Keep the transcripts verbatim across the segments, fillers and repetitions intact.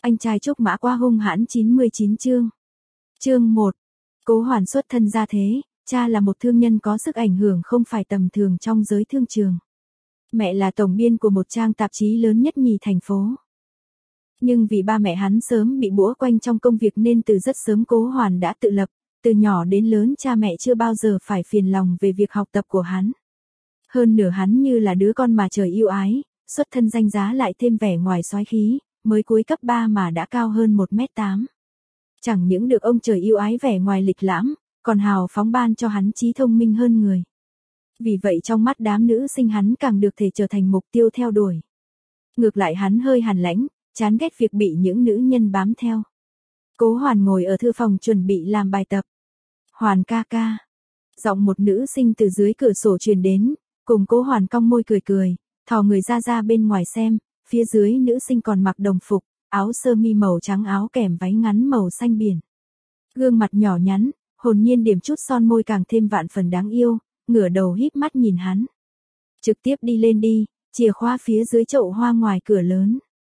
Anh trai Trúc Mã quá hung hãn chín mươi chín chương. Chương một. Cố Hoàn xuất thân ra thế, cha là một thương nhân có sức ảnh hưởng không phải tầm thường trong giới thương trường. Mẹ là tổng biên của một trang tạp chí lớn nhất nhì thành phố. Nhưng vì ba mẹ hắn sớm bị bủa quanh trong công việc nên từ rất sớm Cố Hoàn đã tự lập, từ nhỏ đến lớn cha mẹ chưa bao giờ phải phiền lòng về việc học tập của hắn. Hơn nửa hắn như là đứa con mà trời yêu ái, xuất thân danh giá lại thêm vẻ ngoài soái khí, mới cuối cấp ba mà đã cao hơn một mét tám. Chẳng những được ông trời yêu ái vẻ ngoài lịch lãm, còn hào phóng ban cho hắn trí thông minh hơn người. Vì vậy trong mắt đám nữ sinh hắn càng được thể trở thành mục tiêu theo đuổi. Ngược lại hắn hơi hàn lãnh, chán ghét việc bị những nữ nhân bám theo. Cố Hoàn ngồi ở thư phòng chuẩn bị làm bài tập. Hoàn ca ca. Giọng một nữ sinh từ dưới cửa sổ truyền đến, cùng Cố Hoàn cong môi cười cười, thò người ra ra bên ngoài xem, phía dưới nữ sinh còn mặc đồng phục, áo sơ mi màu trắng áo kèm váy ngắn màu xanh biển. Gương mặt nhỏ nhắn, hồn nhiên điểm chút son môi càng thêm vạn phần đáng yêu, ngửa đầu híp mắt nhìn hắn. Trực tiếp đi lên đi, chìa khóa phía dưới chậu hoa ngoài cửa lớn.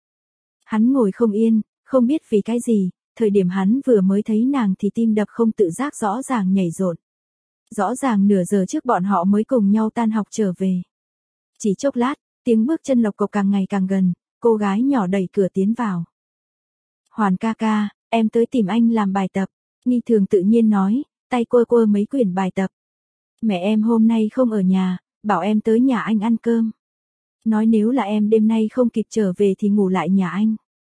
Hắn ngồi không yên, không biết vì cái gì, thời điểm hắn vừa mới thấy nàng thì tim đập không tự giác rõ ràng nhảy rộn. Rõ ràng nửa giờ trước bọn họ mới cùng nhau tan học trở về. Chỉ chốc lát, tiếng bước chân lộc cộc càng ngày càng gần, cô gái nhỏ đẩy cửa tiến vào. Hoàn ca ca, em tới tìm anh làm bài tập, Nghi Thường tự nhiên nói, tay quơ quơ mấy quyển bài tập. Mẹ em hôm nay không ở nhà, bảo em tới nhà anh ăn cơm. Nói nếu là em đêm nay không kịp trở về thì ngủ lại nhà anh.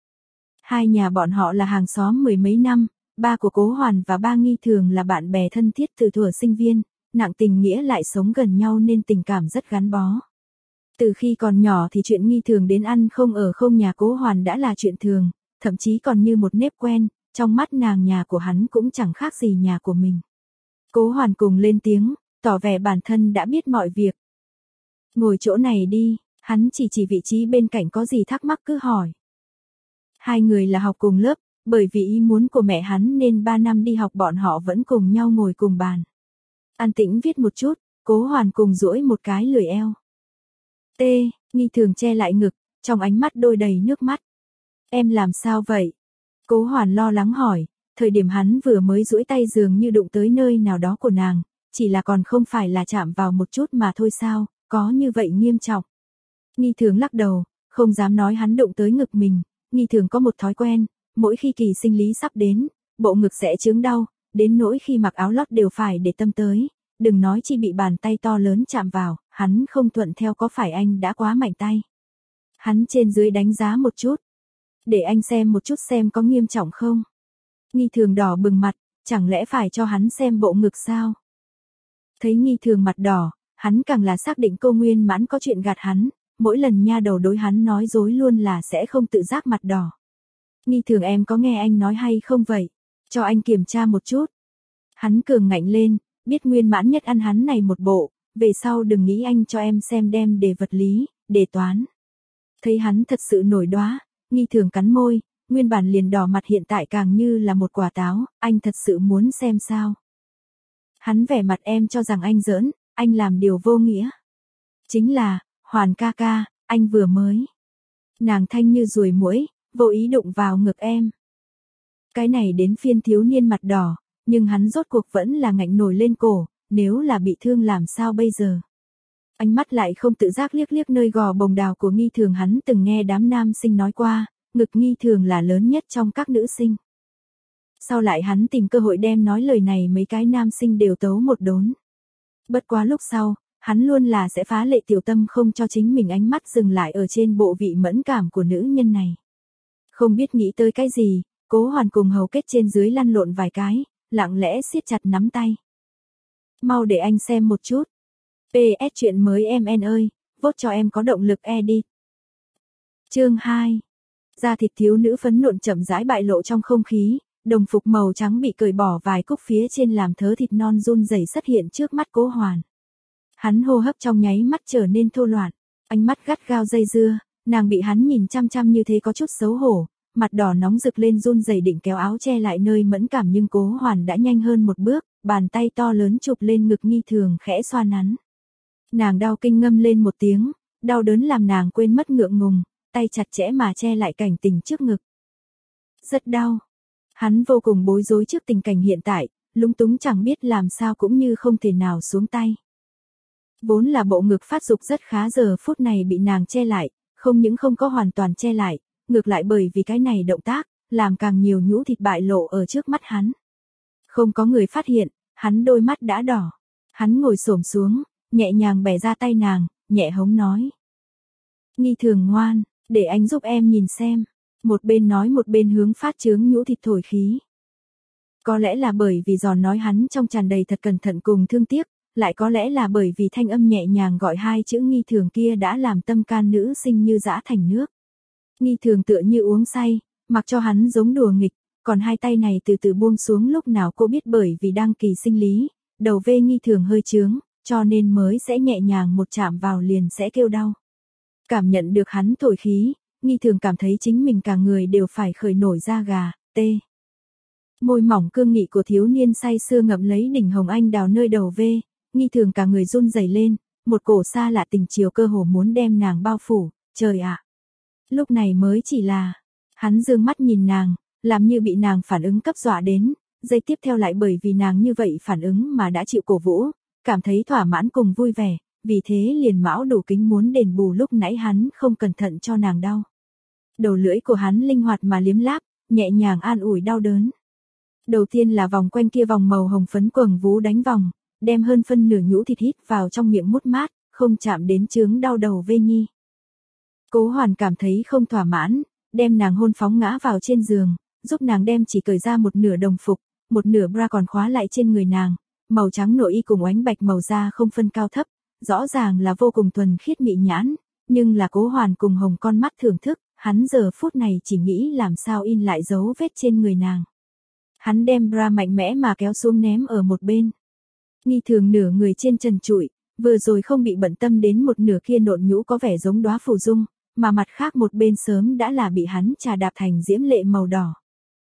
Hai nhà bọn họ là hàng xóm mười mấy năm, ba của Cố Hoàn và ba Nghi Thường là bạn bè thân thiết từ thuở sinh viên, nặng tình nghĩa lại sống gần nhau nên tình cảm rất gắn bó. Từ khi còn nhỏ thì chuyện Nghi Thường đến ăn không ở không nhà Cố Hoàn đã là chuyện thường, thậm chí còn như một nếp quen, trong mắt nàng nhà của hắn cũng chẳng khác gì nhà của mình. Cố Hoàn cùng lên tiếng, tỏ vẻ bản thân đã biết mọi việc. Ngồi chỗ này đi, hắn chỉ chỉ vị trí bên cạnh, có gì thắc mắc cứ hỏi. Hai người là học cùng lớp, bởi vì ý muốn của mẹ hắn nên ba năm đi học bọn họ vẫn cùng nhau ngồi cùng bàn. An tĩnh viết một chút, Cố Hoàn cùng duỗi một cái lười eo. T, Nghi Thường che lại ngực, trong ánh mắt đôi đầy nước mắt. Em làm sao vậy? Cố Hoàn lo lắng hỏi, thời điểm hắn vừa mới duỗi tay dường như đụng tới nơi nào đó của nàng, chỉ là còn không phải là chạm vào một chút mà thôi sao, có như vậy nghiêm trọng. Nghi Thường lắc đầu, không dám nói hắn đụng tới ngực mình, Nghi Thường có một thói quen, mỗi khi kỳ sinh lý sắp đến, bộ ngực sẽ chướng đau, đến nỗi khi mặc áo lót đều phải để tâm tới, đừng nói chi bị bàn tay to lớn chạm vào, hắn không thuận theo có phải anh đã quá mạnh tay. Hắn trên dưới đánh giá một chút, để anh xem một chút xem có nghiêm trọng không. Nghi Thường đỏ bừng mặt, chẳng lẽ phải cho hắn xem bộ ngực sao? Thấy Nghi Thường mặt đỏ, hắn càng là xác định cô Nguyên Mãn có chuyện gạt hắn, mỗi lần nha đầu đối hắn nói dối luôn là sẽ không tự giác mặt đỏ. Nghi Thường em có nghe anh nói hay không vậy? Cho anh kiểm tra một chút. Hắn cường ngạnh lên, biết Nguyên Mãn nhất ăn hắn này một bộ, về sau đừng nghĩ anh cho em xem đem đề vật lý, đề toán. Thấy hắn thật sự nổi đoá, Nghi Thường cắn môi, nguyên bản liền đỏ mặt hiện tại càng như là một quả táo, anh thật sự muốn xem sao? Hắn vẻ mặt em cho rằng anh giỡn, anh làm điều vô nghĩa. Chính là, Hoàn ca ca, anh vừa mới. Nàng thanh như ruồi muỗi, vô ý đụng vào ngực em. Cái này đến phiên thiếu niên mặt đỏ, nhưng hắn rốt cuộc vẫn là ngạnh nổi lên cổ, nếu là bị thương làm sao bây giờ? Ánh mắt lại không tự giác liếc liếc nơi gò bồng đào của Nghi Thường, hắn từng nghe đám nam sinh nói qua, ngực Nghi Thường là lớn nhất trong các nữ sinh. Sau lại hắn tìm cơ hội đem nói lời này mấy cái nam sinh đều tấu một đốn. Bất quá lúc sau, hắn luôn là sẽ phá lệ tiểu tâm không cho chính mình ánh mắt dừng lại ở trên bộ vị mẫn cảm của nữ nhân này. Không biết nghĩ tới cái gì, Cố Hoàn cùng hầu kết trên dưới lăn lộn vài cái, lặng lẽ siết chặt nắm tay. Mau để anh xem một chút. pê ét chuyện mới em en ơi, vote cho em có động lực edit. Chương hai. Da thịt thiếu nữ phấn nộn chậm rãi bại lộ trong không khí, đồng phục màu trắng bị cởi bỏ vài cúc phía trên làm thớ thịt non run rẩy xuất hiện trước mắt Cố Hoàn. Hắn hô hấp trong nháy mắt trở nên thô loạn, ánh mắt gắt gao dây dưa, nàng bị hắn nhìn chăm chăm như thế có chút xấu hổ, mặt đỏ nóng rực lên run rẩy định kéo áo che lại nơi mẫn cảm nhưng Cố Hoàn đã nhanh hơn một bước, bàn tay to lớn chụp lên ngực Nghi Thường khẽ xoa nắn. Nàng đau kinh ngâm lên một tiếng, đau đớn làm nàng quên mất ngượng ngùng, tay chặt chẽ mà che lại cảnh tình trước ngực. Rất đau. Hắn vô cùng bối rối trước tình cảnh hiện tại, lúng túng chẳng biết làm sao cũng như không thể nào xuống tay. Vốn là bộ ngực phát dục rất khá giờ phút này bị nàng che lại, không những không có hoàn toàn che lại, ngược lại bởi vì cái này động tác, làm càng nhiều nhũ thịt bại lộ ở trước mắt hắn. Không có người phát hiện, hắn đôi mắt đã đỏ. Hắn ngồi xổm xuống, nhẹ nhàng bẻ ra tay nàng, nhẹ hống nói. Nghi Thường ngoan, để anh giúp em nhìn xem. Một bên nói một bên hướng phát chướng nhũ thịt thổi khí. Có lẽ là bởi vì giòn nói hắn trong tràn đầy thật cẩn thận cùng thương tiếc, lại có lẽ là bởi vì thanh âm nhẹ nhàng gọi hai chữ Nghi Thường kia đã làm tâm can nữ sinh như dã thành nước. Nghi Thường tựa như uống say, mặc cho hắn giống đùa nghịch, còn hai tay này từ từ buông xuống lúc nào cô biết bởi vì đang kỳ sinh lý, đầu vê Nghi Thường hơi chướng, cho nên mới sẽ nhẹ nhàng một chạm vào liền sẽ kêu đau. Cảm nhận được hắn thổi khí, Nghi Thường cảm thấy chính mình cả người đều phải khởi nổi da gà, tê. Môi mỏng cương nghị của thiếu niên say sưa ngậm lấy đỉnh hồng anh đào nơi đầu vê, Nghi Thường cả người run rẩy lên, một cổ xa lạ tình chiều cơ hồ muốn đem nàng bao phủ, trời ạ. Lúc này mới chỉ là, hắn dương mắt nhìn nàng, làm như bị nàng phản ứng cấp dọa đến, giây tiếp theo lại bởi vì nàng như vậy phản ứng mà đã chịu cổ vũ, cảm thấy thỏa mãn cùng vui vẻ, vì thế liền mão đủ kính muốn đền bù lúc nãy hắn không cẩn thận cho nàng đau. Đầu lưỡi của hắn linh hoạt mà liếm láp, nhẹ nhàng an ủi đau đớn. Đầu tiên là vòng quanh kia vòng màu hồng phấn quầng vú đánh vòng, đem hơn phân nửa nhũ thịt hít vào trong miệng mút mát, không chạm đến chướng đau đầu vê nhi. Cố Hoàn cảm thấy không thỏa mãn, đem nàng hôn phóng ngã vào trên giường, giúp nàng đem chỉ cởi ra một nửa đồng phục, một nửa bra còn khóa lại trên người nàng, màu trắng nội y cùng oánh bạch màu da không phân cao thấp, rõ ràng là vô cùng thuần khiết mị nhãn, nhưng là Cố Hoàn cùng hồng con mắt thưởng thức, hắn giờ phút này chỉ nghĩ làm sao in lại dấu vết trên người nàng. Hắn đem bra mạnh mẽ mà kéo xuống ném ở một bên. Nghi Thường nửa người trên trần trụi, vừa rồi không bị bận tâm đến một nửa kia nộn nhũ có vẻ giống đóa phù dung, mà mặt khác một bên sớm đã là bị hắn trà đạp thành diễm lệ màu đỏ.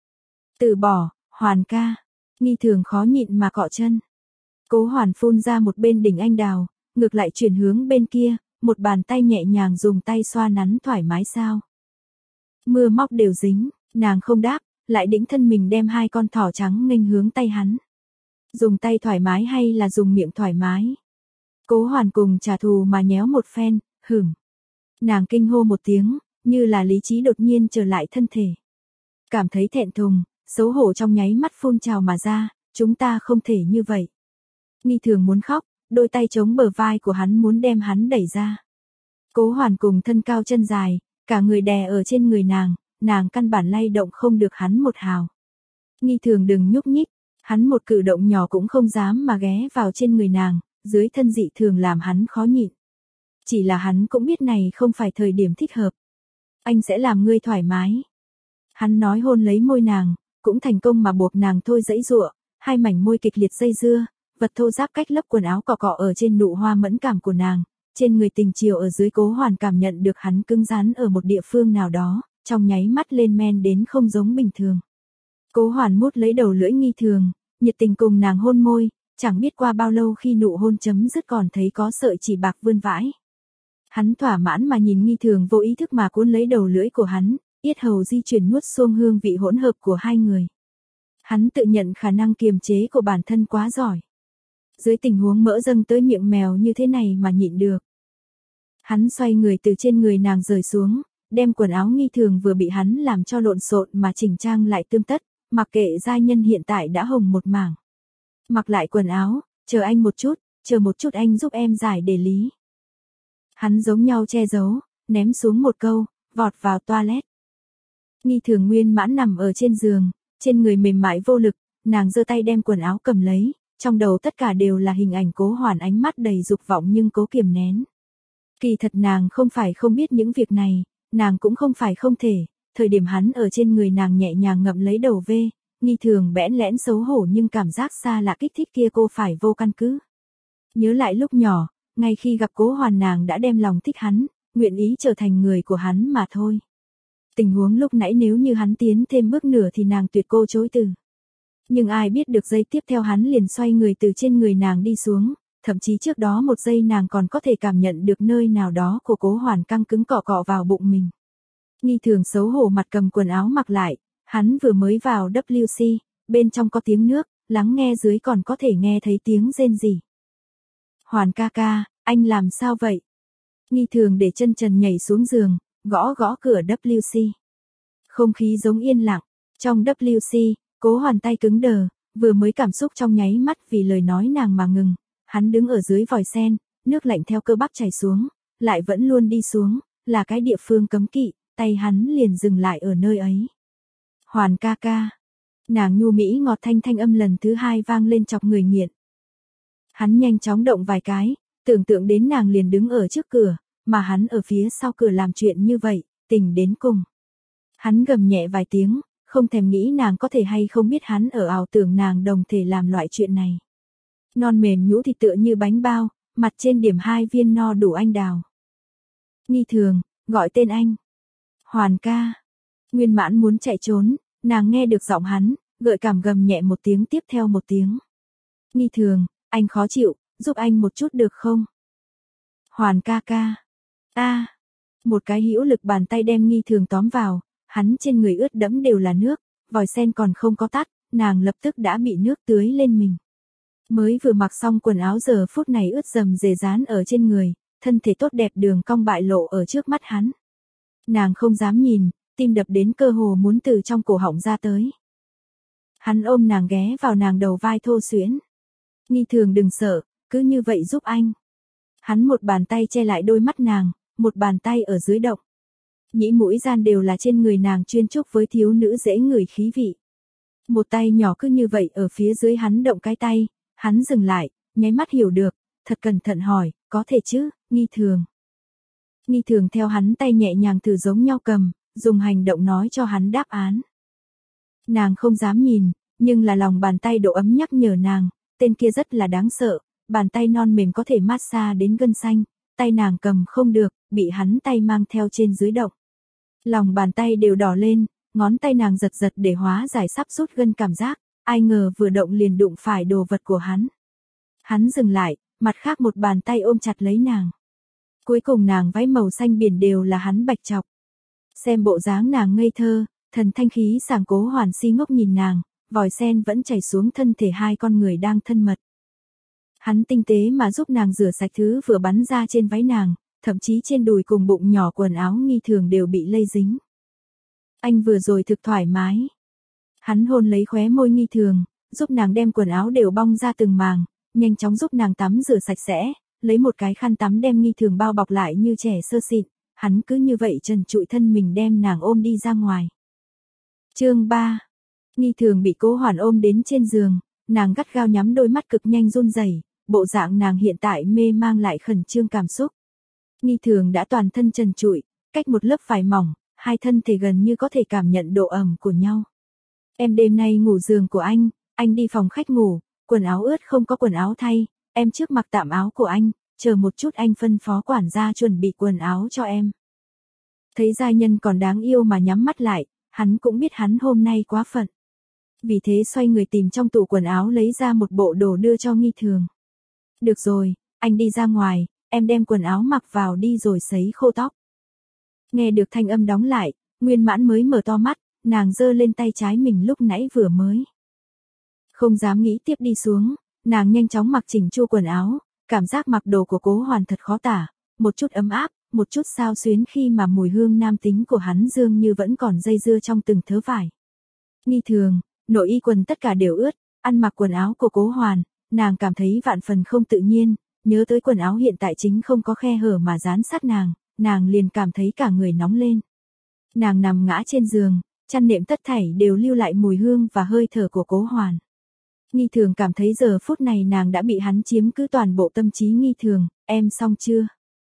Từ bỏ, Hoàn ca. Nghi Thường khó nhịn mà cọ chân. Cố Hoàn phun ra một bên đỉnh anh đào, ngược lại chuyển hướng bên kia, một bàn tay nhẹ nhàng dùng tay xoa nắn thoải mái sao. Mưa móc đều dính, nàng không đáp, lại đĩnh thân mình đem hai con thỏ trắng nghênh hướng tay hắn. Dùng tay thoải mái hay là dùng miệng thoải mái? Cố Hoàn cùng trả thù mà nhéo một phen, hửng. Nàng kinh hô một tiếng, như là lý trí đột nhiên trở lại thân thể. Cảm thấy thẹn thùng, xấu hổ trong nháy mắt phun trào mà ra, chúng ta không thể như vậy. Nghi Thường muốn khóc, đôi tay chống bờ vai của hắn muốn đem hắn đẩy ra. Cố Hoàn cùng thân cao chân dài, cả người đè ở trên người nàng, nàng căn bản lay động không được hắn một hào. Nghi Thường đừng nhúc nhích, hắn một cử động nhỏ cũng không dám mà ghé vào trên người nàng, dưới thân dị thường làm hắn khó nhịn. Chỉ là hắn cũng biết này không phải thời điểm thích hợp. Anh sẽ làm ngươi thoải mái. Hắn nói hôn lấy môi nàng, cũng thành công mà buộc nàng thôi dãy giụa, hai mảnh môi kịch liệt dây dưa, vật thô ráp cách lớp quần áo cọ cọ ở trên nụ hoa mẫn cảm của nàng, trên người tình chiều ở dưới. Cố Hoàn cảm nhận được hắn cứng rắn ở một địa phương nào đó, trong nháy mắt lên men đến không giống bình thường. Cố Hoàn mút lấy đầu lưỡi Nghi Thường, nhiệt tình cùng nàng hôn môi, chẳng biết qua bao lâu khi nụ hôn chấm dứt còn thấy có sợi chỉ bạc vươn vãi. Hắn thỏa mãn mà nhìn Nghi Thường vô ý thức mà cuốn lấy đầu lưỡi của hắn, yết hầu di chuyển nuốt xuông hương vị hỗn hợp của hai người. Hắn tự nhận khả năng kiềm chế của bản thân quá giỏi. Dưới tình huống mỡ dâng tới miệng mèo như thế này mà nhịn được. Hắn xoay người từ trên người nàng rời xuống, đem quần áo Nghi Thường vừa bị hắn làm cho lộn xộn mà chỉnh trang lại tươm tất, mặc kệ giai nhân hiện tại đã hồng một mảng. Mặc lại quần áo, chờ anh một chút, chờ một chút anh giúp em giải để lý. Hắn giống nhau che giấu, ném xuống một câu, vọt vào toilet. Nghi Thường nguyên mãn nằm ở trên giường, trên người mềm mại vô lực, nàng giơ tay đem quần áo cầm lấy, trong đầu tất cả đều là hình ảnh Cố Hoàn ánh mắt đầy dục vọng nhưng cố kiềm nén. Kỳ thật nàng không phải không biết những việc này, nàng cũng không phải không thể, thời điểm hắn ở trên người nàng nhẹ nhàng ngậm lấy đầu vê, Nghi Thường bẽn lẽn xấu hổ nhưng cảm giác xa lạ kích thích kia cô phải vô căn cứ. Nhớ lại lúc nhỏ, ngay khi gặp Cố Hoàn nàng đã đem lòng thích hắn, nguyện ý trở thành người của hắn mà thôi. Tình huống lúc nãy nếu như hắn tiến thêm bước nửa thì nàng tuyệt cô chối từ. Nhưng ai biết được giây tiếp theo hắn liền xoay người từ trên người nàng đi xuống, thậm chí trước đó một giây nàng còn có thể cảm nhận được nơi nào đó của Cố Hoàn căng cứng cọ cọ vào bụng mình. Nghi Thường xấu hổ mặt cầm quần áo mặc lại, Hắn vừa mới vào vê kép xê, bên trong có tiếng nước, lắng nghe dưới còn có thể nghe thấy tiếng rên rỉ. Hoàn ca ca, anh làm sao vậy? Nghi Thường để chân trần nhảy xuống giường, gõ gõ cửa vê kép xê. Không khí giống yên lặng, trong vê kép xê, Cố Hoàn tay cứng đờ, vừa mới cảm xúc trong nháy mắt vì lời nói nàng mà ngừng, hắn đứng ở dưới vòi sen, nước lạnh theo cơ bắp chảy xuống, lại vẫn luôn đi xuống, là cái địa phương cấm kỵ, tay hắn liền dừng lại ở nơi ấy. Hoàn ca ca. Nàng nhu mỹ ngọt thanh thanh âm lần thứ hai vang lên chọc người nghiện. Hắn nhanh chóng động vài cái, tưởng tượng đến nàng liền đứng ở trước cửa, mà hắn ở phía sau cửa làm chuyện như vậy, tình đến cùng. Hắn gầm nhẹ vài tiếng, không thèm nghĩ nàng có thể hay không biết hắn ở ảo tưởng nàng đồng thể làm loại chuyện này. Non mềm nhũ thịt tựa như bánh bao, mặt trên điểm hai viên no đủ anh đào. Nghi Thường, gọi tên anh. Hoàn ca. Nguyên Mãn muốn chạy trốn, nàng nghe được giọng hắn, gợi cảm gầm nhẹ một tiếng tiếp theo một tiếng. Nghi Thường, anh khó chịu, giúp anh một chút được không? Hoàn ca ca. A. Một cái hữu lực bàn tay đem Nghi Thường tóm vào, hắn trên người ướt đẫm đều là nước, vòi sen còn không có tắt, nàng lập tức đã bị nước tưới lên mình. Mới vừa mặc xong quần áo giờ phút này ướt dầm dề dán ở trên người, thân thể tốt đẹp đường cong bại lộ ở trước mắt hắn. Nàng không dám nhìn, tim đập đến cơ hồ muốn từ trong cổ họng ra tới. Hắn ôm nàng ghé vào nàng đầu vai thô xuyễn. Nghi Thường đừng sợ, cứ như vậy giúp anh. Hắn một bàn tay che lại đôi mắt nàng, một bàn tay ở dưới động. Nhĩ mũi gian đều là trên người nàng chuyên chúc với thiếu nữ dễ ngửi khí vị. Một tay nhỏ cứ như vậy ở phía dưới hắn động cái tay, hắn dừng lại, nháy mắt hiểu được, thật cẩn thận hỏi, có thể chứ, Nghi Thường. Nghi Thường theo hắn tay nhẹ nhàng thử giống nhau cầm, dùng hành động nói cho hắn đáp án. Nàng không dám nhìn, nhưng là lòng bàn tay độ ấm nhắc nhở nàng, tên kia rất là đáng sợ, bàn tay non mềm có thể massage đến gân xanh, tay nàng cầm không được, bị hắn tay mang theo trên dưới động. Lòng bàn tay đều đỏ lên, ngón tay nàng giật giật để hóa giải sắp rút gân cảm giác, ai ngờ vừa động liền đụng phải đồ vật của hắn. Hắn dừng lại, mặt khác một bàn tay ôm chặt lấy nàng. Cuối cùng nàng váy màu xanh biển đều là hắn bạch chọc. Xem bộ dáng nàng ngây thơ, thần thanh khí sảng Cố Hoàn si ngốc nhìn nàng, vòi sen vẫn chảy xuống thân thể hai con người đang thân mật. Hắn tinh tế mà giúp nàng rửa sạch thứ vừa bắn ra trên váy nàng, thậm chí trên đùi cùng bụng nhỏ quần áo Nghi Thường đều bị lây dính. Anh vừa rồi thực thoải mái. Hắn hôn lấy khóe môi Nghi Thường, giúp nàng đem quần áo đều bong ra từng màng, nhanh chóng giúp nàng tắm rửa sạch sẽ, lấy một cái khăn tắm đem Nghi Thường bao bọc lại như trẻ sơ xịn, hắn cứ như vậy trần trụi thân mình đem nàng ôm đi ra ngoài. Chương ba. Nghi Thường bị Cố Hoàn ôm đến trên giường, nàng gắt gao nhắm đôi mắt cực nhanh run rẩy, bộ dạng nàng hiện tại mê mang lại khẩn trương cảm xúc. Nghi Thường đã toàn thân trần trụi, cách một lớp vải mỏng, hai thân thể gần như có thể cảm nhận độ ẩm của nhau. Em đêm nay ngủ giường của anh, anh đi phòng khách ngủ, quần áo ướt không có quần áo thay, em trước mặc tạm áo của anh, chờ một chút anh phân phó quản gia chuẩn bị quần áo cho em. Thấy giai nhân còn đáng yêu mà nhắm mắt lại, hắn cũng biết hắn hôm nay quá phận. Vì thế xoay người tìm trong tủ quần áo lấy ra một bộ đồ đưa cho Nghi Thường. Được rồi, anh đi ra ngoài, em đem quần áo mặc vào đi rồi sấy khô tóc. Nghe được thanh âm đóng lại, Nguyên Mãn mới mở to mắt, nàng giơ lên tay trái mình lúc nãy vừa mới. Không dám nghĩ tiếp đi xuống, nàng nhanh chóng mặc chỉnh chu quần áo, cảm giác mặc đồ của Cố Hoàn thật khó tả, một chút ấm áp, một chút xao xuyến khi mà mùi hương nam tính của hắn dường như vẫn còn dây dưa trong từng thớ vải. Nghi Thường, nội y quần tất cả đều ướt, ăn mặc quần áo của Cố Hoàn, nàng cảm thấy vạn phần không tự nhiên, nhớ tới quần áo hiện tại chính không có khe hở mà dán sát nàng, nàng liền cảm thấy cả người nóng lên. Nàng nằm ngã trên giường, chăn nệm tất thảy đều lưu lại mùi hương và hơi thở của Cố Hoàn. Nghi Thường cảm thấy giờ phút này nàng đã bị hắn chiếm cứ toàn bộ tâm trí. Nghi Thường, em xong chưa?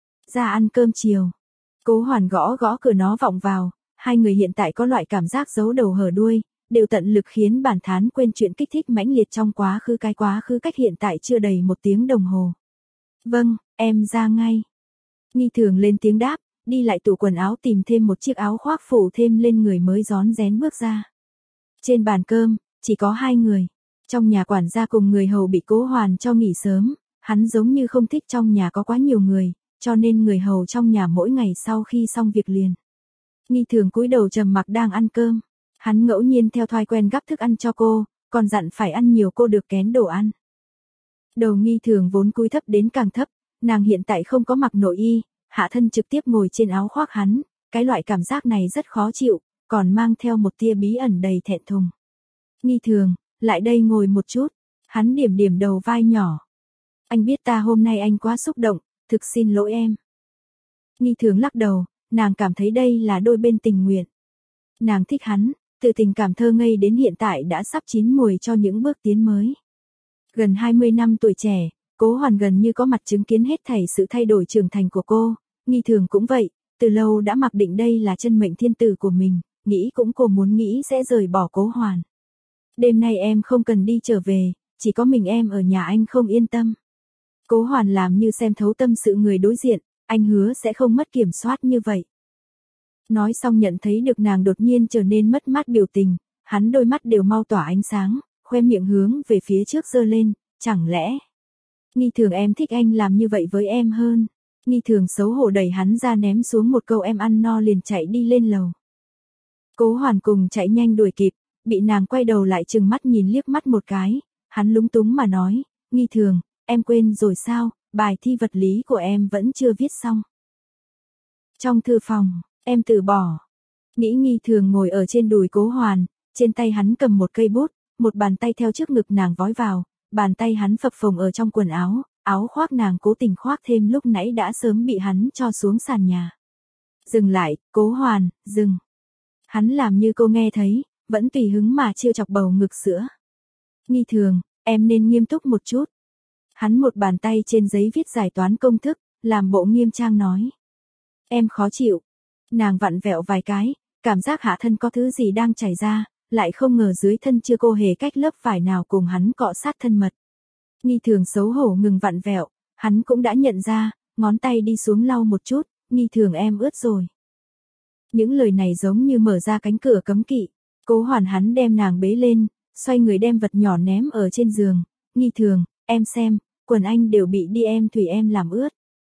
Ra ăn cơm chiều. Cố Hoàn gõ gõ cửa nó vọng vào, hai người hiện tại có loại cảm giác giấu đầu hở đuôi, đều tận lực khiến bản thán quên chuyện kích thích mãnh liệt trong quá khứ, cái quá khứ cách hiện tại chưa đầy một tiếng đồng hồ. Vâng, em ra ngay. Nghi Thường lên tiếng đáp, đi lại tủ quần áo tìm thêm một chiếc áo khoác phủ thêm lên người mới rón rén bước ra. Trên bàn cơm, chỉ có hai người. Trong nhà quản gia cùng người hầu bị Cố Hoàn cho nghỉ sớm, hắn giống như không thích trong nhà có quá nhiều người, cho nên người hầu trong nhà mỗi ngày sau khi xong việc liền. Nghi Thường cúi đầu trầm mặc đang ăn cơm. Hắn ngẫu nhiên theo thói quen gắp thức ăn cho cô, còn dặn phải ăn nhiều cô được kén đồ ăn. Đầu Nghi Thường vốn cúi thấp đến càng thấp, nàng hiện tại không có mặc nội y, hạ thân trực tiếp ngồi trên áo khoác hắn, cái loại cảm giác này rất khó chịu, còn mang theo một tia bí ẩn đầy thẹn thùng. Nghi Thường, lại đây ngồi một chút, hắn điểm điểm đầu vai nhỏ. Anh biết ta hôm nay anh quá xúc động, thực xin lỗi em. Nghi Thường lắc đầu, nàng cảm thấy đây là đôi bên tình nguyện. Nàng thích hắn, từ tình cảm thơ ngây đến hiện tại đã sắp chín mùi cho những bước tiến mới. Gần hai mươi năm tuổi trẻ, Cố Hoàn gần như có mặt chứng kiến hết thảy sự thay đổi trưởng thành của cô, Nghi Thường cũng vậy, từ lâu đã mặc định đây là chân mệnh thiên tử của mình, nghĩ cũng cô muốn nghĩ sẽ rời bỏ Cố Hoàn. Đêm nay em không cần đi trở về, chỉ có mình em ở nhà anh không yên tâm. Cố Hoàn làm như xem thấu tâm sự người đối diện, anh hứa sẽ không mất kiểm soát như vậy. Nói xong nhận thấy được nàng đột nhiên trở nên mất mát biểu tình, hắn đôi mắt đều mau tỏa ánh sáng, khoe miệng hướng về phía trước giơ lên, chẳng lẽ. Nghi Thường em thích anh làm như vậy với em hơn. Nghi Thường xấu hổ đẩy hắn ra ném xuống một câu em ăn no liền chạy đi lên lầu. Cố Hoàn cùng chạy nhanh đuổi kịp, bị nàng quay đầu lại chừng mắt nhìn liếc mắt một cái, hắn lúng túng mà nói, Nghi Thường, em quên rồi sao, bài thi vật lý của em vẫn chưa viết xong. Trong thư phòng, em từ bỏ. Nghĩ Nghi Thường ngồi ở trên đùi Cố Hoàn, trên tay hắn cầm một cây bút, một bàn tay theo trước ngực nàng vói vào, bàn tay hắn phập phồng ở trong quần áo, áo khoác nàng cố tình khoác thêm lúc nãy đã sớm bị hắn cho xuống sàn nhà. Dừng lại, Cố Hoàn, dừng. Hắn làm như cô nghe thấy, vẫn tùy hứng mà trêu chọc bầu ngực sữa. Nghi Thường, em nên nghiêm túc một chút. Hắn một bàn tay trên giấy viết giải toán công thức, làm bộ nghiêm trang nói. Em khó chịu. Nàng vặn vẹo vài cái, cảm giác hạ thân có thứ gì đang chảy ra, lại không ngờ dưới thân chưa cô hề cách lớp vải nào cùng hắn cọ sát thân mật. Nghi Thường xấu hổ ngừng vặn vẹo, hắn cũng đã nhận ra, ngón tay đi xuống lau một chút, Nghi Thường em ướt rồi. Những lời này giống như mở ra cánh cửa cấm kỵ, Cố Hoàn hắn đem nàng bế lên, xoay người đem vật nhỏ ném ở trên giường, Nghi Thường, em xem, quần anh đều bị đi em thủy em làm ướt.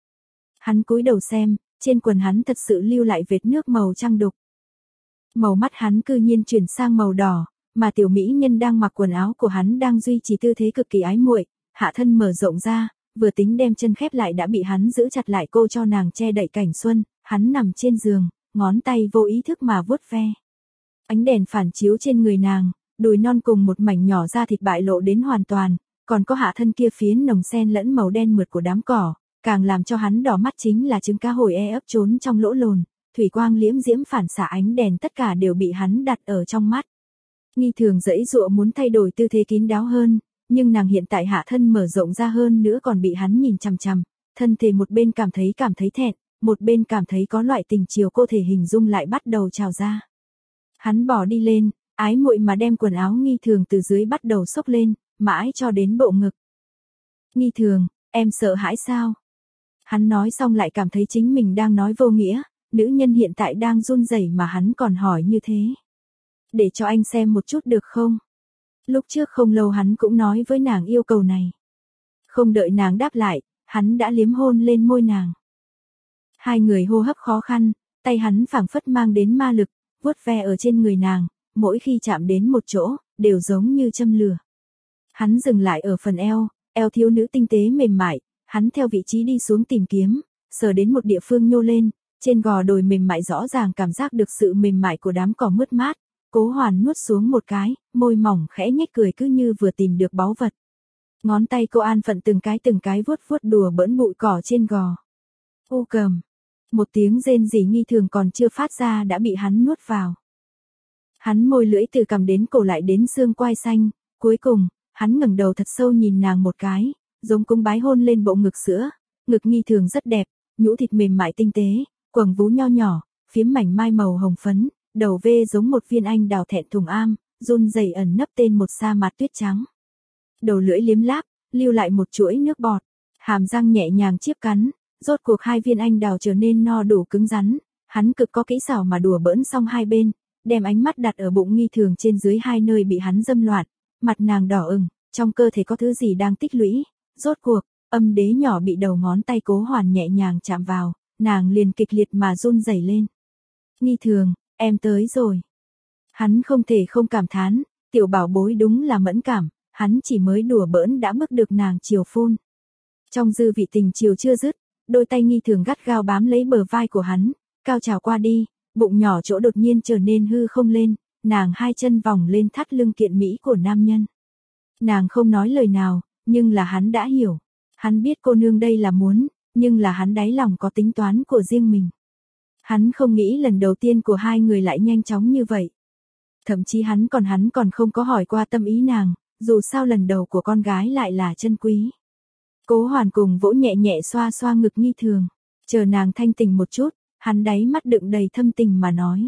Hắn cúi đầu xem, trên quần hắn thật sự lưu lại vệt nước màu trăng đục. Màu mắt hắn cư nhiên chuyển sang màu đỏ, mà tiểu mỹ nhân đang mặc quần áo của hắn đang duy trì tư thế cực kỳ ái muội, hạ thân mở rộng ra, vừa tính đem chân khép lại đã bị hắn giữ chặt lại cô cho nàng che đậy cảnh xuân, hắn nằm trên giường, ngón tay vô ý thức mà vuốt ve. Ánh đèn phản chiếu trên người nàng, đùi non cùng một mảnh nhỏ da thịt bại lộ đến hoàn toàn, còn có hạ thân kia phiến nồng sen lẫn màu đen mượt của đám cỏ, càng làm cho hắn đỏ mắt chính là trứng cá hồi e ấp trốn trong lỗ lồn, thủy quang liễm diễm phản xạ ánh đèn tất cả đều bị hắn đặt ở trong mắt. Nghi Thường dãy dụa muốn thay đổi tư thế kín đáo hơn, nhưng nàng hiện tại hạ thân mở rộng ra hơn nữa còn bị hắn nhìn chằm chằm, thân thể một bên cảm thấy cảm thấy thẹn, một bên cảm thấy có loại tình chiều cô thể hình dung lại bắt đầu trào ra. Hắn bỏ đi lên, ái muội mà đem quần áo Nghi Thường từ dưới bắt đầu xốc lên, mãi cho đến bộ ngực. Nghi Thường, em sợ hãi sao? Hắn nói xong lại cảm thấy chính mình đang nói vô nghĩa, nữ nhân hiện tại đang run rẩy mà hắn còn hỏi như thế. Để cho anh xem một chút được không? Lúc trước không lâu hắn cũng nói với nàng yêu cầu này. Không đợi nàng đáp lại, hắn đã liếm hôn lên môi nàng. Hai người hô hấp khó khăn, tay hắn phảng phất mang đến ma lực, vuốt ve ở trên người nàng, mỗi khi chạm đến một chỗ, đều giống như châm lửa. Hắn dừng lại ở phần eo, eo thiếu nữ tinh tế mềm mại, hắn theo vị trí đi xuống tìm kiếm, sờ đến một địa phương nhô lên, trên gò đồi mềm mại rõ ràng cảm giác được sự mềm mại của đám cỏ mướt mát. Cố Hoàn nuốt xuống một cái, môi mỏng khẽ nhếch cười cứ như vừa tìm được báu vật. Ngón tay cô an phận từng cái từng cái vuốt vuốt đùa bỡn bụi cỏ trên gò. U cầm. Một tiếng rên rỉ Nghi Thường còn chưa phát ra đã bị hắn nuốt vào. Hắn môi lưỡi từ cằm đến cổ lại đến xương quai xanh, cuối cùng, hắn ngẩng đầu thật sâu nhìn nàng một cái, giống cung bái hôn lên bộ ngực sữa, ngực Nghi Thường rất đẹp, nhũ thịt mềm mại tinh tế, quầng vú nho nhỏ, phiếm mảnh mai màu hồng phấn, đầu vê giống một viên anh đào thẹn thùng am, run rẩy ẩn nấp tên một sa mạc tuyết trắng. Đầu lưỡi liếm láp, lưu lại một chuỗi nước bọt, hàm răng nhẹ nhàng chiếp cắn, rốt cuộc hai viên anh đào trở nên no đủ cứng rắn, hắn cực có kỹ xảo mà đùa bỡn xong hai bên, đem ánh mắt đặt ở bụng Nghi Thường trên dưới hai nơi bị hắn dâm loạn, mặt nàng đỏ ửng, trong cơ thể có thứ gì đang tích lũy, rốt cuộc, âm đế nhỏ bị đầu ngón tay Cố Hoàn nhẹ nhàng chạm vào, nàng liền kịch liệt mà run rẩy lên. Nghi Thường, em tới rồi. Hắn không thể không cảm thán, tiểu bảo bối đúng là mẫn cảm, hắn chỉ mới đùa bỡn đã bức được nàng chiều phun. Trong dư vị tình chiều chưa dứt, đôi tay nghi thường gắt gao bám lấy bờ vai của hắn, cao trào qua đi, bụng nhỏ chỗ đột nhiên trở nên hư không lên, nàng hai chân vòng lên thắt lưng kiện mỹ của nam nhân. Nàng không nói lời nào, nhưng là hắn đã hiểu. Hắn biết cô nương đây là muốn, nhưng là hắn đáy lòng có tính toán của riêng mình. Hắn không nghĩ lần đầu tiên của hai người lại nhanh chóng như vậy. Thậm chí hắn còn hắn còn không có hỏi qua tâm ý nàng, dù sao lần đầu của con gái lại là chân quý. Cố Hoàn cùng vỗ nhẹ nhẹ xoa xoa ngực nghi thường, chờ nàng thanh tỉnh một chút, hắn đáy mắt đựng đầy thâm tình mà nói.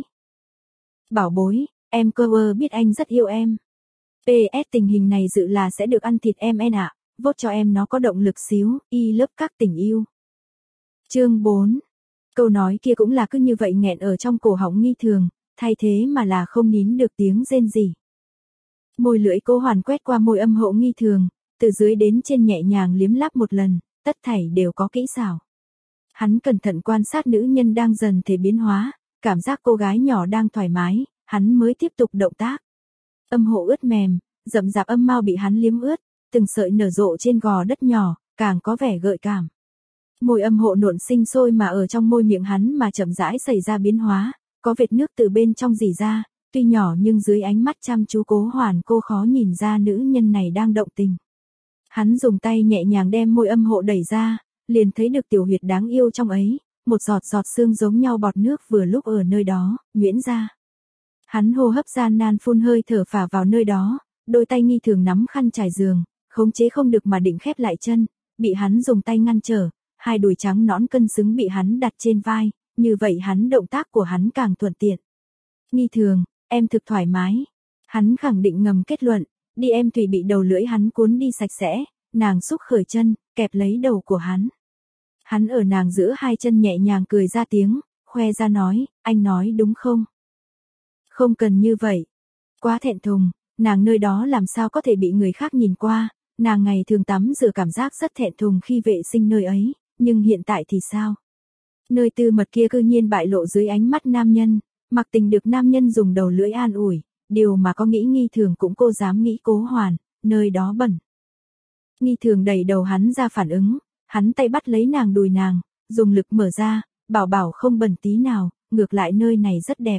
Bảo bối, em cơ ơ biết anh rất yêu em. pê ét tình hình này dự là sẽ được ăn thịt em en ạ, vote cho em nó có động lực xíu, y lớp các tình yêu. Chương bốn. Câu nói kia cũng là cứ như vậy nghẹn ở trong cổ họng nghi thường, thay thế mà là không nín được tiếng rên rỉ. Môi lưỡi Cố Hoàn quét qua môi âm hộ nghi thường, từ dưới đến trên nhẹ nhàng liếm láp một lần, tất thảy đều có kỹ xảo. Hắn cẩn thận quan sát nữ nhân đang dần thể biến hóa, cảm giác cô gái nhỏ đang thoải mái, hắn mới tiếp tục động tác. Âm hộ ướt mềm, rậm rạp âm mao bị hắn liếm ướt, từng sợi nở rộ trên gò đất nhỏ, càng có vẻ gợi cảm. Môi âm hộ nộn sinh sôi mà ở trong môi miệng hắn mà chậm rãi xảy ra biến hóa, có vệt nước từ bên trong rỉ ra, tuy nhỏ nhưng dưới ánh mắt chăm chú Cố Hoàn cô khó nhìn ra nữ nhân này đang động tình. Hắn dùng tay nhẹ nhàng đem môi âm hộ đẩy ra, liền thấy được tiểu huyệt đáng yêu trong ấy, một giọt giọt xương giống nhau bọt nước vừa lúc ở nơi đó, nhuyễn ra. Hắn hô hấp gian nan phun hơi thở phả vào nơi đó, đôi tay nghi thường nắm khăn trải giường, khống chế không được mà định khép lại chân, bị hắn dùng tay ngăn trở, hai đùi trắng nõn cân xứng bị hắn đặt trên vai, như vậy hắn động tác của hắn càng thuận tiện. Nghi thường, em thực thoải mái. Hắn khẳng định ngầm kết luận, đi em tùy bị đầu lưỡi hắn cuốn đi sạch sẽ, nàng xúc khởi chân, kẹp lấy đầu của hắn. Hắn ở nàng giữa hai chân nhẹ nhàng cười ra tiếng, khoe ra nói, anh nói đúng không? Không cần như vậy. Quá thẹn thùng, nàng nơi đó làm sao có thể bị người khác nhìn qua, nàng ngày thường tắm rửa cảm giác rất thẹn thùng khi vệ sinh nơi ấy, nhưng hiện tại thì sao? Nơi tư mật kia cư nhiên bại lộ dưới ánh mắt nam nhân, mặc tình được nam nhân dùng đầu lưỡi an ủi, điều mà có nghĩ nghi thường cũng cô dám nghĩ Cố Hoàn, nơi đó bẩn. Nghi thường đẩy đầu hắn ra phản ứng, hắn tay bắt lấy nàng đùi nàng, dùng lực mở ra, bảo bảo không bẩn tí nào, ngược lại nơi này rất đẹp.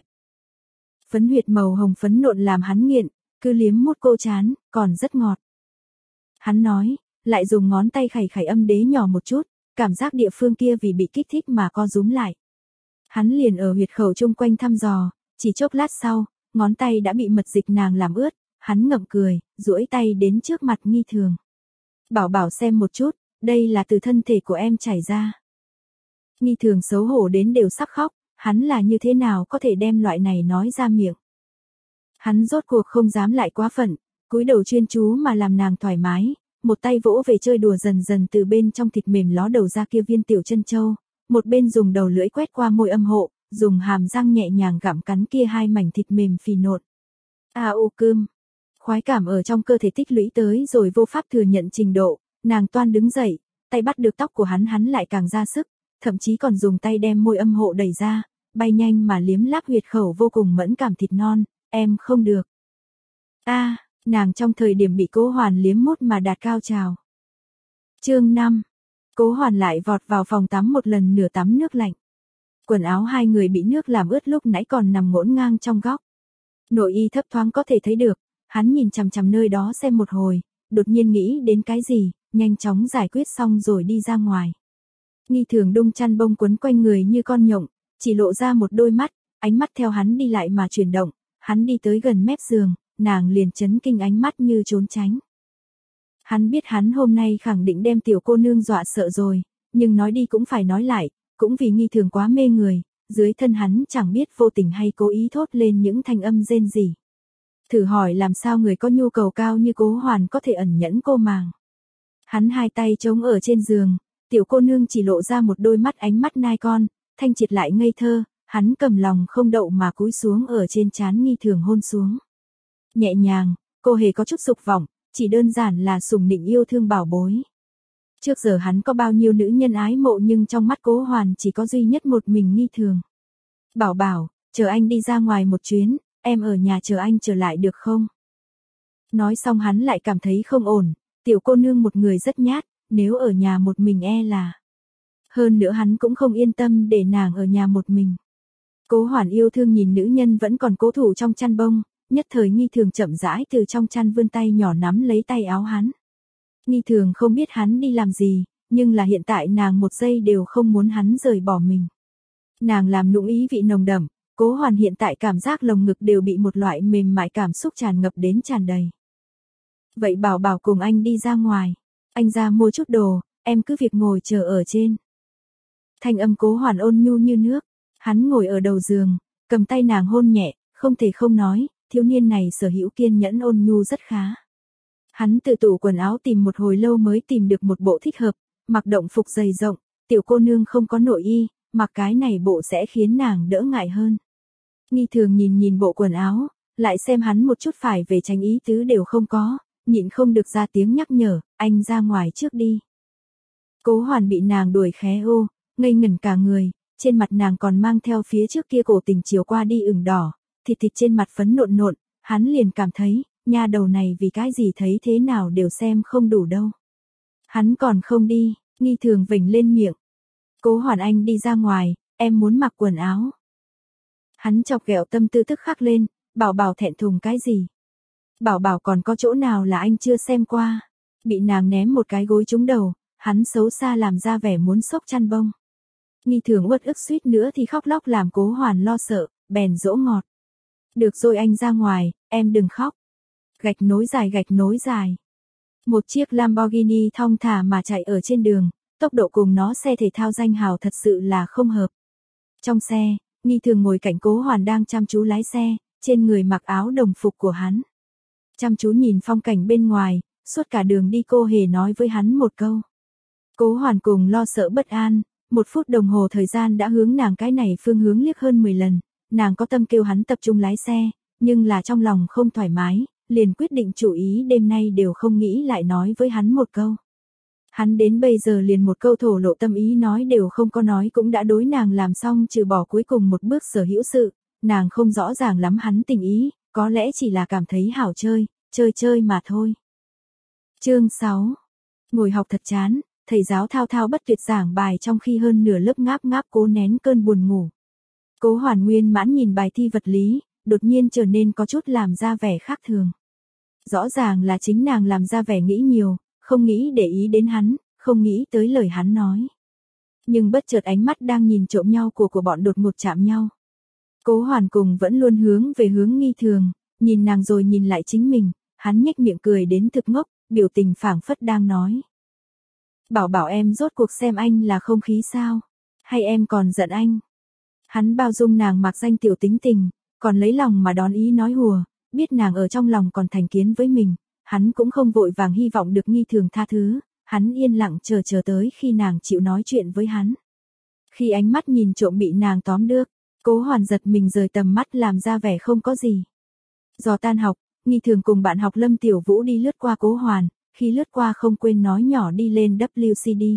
Phấn huyệt màu hồng phấn nộn làm hắn nghiện, cứ liếm mút cô chán, còn rất ngọt. Hắn nói, lại dùng ngón tay khẩy khẩy âm đế nhỏ một chút, cảm giác địa phương kia vì bị kích thích mà co rúm lại. Hắn liền ở huyệt khẩu chung quanh thăm dò, chỉ chốc lát sau, ngón tay đã bị mật dịch nàng làm ướt, hắn ngậm cười, duỗi tay đến trước mặt nghi thường. Bảo bảo xem một chút, đây là từ thân thể của em chảy ra. Nghi thường xấu hổ đến đều sắp khóc, hắn là như thế nào có thể đem loại này nói ra miệng. Hắn rốt cuộc không dám lại quá phận, cúi đầu chuyên chú mà làm nàng thoải mái, một tay vỗ về chơi đùa dần dần từ bên trong thịt mềm ló đầu ra kia viên tiểu chân châu, một bên dùng đầu lưỡi quét qua môi âm hộ, dùng hàm răng nhẹ nhàng gặm cắn kia hai mảnh thịt mềm phì nộn. A ô cơm. Khoái cảm ở trong cơ thể tích lũy tới rồi vô pháp thừa nhận trình độ, nàng toan đứng dậy, tay bắt được tóc của hắn hắn lại càng ra sức, thậm chí còn dùng tay đem môi âm hộ đẩy ra, bay nhanh mà liếm láp huyệt khẩu vô cùng mẫn cảm thịt non, em không được. A, à, nàng trong thời điểm bị Cố Hoàn liếm mút mà đạt cao trào. Chương năm. Cố Hoàn lại vọt vào phòng tắm một lần nửa tắm nước lạnh. Quần áo hai người bị nước làm ướt lúc nãy còn nằm ngổn ngang trong góc. Nội y thấp thoáng có thể thấy được, hắn nhìn chằm chằm nơi đó xem một hồi, đột nhiên nghĩ đến cái gì, nhanh chóng giải quyết xong rồi đi ra ngoài. Nghi thường đung chăn bông quấn quanh người như con nhộng, chỉ lộ ra một đôi mắt, ánh mắt theo hắn đi lại mà chuyển động, hắn đi tới gần mép giường, nàng liền chấn kinh ánh mắt như trốn tránh. Hắn biết hắn hôm nay khẳng định đem tiểu cô nương dọa sợ rồi, nhưng nói đi cũng phải nói lại, cũng vì nghi thường quá mê người, dưới thân hắn chẳng biết vô tình hay cố ý thốt lên những thanh âm rên rỉ. Thử hỏi làm sao người có nhu cầu cao như Cố Hoàn có thể ẩn nhẫn cô màng. Hắn hai tay chống ở trên giường, tiểu cô nương chỉ lộ ra một đôi mắt ánh mắt nai con, thanh triệt lại ngây thơ, hắn cầm lòng không đậu mà cúi xuống ở trên trán nghi thường hôn xuống. Nhẹ nhàng, cô hề có chút dục vọng, chỉ đơn giản là sủng nịnh yêu thương bảo bối. Trước giờ hắn có bao nhiêu nữ nhân ái mộ nhưng trong mắt Cố Hoàn chỉ có duy nhất một mình nghi thường. Bảo bảo, chờ anh đi ra ngoài một chuyến, em ở nhà chờ anh trở lại được không? Nói xong hắn lại cảm thấy không ổn, tiểu cô nương một người rất nhát, nếu ở nhà một mình e là. Hơn nữa hắn cũng không yên tâm để nàng ở nhà một mình. Cố Hoàn yêu thương nhìn nữ nhân vẫn còn cố thủ trong chăn bông, nhất thời Nghi Thường chậm rãi từ trong chăn vươn tay nhỏ nắm lấy tay áo hắn. Nghi Thường không biết hắn đi làm gì, nhưng là hiện tại nàng một giây đều không muốn hắn rời bỏ mình. Nàng làm nũng ý vị nồng đậm, Cố Hoàn hiện tại cảm giác lồng ngực đều bị một loại mềm mại cảm xúc tràn ngập đến tràn đầy. Vậy bảo bảo cùng anh đi ra ngoài, anh ra mua chút đồ, em cứ việc ngồi chờ ở trên. Thanh âm Cố Hoàn ôn nhu như nước, hắn ngồi ở đầu giường, cầm tay nàng hôn nhẹ, không thể không nói, thiếu niên này sở hữu kiên nhẫn ôn nhu rất khá. Hắn từ tủ quần áo tìm một hồi lâu mới tìm được một bộ thích hợp, mặc động phục dày rộng, tiểu cô nương không có nội y, mặc cái này bộ sẽ khiến nàng đỡ ngại hơn. Nghi Thường nhìn nhìn bộ quần áo, lại xem hắn một chút phải về tránh ý tứ đều không có, nhịn không được ra tiếng nhắc nhở, anh ra ngoài trước đi. Cố Hoàn bị nàng đuổi khé ô, ngây ngẩn cả người, trên mặt nàng còn mang theo phía trước kia cổ tình chiều qua đi ửng đỏ, thịt thịt trên mặt phấn nộn nộn, hắn liền cảm thấy, nha đầu này vì cái gì thấy thế nào đều xem không đủ đâu. Hắn còn không đi, Nghi Thường vểnh lên miệng. Cố Hoàn anh đi ra ngoài, em muốn mặc quần áo. Hắn chọc ghẹo tâm tư tức khắc lên, bảo bảo thẹn thùng cái gì. Bảo bảo còn có chỗ nào là anh chưa xem qua. Bị nàng ném một cái gối trúng đầu, hắn xấu xa làm ra vẻ muốn xốc chăn bông. Nghi Thường uất ức suýt nữa thì khóc lóc làm Cố Hoàn lo sợ, bèn dỗ ngọt. Được rồi anh ra ngoài, em đừng khóc. Gạch nối dài gạch nối dài. Một chiếc Lamborghini thong thả mà chạy ở trên đường, tốc độ cùng nó xe thể thao danh hào thật sự là không hợp. Trong xe, Nghi Thường ngồi cạnh Cố Hoàn đang chăm chú lái xe, trên người mặc áo đồng phục của hắn. Chăm chú nhìn phong cảnh bên ngoài, suốt cả đường đi cô hề nói với hắn một câu. Cố Hoàn cùng lo sợ bất an, một phút đồng hồ thời gian đã hướng nàng cái này phương hướng liếc hơn mười lần, nàng có tâm kêu hắn tập trung lái xe, nhưng là trong lòng không thoải mái, liền quyết định chủ ý đêm nay đều không nghĩ lại nói với hắn một câu. Hắn đến bây giờ liền một câu thổ lộ tâm ý nói đều không có nói cũng đã đối nàng làm xong trừ bỏ cuối cùng một bước sở hữu sự, nàng không rõ ràng lắm hắn tình ý, có lẽ chỉ là cảm thấy hảo chơi, chơi chơi mà thôi. Chương sáu. Ngồi học thật chán, thầy giáo thao thao bất tuyệt giảng bài trong khi hơn nửa lớp ngáp ngáp cố nén cơn buồn ngủ. Cố Hoàn nguyên mãn nhìn bài thi vật lý, đột nhiên trở nên có chút làm ra vẻ khác thường. Rõ ràng là chính nàng làm ra vẻ nghĩ nhiều, không nghĩ để ý đến hắn, không nghĩ tới lời hắn nói. Nhưng bất chợt ánh mắt đang nhìn trộm nhau của của bọn đột ngột chạm nhau. Cố Hoàn cùng vẫn luôn hướng về hướng Nghi Thường, nhìn nàng rồi nhìn lại chính mình, hắn nhếch miệng cười đến thực ngốc, biểu tình phảng phất đang nói. Bảo bảo em rốt cuộc xem anh là không khí sao? Hay em còn giận anh? Hắn bao dung nàng mặc danh tiểu tính tình, còn lấy lòng mà đón ý nói hùa, biết nàng ở trong lòng còn thành kiến với mình, hắn cũng không vội vàng hy vọng được Nghi Thường tha thứ, hắn yên lặng chờ chờ tới khi nàng chịu nói chuyện với hắn. Khi ánh mắt nhìn trộm bị nàng tóm được, Cố Hoàn giật mình rời tầm mắt làm ra vẻ không có gì. Do tan học, Nghi Thường cùng bạn học Lâm Tiểu Vũ đi lướt qua Cố Hoàn, khi lướt qua không quên nói nhỏ đi lên W C D.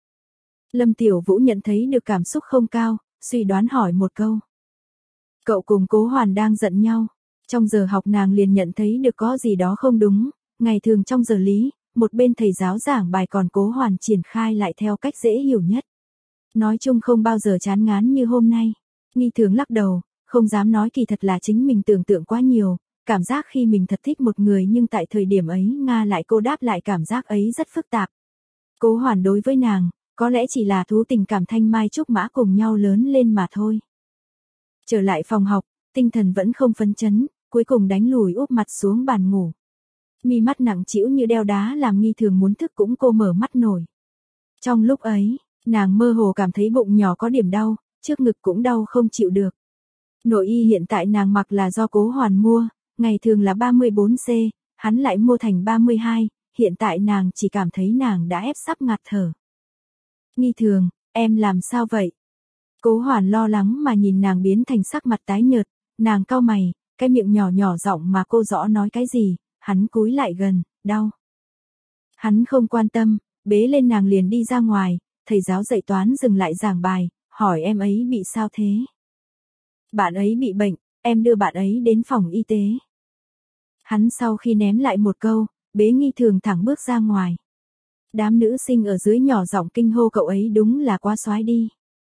Lâm Tiểu Vũ nhận thấy được cảm xúc không cao, suy đoán hỏi một câu. Cậu cùng Cố Hoàn đang giận nhau. Trong giờ học nàng liền nhận thấy được có gì đó không đúng, ngày thường trong giờ lý, một bên thầy giáo giảng bài còn Cố Hoàn triển khai lại theo cách dễ hiểu nhất. Nói chung không bao giờ chán ngán như hôm nay. Nghi Thường lắc đầu, không dám nói kỳ thật là chính mình tưởng tượng quá nhiều, cảm giác khi mình thật thích một người nhưng tại thời điểm ấy Nga lại cô đáp lại cảm giác ấy rất phức tạp. Cố Hoàn đối với nàng, có lẽ chỉ là thú tình cảm thanh mai trúc mã cùng nhau lớn lên mà thôi. Trở lại phòng học, tinh thần vẫn không phấn chấn, cuối cùng đánh lùi úp mặt xuống bàn ngủ. Mi mắt nặng trĩu như đeo đá làm Nghi Thường muốn thức cũng cô mở mắt nổi. Trong lúc ấy, nàng mơ hồ cảm thấy bụng nhỏ có điểm đau, trước ngực cũng đau không chịu được. Nội y hiện tại nàng mặc là do Cố Hoàn mua, ngày thường là ba mươi bốn C, hắn lại mua thành ba mươi hai, hiện tại nàng chỉ cảm thấy nàng đã ép sắp ngạt thở. Nghi Thường, em làm sao vậy? Cố Hoàn lo lắng mà nhìn nàng biến thành sắc mặt tái nhợt, nàng cau mày, cái miệng nhỏ nhỏ giọng mà cô rõ nói cái gì, hắn cúi lại gần, đau. Hắn không quan tâm, bế lên nàng liền đi ra ngoài, thầy giáo dạy toán dừng lại giảng bài, hỏi em ấy bị sao thế? Bạn ấy bị bệnh, em đưa bạn ấy đến phòng y tế. Hắn sau khi ném lại một câu, bế Nghi Thường thẳng bước ra ngoài. Đám nữ sinh ở dưới nhỏ giọng kinh hô cậu ấy đúng là quá soái đi.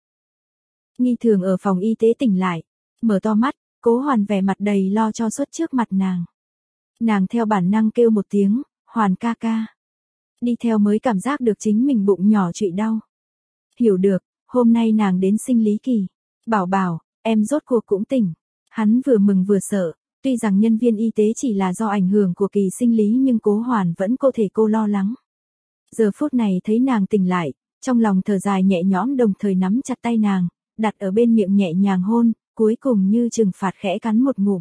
Nghi Thường ở phòng y tế tỉnh lại, mở to mắt, Cố Hoàn vẻ mặt đầy lo cho suốt trước mặt nàng. Nàng theo bản năng kêu một tiếng, Hoàn ca ca. Đi theo mới cảm giác được chính mình bụng nhỏ trụy đau. Hiểu được, hôm nay nàng đến sinh lý kỳ. Bảo bảo, em rốt cuộc cũng tỉnh. Hắn vừa mừng vừa sợ, tuy rằng nhân viên y tế chỉ là do ảnh hưởng của kỳ sinh lý nhưng Cố Hoàn vẫn có thể cô lo lắng. Giờ phút này thấy nàng tỉnh lại, trong lòng thở dài nhẹ nhõm đồng thời nắm chặt tay nàng, đặt ở bên miệng nhẹ nhàng hôn, cuối cùng như trừng phạt khẽ cắn một ngụm.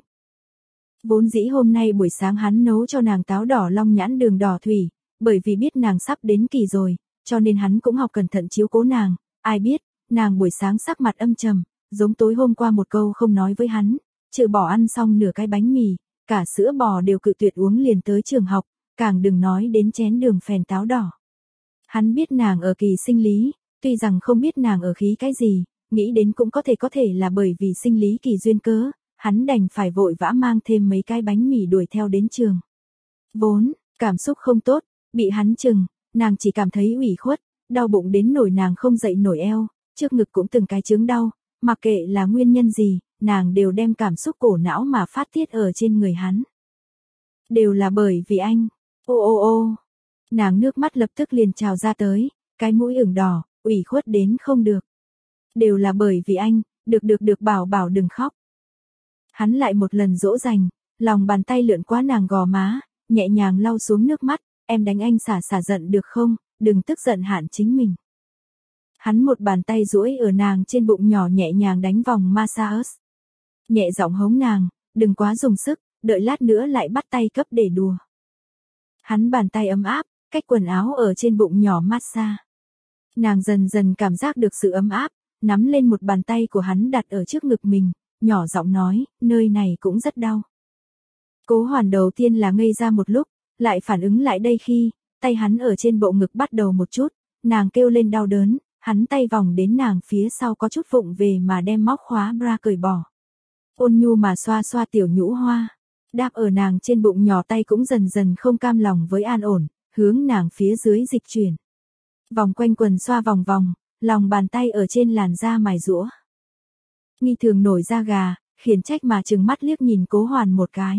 Vốn dĩ hôm nay buổi sáng hắn nấu cho nàng táo đỏ long nhãn đường đỏ thủy, bởi vì biết nàng sắp đến kỳ rồi, cho nên hắn cũng học cẩn thận chiếu cố nàng, ai biết, nàng buổi sáng sắc mặt âm trầm, giống tối hôm qua một câu không nói với hắn, trừ bỏ ăn xong nửa cái bánh mì, cả sữa bò đều cự tuyệt uống liền tới trường học, càng đừng nói đến chén đường phèn táo đỏ. Hắn biết nàng ở kỳ sinh lý, tuy rằng không biết nàng ở khí cái gì, nghĩ đến cũng có thể có thể là bởi vì sinh lý kỳ duyên cớ, hắn đành phải vội vã mang thêm mấy cái bánh mì đuổi theo đến trường. Vốn, cảm xúc không tốt, bị hắn chừng, nàng chỉ cảm thấy ủy khuất, đau bụng đến nổi nàng không dậy nổi eo, trước ngực cũng từng cái chứng đau, mặc kệ là nguyên nhân gì, nàng đều đem cảm xúc cổ não mà phát tiết ở trên người hắn. Đều là bởi vì anh, ô ô ô, nàng nước mắt lập tức liền trào ra tới, cái mũi ửng đỏ, ủy khuất đến không được. Đều là bởi vì anh, được được được bảo bảo đừng khóc. Hắn lại một lần dỗ dành, lòng bàn tay lượn qua nàng gò má, nhẹ nhàng lau xuống nước mắt, em đánh anh xả xả giận được không, đừng tức giận hạn chính mình. Hắn một bàn tay duỗi ở nàng trên bụng nhỏ nhẹ nhàng đánh vòng massage. Nhẹ giọng hống nàng, đừng quá dùng sức, đợi lát nữa lại bắt tay cấp để đùa. Hắn bàn tay ấm áp, cách quần áo ở trên bụng nhỏ massage. Nàng dần dần cảm giác được sự ấm áp, nắm lên một bàn tay của hắn đặt ở trước ngực mình, nhỏ giọng nói, nơi này cũng rất đau. Cố Hoàn đầu tiên là ngây ra một lúc, lại phản ứng lại đây khi, tay hắn ở trên bộ ngực bắt đầu một chút, nàng kêu lên đau đớn, hắn tay vòng đến nàng phía sau có chút vụng về mà đem móc khóa bra cởi bỏ. Ôn nhu mà xoa xoa tiểu nhũ hoa, đáp ở nàng trên bụng nhỏ tay cũng dần dần không cam lòng với an ổn, hướng nàng phía dưới dịch chuyển. Vòng quanh quần xoa vòng vòng, lòng bàn tay ở trên làn da mài giũa. Nghi Thường nổi da gà, khiển trách mà trừng mắt liếc nhìn Cố Hoàn một cái.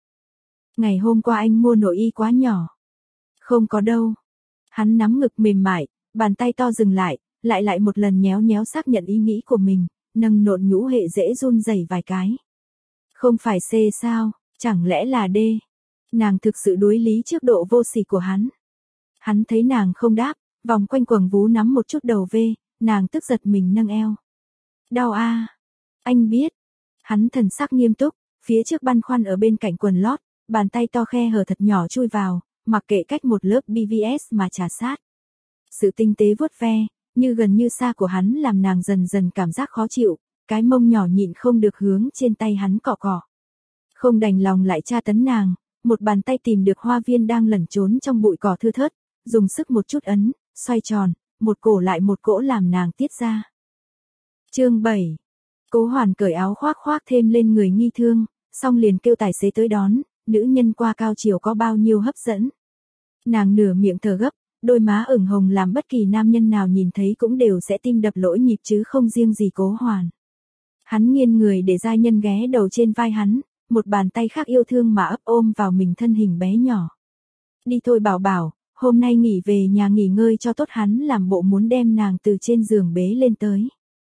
Ngày hôm qua anh mua nội y quá nhỏ. Không có đâu. Hắn nắm ngực mềm mại, bàn tay to dừng lại, lại lại một lần nhéo nhéo xác nhận ý nghĩ của mình, nâng nộn nhũ hệ dễ run rẩy vài cái. Không phải C sao, chẳng lẽ là D? Nàng thực sự đối lý trước độ vô sỉ của hắn. Hắn thấy nàng không đáp, vòng quanh quầng vú nắm một chút đầu V, nàng tức giật mình nâng eo. Đau a, à. Anh biết. Hắn thần sắc nghiêm túc, phía trước băn khoăn ở bên cạnh quần lót, bàn tay to khe hở thật nhỏ chui vào, mặc kệ cách một lớp bê vê ét mà trà sát. Sự tinh tế vuốt ve, như gần như xa của hắn làm nàng dần dần cảm giác khó chịu, cái mông nhỏ nhịn không được hướng trên tay hắn cọ cọ. Không đành lòng lại tra tấn nàng, một bàn tay tìm được hoa viên đang lẩn trốn trong bụi cỏ thưa thớt, dùng sức một chút ấn, xoay tròn, một cổ lại một cỗ làm nàng tiết ra. Chương bảy. Cố Hoàn cởi áo khoác khoác thêm lên người Nghi Thương, xong liền kêu tài xế tới đón, nữ nhân qua cao chiều có bao nhiêu hấp dẫn. Nàng nửa miệng thở gấp, đôi má ửng hồng làm bất kỳ nam nhân nào nhìn thấy cũng đều sẽ tim đập lỗi nhịp chứ không riêng gì Cố Hoàn. Hắn nghiêng người để giai nhân ghé đầu trên vai hắn, một bàn tay khác yêu thương mà ấp ôm vào mình thân hình bé nhỏ. Đi thôi bảo bảo, hôm nay nghỉ về nhà nghỉ ngơi cho tốt, hắn làm bộ muốn đem nàng từ trên giường bế lên tới.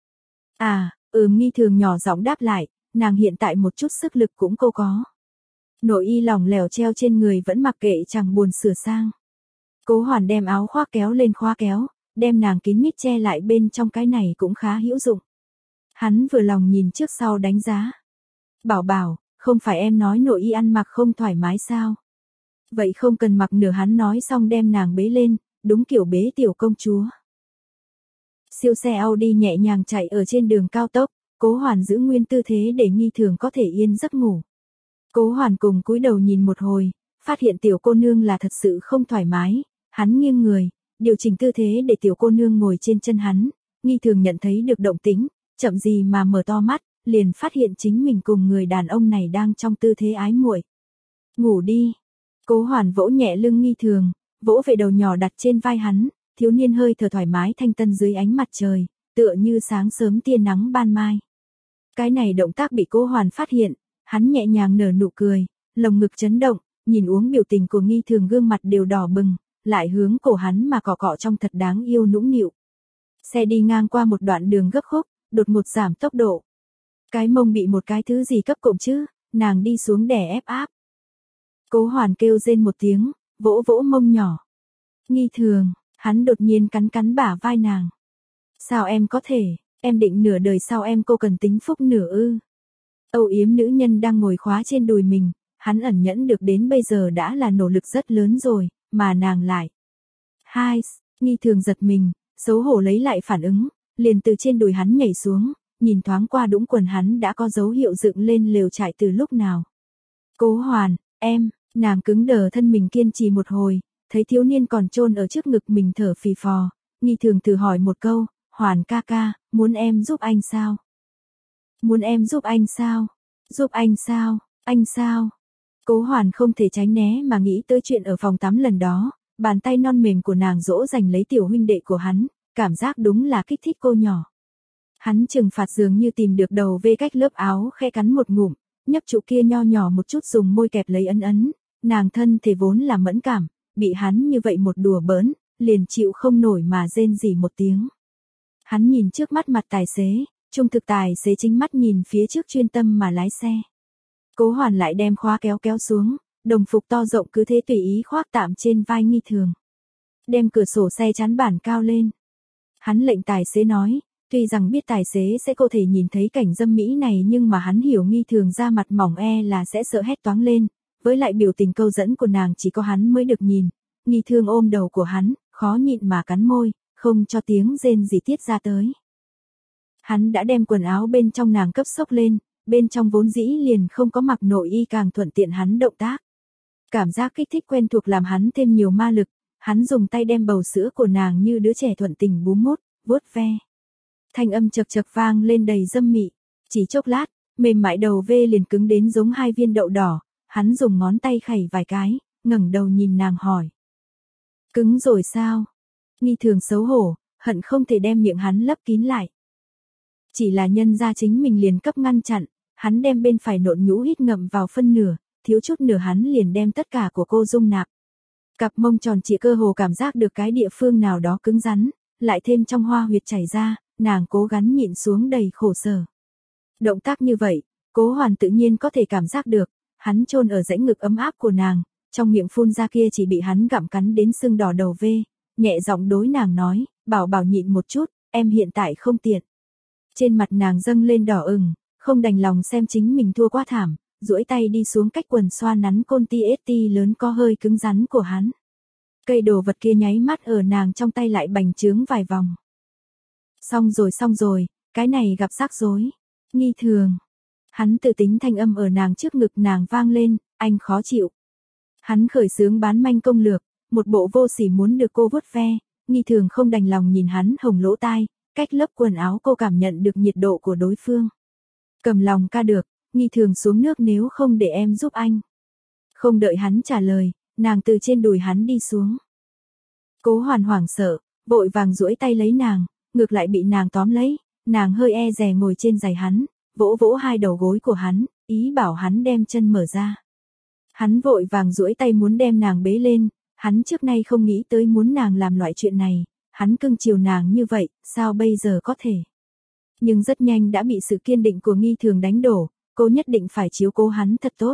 À, ừm Nghi Thường nhỏ giọng đáp lại, nàng hiện tại một chút sức lực cũng cô có. Nội y lỏng lẻo treo trên người vẫn mặc kệ chẳng buồn sửa sang. Cố Hoàn đem áo khoác kéo lên khóa kéo, đem nàng kín mít che lại bên trong, cái này cũng khá hữu dụng. Hắn vừa lòng nhìn trước sau đánh giá. Bảo bảo, không phải em nói nội y ăn mặc không thoải mái sao? Vậy không cần mặc nửa, hắn nói xong đem nàng bế lên, đúng kiểu bế tiểu công chúa. Siêu xe Audi nhẹ nhàng chạy ở trên đường cao tốc, Cố Hoàn giữ nguyên tư thế để Nghi Thường có thể yên giấc ngủ. Cố Hoàn cùng cúi đầu nhìn một hồi, phát hiện tiểu cô nương là thật sự không thoải mái, hắn nghiêng người, điều chỉnh tư thế để tiểu cô nương ngồi trên chân hắn, Nghi Thường nhận thấy được động tĩnh, chậm gì mà mở to mắt, liền phát hiện chính mình cùng người đàn ông này đang trong tư thế ái muội. Ngủ đi. Cố Hoàn vỗ nhẹ lưng Nghi Thường, vỗ về đầu nhỏ đặt trên vai hắn, thiếu niên hơi thở thoải mái thanh tân dưới ánh mặt trời, tựa như sáng sớm tia nắng ban mai. Cái này động tác bị Cố Hoàn phát hiện, hắn nhẹ nhàng nở nụ cười, lồng ngực chấn động, nhìn uống biểu tình của Nghi Thường gương mặt đều đỏ bừng, lại hướng cổ hắn mà cọ cọ trong thật đáng yêu nũng nịu. Xe đi ngang qua một đoạn đường gấp khúc, đột ngột giảm tốc độ. Cái mông bị một cái thứ gì cấp cộng chứ, nàng đi xuống đè ép áp. Cố Hoàn kêu rên một tiếng, vỗ vỗ mông nhỏ. Nghi Thường, hắn đột nhiên cắn cắn bả vai nàng. Sao em có thể, em định nửa đời sau em cô cần tính phúc nửa ư. Âu yếm nữ nhân đang ngồi khóa trên đùi mình, hắn ẩn nhẫn được đến bây giờ đã là nỗ lực rất lớn rồi, mà nàng lại. Hai, Nghi Thường giật mình, xấu hổ lấy lại phản ứng, liền từ trên đùi hắn nhảy xuống, nhìn thoáng qua đũng quần hắn đã có dấu hiệu dựng lên lều trại từ lúc nào. Cố Hoàn, em, nàng cứng đờ thân mình kiên trì một hồi, thấy thiếu niên còn chôn ở trước ngực mình thở phì phò, Nghi Thường thử hỏi một câu, Hoàn ca ca, muốn em giúp anh sao? Muốn em giúp anh sao? Giúp anh sao? Anh sao? Cố Hoàn không thể tránh né mà nghĩ tới chuyện ở phòng tắm lần đó, bàn tay non mềm của nàng dỗ dành lấy tiểu huynh đệ của hắn, cảm giác đúng là kích thích cô nhỏ. Hắn trừng phạt dường như tìm được đầu vê cách lớp áo khe cắn một ngụm, nhấp trụ kia nho nhỏ một chút dùng môi kẹp lấy ấn ấn, nàng thân thể vốn là mẫn cảm, bị hắn như vậy một đùa bỡn, liền chịu không nổi mà rên rỉ một tiếng. Hắn nhìn trước mắt mặt tài xế, trung thực tài xế chính mắt nhìn phía trước chuyên tâm mà lái xe. Cố Hoàn lại đem khóa kéo kéo xuống, đồng phục to rộng cứ thế tùy ý khoác tạm trên vai Nghi Thường. Đem cửa sổ xe chắn bản cao lên. Hắn lệnh tài xế nói, tuy rằng biết tài xế sẽ có thể nhìn thấy cảnh dâm mỹ này nhưng mà hắn hiểu Nghi Thường ra mặt mỏng e là sẽ sợ hét toáng lên, với lại biểu tình câu dẫn của nàng chỉ có hắn mới được nhìn. Nghi Thường ôm đầu của hắn, khó nhịn mà cắn môi, không cho tiếng rên gì tiết ra tới. Hắn đã đem quần áo bên trong nàng cấp xốc lên, bên trong vốn dĩ liền không có mặc nội y càng thuận tiện hắn động tác. Cảm giác kích thích quen thuộc làm hắn thêm nhiều ma lực, hắn dùng tay đem bầu sữa của nàng như đứa trẻ thuận tình búm mút, vuốt ve. Thanh âm chật chật vang lên đầy dâm mị, chỉ chốc lát, mềm mại đầu vê liền cứng đến giống hai viên đậu đỏ, hắn dùng ngón tay khẩy vài cái, ngẩng đầu nhìn nàng hỏi. Cứng rồi sao? Nghi Thường xấu hổ, hận không thể đem miệng hắn lấp kín lại. Chỉ là nhân ra chính mình liền cấp ngăn chặn, hắn đem bên phải nộn nhũ hít ngậm vào phân nửa, thiếu chút nửa hắn liền đem tất cả của cô dung nạp. Cặp mông tròn trịa cơ hồ cảm giác được cái địa phương nào đó cứng rắn, lại thêm trong hoa huyệt chảy ra, nàng cố gắng nhịn xuống đầy khổ sở. Động tác như vậy, Cố Hoàn tự nhiên có thể cảm giác được, hắn chôn ở rãnh ngực ấm áp của nàng, trong miệng phun ra kia chỉ bị hắn gặm cắn đến sưng đỏ đầu vê, nhẹ giọng đối nàng nói, bảo bảo nhịn một chút, em hiện tại không tiện. Trên mặt nàng dâng lên đỏ ửng, không đành lòng xem chính mình thua quá thảm, duỗi tay đi xuống cách quần xoa nắn côn ti ết ti lớn có hơi cứng rắn của hắn. Cây đồ vật kia nháy mắt ở nàng trong tay lại bành trướng vài vòng. Xong rồi xong rồi, cái này gặp rắc rối. Nghi Thường. Hắn tự tính thanh âm ở nàng trước ngực nàng vang lên, anh khó chịu. Hắn khởi xướng bán manh công lược, một bộ vô sỉ muốn được cô vuốt ve, Nghi Thường không đành lòng nhìn hắn hồng lỗ tai, cách lớp quần áo cô cảm nhận được nhiệt độ của đối phương. Cầm lòng ca được, Nghi Thường xuống nước nếu không để em giúp anh. Không đợi hắn trả lời, nàng từ trên đùi hắn đi xuống. Cố Hoàn hoảng sợ, vội vàng duỗi tay lấy nàng, ngược lại bị nàng tóm lấy, nàng hơi e dè ngồi trên giày hắn, vỗ vỗ hai đầu gối của hắn, ý bảo hắn đem chân mở ra. Hắn vội vàng duỗi tay muốn đem nàng bế lên, hắn trước nay không nghĩ tới muốn nàng làm loại chuyện này, hắn cưng chiều nàng như vậy, sao bây giờ có thể. Nhưng rất nhanh đã bị sự kiên định của Nghi Thường đánh đổ, cô nhất định phải chiếu cố hắn thật tốt.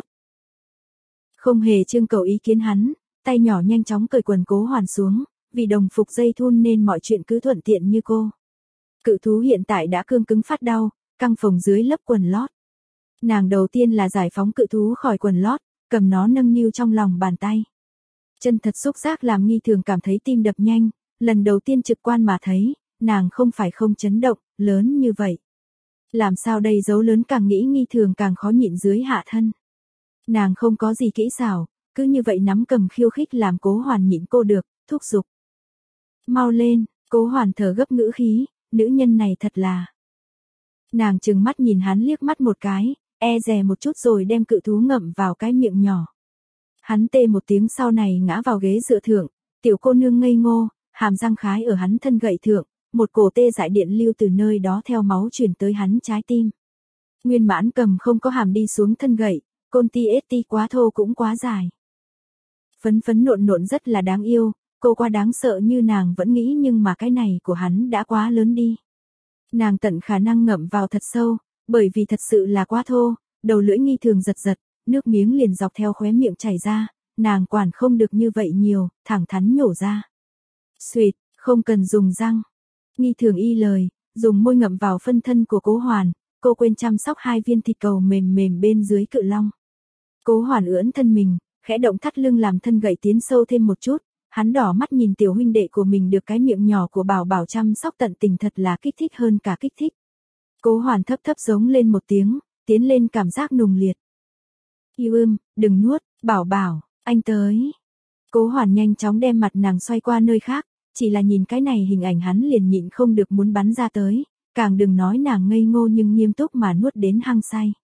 Không hề trưng cầu ý kiến hắn, tay nhỏ nhanh chóng cởi quần Cố Hoàn xuống, vì đồng phục dây thun nên mọi chuyện cứ thuận tiện như cô. Cự thú hiện tại đã cương cứng phát đau, căng phồng dưới lớp quần lót. Nàng đầu tiên là giải phóng cự thú khỏi quần lót, cầm nó nâng niu trong lòng bàn tay. Chân thật xúc giác làm Nghi Thường cảm thấy tim đập nhanh, lần đầu tiên trực quan mà thấy, nàng không phải không chấn động, lớn như vậy. Làm sao đây dấu lớn càng nghĩ Nghi Thường càng khó nhịn dưới hạ thân. Nàng không có gì kỹ xảo, cứ như vậy nắm cầm khiêu khích làm Cố Hoàn nhịn cô được, thúc giục. Mau lên, Cố Hoàn thở gấp ngữ khí, nữ nhân này thật là. Nàng trừng mắt nhìn hắn liếc mắt một cái, e dè một chút rồi đem cự thú ngậm vào cái miệng nhỏ. Hắn tê một tiếng sau này ngã vào ghế dựa thượng, tiểu cô nương ngây ngô, hàm răng khái ở hắn thân gậy thượng, một cổ tê dại điện lưu từ nơi đó theo máu truyền tới hắn trái tim. Nguyên Mãn cầm không có hàm đi xuống thân gậy, côn ti ết ti quá thô cũng quá dài. Phấn phấn nộn nộn rất là đáng yêu, cô quá đáng sợ như nàng vẫn nghĩ nhưng mà cái này của hắn đã quá lớn đi. Nàng tận khả năng ngậm vào thật sâu, bởi vì thật sự là quá thô, đầu lưỡi nghi thường giật giật, nước miếng liền dọc theo khóe miệng chảy ra, nàng quản không được như vậy nhiều, thẳng thắn nhổ ra. Xuyệt, không cần dùng răng. Nghi thường y lời, dùng môi ngậm vào phân thân của Cố Hoàn, cô quên chăm sóc hai viên thịt cầu mềm mềm bên dưới cự long. Cố Hoàn ưỡn thân mình, khẽ động thắt lưng làm thân gậy tiến sâu thêm một chút, hắn đỏ mắt nhìn tiểu huynh đệ của mình được cái miệng nhỏ của Bảo Bảo chăm sóc tận tình thật là kích thích hơn cả kích thích. Cố Hoàn thấp thấp giống lên một tiếng, tiến lên cảm giác nùng liệt. Yêu ưm, đừng nuốt, Bảo Bảo, anh tới. Cố Hoàn nhanh chóng đem mặt nàng xoay qua nơi khác, chỉ là nhìn cái này hình ảnh hắn liền nhịn không được muốn bắn ra tới, càng đừng nói nàng ngây ngô nhưng nghiêm túc mà nuốt đến hăng say.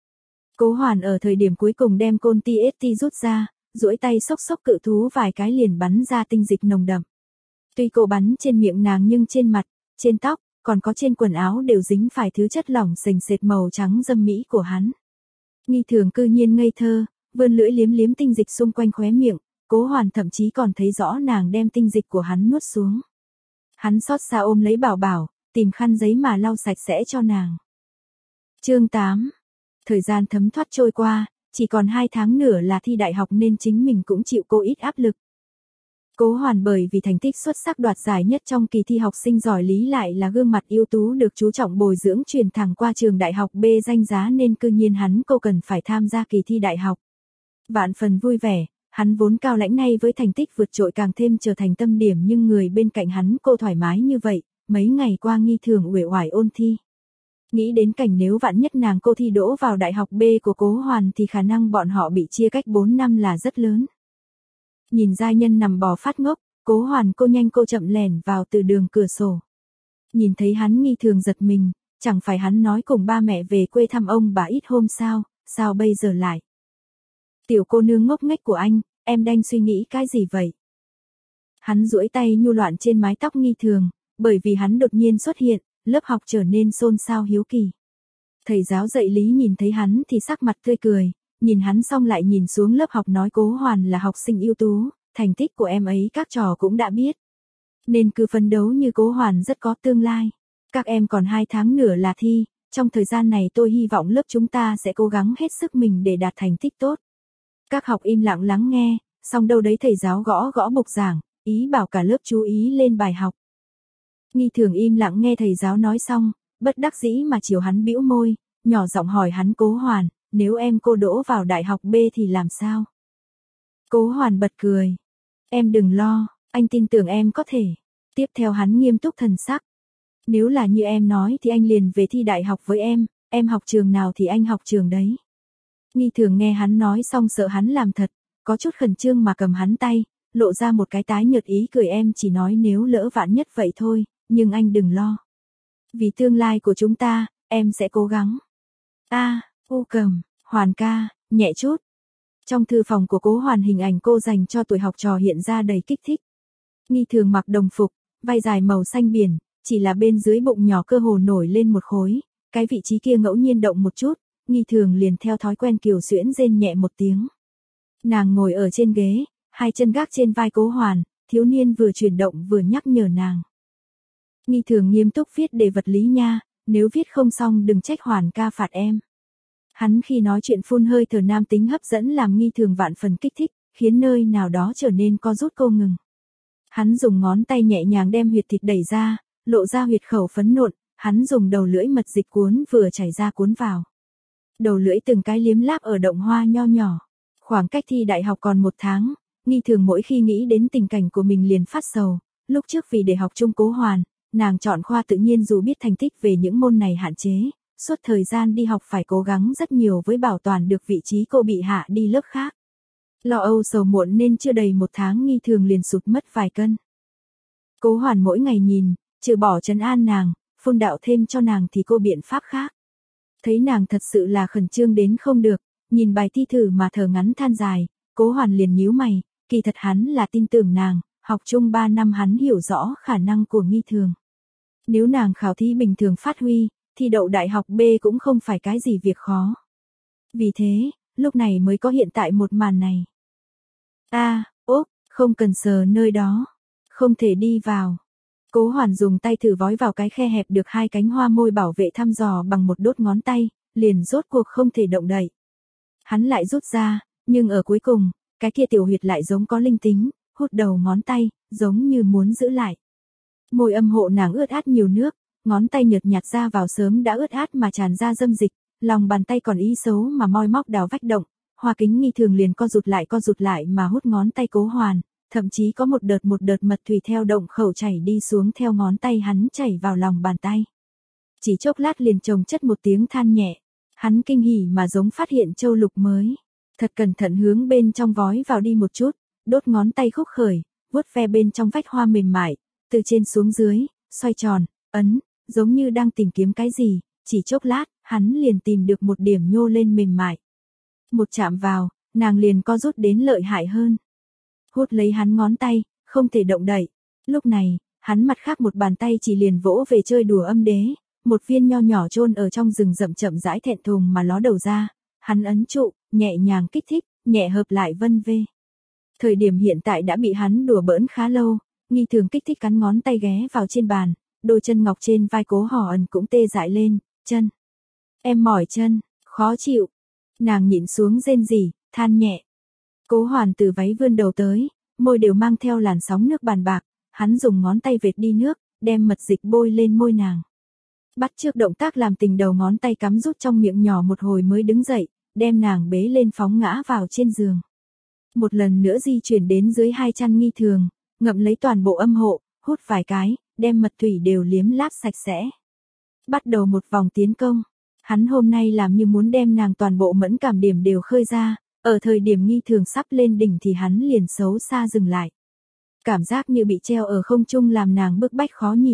Cố Hoàn ở thời điểm cuối cùng đem côn ti ết ti rút ra, duỗi tay xốc xốc cự thú vài cái liền bắn ra tinh dịch nồng đậm. Tuy cô bắn trên miệng nàng nhưng trên mặt, trên tóc, còn có trên quần áo đều dính phải thứ chất lỏng sền sệt màu trắng dâm mỹ của hắn. Nghi thường cư nhiên ngây thơ, vươn lưỡi liếm liếm tinh dịch xung quanh khóe miệng, Cố Hoàn thậm chí còn thấy rõ nàng đem tinh dịch của hắn nuốt xuống. Hắn xót xa ôm lấy Bảo Bảo, tìm khăn giấy mà lau sạch sẽ cho nàng. Chương tám. Thời gian thấm thoát trôi qua, chỉ còn hai tháng nữa là thi đại học nên chính mình cũng chịu cô ít áp lực. Cố Hoàn bởi vì thành tích xuất sắc đoạt giải nhất trong kỳ thi học sinh giỏi lý lại là gương mặt ưu tú được chú trọng bồi dưỡng truyền thẳng qua trường đại học B danh giá nên cư nhiên hắn cô cần phải tham gia kỳ thi đại học. Vạn phần vui vẻ, hắn vốn cao lãnh nay với thành tích vượt trội càng thêm trở thành tâm điểm nhưng người bên cạnh hắn cô thoải mái như vậy, mấy ngày qua nghi thường uể oải ôn thi. Nghĩ đến cảnh nếu vạn nhất nàng cô thi đỗ vào đại học B của Cố Hoàn thì khả năng bọn họ bị chia cách bốn năm là rất lớn. Nhìn giai nhân nằm bò phát ngốc, Cố Hoàn cô nhanh cô chậm lẻn vào từ đường cửa sổ. Nhìn thấy hắn nghi thường giật mình, chẳng phải hắn nói cùng ba mẹ về quê thăm ông bà ít hôm sao, sao bây giờ lại? Tiểu cô nương ngốc nghếch của anh, em đang suy nghĩ cái gì vậy? Hắn duỗi tay nhu loạn trên mái tóc nghi thường, bởi vì hắn đột nhiên xuất hiện, lớp học trở nên xôn xao hiếu kỳ. Thầy giáo dạy lý nhìn thấy hắn thì sắc mặt tươi cười, nhìn hắn xong lại nhìn xuống lớp học nói Cố Hoàn là học sinh ưu tú, thành tích của em ấy các trò cũng đã biết. Nên cứ phấn đấu như Cố Hoàn rất có tương lai. Các em còn hai tháng nữa là thi, trong thời gian này tôi hy vọng lớp chúng ta sẽ cố gắng hết sức mình để đạt thành tích tốt. Các học im lặng lắng nghe, xong đâu đấy thầy giáo gõ gõ bục giảng, ý bảo cả lớp chú ý lên bài học. Nghi thường im lặng nghe thầy giáo nói xong, bất đắc dĩ mà chiều hắn bĩu môi, nhỏ giọng hỏi hắn Cố Hoàn, nếu em cô đỗ vào đại học B thì làm sao? Cố Hoàn bật cười. Em đừng lo, anh tin tưởng em có thể. Tiếp theo hắn nghiêm túc thần sắc. Nếu là như em nói thì anh liền về thi đại học với em, em học trường nào thì anh học trường đấy. Nghi thường nghe hắn nói xong sợ hắn làm thật, có chút khẩn trương mà cầm hắn tay, lộ ra một cái tái nhợt ý cười em chỉ nói nếu lỡ vạn nhất vậy thôi, nhưng anh đừng lo. Vì tương lai của chúng ta, em sẽ cố gắng. A, à, U Cầm, Hoàn ca, nhẹ chút. Trong thư phòng của Cố Hoàn hình ảnh cô dành cho tuổi học trò hiện ra đầy kích thích. Nghi thường mặc đồng phục, vai dài màu xanh biển, chỉ là bên dưới bụng nhỏ cơ hồ nổi lên một khối, cái vị trí kia ngẫu nhiên động một chút, Nghi thường liền theo thói quen kiều xuyễn rên nhẹ một tiếng. Nàng ngồi ở trên ghế, hai chân gác trên vai Cố Hoàn, thiếu niên vừa chuyển động vừa nhắc nhở nàng. Nghi thường nghiêm túc viết đề vật lý nha, nếu viết không xong đừng trách Hoàn ca phạt em. Hắn khi nói chuyện phun hơi thở nam tính hấp dẫn làm Nghi thường vạn phần kích thích, khiến nơi nào đó trở nên co rút cô ngừng. Hắn dùng ngón tay nhẹ nhàng đem huyệt thịt đẩy ra, lộ ra huyệt khẩu phấn nộn, hắn dùng đầu lưỡi mật dịch cuốn vừa chảy ra cuốn vào. Đầu lưỡi từng cái liếm láp ở động hoa nho nhỏ. Khoảng cách thi đại học còn một tháng, Nghi thường mỗi khi nghĩ đến tình cảnh của mình liền phát sầu. Lúc trước vì để học chung Cố Hoàn, nàng chọn khoa tự nhiên dù biết thành tích về những môn này hạn chế, suốt thời gian đi học phải cố gắng rất nhiều với bảo toàn được vị trí cô bị hạ đi lớp khác. Lo âu sầu muộn nên chưa đầy một tháng Nghi thường liền sụt mất vài cân. Cố Hoàn mỗi ngày nhìn, trừ bỏ trấn an nàng, phun đạo thêm cho nàng thì cô biện pháp khác. Thấy nàng thật sự là khẩn trương đến không được, nhìn bài thi thử mà thở ngắn than dài, Cố Hoàn liền nhíu mày, kỳ thật hắn là tin tưởng nàng, học chung ba năm hắn hiểu rõ khả năng của Nghi Thường. Nếu nàng khảo thí bình thường phát huy, thì đậu đại học B cũng không phải cái gì việc khó. Vì thế, lúc này mới có hiện tại một màn này. A, à, ốp, không cần sờ nơi đó, không thể đi vào. Cố Hoàn dùng tay thử vói vào cái khe hẹp được hai cánh hoa môi bảo vệ thăm dò bằng một đốt ngón tay, liền rốt cuộc không thể động đậy. Hắn lại rút ra, nhưng ở cuối cùng, cái kia tiểu huyệt lại giống có linh tính, hút đầu ngón tay, giống như muốn giữ lại. Môi âm hộ nàng ướt át nhiều nước, ngón tay nhợt nhạt ra vào sớm đã ướt át mà tràn ra dâm dịch, lòng bàn tay còn ý xấu mà moi móc đào vách động, Hoa Kính Nghi Thường liền co rụt lại co rụt lại mà hút ngón tay Cố Hoàn, thậm chí có một đợt một đợt mật thủy theo động khẩu chảy đi xuống theo ngón tay hắn chảy vào lòng bàn tay. Chỉ chốc lát liền chồng chất một tiếng than nhẹ, hắn kinh hỉ mà giống phát hiện châu lục mới, thật cẩn thận hướng bên trong vói vào đi một chút, đốt ngón tay khúc khởi, vuốt ve bên trong vách hoa mềm mại, từ trên xuống dưới, xoay tròn, ấn, giống như đang tìm kiếm cái gì, chỉ chốc lát, hắn liền tìm được một điểm nhô lên mềm mại. Một chạm vào, nàng liền co rút đến lợi hại hơn. Hút lấy hắn ngón tay, không thể động đậy. Lúc này, hắn mặt khác một bàn tay chỉ liền vỗ về chơi đùa âm đế, một viên nho nhỏ chôn ở trong rừng rậm chậm rãi thẹn thùng mà ló đầu ra, hắn ấn trụ, nhẹ nhàng kích thích, nhẹ hợp lại vân vê. Thời điểm hiện tại đã bị hắn đùa bỡn khá lâu, Nghi Thường kích thích cắn ngón tay ghé vào trên bàn, đôi chân ngọc trên vai Cố Hòn cũng tê dại lên, chân. Em mỏi chân, khó chịu. Nàng nhịn xuống rên rỉ, than nhẹ. Cố Hoàn từ váy vươn đầu tới, môi đều mang theo làn sóng nước bàn bạc, hắn dùng ngón tay vệt đi nước, đem mật dịch bôi lên môi nàng. Bắt trước động tác làm tình đầu ngón tay cắm rút trong miệng nhỏ một hồi mới đứng dậy, đem nàng bế lên phóng ngã vào trên giường. Một lần nữa di chuyển đến dưới hai chăn Nghi Thường, ngậm lấy toàn bộ âm hộ, hút vài cái, đem mật thủy đều liếm láp sạch sẽ. Bắt đầu một vòng tiến công, hắn hôm nay làm như muốn đem nàng toàn bộ mẫn cảm điểm đều khơi ra, ở thời điểm Nghi Thường sắp lên đỉnh thì hắn liền xấu xa dừng lại. Cảm giác như bị treo ở không trung làm nàng bức bách khó nhịn.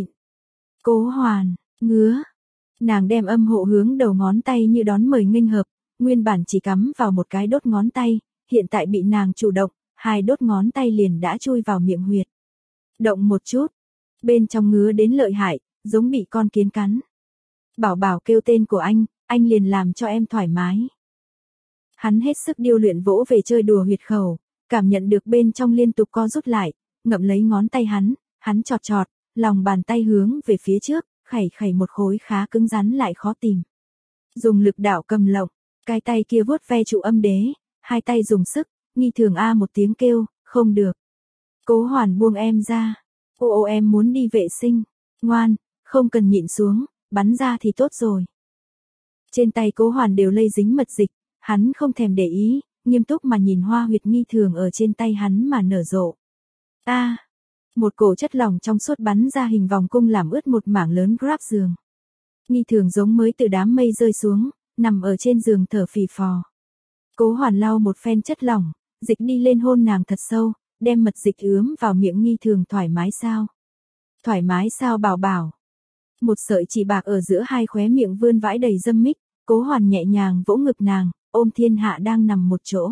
Cố Hoàn, ngứa. Nàng đem âm hộ hướng đầu ngón tay như đón mời nghênh hợp, nguyên bản chỉ cắm vào một cái đốt ngón tay, hiện tại bị nàng chủ động, hai đốt ngón tay liền đã chui vào miệng huyệt. Động một chút, bên trong ngứa đến lợi hại, giống bị con kiến cắn. Bảo Bảo kêu tên của anh, anh liền làm cho em thoải mái. Hắn hết sức điêu luyện vỗ về chơi đùa huyệt khẩu, cảm nhận được bên trong liên tục co rút lại, ngậm lấy ngón tay hắn, hắn chọt chọt, lòng bàn tay hướng về phía trước, khẩy khẩy một khối khá cứng rắn lại khó tìm. Dùng lực đảo cầm lộng, cái tay kia vuốt ve trụ âm đế, hai tay dùng sức, Nghi Thường a một tiếng kêu, không được. Cố Hoàn buông em ra, ô ô em muốn đi vệ sinh, ngoan, không cần nhịn xuống, bắn ra thì tốt rồi. Trên tay Cố Hoàn đều lây dính mật dịch, hắn không thèm để ý, nghiêm túc mà nhìn hoa huyệt Nghi Thường ở trên tay hắn mà nở rộ. A, à, một cổ chất lỏng trong suốt bắn ra hình vòng cung làm ướt một mảng lớn grab giường. Nghi Thường giống mới từ đám mây rơi xuống, nằm ở trên giường thở phì phò. Cố Hoàn lau một phen chất lỏng, dịch đi lên hôn nàng thật sâu, đem mật dịch ướm vào miệng Nghi Thường. Thoải mái sao? Thoải mái sao Bảo Bảo? Một sợi chỉ bạc ở giữa hai khóe miệng vươn vãi đầy dâm mích, Cố Hoàn nhẹ nhàng vỗ ngực nàng, ôm thiên hạ đang nằm một chỗ.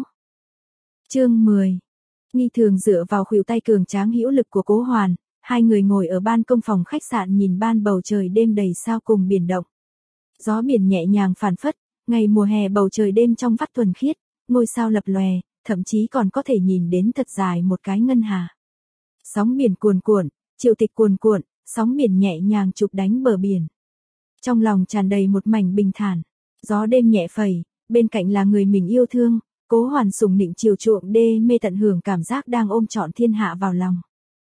Chương mười. Nghi Thường dựa vào khuỷu tay cường tráng hữu lực của Cố Hoàn, hai người ngồi ở ban công phòng khách sạn nhìn ban bầu trời đêm đầy sao cùng biển động. Gió biển nhẹ nhàng phản phất, ngày mùa hè bầu trời đêm trong vắt thuần khiết, ngôi sao lập lòe, thậm chí còn có thể nhìn đến thật dài một cái ngân hà. Sóng biển cuồn cuộn, triều tịch cuồn cuộn, sóng biển nhẹ nhàng chụp đánh bờ biển. Trong lòng tràn đầy một mảnh bình thản, gió đêm nhẹ phẩy, bên cạnh là người mình yêu thương, Cố Hoàn sủng nịnh chiều chuộng đê mê tận hưởng cảm giác đang ôm trọn thiên hạ vào lòng.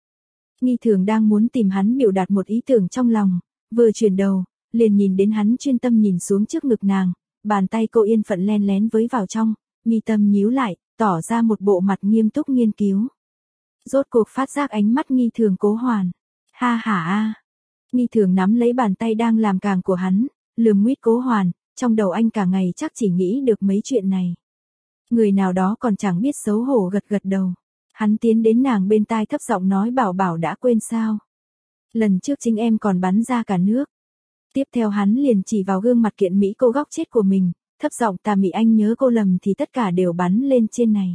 Nghi Thường đang muốn tìm hắn biểu đạt một ý tưởng trong lòng, vừa chuyển đầu, liền nhìn đến hắn chuyên tâm nhìn xuống trước ngực nàng, bàn tay cô yên phận len lén với vào trong, mi tâm nhíu lại, tỏ ra một bộ mặt nghiêm túc nghiên cứu. Rốt cuộc phát giác ánh mắt Nghi Thường Cố Hoàn. Ha ha a. Nghi Thường nắm lấy bàn tay đang làm càng của hắn, lườm nguyết Cố Hoàn, trong đầu anh cả ngày chắc chỉ nghĩ được mấy chuyện này. Người nào đó còn chẳng biết xấu hổ gật gật đầu. Hắn tiến đến nàng bên tai thấp giọng nói Bảo Bảo đã quên sao. Lần trước chính em còn bắn ra cả nước. Tiếp theo hắn liền chỉ vào gương mặt kiện Mỹ cô góc chết của mình, thấp giọng tà mị anh nhớ cô lầm thì tất cả đều bắn lên trên này.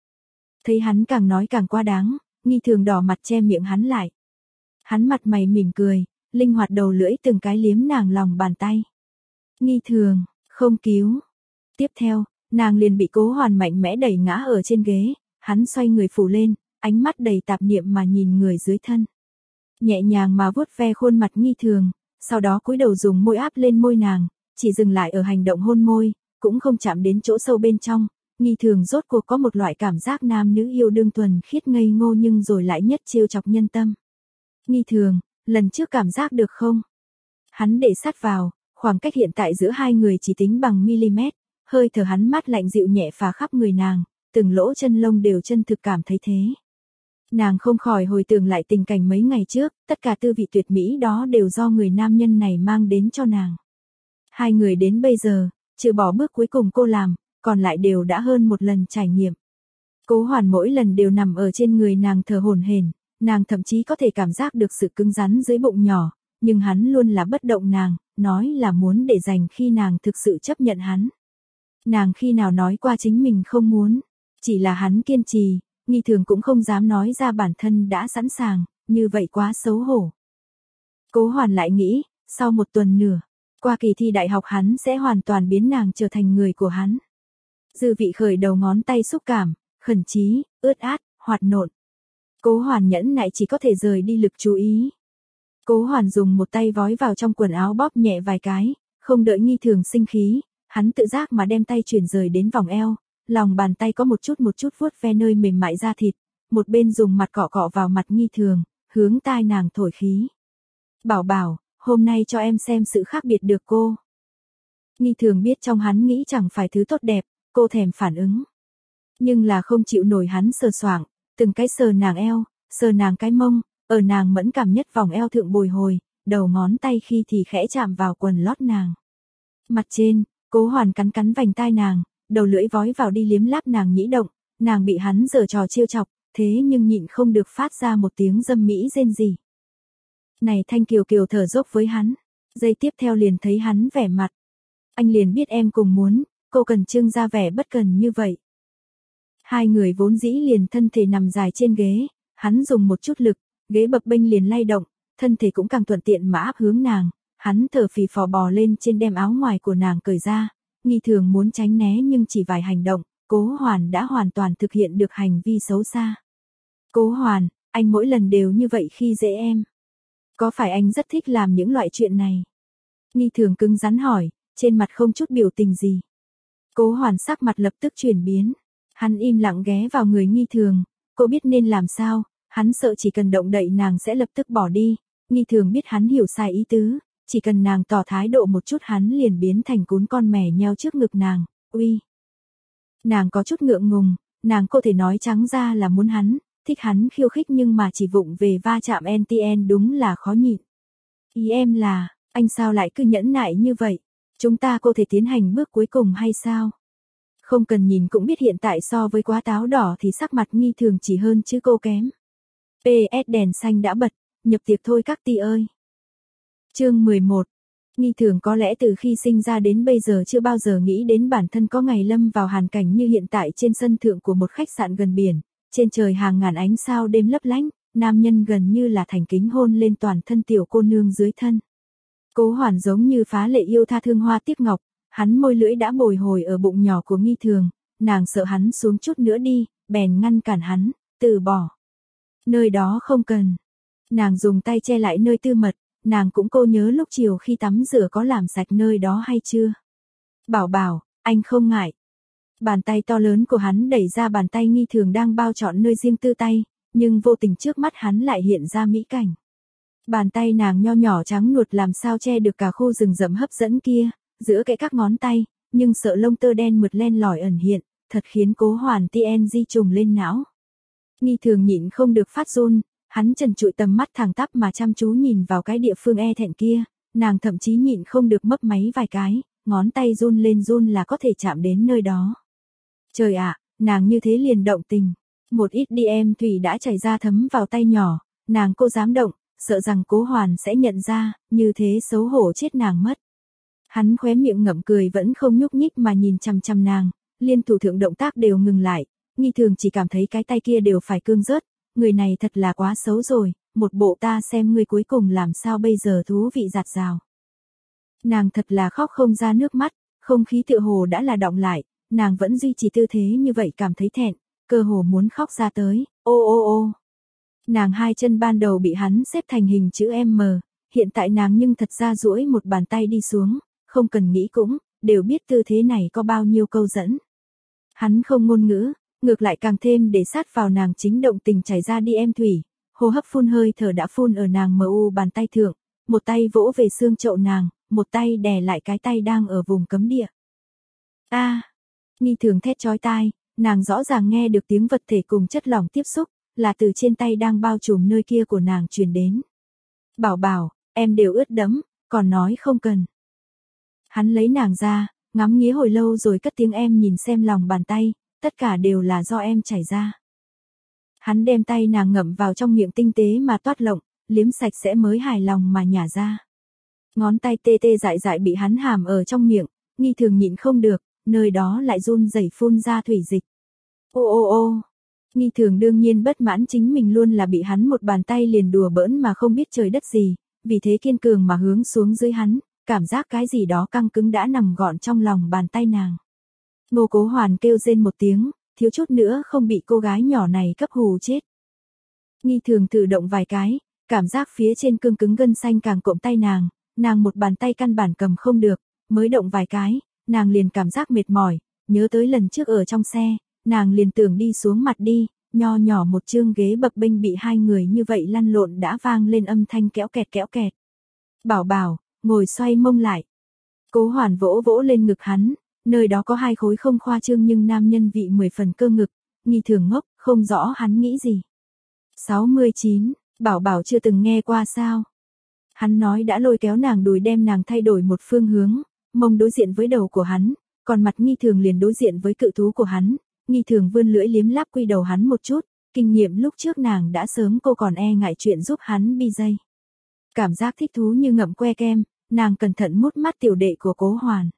Thấy hắn càng nói càng quá đáng, Nghi Thường đỏ mặt che miệng hắn lại. Hắn mặt mày mỉm cười, linh hoạt đầu lưỡi từng cái liếm nàng lòng bàn tay. Nghi Thường, không cứu. Tiếp theo, nàng liền bị Cố Hoàn mạnh mẽ đẩy ngã ở trên ghế, hắn xoay người phủ lên, ánh mắt đầy tạp niệm mà nhìn người dưới thân. Nhẹ nhàng mà vuốt ve khuôn mặt Nghi Thường, sau đó cúi đầu dùng môi áp lên môi nàng, chỉ dừng lại ở hành động hôn môi, cũng không chạm đến chỗ sâu bên trong. Nghi Thường rốt cuộc có một loại cảm giác nam nữ yêu đương thuần khiết ngây ngô nhưng rồi lại nhất trêu chọc nhân tâm. Nghi Thường, lần trước cảm giác được không? Hắn để sát vào, khoảng cách hiện tại giữa hai người chỉ tính bằng mm, hơi thở hắn mát lạnh dịu nhẹ phả khắp người nàng, từng lỗ chân lông đều chân thực cảm thấy thế. Nàng không khỏi hồi tưởng lại tình cảnh mấy ngày trước, tất cả tư vị tuyệt mỹ đó đều do người nam nhân này mang đến cho nàng. Hai người đến bây giờ, trừ bỏ bước cuối cùng cô làm, còn lại đều đã hơn một lần trải nghiệm. Cố Hoàn mỗi lần đều nằm ở trên người nàng thở hổn hển, nàng thậm chí có thể cảm giác được sự cứng rắn dưới bụng nhỏ, nhưng hắn luôn là bất động nàng, nói là muốn để dành khi nàng thực sự chấp nhận hắn. Nàng khi nào nói qua chính mình không muốn, chỉ là hắn kiên trì, Nghi Thường cũng không dám nói ra bản thân đã sẵn sàng, như vậy quá xấu hổ. Cố Hoàn lại nghĩ, sau một tuần nửa, qua kỳ thi đại học hắn sẽ hoàn toàn biến nàng trở thành người của hắn. Dư vị khởi đầu ngón tay xúc cảm, khẩn trí, ướt át, hoạt nộn. Cố Hoàn nhẫn nại chỉ có thể rời đi lực chú ý. Cố Hoàn dùng một tay vói vào trong quần áo bóp nhẹ vài cái, không đợi Nghi Thường sinh khí, hắn tự giác mà đem tay chuyển rời đến vòng eo, lòng bàn tay có một chút một chút vuốt ve nơi mềm mại da thịt, một bên dùng mặt cọ cọ vào mặt Nghi Thường, hướng tai nàng thổi khí. Bảo bảo, hôm nay cho em xem sự khác biệt được cô. Nghi Thường biết trong hắn nghĩ chẳng phải thứ tốt đẹp, cô thèm phản ứng. Nhưng là không chịu nổi hắn sờ soạng, từng cái sờ nàng eo, sờ nàng cái mông, ở nàng mẫn cảm nhất vòng eo thượng bồi hồi, đầu ngón tay khi thì khẽ chạm vào quần lót nàng. Mặt trên, Cố Hoàn cắn cắn vành tai nàng, đầu lưỡi vói vào đi liếm láp nàng nhĩ động, nàng bị hắn giở trò trêu chọc, thế nhưng nhịn không được phát ra một tiếng dâm mỹ rên rỉ. Này Thanh Kiều Kiều thở dốc với hắn, giây tiếp theo liền thấy hắn vẻ mặt. Anh liền biết em cùng muốn, cô cần trưng ra vẻ bất cần như vậy. Hai người vốn dĩ liền thân thể nằm dài trên ghế, hắn dùng một chút lực, ghế bập bênh liền lay động, thân thể cũng càng thuận tiện mà áp hướng nàng, hắn thở phì phò bò lên trên đem áo ngoài của nàng cởi ra, Nghi Thường muốn tránh né nhưng chỉ vài hành động, Cố Hoàn đã hoàn toàn thực hiện được hành vi xấu xa. Cố Hoàn, anh mỗi lần đều như vậy khi dễ em. Có phải anh rất thích làm những loại chuyện này? Nghi Thường cứng rắn hỏi, trên mặt không chút biểu tình gì. Cố Hoàn sắc mặt lập tức chuyển biến. Hắn im lặng ghé vào người Nghi Thường, cô biết nên làm sao, hắn sợ chỉ cần động đậy nàng sẽ lập tức bỏ đi. Nghi Thường biết hắn hiểu sai ý tứ, chỉ cần nàng tỏ thái độ một chút hắn liền biến thành cún con mè nheo trước ngực nàng, uy. Nàng có chút ngượng ngùng, nàng có thể nói trắng ra là muốn hắn, thích hắn khiêu khích nhưng mà chỉ vụng về va chạm en tê en đúng là khó nhịn. Ý em là, anh sao lại cứ nhẫn nại như vậy, chúng ta có thể tiến hành bước cuối cùng hay sao? Không cần nhìn cũng biết hiện tại so với quá táo đỏ thì sắc mặt Nghi Thường chỉ hơn chứ cô kém. pê ét đèn xanh đã bật, nhập tiệc thôi các ti ơi. Chương mười một. Nghi Thường có lẽ từ khi sinh ra đến bây giờ chưa bao giờ nghĩ đến bản thân có ngày lâm vào hoàn cảnh như hiện tại trên sân thượng của một khách sạn gần biển, trên trời hàng ngàn ánh sao đêm lấp lánh, nam nhân gần như là thành kính hôn lên toàn thân tiểu cô nương dưới thân. Cố Hoàn giống như phá lệ yêu tha thương hoa tiếc ngọc, hắn môi lưỡi đã bồi hồi ở bụng nhỏ của Nghi Thường, nàng sợ hắn xuống chút nữa đi, bèn ngăn cản hắn, từ bỏ. Nơi đó không cần. Nàng dùng tay che lại nơi tư mật, nàng cũng cô nhớ lúc chiều khi tắm rửa có làm sạch nơi đó hay chưa. Bảo bảo, anh không ngại. Bàn tay to lớn của hắn đẩy ra bàn tay Nghi Thường đang bao trọn nơi riêng tư tay, nhưng vô tình trước mắt hắn lại hiện ra mỹ cảnh. Bàn tay nàng nho nhỏ trắng nuột làm sao che được cả khu rừng rậm hấp dẫn kia, giữa kẽ các ngón tay, nhưng sợ lông tơ đen mượt len lỏi ẩn hiện, thật khiến Cố Hoàn tê en di trùng lên não. Nghi Thường nhịn không được phát run, hắn trần trụi tầm mắt thẳng tắp mà chăm chú nhìn vào cái địa phương e thẹn kia, nàng thậm chí nhịn không được mấp máy vài cái, ngón tay run lên run là có thể chạm đến nơi đó. Trời ạ, nàng như thế liền động tình, một ít đi em thủy đã chảy ra thấm vào tay nhỏ, nàng cô dám động, sợ rằng Cố Hoàn sẽ nhận ra, như thế xấu hổ chết nàng mất. Hắn khóe miệng ngậm cười vẫn không nhúc nhích mà nhìn chằm chằm nàng, liên thủ thượng động tác đều ngừng lại, Nghi Thường chỉ cảm thấy cái tay kia đều phải cương rớt, người này thật là quá xấu rồi, một bộ ta xem ngươi cuối cùng làm sao bây giờ thú vị giạt rào. Nàng thật là khóc không ra nước mắt, không khí tựa hồ đã là đọng lại, nàng vẫn duy trì tư thế như vậy cảm thấy thẹn, cơ hồ muốn khóc ra tới, ô ô ô. Nàng hai chân ban đầu bị hắn xếp thành hình chữ M, hiện tại nàng nhưng thật ra duỗi một bàn tay đi xuống, không cần nghĩ cũng, đều biết tư thế này có bao nhiêu câu dẫn. Hắn không ngôn ngữ, ngược lại càng thêm để sát vào nàng chính động tình chảy ra đi em thủy, hô hấp phun hơi thở đã phun ở nàng mờ u bàn tay thượng, một tay vỗ về xương chậu nàng, một tay đè lại cái tay đang ở vùng cấm địa. A, à, Nghi Thường thét chói tai, nàng rõ ràng nghe được tiếng vật thể cùng chất lỏng tiếp xúc, là từ trên tay đang bao trùm nơi kia của nàng truyền đến. Bảo bảo, em đều ướt đẫm, còn nói không cần. Hắn lấy nàng ra, ngắm nghía hồi lâu rồi cất tiếng em nhìn xem lòng bàn tay, tất cả đều là do em chảy ra. Hắn đem tay nàng ngậm vào trong miệng tinh tế mà toát lộng, liếm sạch sẽ mới hài lòng mà nhả ra. Ngón tay tê tê dại dại bị hắn hàm ở trong miệng, Nghi Thường nhịn không được, nơi đó lại run rẩy phun ra thủy dịch. Ô ô ô, Nghi Thường đương nhiên bất mãn chính mình luôn là bị hắn một bàn tay liền đùa bỡn mà không biết trời đất gì, vì thế kiên cường mà hướng xuống dưới hắn, cảm giác cái gì đó căng cứng đã nằm gọn trong lòng bàn tay nàng. Ngô Cố Hoàn kêu rên một tiếng, thiếu chút nữa không bị cô gái nhỏ này cấp hù chết. Nghi Thường thử động vài cái, cảm giác phía trên cương cứng gân xanh càng cộm tay nàng, nàng một bàn tay căn bản cầm không được, mới động vài cái, nàng liền cảm giác mệt mỏi, nhớ tới lần trước ở trong xe, nàng liền tưởng đi xuống mặt đi, nho nhỏ một chương ghế bập bênh bị hai người như vậy lăn lộn đã vang lên âm thanh kéo kẹt kéo kẹt. Bảo bảo, ngồi xoay mông lại. Cố Hoàn vỗ vỗ lên ngực hắn, nơi đó có hai khối không khoa trương nhưng nam nhân vị mười phần cơ ngực, Nghi Thường ngốc, không rõ hắn nghĩ gì. sáu mươi chín, bảo bảo chưa từng nghe qua sao. Hắn nói đã lôi kéo nàng đùi đem nàng thay đổi một phương hướng, mông đối diện với đầu của hắn, còn mặt Nghi Thường liền đối diện với cự thú của hắn, Nghi Thường vươn lưỡi liếm láp quy đầu hắn một chút, kinh nghiệm lúc trước nàng đã sớm cô còn e ngại chuyện giúp hắn bi dây. Cảm giác thích thú như ngậm que kem, nàng cẩn thận mút mắt tiểu đệ của Cố Hoàn.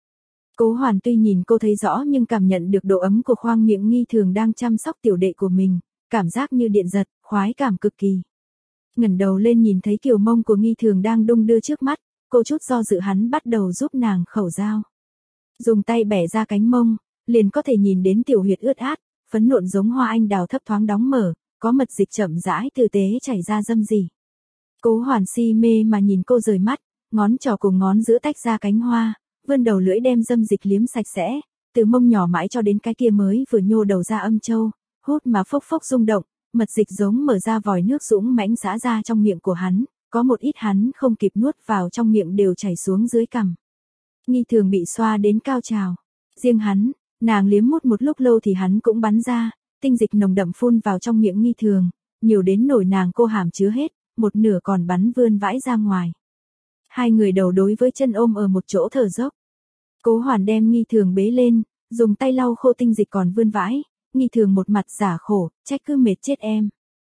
Cố Hoàn tuy nhìn cô thấy rõ nhưng cảm nhận được độ ấm của khoang miệng Nghi Thường đang chăm sóc tiểu đệ của mình, cảm giác như điện giật, khoái cảm cực kỳ. Ngẩng đầu lên nhìn thấy kiều mông của Nghi Thường đang đung đưa trước mắt, cô chút do dự hắn bắt đầu giúp nàng khẩu dao. Dùng tay bẻ ra cánh mông, liền có thể nhìn đến tiểu huyệt ướt át, phấn nộn giống hoa anh đào thấp thoáng đóng mở, có mật dịch chậm rãi từ tế chảy ra dâm dỉ. Cố Hoàn si mê mà nhìn cô rời mắt, ngón trỏ cùng ngón giữa tách ra cánh hoa, vươn đầu lưỡi đem dâm dịch liếm sạch sẽ, từ mông nhỏ mãi cho đến cái kia mới vừa nhô đầu ra âm châu, hút mà phốc phốc rung động, mật dịch giống mở ra vòi nước dũng mãnh xả ra trong miệng của hắn, có một ít hắn không kịp nuốt vào trong miệng đều chảy xuống dưới cằm. Nghi Thường bị xoa đến cao trào, riêng hắn, nàng liếm mút một lúc lâu thì hắn cũng bắn ra, tinh dịch nồng đậm phun vào trong miệng Nghi Thường, nhiều đến nổi nàng cô hàm chứa hết, một nửa còn bắn vươn vãi ra ngoài. Hai người đầu đối với chân ôm ở một chỗ thở dốc. Cố Hoàn đem Nghi Thường bế lên, dùng tay lau khô tinh dịch còn vươn vãi, Nghi Thường một mặt giả khổ, trách cứ mệt chết em.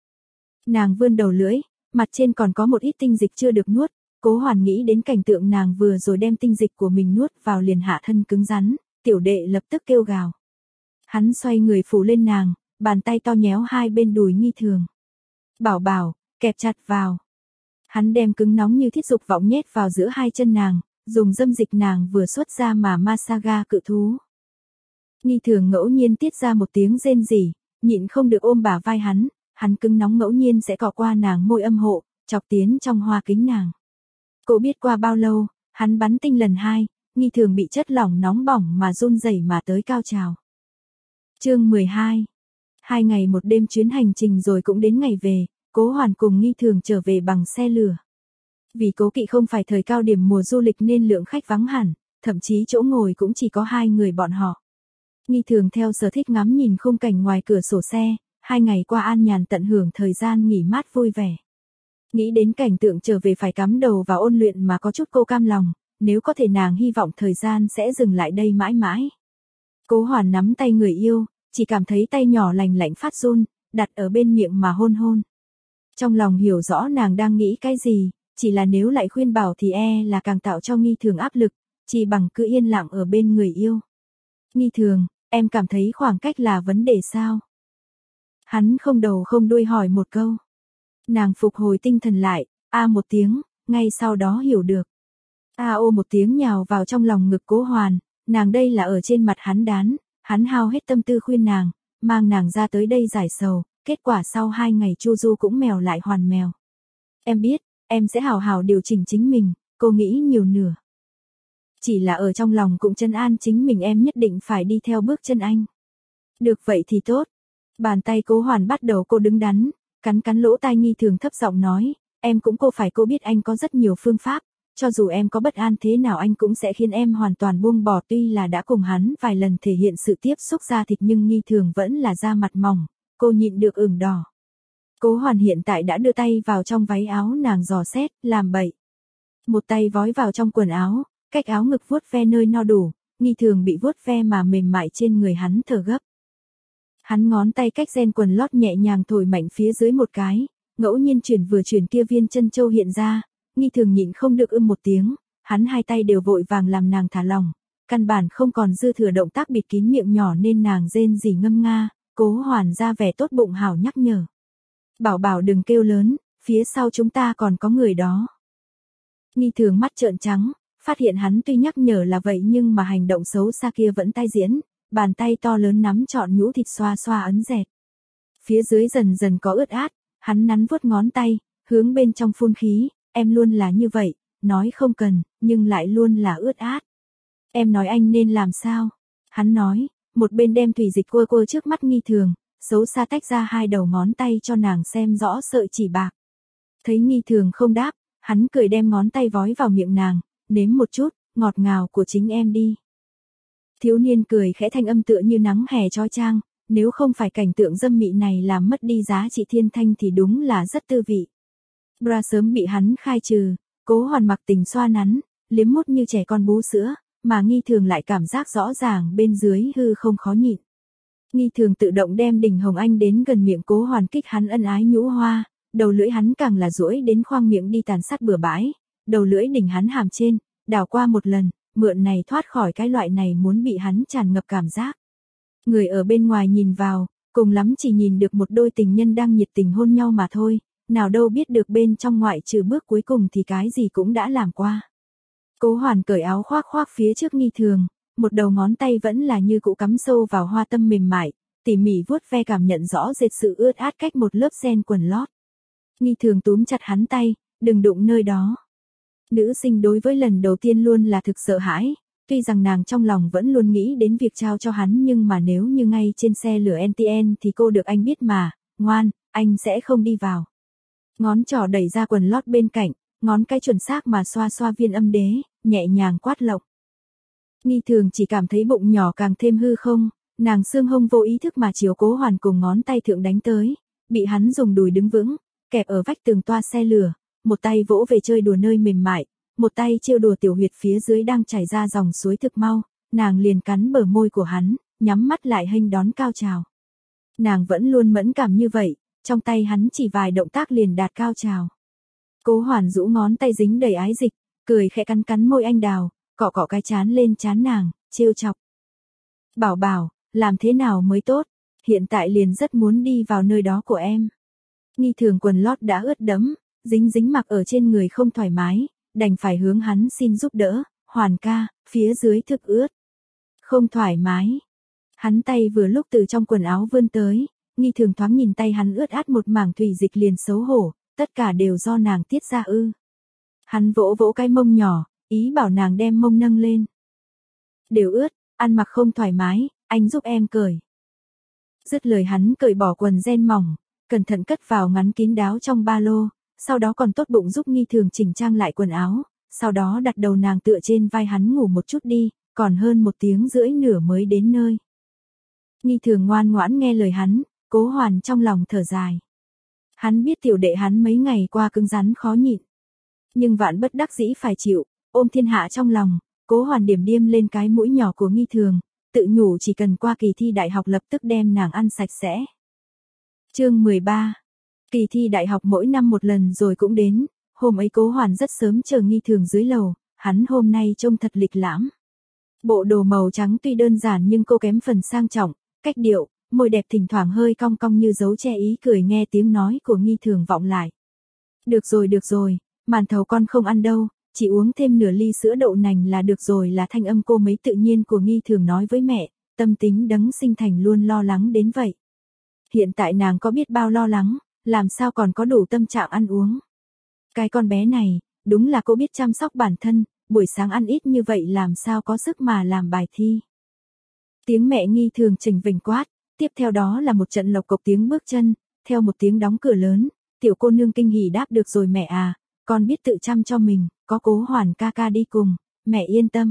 Nàng vươn đầu lưỡi, mặt trên còn có một ít tinh dịch chưa được nuốt, Cố Hoàn nghĩ đến cảnh tượng nàng vừa rồi đem tinh dịch của mình nuốt vào liền hạ thân cứng rắn, tiểu đệ lập tức kêu gào. Hắn xoay người phủ lên nàng, bàn tay to nhéo hai bên đùi Nghi Thường. Bảo bảo, kẹp chặt vào. Hắn đem cứng nóng như thiết dục vọng nhét vào giữa hai chân nàng, dùng dâm dịch nàng vừa xuất ra mà massage cự thú. Nghi Thường ngẫu nhiên tiết ra một tiếng rên rỉ, nhịn không được ôm bả vai hắn, hắn cứng nóng ngẫu nhiên sẽ cọ qua nàng môi âm hộ, chọc tiến trong hoa kính nàng. Cô biết qua bao lâu, hắn bắn tinh lần hai, Nghi Thường bị chất lỏng nóng bỏng mà run rẩy mà tới cao trào. Chương mười hai. Hai ngày một đêm chuyến hành trình rồi cũng đến ngày về, Cố Hoàn cùng Nghi Thường trở về bằng xe lửa. Vì cố kỵ không phải thời cao điểm mùa du lịch nên lượng khách vắng hẳn, thậm chí chỗ ngồi cũng chỉ có hai người bọn họ. Nghi Thường theo sở thích ngắm nhìn khung cảnh ngoài cửa sổ xe, hai ngày qua an nhàn tận hưởng thời gian nghỉ mát vui vẻ. Nghĩ đến cảnh tượng trở về phải cắm đầu vào ôn luyện mà có chút cô cam lòng, nếu có thể nàng hy vọng thời gian sẽ dừng lại đây mãi mãi. Cố Hoàn nắm tay người yêu, chỉ cảm thấy tay nhỏ lành lạnh phát run, đặt ở bên miệng mà hôn hôn. Trong lòng hiểu rõ nàng đang nghĩ cái gì, chỉ là nếu lại khuyên bảo thì e là càng tạo cho Nghi Thường áp lực, chỉ bằng cứ yên lặng ở bên người yêu. Nghi Thường, em cảm thấy khoảng cách là vấn đề sao? Hắn không đầu không đuôi hỏi một câu. Nàng phục hồi tinh thần lại, a một tiếng, ngay sau đó hiểu được. A ô một tiếng nhào vào trong lòng ngực Cố Hoàn, nàng đây là ở trên mặt hắn đán, hắn hao hết tâm tư khuyên nàng, mang nàng ra tới đây giải sầu, kết quả sau hai ngày Chu Du cũng mèo lại hoàn mèo. Em biết, em sẽ hào hào điều chỉnh chính mình, cô nghĩ nhiều nửa. Chỉ là ở trong lòng cũng trấn an chính mình em nhất định phải đi theo bước chân anh. Được vậy thì tốt. Bàn tay Cố Hoàn bắt đầu cô đứng đắn, cắn cắn lỗ tai Nghi Thường thấp giọng nói, em cũng cô phải cô biết anh có rất nhiều phương pháp, cho dù em có bất an thế nào anh cũng sẽ khiến em hoàn toàn buông bỏ, tuy là đã cùng hắn vài lần thể hiện sự tiếp xúc da thịt nhưng Nghi Thường vẫn là da mặt mỏng, cô nhịn được ửng đỏ. Cố Hoàn hiện tại đã đưa tay vào trong váy áo nàng dò xét, làm bậy. Một tay vói vào trong quần áo, cách áo ngực vuốt ve nơi no đủ, Nghi Thường bị vuốt ve mà mềm mại trên người hắn thở gấp. Hắn ngón tay cách ren quần lót nhẹ nhàng thổi mạnh phía dưới một cái, ngẫu nhiên chuyển vừa chuyển kia viên chân châu hiện ra, Nghi Thường nhịn không được ưm một tiếng, hắn hai tay đều vội vàng làm nàng thả lỏng, căn bản không còn dư thừa động tác bịt kín miệng nhỏ nên nàng rên rỉ ngâm nga, Cố Hoàn ra vẻ tốt bụng hảo nhắc nhở. Bảo bảo đừng kêu lớn, phía sau chúng ta còn có người đó. Nghi Thường mắt trợn trắng, phát hiện hắn tuy nhắc nhở là vậy nhưng mà hành động xấu xa kia vẫn tai diễn, bàn tay to lớn nắm trọn nhũ thịt xoa xoa ấn dẹt. Phía dưới dần dần có ướt át, hắn nắn vuốt ngón tay, hướng bên trong phun khí, em luôn là như vậy, nói không cần, nhưng lại luôn là ướt át. Em nói anh nên làm sao? Hắn nói, một bên đem thủy dịch quơ quơ trước mắt Nghi Thường, xấu xa tách ra hai đầu ngón tay cho nàng xem rõ sợi chỉ bạc. Thấy Nghi Thường không đáp, hắn cười đem ngón tay vói vào miệng nàng, nếm một chút, ngọt ngào của chính em đi. Thiếu niên cười khẽ thanh âm tựa như nắng hè chói chang, nếu không phải cảnh tượng dâm mị này làm mất đi giá trị thiên thanh thì đúng là rất tư vị. Bra sớm bị hắn khai trừ, Cố Hoàn mặc tình xoa nắn, liếm mút như trẻ con bú sữa, mà Nghi Thường lại cảm giác rõ ràng bên dưới hư không khó nhịn. Nghi Thường tự động đem đỉnh hồng anh đến gần miệng Cố Hoàn kích hắn ân ái nhũ hoa, đầu lưỡi hắn càng là duỗi đến khoang miệng đi tàn sát bừa bãi, đầu lưỡi đỉnh hắn hàm trên, đảo qua một lần, mượn này thoát khỏi cái loại này muốn bị hắn tràn ngập cảm giác. Người ở bên ngoài nhìn vào, cùng lắm chỉ nhìn được một đôi tình nhân đang nhiệt tình hôn nhau mà thôi, nào đâu biết được bên trong ngoại trừ bước cuối cùng thì cái gì cũng đã làm qua. Cố Hoàn cởi áo khoác khoác phía trước Nghi Thường, một đầu ngón tay vẫn là như cũ cắm sâu vào hoa tâm mềm mại, tỉ mỉ vuốt ve cảm nhận rõ rệt sự ướt át cách một lớp ren quần lót. Nghi Thường túm chặt hắn tay, đừng đụng nơi đó. Nữ sinh đối với lần đầu tiên luôn là thực sợ hãi, tuy rằng nàng trong lòng vẫn luôn nghĩ đến việc trao cho hắn nhưng mà nếu như ngay trên xe lửa en tê en thì cô được anh biết mà, ngoan, anh sẽ không đi vào. Ngón trỏ đẩy ra quần lót bên cạnh, ngón cái chuẩn xác mà xoa xoa viên âm đế, nhẹ nhàng quát lộng. Nghi Thường chỉ cảm thấy bụng nhỏ càng thêm hư không, nàng xương hông vô ý thức mà chiếu Cố Hoàn cùng ngón tay thượng đánh tới, bị hắn dùng đùi đứng vững, kẹp ở vách tường toa xe lửa, một tay vỗ về chơi đùa nơi mềm mại, một tay trêu đùa tiểu huyệt phía dưới đang chảy ra dòng suối thực mau, nàng liền cắn bờ môi của hắn, nhắm mắt lại hênh đón cao trào. Nàng vẫn luôn mẫn cảm như vậy, trong tay hắn chỉ vài động tác liền đạt cao trào. Cố Hoàn rũ ngón tay dính đầy ái dịch, cười khẽ cắn cắn môi anh đào, cọ cọ cái chán lên chán nàng, trêu chọc. Bảo bảo, làm thế nào mới tốt, hiện tại liền rất muốn đi vào nơi đó của em. Nghi Thường quần lót đã ướt đẫm, dính dính mặc ở trên người không thoải mái, đành phải hướng hắn xin giúp đỡ, Hoàn ca, phía dưới thực ướt. Không thoải mái. Hắn tay vừa lúc từ trong quần áo vươn tới, Nghi Thường thoáng nhìn tay hắn ướt át một mảng thủy dịch liền xấu hổ, tất cả đều do nàng tiết ra ư. Hắn vỗ vỗ cái mông nhỏ, ý bảo nàng đem mông nâng lên. Đều ướt, ăn mặc không thoải mái, anh giúp em cởi. Dứt lời hắn cởi bỏ quần ren mỏng, cẩn thận cất vào ngắn kín đáo trong ba lô, sau đó còn tốt bụng giúp Nghi Thường chỉnh trang lại quần áo, sau đó đặt đầu nàng tựa trên vai hắn ngủ một chút đi, còn hơn một tiếng rưỡi nửa mới đến nơi. Nghi Thường ngoan ngoãn nghe lời hắn, Cố Hoàn trong lòng thở dài. Hắn biết tiểu đệ hắn mấy ngày qua cứng rắn khó nhịn, nhưng vạn bất đắc dĩ phải chịu, ôm thiên hạ trong lòng, Cố Hoàn điểm điêm lên cái mũi nhỏ của Nghi Thường, tự nhủ chỉ cần qua kỳ thi đại học lập tức đem nàng ăn sạch sẽ. Chương mười ba. Kỳ thi đại học mỗi năm một lần rồi cũng đến, hôm ấy Cố Hoàn rất sớm chờ Nghi Thường dưới lầu, hắn hôm nay trông thật lịch lãm. Bộ đồ màu trắng tuy đơn giản nhưng cô kém phần sang trọng, cách điệu, môi đẹp thỉnh thoảng hơi cong cong như dấu che ý cười nghe tiếng nói của Nghi Thường vọng lại. Được rồi được rồi, màn thầu con không ăn đâu, chỉ uống thêm nửa ly sữa đậu nành là được rồi là thanh âm cô mấy tự nhiên của Nghi Thường nói với mẹ, tâm tính đấng sinh thành luôn lo lắng đến vậy. Hiện tại nàng có biết bao lo lắng, làm sao còn có đủ tâm trạng ăn uống. Cái con bé này, đúng là cô biết chăm sóc bản thân, buổi sáng ăn ít như vậy làm sao có sức mà làm bài thi. Tiếng mẹ Nghi Thường chỉnh vành quát, tiếp theo đó là một trận lộc cộc tiếng bước chân, theo một tiếng đóng cửa lớn, tiểu cô nương kinh hỉ đáp được rồi mẹ à, con biết tự chăm cho mình, có Cố Hoàn ca ca đi cùng, mẹ yên tâm.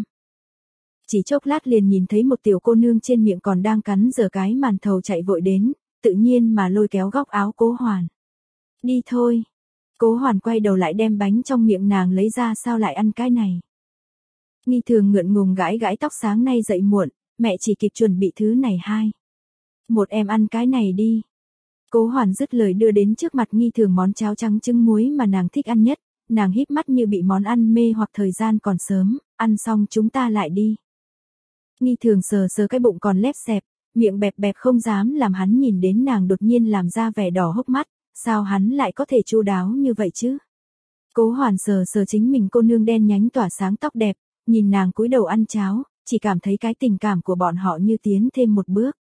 Chỉ chốc lát liền nhìn thấy một tiểu cô nương trên miệng còn đang cắn dở cái màn thầu chạy vội đến, tự nhiên mà lôi kéo góc áo Cố Hoàn. Đi thôi. Cố Hoàn quay đầu lại đem bánh trong miệng nàng lấy ra sao lại ăn cái này. Nghi Thường ngượng ngùng gãi gãi tóc sáng nay dậy muộn, mẹ chỉ kịp chuẩn bị thứ này hai. Một em ăn cái này đi. Cố Hoàn dứt lời đưa đến trước mặt Nghi Thường món cháo trắng trứng muối mà nàng thích ăn nhất, nàng híp mắt như bị món ăn mê hoặc thời gian còn sớm, ăn xong chúng ta lại đi. Nghi Thường sờ sờ cái bụng còn lép xẹp, miệng bẹp bẹp không dám làm hắn nhìn đến nàng đột nhiên làm ra vẻ đỏ hốc mắt, sao hắn lại có thể chu đáo như vậy chứ? Cố Hoàn sờ sờ chính mình cô nương đen nhánh tỏa sáng tóc đẹp, nhìn nàng cúi đầu ăn cháo, chỉ cảm thấy cái tình cảm của bọn họ như tiến thêm một bước.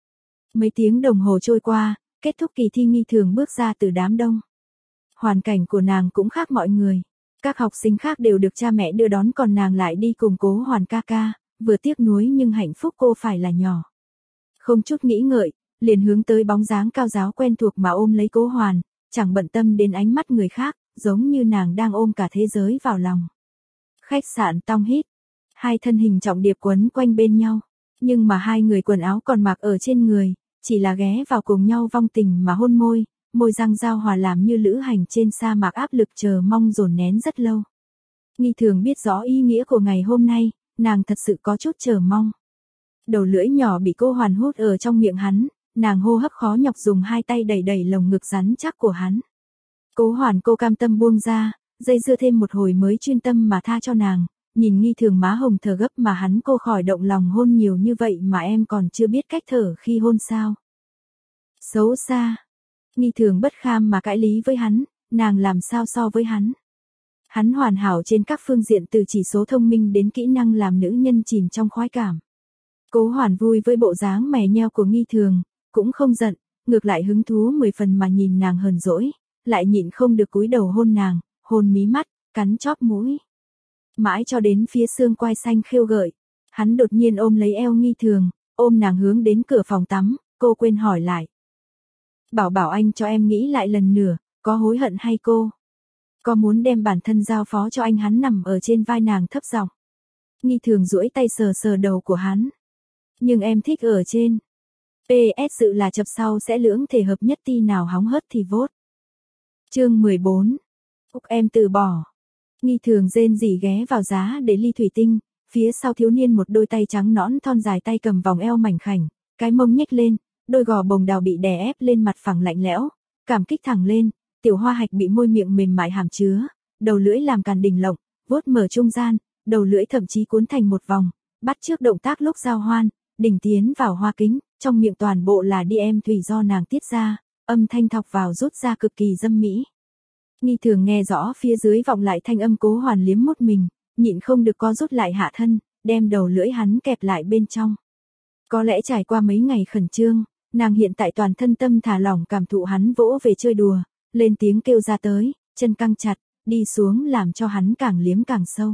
Mấy tiếng đồng hồ trôi qua, kết thúc kỳ thi Nghi Thường bước ra từ đám đông. Hoàn cảnh của nàng cũng khác mọi người. Các học sinh khác đều được cha mẹ đưa đón còn nàng lại đi cùng Cố Hoàn ca ca, vừa tiếc nuối nhưng hạnh phúc cô phải là nhỏ. Không chút nghĩ ngợi, liền hướng tới bóng dáng cao giáo quen thuộc mà ôm lấy Cố Hoàn, chẳng bận tâm đến ánh mắt người khác, giống như nàng đang ôm cả thế giới vào lòng. Khách sạn Tong Hít, hai thân hình trọng điệp quấn quanh bên nhau, nhưng mà hai người quần áo còn mặc ở trên người, chỉ là ghé vào cùng nhau vong tình mà hôn môi, môi răng giao hòa làm như lữ hành trên sa mạc áp lực chờ mong dồn nén rất lâu. Nghi Thường biết rõ ý nghĩa của ngày hôm nay, nàng thật sự có chút chờ mong. Đầu lưỡi nhỏ bị Cố Hoàn hút ở trong miệng hắn, nàng hô hấp khó nhọc dùng hai tay đẩy đẩy lồng ngực rắn chắc của hắn. Cố Hoàn cô cam tâm buông ra, dây dưa thêm một hồi mới chuyên tâm mà tha cho nàng, nhìn Nghi Thường má hồng thở gấp mà hắn cô khỏi động lòng hôn nhiều như vậy mà em còn chưa biết cách thở khi hôn sao. Xấu xa. Nghi Thường bất kham mà cãi lý với hắn, nàng làm sao so với hắn. Hắn hoàn hảo trên các phương diện từ chỉ số thông minh đến kỹ năng làm nữ nhân chìm trong khoái cảm. Cố Hoàn vui với bộ dáng mè nheo của Nghi Thường, cũng không giận, ngược lại hứng thú mười phần mà nhìn nàng hờn dỗi, lại nhịn không được cúi đầu hôn nàng, hôn mí mắt, cắn chóp mũi. Mãi cho đến phía xương quai xanh khêu gợi, hắn đột nhiên ôm lấy eo Nghi Thường, ôm nàng hướng đến cửa phòng tắm, cô quên hỏi lại. Bảo bảo anh cho em nghĩ lại lần nữa, có hối hận hay cô? Có muốn đem bản thân giao phó cho anh? Hắn nằm ở trên vai nàng thấp giọng. Nghi Thường duỗi tay sờ sờ đầu của hắn. Nhưng em thích ở trên. pê ét dự là chập sau sẽ lưỡng thể hợp nhất ti nào hóng hớt thì vốt. Chương mười bốn. Úc em từ bỏ. Nghi Thường rên rỉ ghé vào giá để ly thủy tinh, phía sau thiếu niên một đôi tay trắng nõn thon dài tay cầm vòng eo mảnh khảnh, cái mông nhếch lên, đôi gò bồng đào bị đè ép lên mặt phẳng lạnh lẽo, cảm kích thẳng lên, tiểu hoa hạch bị môi miệng mềm mại hàm chứa, đầu lưỡi làm càn đỉnh lộng, vuốt mở trung gian, đầu lưỡi thậm chí cuốn thành một vòng, bắt trước động tác lúc giao hoan, đỉnh tiến vào hoa kính, trong miệng toàn bộ là đi em thủy do nàng tiết ra, âm thanh thọc vào rút ra cực kỳ dâm mỹ. Nghi Thường nghe rõ phía dưới vọng lại thanh âm Cố Hoàn liếm mút mình, nhịn không được co rút lại hạ thân, đem đầu lưỡi hắn kẹp lại bên trong. Có lẽ trải qua mấy ngày khẩn trương, nàng hiện tại toàn thân tâm thả lỏng cảm thụ hắn vỗ về chơi đùa, lên tiếng kêu ra tới, chân căng chặt, đi xuống làm cho hắn càng liếm càng sâu.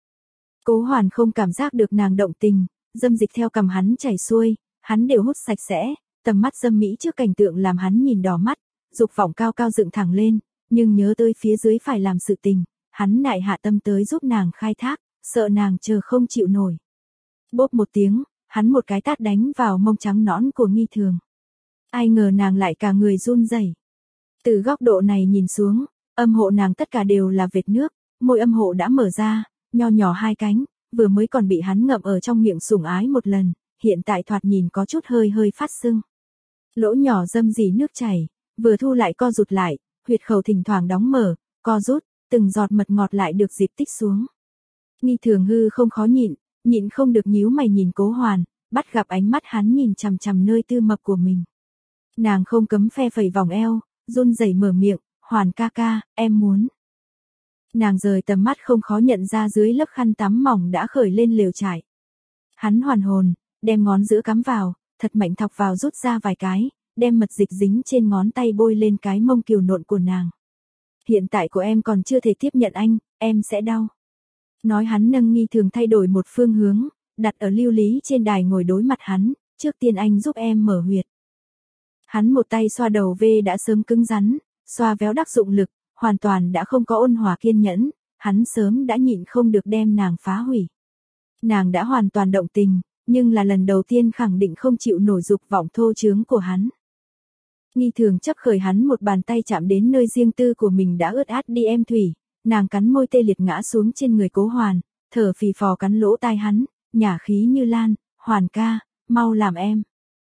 Cố Hoàn không cảm giác được nàng động tình, dâm dịch theo cằm hắn chảy xuôi, hắn đều hút sạch sẽ, tầm mắt dâm mỹ trước cảnh tượng làm hắn nhìn đỏ mắt, dục vọng cao cao dựng thẳng lên, nhưng nhớ tới phía dưới phải làm sự tình, hắn nại hạ tâm tới giúp nàng khai thác, sợ nàng chờ không chịu nổi. Bốp một tiếng, hắn một cái tát đánh vào mông trắng nõn của Nghi Thường. Ai ngờ nàng lại cả người run rẩy. Từ góc độ này nhìn xuống, âm hộ nàng tất cả đều là vệt nước, môi âm hộ đã mở ra, nho nhỏ hai cánh, vừa mới còn bị hắn ngậm ở trong miệng sủng ái một lần, hiện tại thoạt nhìn có chút hơi hơi phát sưng. Lỗ nhỏ dâm dỉ nước chảy, vừa thu lại co rụt lại, huyệt khẩu thỉnh thoảng đóng mở, co rút, từng giọt mật ngọt lại được dịp tích xuống. Nghi Thường hư không khó nhịn, nhịn không được nhíu mày nhìn Cố Hoàn, bắt gặp ánh mắt hắn nhìn chằm chằm nơi tư mật của mình. Nàng không cấm phe phẩy vòng eo, run rẩy mở miệng, Hoàn ca ca, em muốn. Nàng rời tầm mắt không khó nhận ra dưới lớp khăn tắm mỏng đã khởi lên lều trải. Hắn hoàn hồn, đem ngón giữa cắm vào, thật mạnh thọc vào rút ra vài cái, đem mật dịch dính trên ngón tay bôi lên cái mông kiều nộn của nàng. Hiện tại của em còn chưa thể tiếp nhận anh, em sẽ đau. Nói hắn nâng Nghi Thường thay đổi một phương hướng, đặt ở lưu lý trên đài ngồi đối mặt hắn, trước tiên anh giúp em mở huyệt. Hắn một tay xoa đầu vê đã sớm cứng rắn, xoa véo đắc dụng lực, hoàn toàn đã không có ôn hòa kiên nhẫn, hắn sớm đã nhịn không được đem nàng phá hủy. Nàng đã hoàn toàn động tình, nhưng là lần đầu tiên khẳng định không chịu nổi dục vọng thô trướng của hắn. Nghi Thường chấp khởi hắn một bàn tay chạm đến nơi riêng tư của mình đã ướt át đi em thủy, nàng cắn môi tê liệt ngã xuống trên người Cố Hoàn, thở phì phò cắn lỗ tai hắn, nhả khí như lan, Hoàn ca, mau làm em.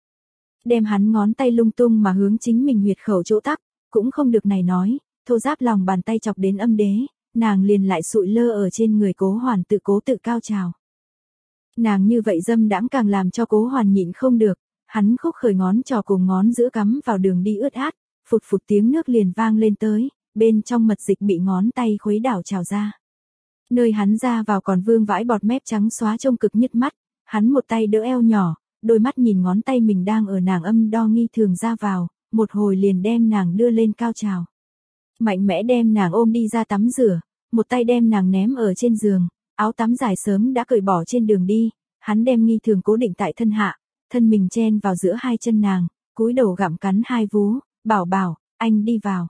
Đem hắn ngón tay lung tung mà hướng chính mình huyệt khẩu chỗ tắc, cũng không được này nói, thô giáp lòng bàn tay chọc đến âm đế, nàng liền lại sụi lơ ở trên người Cố Hoàn tự cố tự cao trào. Nàng như vậy dâm đãng càng làm cho Cố Hoàn nhịn không được, hắn khúc khởi ngón trò cùng ngón giữa cắm vào đường đi ướt át, phụt phụt tiếng nước liền vang lên tới, bên trong mật dịch bị ngón tay khuấy đảo trào ra. Nơi hắn ra vào còn vương vãi bọt mép trắng xóa trông cực nhức mắt, hắn một tay đỡ eo nhỏ, đôi mắt nhìn ngón tay mình đang ở nàng âm đo Nghi Thường ra vào, một hồi liền đem nàng đưa lên cao trào. Mạnh mẽ đem nàng ôm đi ra tắm rửa, một tay đem nàng ném ở trên giường, áo tắm dài sớm đã cởi bỏ trên đường đi, hắn đem Nghi Thường cố định tại thân hạ, thân mình chen vào giữa hai chân nàng, cúi đầu gặm cắn hai vú, bảo bảo, anh đi vào.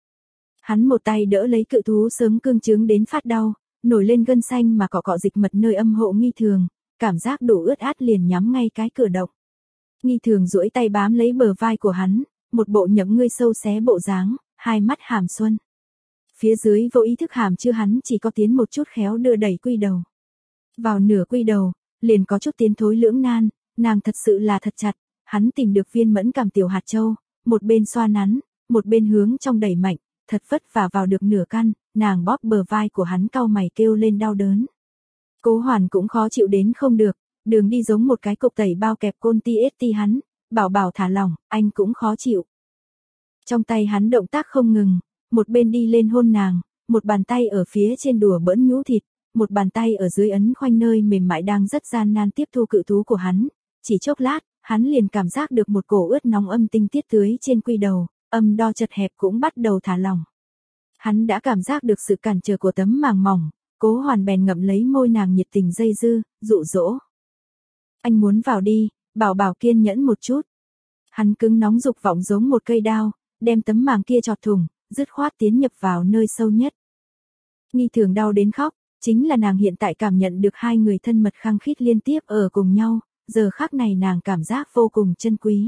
Hắn một tay đỡ lấy cự thú sớm cương trướng đến phát đau, nổi lên gân xanh mà cọ cọ dịch mật nơi âm hộ Nghi Thường, cảm giác đủ ướt át liền nhắm ngay cái cửa động. Nghi Thường duỗi tay bám lấy bờ vai của hắn, một bộ nhẫm ngươi sâu xé bộ dáng, hai mắt hàm xuân. Phía dưới vô ý thức hàm chưa hắn chỉ có tiến một chút khéo đưa đẩy quy đầu. Vào nửa quy đầu, liền có chút tiến thối lưỡng nan, nàng thật sự là thật chặt, hắn tìm được viên mẫn cảm tiểu hạt châu, một bên xoa nắn, một bên hướng trong đẩy mạnh, thật vất vả vào được nửa căn, nàng bóp bờ vai của hắn cau mày kêu lên đau đớn. Cố Hoàn cũng khó chịu đến không được, đường đi giống một cái cục tẩy bao kẹp côn ti ết ti hắn, bảo bảo thả lỏng, anh cũng khó chịu. Trong tay hắn động tác không ngừng, một bên đi lên hôn nàng, một bàn tay ở phía trên đùa bỡn nhũ thịt, một bàn tay ở dưới ấn khoanh nơi mềm mại đang rất gian nan tiếp thu cự thú của hắn, chỉ chốc lát, hắn liền cảm giác được một cổ ướt nóng âm tinh tiết tưới trên quy đầu, âm đo chật hẹp cũng bắt đầu thả lỏng. Hắn đã cảm giác được sự cản trở của tấm màng mỏng, Cố Hoàn bèn ngậm lấy môi nàng nhiệt tình dây dư, dụ dỗ. Anh muốn vào đi, bảo bảo kiên nhẫn một chút. Hắn cứng nóng dục vọng giống một cây đao, đem tấm màng kia chọt thủng, dứt khoát tiến nhập vào nơi sâu nhất. Nghi Thường đau đến khóc, chính là nàng hiện tại cảm nhận được hai người thân mật khăng khít liên tiếp ở cùng nhau, giờ khắc này nàng cảm giác vô cùng chân quý.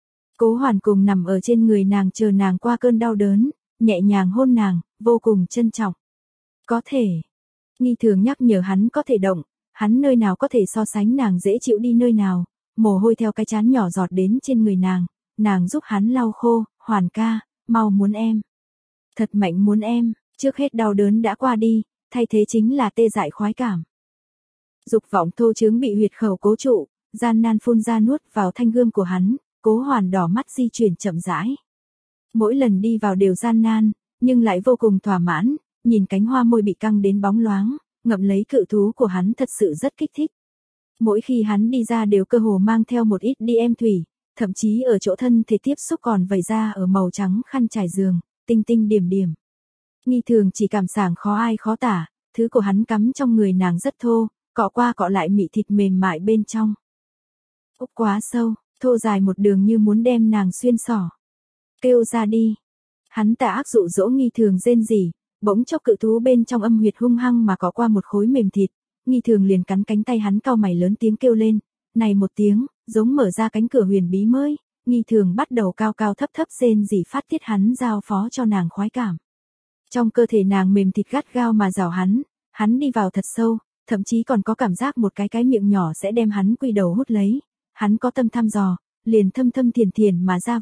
Cố Hoàn cùng nằm ở trên người nàng chờ nàng qua cơn đau đớn, nhẹ nhàng hôn nàng, vô cùng trân trọng. Có thể. Nghi Thường nhắc nhở hắn có thể động, hắn nơi nào có thể so sánh nàng dễ chịu đi nơi nào, mồ hôi theo cái trán nhỏ giọt đến trên người nàng, nàng giúp hắn lau khô, Hoàn ca, mau muốn em. Thật mạnh muốn em, trước hết đau đớn đã qua đi, thay thế chính là tê dại khoái cảm. Dục vọng thô trướng bị huyệt khẩu cố trụ, gian nan phun ra nuốt vào thanh gươm của hắn, Cố Hoàn đỏ mắt di chuyển chậm rãi. Mỗi lần đi vào đều gian nan, nhưng lại vô cùng thỏa mãn, nhìn cánh hoa môi bị căng đến bóng loáng, ngậm lấy cự thú của hắn thật sự rất kích thích. Mỗi khi hắn đi ra đều cơ hồ mang theo một ít đi em thủy, thậm chí ở chỗ thân thể tiếp xúc còn vẩy ra ở màu trắng khăn trải giường, tinh tinh điểm điểm. Nghi Thường chỉ cảm sảng khó ai khó tả, thứ của hắn cắm trong người nàng rất thô, cọ qua cọ lại mị thịt mềm mại bên trong. Úc quá sâu, thô dài một đường như muốn đem nàng xuyên xỏ. Kêu ra đi. Hắn tà ác dụ dỗ Nghi Thường rên rỉ, bỗng chốc cự thú bên trong âm huyệt hung hăng mà cọ qua một khối mềm thịt, Nghi Thường liền cắn cánh tay hắn cau mày lớn tiếng kêu lên, này một tiếng, giống mở ra cánh cửa huyền bí mới, Nghi Thường bắt đầu cao cao thấp thấp rên rỉ phát tiết hắn giao phó cho nàng khoái cảm. Trong cơ thể nàng mềm thịt gắt gao mà rào hắn, hắn đi vào thật sâu, thậm chí còn có cảm giác một cái cái miệng nhỏ sẽ đem hắn quy đầu hút lấy, hắn có tâm thăm dò, liền thâm thâm thiền thiền mà ra vào,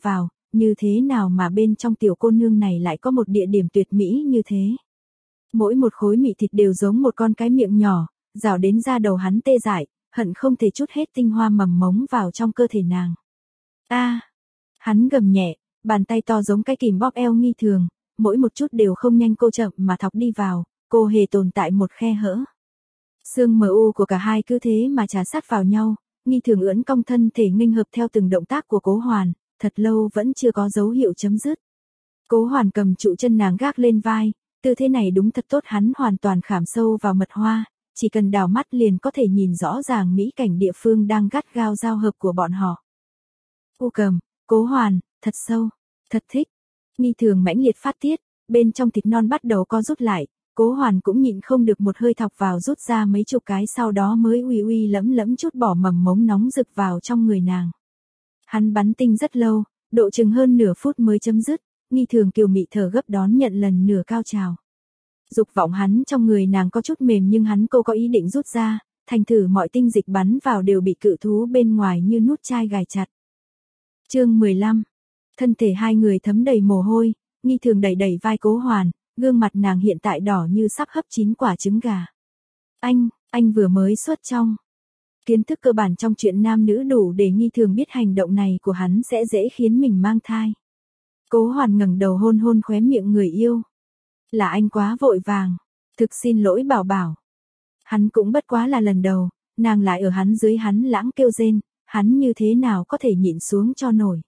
như thế nào mà bên trong tiểu cô nương này lại có một địa điểm tuyệt mỹ như thế. Mỗi một khối mị thịt đều giống một con cái miệng nhỏ, rào đến da đầu hắn tê dại, hận không thể chút hết tinh hoa mầm mống vào trong cơ thể nàng. A, hắn gầm nhẹ, bàn tay to giống cái kìm bóp eo Nghi Thường, mỗi một chút đều không nhanh cô chậm mà thọc đi vào, cô hề tồn tại một khe hở. Xương mờ u của cả hai cứ thế mà trà sát vào nhau, Nghi Thường ưỡn cong thân thể nghênh hợp theo từng động tác của Cố Hoàn, thật lâu vẫn chưa có dấu hiệu chấm dứt. Cố Hoàn cầm trụ chân nàng gác lên vai, tư thế này đúng thật tốt, hắn hoàn toàn khảm sâu vào mật hoa, chỉ cần đảo mắt liền có thể nhìn rõ ràng mỹ cảnh địa phương đang gắt gao giao hợp của bọn họ. U cầm, Cố Hoàn, thật sâu, thật thích. Nghi Thường mãnh liệt phát tiết, bên trong thịt non bắt đầu co rút lại, Cố Hoàn cũng nhịn không được một hơi thọc vào rút ra mấy chục cái, sau đó mới uy uy lẫm lẫm chút bỏ mầm mống nóng rực vào trong người nàng. Hắn bắn tinh rất lâu, độ chừng hơn nửa phút mới chấm dứt, Nghi Thường kiều mị thở gấp đón nhận lần nửa cao trào. Dục vọng hắn trong người nàng có chút mềm nhưng hắn cô có ý định rút ra, thành thử mọi tinh dịch bắn vào đều bị cự thú bên ngoài như nút chai gài chặt. Chương mười lăm. Thân thể hai người thấm đầy mồ hôi, Nghi Thường đẩy đẩy vai Cố Hoàn, gương mặt nàng hiện tại đỏ như sắp hấp chín quả trứng gà. Anh, anh vừa mới xuất trong. Kiến thức cơ bản trong chuyện nam nữ đủ để Nghi Thường biết hành động này của hắn sẽ dễ khiến mình mang thai. Cố Hoàn ngẩng đầu hôn hôn khóe miệng người yêu. Là anh quá vội vàng, thực xin lỗi Bảo Bảo. Hắn cũng bất quá là lần đầu, nàng lại ở hắn dưới hắn lãng kêu rên, hắn như thế nào có thể nhịn xuống cho nổi.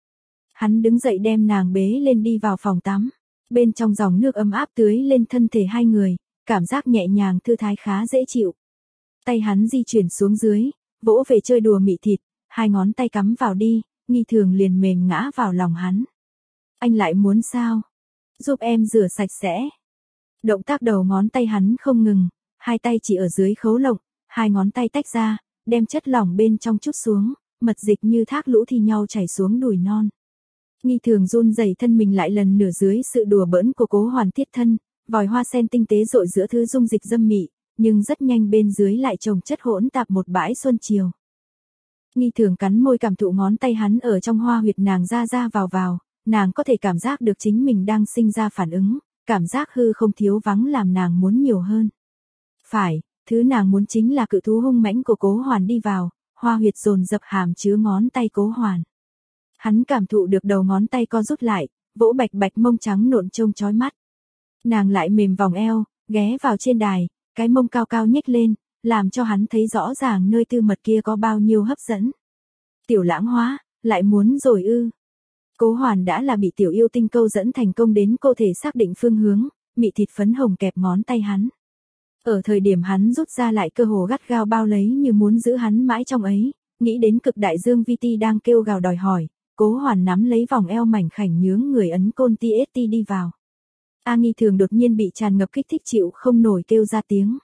Hắn đứng dậy đem nàng bế lên đi vào phòng tắm, bên trong dòng nước ấm áp tưới lên thân thể hai người, cảm giác nhẹ nhàng thư thái khá dễ chịu. Tay hắn di chuyển xuống dưới, vỗ về chơi đùa mị thịt, hai ngón tay cắm vào đi, Nghi Thường liền mềm ngã vào lòng hắn. Anh lại muốn sao? Giúp em rửa sạch sẽ. Động tác đầu ngón tay hắn không ngừng, hai tay chỉ ở dưới khấu lộng, hai ngón tay tách ra, đem chất lỏng bên trong chút xuống, mật dịch như thác lũ thi nhau chảy xuống đùi non. Nghi Thường run rẩy thân mình lại lần nửa dưới sự đùa bỡn của Cố Hoàn thiết thân, vòi hoa sen tinh tế rội giữa thứ dung dịch dâm mị, nhưng rất nhanh bên dưới lại chồng chất hỗn tạp một bãi xuân chiều. Nghi Thường cắn môi cảm thụ ngón tay hắn ở trong hoa huyệt nàng ra ra vào vào, nàng có thể cảm giác được chính mình đang sinh ra phản ứng, cảm giác hư không thiếu vắng làm nàng muốn nhiều hơn. Phải, thứ nàng muốn chính là cự thú hung mãnh của Cố Hoàn đi vào, hoa huyệt dồn dập hàm chứa ngón tay Cố Hoàn. Hắn cảm thụ được đầu ngón tay co rút lại, vỗ bạch bạch mông trắng nộn trông chói mắt. Nàng lại mềm vòng eo, ghé vào trên đài, cái mông cao cao nhếch lên, làm cho hắn thấy rõ ràng nơi tư mật kia có bao nhiêu hấp dẫn. Tiểu Lãng Hóa, lại muốn rồi ư? Cố Hoàn đã là bị tiểu yêu tinh câu dẫn thành công đến cô thể xác định phương hướng, mị thịt phấn hồng kẹp ngón tay hắn. Ở thời điểm hắn rút ra lại cơ hồ gắt gao bao lấy như muốn giữ hắn mãi trong ấy, nghĩ đến cực đại dương vi ti đang kêu gào đòi hỏi, Cố Hoàn nắm lấy vòng eo mảnh khảnh nhướng người ấn côn tê ét tê đi vào. A Nghi Thường đột nhiên bị tràn ngập kích thích chịu không nổi kêu ra tiếng.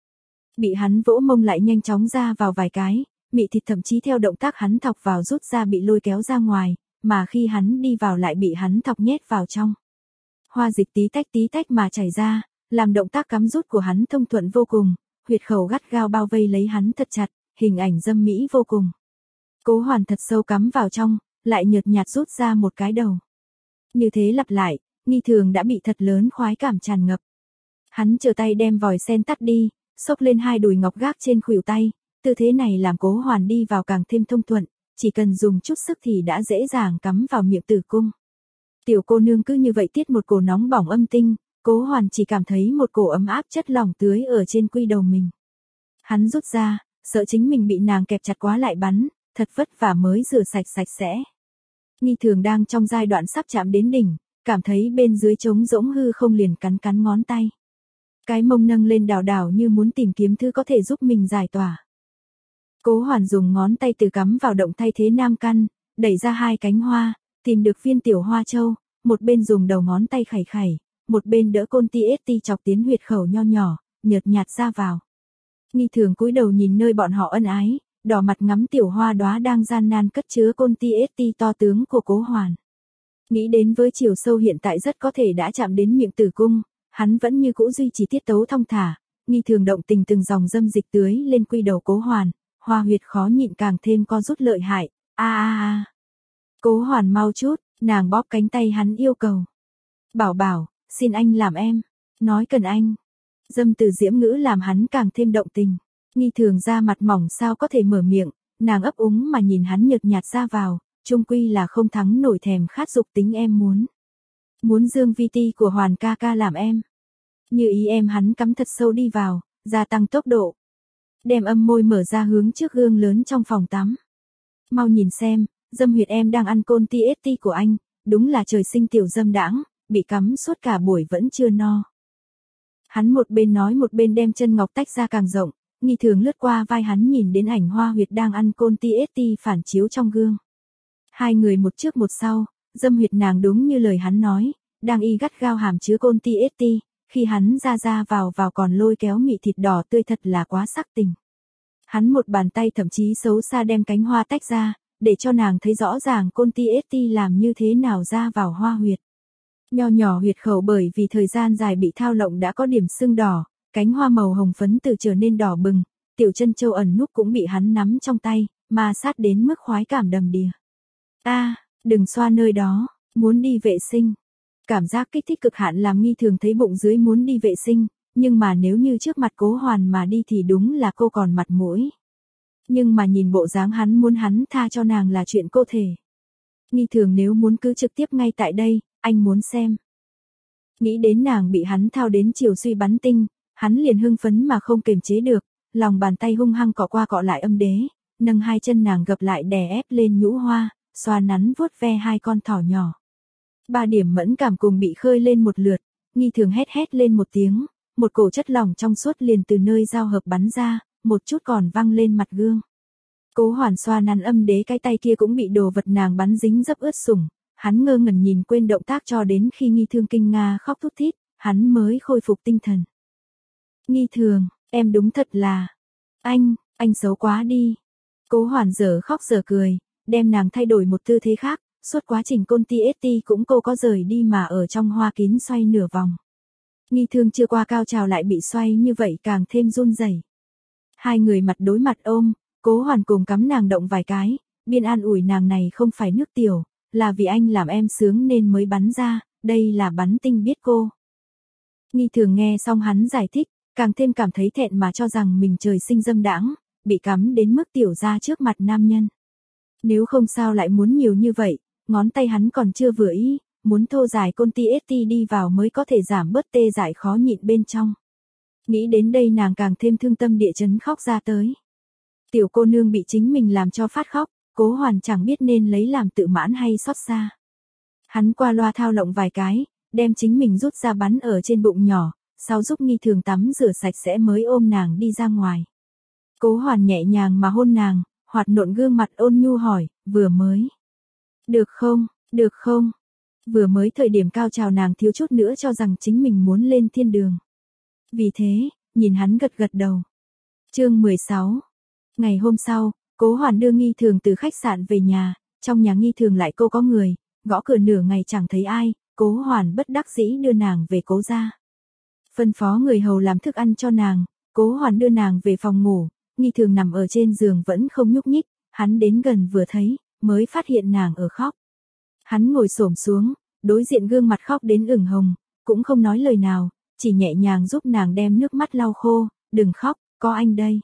Bị hắn vỗ mông lại nhanh chóng ra vào vài cái, mị thịt thậm chí theo động tác hắn thọc vào rút ra bị lôi kéo ra ngoài, mà khi hắn đi vào lại bị hắn thọc nhét vào trong. Hoa dịch tí tách tí tách mà chảy ra, làm động tác cắm rút của hắn thông thuận vô cùng, huyệt khẩu gắt gao bao vây lấy hắn thật chặt, hình ảnh dâm mỹ vô cùng. Cố Hoàn thật sâu cắm vào trong, lại nhợt nhạt rút ra một cái đầu. Như thế lặp lại, Nghi Thường đã bị thật lớn khoái cảm tràn ngập. Hắn chờ tay đem vòi sen tắt đi, xốc lên hai đùi ngọc gác trên khuỷu tay, tư thế này làm Cố Hoàn đi vào càng thêm thông thuận, chỉ cần dùng chút sức thì đã dễ dàng cắm vào miệng tử cung. Tiểu cô nương cứ như vậy tiết một cổ nóng bỏng âm tinh, Cố Hoàn chỉ cảm thấy một cổ ấm áp chất lỏng tưới ở trên quy đầu mình. Hắn rút ra, sợ chính mình bị nàng kẹp chặt quá lại bắn, thật vất vả mới rửa sạch sạch sẽ. Nghi Thường đang trong giai đoạn sắp chạm đến đỉnh, cảm thấy bên dưới trống rỗng hư không liền cắn cắn ngón tay. Cái mông nâng lên đảo đảo như muốn tìm kiếm thứ có thể giúp mình giải tỏa. Cố Hoàn dùng ngón tay từ cắm vào động thay thế nam căn, đẩy ra hai cánh hoa, tìm được viên tiểu hoa châu, một bên dùng đầu ngón tay khẩy khẩy, một bên đỡ côn tê ét tê chọc tiến huyệt khẩu nho nhỏ, nhợt nhạt ra vào. Nghi Thường cúi đầu nhìn nơi bọn họ ân ái, đỏ mặt ngắm tiểu hoa đóa đang gian nan cất chứa côn tê ét tê to tướng của Cố Hoàn. Nghĩ đến với chiều sâu hiện tại rất có thể đã chạm đến miệng tử cung, hắn vẫn như cũ duy trì tiết tấu thong thả, Nghi Thường động tình từng dòng dâm dịch tưới lên quy đầu Cố Hoàn, hoa huyệt khó nhịn càng thêm co rút lợi hại. A a a. Cố Hoàn mau chút, Nàng bóp cánh tay hắn yêu cầu. Bảo bảo, xin anh làm em. Nói cần anh. Dâm từ diễm ngữ làm hắn càng thêm động tình. Nghi thường da mặt mỏng sao có thể mở miệng, nàng ấp úng mà nhìn hắn nhợt nhạt ra vào, chung quy là không thắng nổi thèm khát dục tính em muốn. Muốn dương vi ti của Hoàn ca ca làm em. Như ý em hắn cắm thật sâu đi vào, gia tăng tốc độ. Đem âm môi mở ra hướng trước gương lớn trong phòng tắm. Mau nhìn xem, dâm huyệt em đang ăn côn ti ét ti của anh, đúng là trời sinh tiểu dâm đãng, bị cắm suốt cả buổi vẫn chưa no. Hắn một bên nói một bên đem chân ngọc tách ra càng rộng, Nghi thường lướt qua vai hắn nhìn đến ảnh hoa huyệt đang ăn côn ti ét ti phản chiếu trong gương. Hai người một trước một sau, dâm huyệt nàng đúng như lời hắn nói, đang y gắt gao hàm chứa côn ti ét ti, khi hắn ra ra vào vào còn lôi kéo mị thịt đỏ tươi thật là quá sắc tình. Hắn một bàn tay thậm chí xấu xa đem cánh hoa tách ra, để cho nàng thấy rõ ràng côn ti ét ti làm như thế nào ra vào hoa huyệt. Nho nhỏ huyệt khẩu bởi vì thời gian dài bị thao lộng đã có điểm sưng đỏ, cánh hoa màu hồng phấn từ trở nên đỏ bừng, tiểu chân châu ẩn núp cũng bị hắn nắm trong tay, mà sát đến mức khoái cảm đầm đìa. A, à, đừng xoa nơi đó, muốn đi vệ sinh. Cảm giác kích thích cực hạn làm Nghi thường thấy bụng dưới muốn đi vệ sinh, nhưng mà nếu như trước mặt Cố Hoàn mà đi thì đúng là cô còn mặt mũi. Nhưng mà nhìn bộ dáng hắn muốn hắn tha cho nàng là chuyện cô thể. Nghi thường nếu muốn cứ trực tiếp ngay tại đây, anh muốn xem. Nghĩ đến nàng bị hắn thao đến chiều suy bắn tinh, hắn liền hưng phấn mà không kềm chế được, lòng bàn tay hung hăng cọ qua cọ lại âm đế, nâng hai chân nàng gập lại đè ép lên nhũ hoa, xoa nắn vuốt ve hai con thỏ nhỏ. Ba điểm mẫn cảm cùng bị khơi lên một lượt, Nghi thường hét hét lên một tiếng, một cổ chất lỏng trong suốt liền từ nơi giao hợp bắn ra, một chút còn văng lên mặt gương. Cố Hoàn xoa nắn âm đế cái tay kia cũng bị đồ vật nàng bắn dính dấp ướt sủng, hắn ngơ ngẩn nhìn quên động tác cho đến khi Nghi thường kinh nga khóc thút thít, hắn mới khôi phục tinh thần. Nghi thường, em đúng thật là, anh, anh xấu quá đi. Cố Hoàn giờ khóc giờ cười, đem nàng thay đổi một tư thế khác, suốt quá trình côn ti ét ti cũng cô có rời đi mà ở trong hoa kín xoay nửa vòng. Nghi thường chưa qua cao trào lại bị xoay như vậy càng thêm run rẩy. Hai người mặt đối mặt ôm, Cố Hoàn cùng cắm nàng động vài cái, biên an ủi nàng này không phải nước tiểu, là vì anh làm em sướng nên mới bắn ra, đây là bắn tinh biết cô. Nghi thường nghe xong hắn giải thích, càng thêm cảm thấy thẹn mà cho rằng mình trời sinh dâm đãng, bị cắm đến mức tiểu ra trước mặt nam nhân. Nếu không sao lại muốn nhiều như vậy, ngón tay hắn còn chưa vừa ý, muốn thô dài côn ti ét ti đi vào mới có thể giảm bớt tê dại khó nhịn bên trong. Nghĩ đến đây nàng càng thêm thương tâm địa chấn khóc ra tới. Tiểu cô nương bị chính mình làm cho phát khóc, Cố Hoàn chẳng biết nên lấy làm tự mãn hay xót xa. Hắn qua loa thao lộng vài cái, đem chính mình rút ra bắn ở trên bụng nhỏ, sau giúp Nghi thường tắm rửa sạch sẽ mới ôm nàng đi ra ngoài. Cố Hoàn nhẹ nhàng mà hôn nàng, hoạt nộn gương mặt ôn nhu hỏi, vừa mới. Được không, được không? Vừa mới thời điểm cao trào nàng thiếu chút nữa cho rằng chính mình muốn lên thiên đường. Vì thế, nhìn hắn gật gật đầu. Chương mười sáu. Ngày hôm sau, Cố Hoàn đưa Nghi thường từ khách sạn về nhà, trong nhà Nghi thường lại cô có người, gõ cửa nửa ngày chẳng thấy ai, Cố Hoàn bất đắc dĩ đưa nàng về Cố gia. Phân phó người hầu làm thức ăn cho nàng, Cố Hoàn đưa nàng về phòng ngủ, Nghi thường nằm ở trên giường vẫn không nhúc nhích, hắn đến gần vừa thấy, mới phát hiện nàng ở khóc. Hắn ngồi xổm xuống, đối diện gương mặt khóc đến ửng hồng, cũng không nói lời nào, chỉ nhẹ nhàng giúp nàng đem nước mắt lau khô, đừng khóc, có anh đây.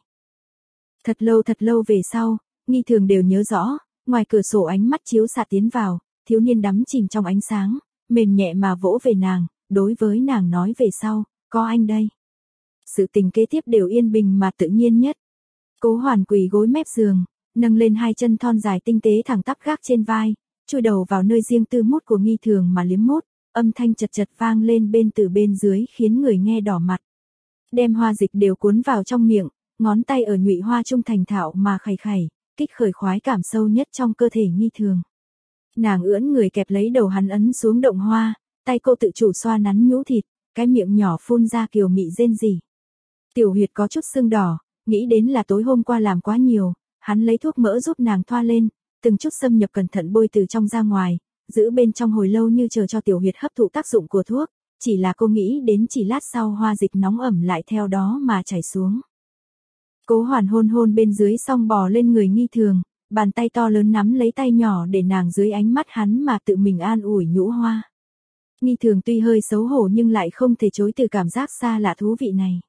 Thật lâu thật lâu về sau, Nghi thường đều nhớ rõ, ngoài cửa sổ ánh mắt chiếu xạ tiến vào, thiếu niên đắm chìm trong ánh sáng, mềm nhẹ mà vỗ về nàng, đối với nàng nói về sau, có anh đây. Sự tình kế tiếp đều yên bình mà tự nhiên nhất. Cố Hoàn quỳ gối mép giường, nâng lên hai chân thon dài tinh tế thẳng tắp gác trên vai, chui đầu vào nơi riêng tư mút của Nghi thường mà liếm mút, âm thanh chật chật vang lên bên từ bên dưới khiến người nghe đỏ mặt. Đem hoa dịch đều cuốn vào trong miệng, ngón tay ở nhụy hoa trung thành thạo mà khẩy khẩy, kích khởi khoái cảm sâu nhất trong cơ thể Nghi thường. Nàng ưỡn người kẹp lấy đầu hắn ấn xuống động hoa, tay cô tự chủ xoa nắn nhũ thịt, cái miệng nhỏ phun ra kiều mị rên rỉ. Tiểu huyệt có chút sưng đỏ, nghĩ đến là tối hôm qua làm quá nhiều, hắn lấy thuốc mỡ giúp nàng thoa lên, từng chút xâm nhập cẩn thận bôi từ trong ra ngoài, giữ bên trong hồi lâu như chờ cho tiểu huyệt hấp thụ tác dụng của thuốc, chỉ là cô nghĩ đến chỉ lát sau hoa dịch nóng ẩm lại theo đó mà chảy xuống. Cố Hoàn hôn hôn bên dưới xong bò lên người Nghi thường, bàn tay to lớn nắm lấy tay nhỏ để nàng dưới ánh mắt hắn mà tự mình an ủi nhũ hoa. Nghi Thường tuy hơi xấu hổ nhưng lại không thể chối từ cảm giác xa lạ thú vị này.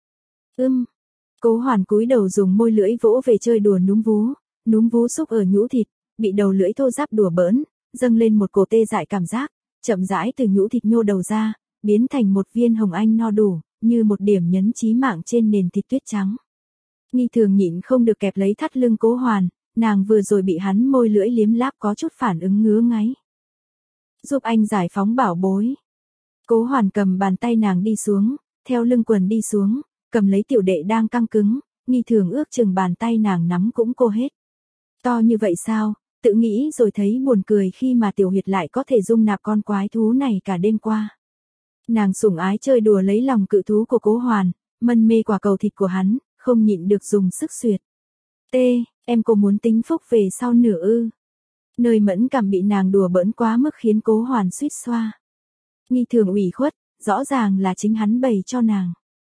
Ưm. Cố Hoàn cúi đầu dùng môi lưỡi vỗ về chơi đùa núm vú, núm vú xúc ở nhũ thịt, bị đầu lưỡi thô ráp đùa bỡn, dâng lên một cổ tê dại cảm giác, chậm rãi từ nhũ thịt nhô đầu ra, biến thành một viên hồng anh no đủ, như một điểm nhấn chí mạng trên nền thịt tuyết trắng. Nghi Thường nhịn không được kẹp lấy thắt lưng Cố Hoàn, nàng vừa rồi bị hắn môi lưỡi liếm láp có chút phản ứng ngứa ngáy. Giúp anh giải phóng bảo bối. Cố Hoàn cầm bàn tay nàng đi xuống, theo lưng quần đi xuống, cầm lấy tiểu đệ đang căng cứng, Nghi Thường ước chừng bàn tay nàng nắm cũng cô hết. To như vậy sao, tự nghĩ rồi thấy buồn cười khi mà tiểu huyệt lại có thể dung nạp con quái thú này cả đêm qua. Nàng sủng ái chơi đùa lấy lòng cự thú của Cố Hoàn, mân mê quả cầu thịt của hắn, không nhịn được dùng sức xuyệt. Tê, em cô muốn tính phúc về sau nửa ư. Nơi mẫn cảm bị nàng đùa bỡn quá mức khiến Cố Hoàn suýt xoa. Nghi Thường ủy khuất, rõ ràng là chính hắn bày cho nàng.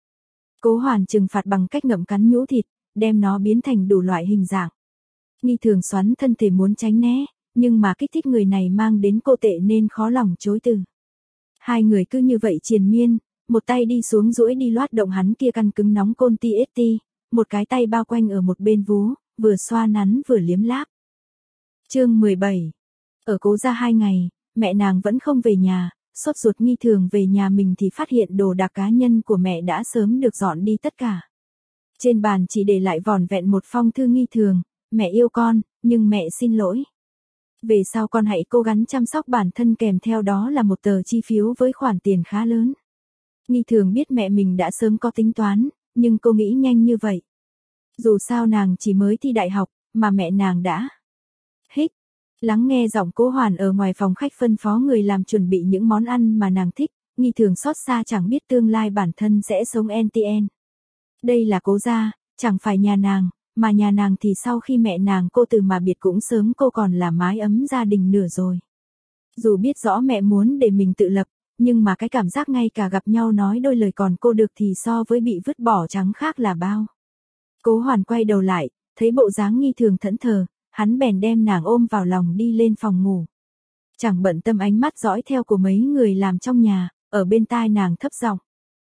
Cố Hoàn trừng phạt bằng cách ngậm cắn nhũ thịt, đem nó biến thành đủ loại hình dạng. Nghi Thường xoắn thân thể muốn tránh né, nhưng mà kích thích người này mang đến cô tệ nên khó lòng chối từ. Hai người cứ như vậy triền miên, một tay đi xuống duỗi đi loát động hắn kia căn cứng nóng côn ti ết ti, một cái tay bao quanh ở một bên vú, vừa xoa nắn vừa liếm láp. Chương mười bảy. Ở Cố gia hai ngày, mẹ nàng vẫn không về nhà, sốt ruột Nghi Thường về nhà mình thì phát hiện đồ đạc cá nhân của mẹ đã sớm được dọn đi tất cả. Trên bàn chỉ để lại vỏn vẹn một phong thư Nghi Thường, mẹ yêu con, nhưng mẹ xin lỗi. Về sau con hãy cố gắng chăm sóc bản thân, kèm theo đó là một tờ chi phiếu với khoản tiền khá lớn. Nghi Thường biết mẹ mình đã sớm có tính toán, nhưng cô nghĩ nhanh như vậy. Dù sao nàng chỉ mới thi đại học, mà mẹ nàng đã. Hích. Lắng nghe giọng Cố Hoàn ở ngoài phòng khách phân phó người làm chuẩn bị những món ăn mà nàng thích, Nghi Thường xót xa chẳng biết tương lai bản thân sẽ sống en ti en. Đây là Cố gia, chẳng phải nhà nàng, mà nhà nàng thì sau khi mẹ nàng cô từ mà biệt cũng sớm cô còn là mái ấm gia đình nửa rồi. Dù biết rõ mẹ muốn để mình tự lập, nhưng mà cái cảm giác ngay cả gặp nhau nói đôi lời còn cô được thì so với bị vứt bỏ chẳng khác là bao. Cố Hoàn quay đầu lại, thấy bộ dáng Nghi Thường thẫn thờ, hắn bèn đem nàng ôm vào lòng đi lên phòng ngủ. Chẳng bận tâm ánh mắt dõi theo của mấy người làm trong nhà, ở bên tai nàng thấp giọng.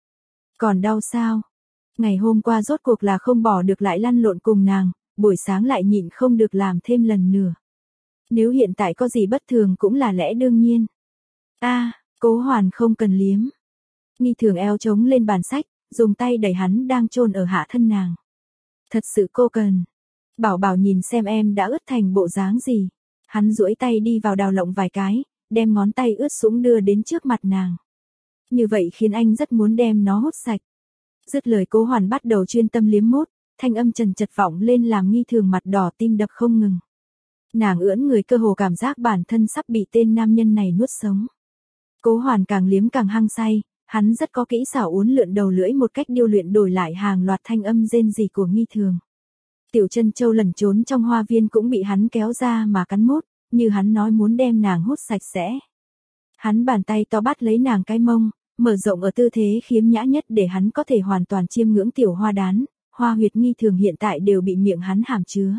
Còn đau sao? Ngày hôm qua rốt cuộc là không bỏ được lại lăn lộn cùng nàng, buổi sáng lại nhịn không được làm thêm lần nữa. Nếu hiện tại có gì bất thường cũng là lẽ đương nhiên. A, à, Cố Hoàn không cần liếm. Nghi Thường eo trống lên bàn sách, dùng tay đẩy hắn đang chôn ở hạ thân nàng. Thật sự cô cần. Bảo Bảo nhìn xem em đã ướt thành bộ dáng gì. Hắn duỗi tay đi vào đào lộng vài cái, đem ngón tay ướt sũng đưa đến trước mặt nàng. Như vậy khiến anh rất muốn đem nó hút sạch. Dứt lời Cố Hoàn bắt đầu chuyên tâm liếm mốt, thanh âm trần chật vọng lên làm Nghi Thường mặt đỏ tim đập không ngừng. Nàng ưỡn người cơ hồ cảm giác bản thân sắp bị tên nam nhân này nuốt sống. Cố Hoàn càng liếm càng hăng say, hắn rất có kỹ xảo uốn lượn đầu lưỡi một cách điêu luyện đổi lại hàng loạt thanh âm rên rỉ của Nghi Thường. Tiểu Chân Châu lẩn trốn trong hoa viên cũng bị hắn kéo ra mà cắn mốt, như hắn nói muốn đem nàng hút sạch sẽ. Hắn bàn tay to bắt lấy nàng cái mông, mở rộng ở tư thế khiếm nhã nhất để hắn có thể hoàn toàn chiêm ngưỡng tiểu hoa đán, hoa huyệt Nghi Thường hiện tại đều bị miệng hắn hàm chứa.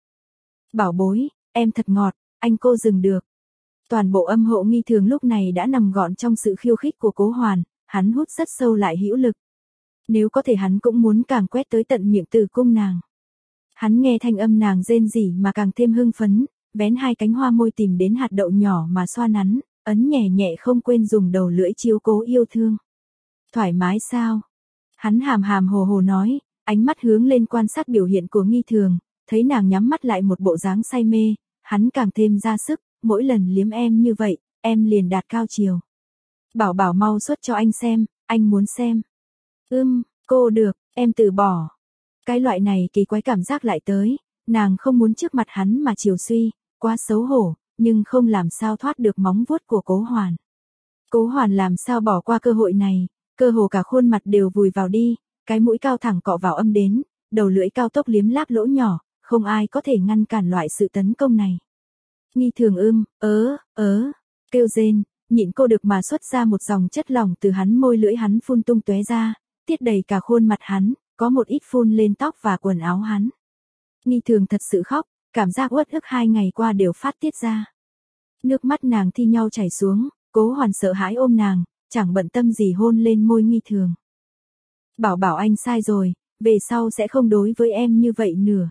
Bảo bối, em thật ngọt, anh cô dừng được. Toàn bộ âm hộ Nghi Thường lúc này đã nằm gọn trong sự khiêu khích của Cố Hoàn, hắn hút rất sâu lại hữu lực. Nếu có thể hắn cũng muốn càng quét tới tận miệng tử cung nàng. Hắn nghe thanh âm nàng rên rỉ mà càng thêm hưng phấn, vén hai cánh hoa môi tìm đến hạt đậu nhỏ mà xoa nắn, ấn nhẹ nhẹ không quên dùng đầu lưỡi chiếu cố yêu thương. Thoải mái sao? Hắn hàm hàm hồ hồ nói, ánh mắt hướng lên quan sát biểu hiện của Nghi Thường, thấy nàng nhắm mắt lại một bộ dáng say mê, hắn càng thêm ra sức, mỗi lần liếm em như vậy, em liền đạt cao chiều. Bảo Bảo mau xuất cho anh xem, anh muốn xem. Ưm, cô được, em từ bỏ. Cái loại này kỳ quái cảm giác lại tới, nàng không muốn trước mặt hắn mà chiều suy, quá xấu hổ, nhưng không làm sao thoát được móng vuốt của Cố Hoàn. Cố Hoàn làm sao bỏ qua cơ hội này, cơ hồ cả khuôn mặt đều vùi vào đi, cái mũi cao thẳng cọ vào âm đến, đầu lưỡi cao tốc liếm láp lỗ nhỏ, không ai có thể ngăn cản loại sự tấn công này. Nghi Thường ưm, ớ, ớ, kêu rên, nhịn cô được mà xuất ra một dòng chất lỏng từ hắn môi lưỡi hắn phun tung tóe ra, tiết đầy cả khuôn mặt hắn, có một ít phun lên tóc và quần áo hắn. Nghi Thường thật sự khóc, cảm giác uất ức hai ngày qua đều phát tiết ra. Nước mắt nàng thi nhau chảy xuống, Cố Hoàn sợ hãi ôm nàng, chẳng bận tâm gì hôn lên môi Nghi Thường. Bảo bảo anh sai rồi, về sau sẽ không đối với em như vậy nữa.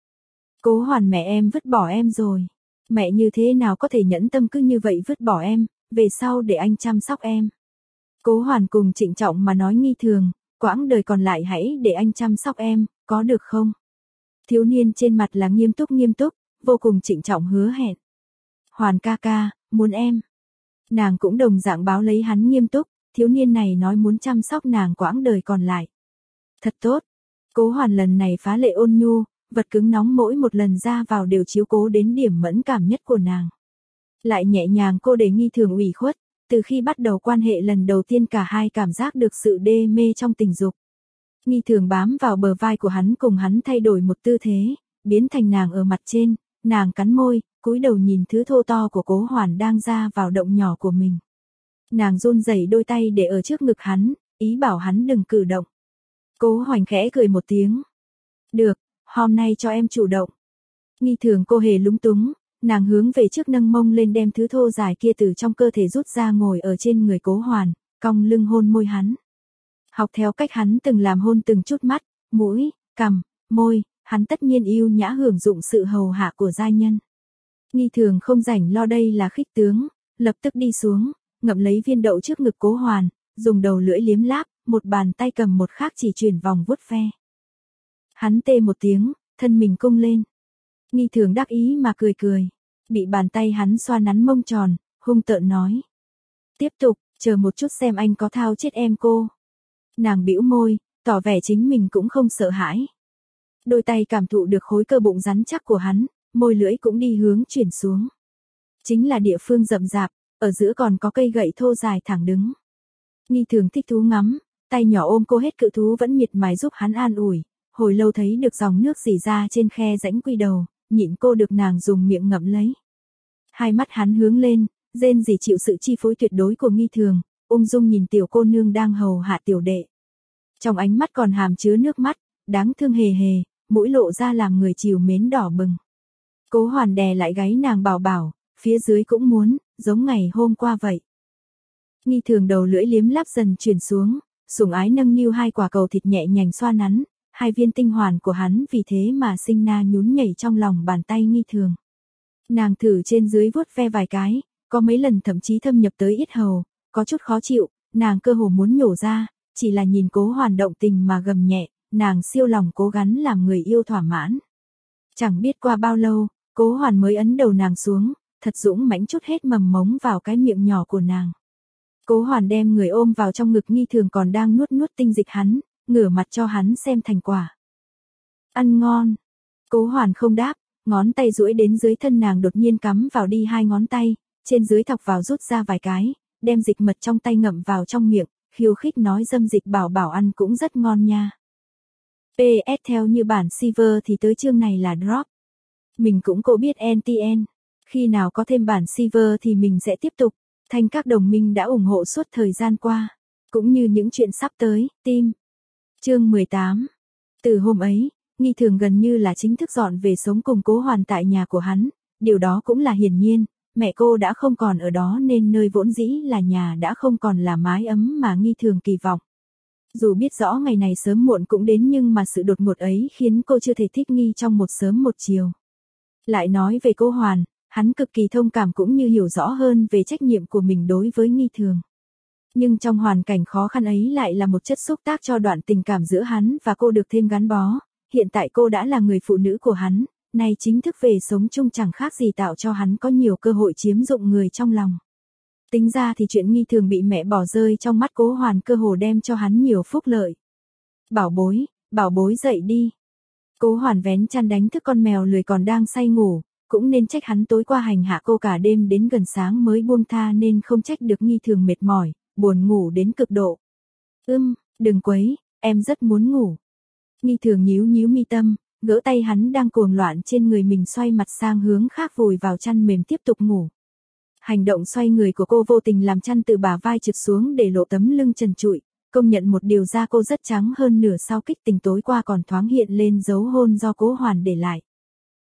Cố Hoàn mẹ em vứt bỏ em rồi. Mẹ như thế nào có thể nhẫn tâm cứ như vậy vứt bỏ em, về sau để anh chăm sóc em. Cố Hoàn cùng trịnh trọng mà nói Nghi Thường, quãng đời còn lại hãy để anh chăm sóc em, có được không? Thiếu niên trên mặt là nghiêm túc nghiêm túc, vô cùng trịnh trọng hứa hẹn. Hoàn ca ca, muốn em. Nàng cũng đồng dạng báo lấy hắn nghiêm túc, thiếu niên này nói muốn chăm sóc nàng quãng đời còn lại. Thật tốt. Cố Hoàn lần này phá lệ ôn nhu, vật cứng nóng mỗi một lần ra vào đều chiếu cố đến điểm mẫn cảm nhất của nàng. Lại nhẹ nhàng cô để Nghi Thường ủy khuất, từ khi bắt đầu quan hệ lần đầu tiên cả hai cảm giác được sự đê mê trong tình dục. Nghi Thường bám vào bờ vai của hắn cùng hắn thay đổi một tư thế, biến thành nàng ở mặt trên, nàng cắn môi, cúi đầu nhìn thứ thô to của Cố Hoàn đang ra vào động nhỏ của mình. Nàng run rẩy đôi tay để ở trước ngực hắn, ý bảo hắn đừng cử động. Cố Hoành khẽ cười một tiếng. Được, hôm nay cho em chủ động. Nghi Thường cô hề lúng túng, nàng hướng về trước nâng mông lên đem thứ thô dài kia từ trong cơ thể rút ra ngồi ở trên người Cố Hoàn, cong lưng hôn môi hắn. Học theo cách hắn từng làm hôn từng chút mắt, mũi, cằm, môi, hắn tất nhiên yêu nhã hưởng dụng sự hầu hạ của giai nhân. Nghi Thường không rảnh lo đây là khích tướng, lập tức đi xuống, ngậm lấy viên đậu trước ngực Cố Hoàn, dùng đầu lưỡi liếm láp, một bàn tay cầm một khác chỉ chuyển vòng vuốt ve. Hắn tê một tiếng, thân mình cung lên. Nghi Thường đắc ý mà cười cười, bị bàn tay hắn xoa nắn mông tròn, hung tợn nói. Tiếp tục, chờ một chút xem anh có thao chết em cô. Nàng bĩu môi, tỏ vẻ chính mình cũng không sợ hãi. Đôi tay cảm thụ được khối cơ bụng rắn chắc của hắn, môi lưỡi cũng đi hướng chuyển xuống. Chính là địa phương rậm rạp, ở giữa còn có cây gậy thô dài thẳng đứng. Nghi Thường thích thú ngắm, tay nhỏ ôm cô hết cự thú vẫn miệt mài giúp hắn an ủi, hồi lâu thấy được dòng nước rỉ ra trên khe rãnh quy đầu, nhịn cô được nàng dùng miệng ngậm lấy. Hai mắt hắn hướng lên, rên rỉ chịu sự chi phối tuyệt đối của Nghi Thường, ung dung nhìn tiểu cô nương đang hầu hạ tiểu đệ. Trong ánh mắt còn hàm chứa nước mắt, đáng thương hề hề, mũi lộ ra làm người chiều mến đỏ bừng. Cố Hoàn đè lại gáy nàng bảo bảo, phía dưới cũng muốn, giống ngày hôm qua vậy. Nghi Thường đầu lưỡi liếm láp dần chuyển xuống, sủng ái nâng niu hai quả cầu thịt nhẹ nhàng xoa nắn, hai viên tinh hoàn của hắn vì thế mà sinh na nhún nhảy trong lòng bàn tay Nghi Thường. Nàng thử trên dưới vuốt ve vài cái, có mấy lần thậm chí thâm nhập tới yết hầu, có chút khó chịu, nàng cơ hồ muốn nhổ ra, chỉ là nhìn Cố Hoàn động tình mà gầm nhẹ, nàng siêu lòng cố gắng làm người yêu thỏa mãn. Chẳng biết qua bao lâu, Cố Hoàn mới ấn đầu nàng xuống, thật dũng mãnh chút hết mầm mống vào cái miệng nhỏ của nàng. Cố Hoàn đem người ôm vào trong ngực Nghi Thường còn đang nuốt nuốt tinh dịch hắn, ngửa mặt cho hắn xem thành quả. Ăn ngon. Cố Hoàn không đáp, ngón tay duỗi đến dưới thân nàng đột nhiên cắm vào đi hai ngón tay, trên dưới thọc vào rút ra vài cái, đem dịch mật trong tay ngậm vào trong miệng, khiêu khích nói dâm dịch bảo bảo ăn cũng rất ngon nha. pê ét theo như bản Silver thì tới chương này là drop. Mình cũng cố biết en tê en. Khi nào có thêm bản Silver thì mình sẽ tiếp tục. Thanh các đồng minh đã ủng hộ suốt thời gian qua. Cũng như những chuyện sắp tới, team. Chương mười tám. Từ hôm ấy, Nghi Thường gần như là chính thức dọn về sống cùng Cố Hoàn tại nhà của hắn. Điều đó cũng là hiển nhiên, mẹ cô đã không còn ở đó nên nơi vốn dĩ là nhà đã không còn là mái ấm mà Nghi Thường kỳ vọng. Dù biết rõ ngày này sớm muộn cũng đến nhưng mà sự đột ngột ấy khiến cô chưa thể thích nghi trong một sớm một chiều. Lại nói về Cố Hoàn, hắn cực kỳ thông cảm cũng như hiểu rõ hơn về trách nhiệm của mình đối với Nghi Thường. Nhưng trong hoàn cảnh khó khăn ấy lại là một chất xúc tác cho đoạn tình cảm giữa hắn và cô được thêm gắn bó. Hiện tại cô đã là người phụ nữ của hắn, nay chính thức về sống chung chẳng khác gì tạo cho hắn có nhiều cơ hội chiếm dụng người trong lòng. Tính ra thì chuyện Nghi Thường bị mẹ bỏ rơi trong mắt Cố Hoàn cơ hồ đem cho hắn nhiều phúc lợi. Bảo bối, bảo bối dậy đi. Cố Hoàn vén chăn đánh thức con mèo lười còn đang say ngủ, cũng nên trách hắn tối qua hành hạ cô cả đêm đến gần sáng mới buông tha nên không trách được Nghi Thường mệt mỏi, buồn ngủ đến cực độ. Ưm, đừng quấy, em rất muốn ngủ. Nghi Thường nhíu nhíu mi tâm, gỡ tay hắn đang cuồng loạn trên người mình xoay mặt sang hướng khác vùi vào chăn mềm tiếp tục ngủ. Hành động xoay người của cô vô tình làm chăn từ bả vai trượt xuống để lộ tấm lưng trần trụi, công nhận một điều da cô rất trắng hơn nửa sau kích tình tối qua còn thoáng hiện lên dấu hôn do Cố Hoàn để lại.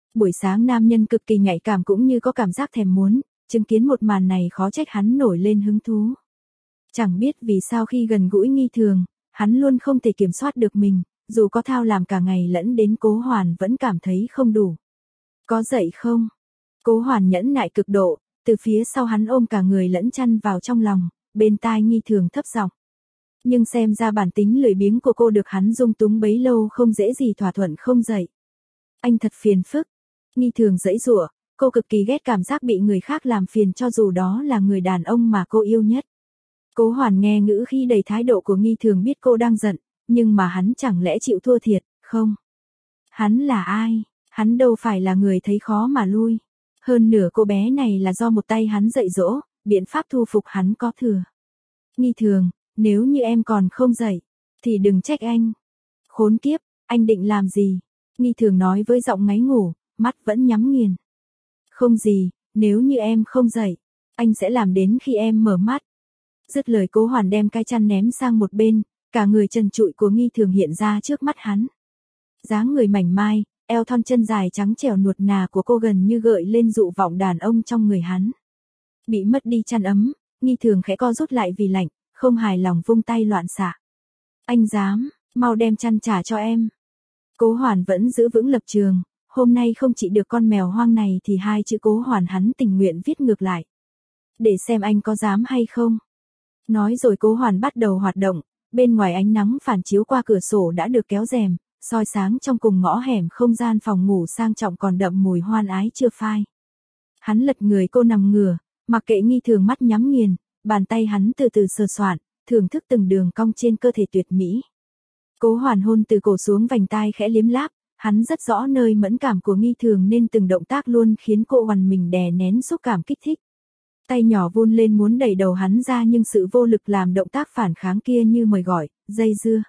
Buổi sáng nam nhân cực kỳ nhạy cảm cũng như có cảm giác thèm muốn, chứng kiến một màn này khó trách hắn nổi lên hứng thú. Chẳng biết vì sao khi gần gũi Nghi Thường, hắn luôn không thể kiểm soát được mình, dù có thao làm cả ngày lẫn đến Cố Hoàn vẫn cảm thấy không đủ. Có dậy không? Cố Hoàn nhẫn nại cực độ, từ phía sau hắn ôm cả người lẫn chăn vào trong lòng, bên tai Nghi Thường thấp giọng. Nhưng xem ra bản tính lười biếng của cô được hắn dung túng bấy lâu không dễ gì thỏa thuận không dậy. Anh thật phiền phức. Nghi Thường giãy giụa, cô cực kỳ ghét cảm giác bị người khác làm phiền cho dù đó là người đàn ông mà cô yêu nhất. Cố Hoàn nghe ngữ khí đầy thái độ của Nghi Thường biết cô đang giận, nhưng mà hắn chẳng lẽ chịu thua thiệt, không? Hắn là ai? Hắn đâu phải là người thấy khó mà lui. Hơn nửa cô bé này là do một tay hắn dạy dỗ, biện pháp thu phục hắn có thừa. Nghi Thường, nếu như em còn không dậy, thì đừng trách anh. Khốn kiếp, anh định làm gì? Nghi Thường nói với giọng ngáy ngủ, mắt vẫn nhắm nghiền. Không gì, nếu như em không dậy, anh sẽ làm đến khi em mở mắt. Dứt lời Cố Hoàn đem cái chăn ném sang một bên, cả người trần trụi của Nghi Thường hiện ra trước mắt hắn. Dáng người mảnh mai, eo thon chân dài trắng trẻo nuột nà của cô gần như gợi lên dụ vọng đàn ông trong người hắn. Bị mất đi chăn ấm, Nghi Thường khẽ co rút lại vì lạnh, không hài lòng vung tay loạn xạ. Anh dám, mau đem chăn trả cho em. Cố Hoàn vẫn giữ vững lập trường, hôm nay không chỉ được con mèo hoang này thì hai chữ Cố Hoàn hắn tình nguyện viết ngược lại. Để xem anh có dám hay không. Nói rồi Cố Hoàn bắt đầu hoạt động, bên ngoài ánh nắng phản chiếu qua cửa sổ đã được kéo rèm, soi sáng trong cùng ngõ hẻm không gian phòng ngủ sang trọng còn đậm mùi hoan ái chưa phai. Hắn lật người cô nằm ngửa, mặc kệ Nghi Thường mắt nhắm nghiền, bàn tay hắn từ từ sờ soạn, thưởng thức từng đường cong trên cơ thể tuyệt mỹ. Cố Hoàn hôn từ cổ xuống vành tai khẽ liếm láp, hắn rất rõ nơi mẫn cảm của Nghi Thường nên từng động tác luôn khiến cô hoàn mình đè nén xúc cảm kích thích. Tay nhỏ vươn lên muốn đẩy đầu hắn ra nhưng sự vô lực làm động tác phản kháng kia như mời gọi, dây dưa.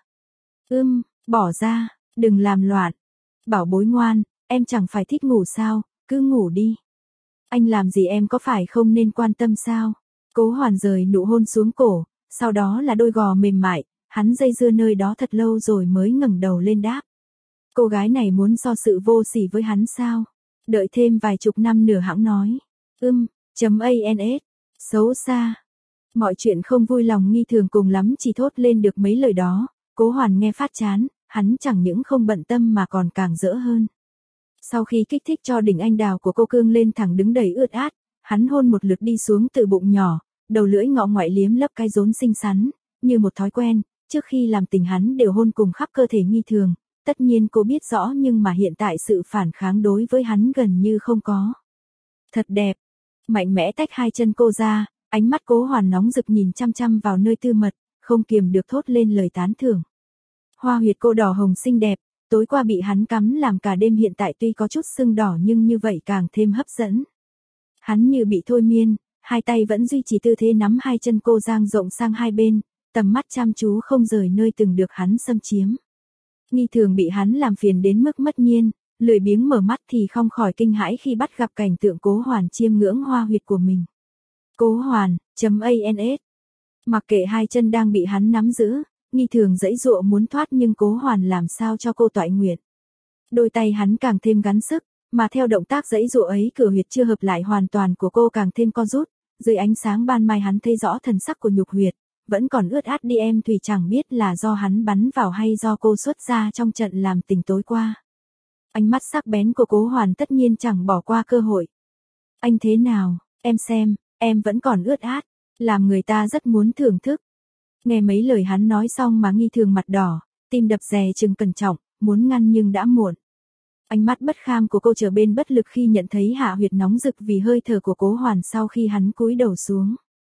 Ưm, bỏ ra, đừng làm loạn. Bảo bối ngoan, em chẳng phải thích ngủ sao, cứ ngủ đi. Anh làm gì em có phải không nên quan tâm sao? Cố Hoàn rời nụ hôn xuống cổ, sau đó là đôi gò mềm mại, hắn dây dưa nơi đó thật lâu rồi mới ngẩng đầu lên đáp. Cô gái này muốn so sự vô sỉ với hắn sao? Đợi thêm vài chục năm nữa hãng nói. Ưm, chấm ans, xấu xa. Mọi chuyện không vui lòng Nghi Thường cùng lắm chỉ thốt lên được mấy lời đó, Cố Hoàn nghe phát chán, hắn chẳng những không bận tâm mà còn càng dỡ hơn. Sau khi kích thích cho đỉnh anh đào của cô cương lên thẳng đứng đầy ướt át, hắn hôn một lượt đi xuống từ bụng nhỏ, đầu lưỡi ngọ ngoại liếm lấp cái rốn xinh xắn, như một thói quen, trước khi làm tình hắn đều hôn cùng khắp cơ thể Nghi Thường, tất nhiên cô biết rõ nhưng mà hiện tại sự phản kháng đối với hắn gần như không có. Thật đẹp. Mạnh mẽ tách hai chân cô ra, ánh mắt Cố Hoàn nóng rực nhìn chăm chăm vào nơi tư mật, không kiềm được thốt lên lời tán thưởng. Hoa huyệt cô đỏ hồng xinh đẹp, tối qua bị hắn cắm làm cả đêm hiện tại tuy có chút sưng đỏ nhưng như vậy càng thêm hấp dẫn. Hắn như bị thôi miên, hai tay vẫn duy trì tư thế nắm hai chân cô dang rộng sang hai bên, tầm mắt chăm chú không rời nơi từng được hắn xâm chiếm. Nghi Thường bị hắn làm phiền đến mức mất nhiên, lười biếng mở mắt thì không khỏi kinh hãi khi bắt gặp cảnh tượng Cố Hoàn chiêm ngưỡng hoa huyệt của mình. Cố Hoàn, chấm ans. Mặc kệ hai chân đang bị hắn nắm giữ, Nghi Thường giãy giụa muốn thoát nhưng Cố Hoàn làm sao cho cô toại nguyện. Đôi tay hắn càng thêm gắng sức, mà theo động tác giãy giụa ấy cửa huyệt chưa hợp lại hoàn toàn của cô càng thêm co rút, dưới ánh sáng ban mai hắn thấy rõ thần sắc của nhục huyệt, vẫn còn ướt át đi em Thùy chẳng biết là do hắn bắn vào hay do cô xuất ra trong trận làm tình tối qua. Ánh mắt sắc bén của Cố Hoàn tất nhiên chẳng bỏ qua cơ hội. Anh thế nào, em xem, em vẫn còn ướt át, làm người ta rất muốn thưởng thức. Nghe mấy lời hắn nói xong mà Nghi Thường mặt đỏ, tim đập rè chừng cẩn trọng, muốn ngăn nhưng đã muộn. Ánh mắt bất kham của cô trở bên bất lực khi nhận thấy hạ huyệt nóng rực vì hơi thở của Cố Hoàn sau khi hắn cúi đầu xuống.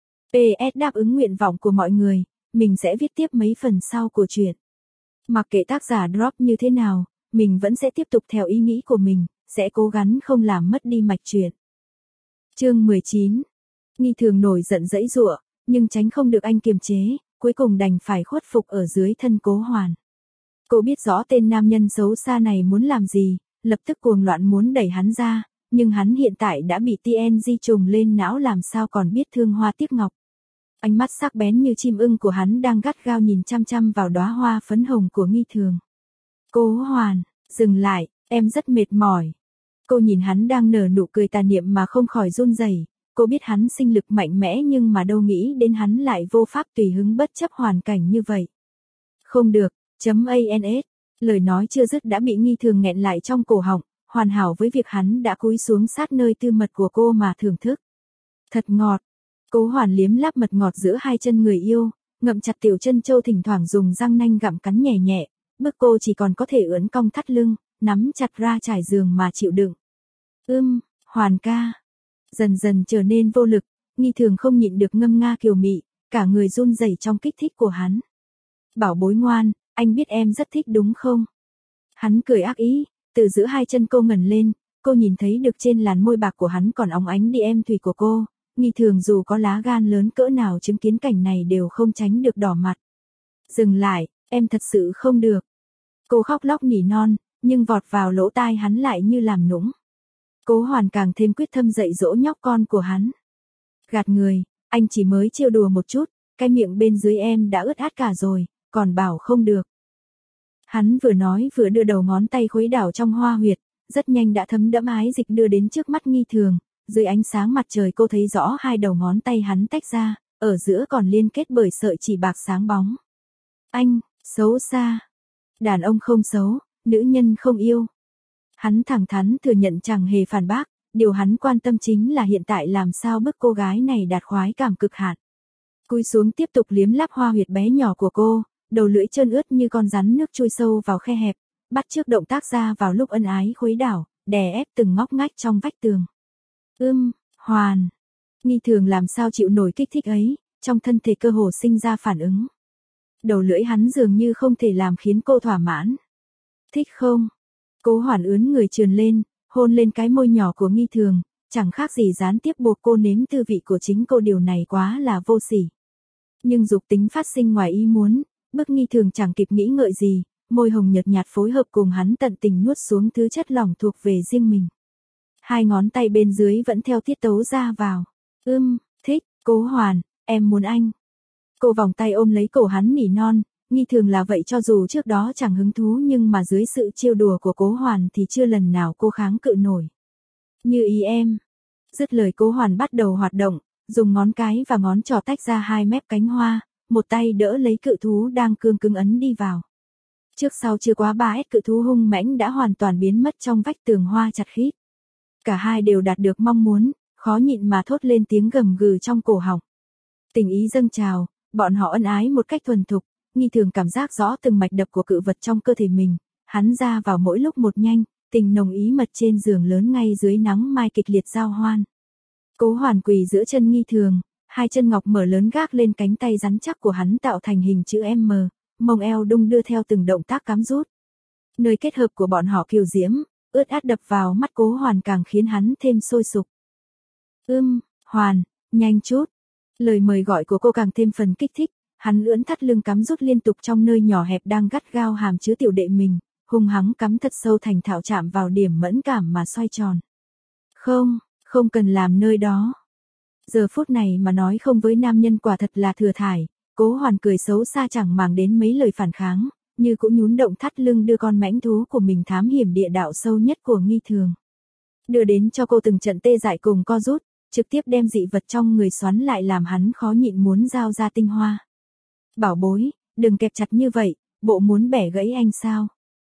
pê ét đáp ứng nguyện vọng của mọi người, mình sẽ viết tiếp mấy phần sau của chuyện. Mặc kệ tác giả drop như thế nào, mình vẫn sẽ tiếp tục theo ý nghĩ của mình, sẽ cố gắng không làm mất đi mạch truyện. Chương mười chín. Nghi Thường nổi giận giãy giụa, nhưng tránh không được anh kiềm chế, cuối cùng đành phải khuất phục ở dưới thân Cố Hoàn. Cô biết rõ tên nam nhân xấu xa này muốn làm gì, lập tức cuồng loạn muốn đẩy hắn ra, nhưng hắn hiện tại đã bị tê en giê trùng lên não làm sao còn biết thương hoa tiếc ngọc. Ánh mắt sắc bén như chim ưng của hắn đang gắt gao nhìn chăm chăm vào đóa hoa phấn hồng của Nghi Thường. Cố Hoàn, dừng lại, em rất mệt mỏi. Cô nhìn hắn đang nở nụ cười tà niệm mà không khỏi run rẩy. Cô biết hắn sinh lực mạnh mẽ nhưng mà đâu nghĩ đến hắn lại vô pháp tùy hứng bất chấp hoàn cảnh như vậy. Không được, chấm ans, lời nói chưa dứt đã bị Nghi Thường nghẹn lại trong cổ họng, hoàn hảo với việc hắn đã cúi xuống sát nơi tư mật của cô mà thưởng thức. Thật ngọt, Cố Hoàn liếm láp mật ngọt giữa hai chân người yêu, ngậm chặt tiểu chân châu thỉnh thoảng dùng răng nanh gặm cắn nhẹ nhẹ, bức cô chỉ còn có thể ưỡn cong thắt lưng, nắm chặt ra trải giường mà chịu đựng. Ưm, Hoàn ca. Dần dần trở nên vô lực, Nghi Thường không nhịn được ngâm nga kiều mị, cả người run rẩy trong kích thích của hắn. Bảo bối ngoan, anh biết em rất thích đúng không? Hắn cười ác ý, từ giữa hai chân cô ngẩng lên, cô nhìn thấy được trên làn môi bạc của hắn còn óng ánh đi em thủy của cô. Nghi Thường dù có lá gan lớn cỡ nào chứng kiến cảnh này đều không tránh được đỏ mặt. Dừng lại, em thật sự không được. Cô khóc lóc nỉ non, nhưng vọt vào lỗ tai hắn lại như làm nũng. Cố Hoàn càng thêm quyết tâm dạy dỗ nhóc con của hắn. Gạt người, anh chỉ mới trêu đùa một chút, cái miệng bên dưới em đã ướt át cả rồi, còn bảo không được. Hắn vừa nói vừa đưa đầu ngón tay khuấy đảo trong hoa huyệt, rất nhanh đã thấm đẫm ái dịch đưa đến trước mắt Nghi Thường. Dưới ánh sáng mặt trời cô thấy rõ hai đầu ngón tay hắn tách ra, ở giữa còn liên kết bởi sợi chỉ bạc sáng bóng. Anh, xấu xa. Đàn ông không xấu, nữ nhân không yêu. Hắn thẳng thắn thừa nhận chẳng hề phản bác, điều hắn quan tâm chính là hiện tại làm sao bức cô gái này đạt khoái cảm cực hạn. Cúi xuống tiếp tục liếm láp hoa huyệt bé nhỏ của cô, đầu lưỡi trơn ướt như con rắn nước chui sâu vào khe hẹp, bắt chước động tác ra vào lúc ân ái khuấy đảo, đè ép từng ngóc ngách trong vách tường. Ưm, Hoàn. Nghi Thường làm sao chịu nổi kích thích ấy, trong thân thể cơ hồ sinh ra phản ứng. Đầu lưỡi hắn dường như không thể làm khiến cô thỏa mãn. Thích không? Cố Hoàn ướn người trườn lên, hôn lên cái môi nhỏ của Nghi Thường, chẳng khác gì gián tiếp buộc cô nếm tư vị của chính cô, điều này quá là vô sỉ. Nhưng dục tính phát sinh ngoài ý muốn, bức Nghi Thường chẳng kịp nghĩ ngợi gì, môi hồng nhợt nhạt phối hợp cùng hắn tận tình nuốt xuống thứ chất lỏng thuộc về riêng mình. Hai ngón tay bên dưới vẫn theo tiết tấu ra vào. Ưm, thích, Cố Hoàn, em muốn anh. Cô vòng tay ôm lấy cổ hắn nỉ non, Nghi Thường là vậy cho dù trước đó chẳng hứng thú nhưng mà dưới sự trêu đùa của Cố Hoàn thì chưa lần nào cô kháng cự nổi. Như ý em. Dứt lời Cố Hoàn bắt đầu hoạt động, dùng ngón cái và ngón trỏ tách ra hai mép cánh hoa, một tay đỡ lấy cự thú đang cương cứng ấn đi vào. Trước sau chưa quá ba ét cự thú hung mãnh đã hoàn toàn biến mất trong vách tường hoa chặt khít. Cả hai đều đạt được mong muốn, khó nhịn mà thốt lên tiếng gầm gừ trong cổ họng. Tình ý dâng trào, bọn họ ân ái một cách thuần thục, Nghi Thường cảm giác rõ từng mạch đập của cự vật trong cơ thể mình, hắn ra vào mỗi lúc một nhanh, tình nồng ý mật trên giường lớn ngay dưới nắng mai kịch liệt giao hoan. Cố Hoàn quỳ giữa chân Nghi Thường, hai chân ngọc mở lớn gác lên cánh tay rắn chắc của hắn tạo thành hình chữ M, mông eo đung đưa theo từng động tác cắm rút. Nơi kết hợp của bọn họ kiều diễm, ướt át đập vào mắt Cố Hoàn càng khiến hắn thêm sôi sục. Ưm, Hoàn, nhanh chút. Lời mời gọi của cô càng thêm phần kích thích, hắn ưỡn thắt lưng cắm rút liên tục trong nơi nhỏ hẹp đang gắt gao hàm chứa tiểu đệ mình, hung hăng cắm thật sâu thành thạo chạm vào điểm mẫn cảm mà xoay tròn. Không, không cần làm nơi đó. Giờ phút này mà nói không với nam nhân quả thật là thừa thải, Cố Hoàn cười xấu xa chẳng màng đến mấy lời phản kháng, như cũng nhún động thắt lưng đưa con mãnh thú của mình thám hiểm địa đạo sâu nhất của Nghi Thường. Đưa đến cho cô từng trận tê dại cùng co rút, trực tiếp đem dị vật trong người xoắn lại làm hắn khó nhịn muốn giao ra tinh hoa. Bảo bối, đừng kẹp chặt như vậy, bộ muốn bẻ gãy anh sao?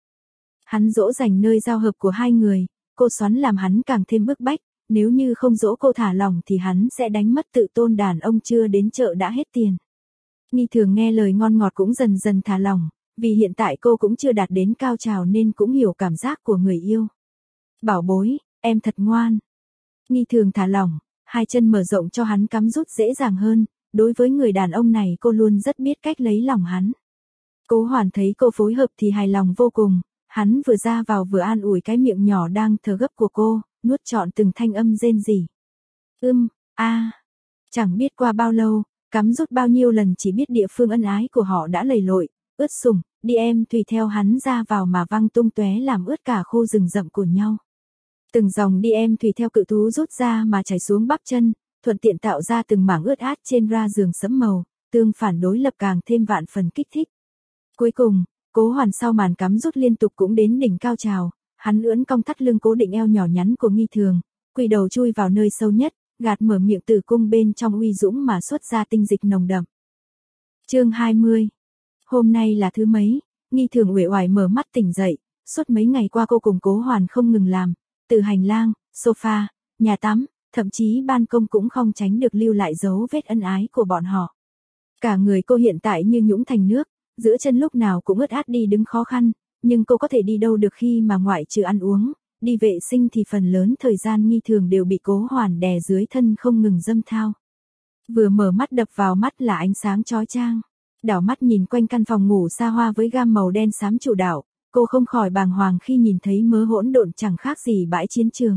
Hắn dỗ dành nơi giao hợp của hai người, cô xoắn làm hắn càng thêm bức bách, nếu như không dỗ cô thả lỏng thì hắn sẽ đánh mất tự tôn, đàn ông chưa đến chợ đã hết tiền. Nghi Thường nghe lời ngon ngọt cũng dần dần thả lỏng, vì hiện tại cô cũng chưa đạt đến cao trào nên cũng hiểu cảm giác của người yêu. Bảo bối, em thật ngoan. Nghi Thường thả lỏng, hai chân mở rộng cho hắn cắm rút dễ dàng hơn, đối với người đàn ông này cô luôn rất biết cách lấy lòng hắn. Cố Hoàn thấy cô phối hợp thì hài lòng vô cùng, hắn vừa ra vào vừa an ủi cái miệng nhỏ đang thở gấp của cô, nuốt trọn từng thanh âm rên rỉ. Ưm, a, chẳng biết qua bao lâu, cắm rút bao nhiêu lần chỉ biết địa phương ân ái của họ đã lầy lội, ướt sũng, đi em tùy theo hắn ra vào mà văng tung tóe làm ướt cả khu rừng rậm của nhau. Từng dòng đi em tùy theo cự thú rút ra mà chảy xuống bắp chân, thuận tiện tạo ra từng mảng ướt át trên ra giường sẫm màu, tương phản đối lập càng thêm vạn phần kích thích. Cuối cùng, Cố Hoàn sau màn cắm rút liên tục cũng đến đỉnh cao trào, Hắn ưỡn cong thắt lưng cố định eo nhỏ nhắn của Nghi Thường, quỳ đầu chui vào nơi sâu nhất, gạt mở miệng tử cung bên trong uy dũng mà xuất ra tinh dịch nồng đậm. Chương hai mươi. Hôm nay là thứ mấy? Nghi Thường uể oải mở mắt tỉnh dậy, suốt mấy ngày qua cô cùng Cố Hoàn không ngừng làm, từ hành lang, sofa, nhà tắm, thậm chí ban công cũng không tránh được lưu lại dấu vết ân ái của bọn họ. Cả người cô hiện tại như nhũng thành nước, giữa chân lúc nào cũng ướt át đi đứng khó khăn, nhưng cô có thể đi đâu được khi mà ngoại trừ ăn uống, đi vệ sinh thì phần lớn thời gian Nghi Thường đều bị Cố Hoàn đè dưới thân không ngừng dâm thao. Vừa mở mắt đập vào mắt là ánh sáng chói chang. Đảo mắt nhìn quanh căn phòng ngủ xa hoa với gam màu đen xám chủ đạo, cô không khỏi bàng hoàng khi nhìn thấy mớ hỗn độn chẳng khác gì bãi chiến trường.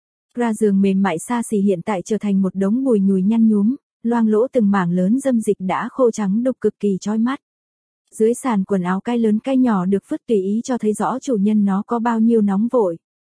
Ra giường mềm mại xa xỉ hiện tại trở thành một đống bùi nhùi nhăn nhúm, loang lỗ từng mảng lớn dâm dịch đã khô trắng đục cực kỳ chói mắt. Dưới sàn quần áo cái lớn cái nhỏ được vứt tùy ý cho thấy rõ chủ nhân nó có bao nhiêu nóng vội.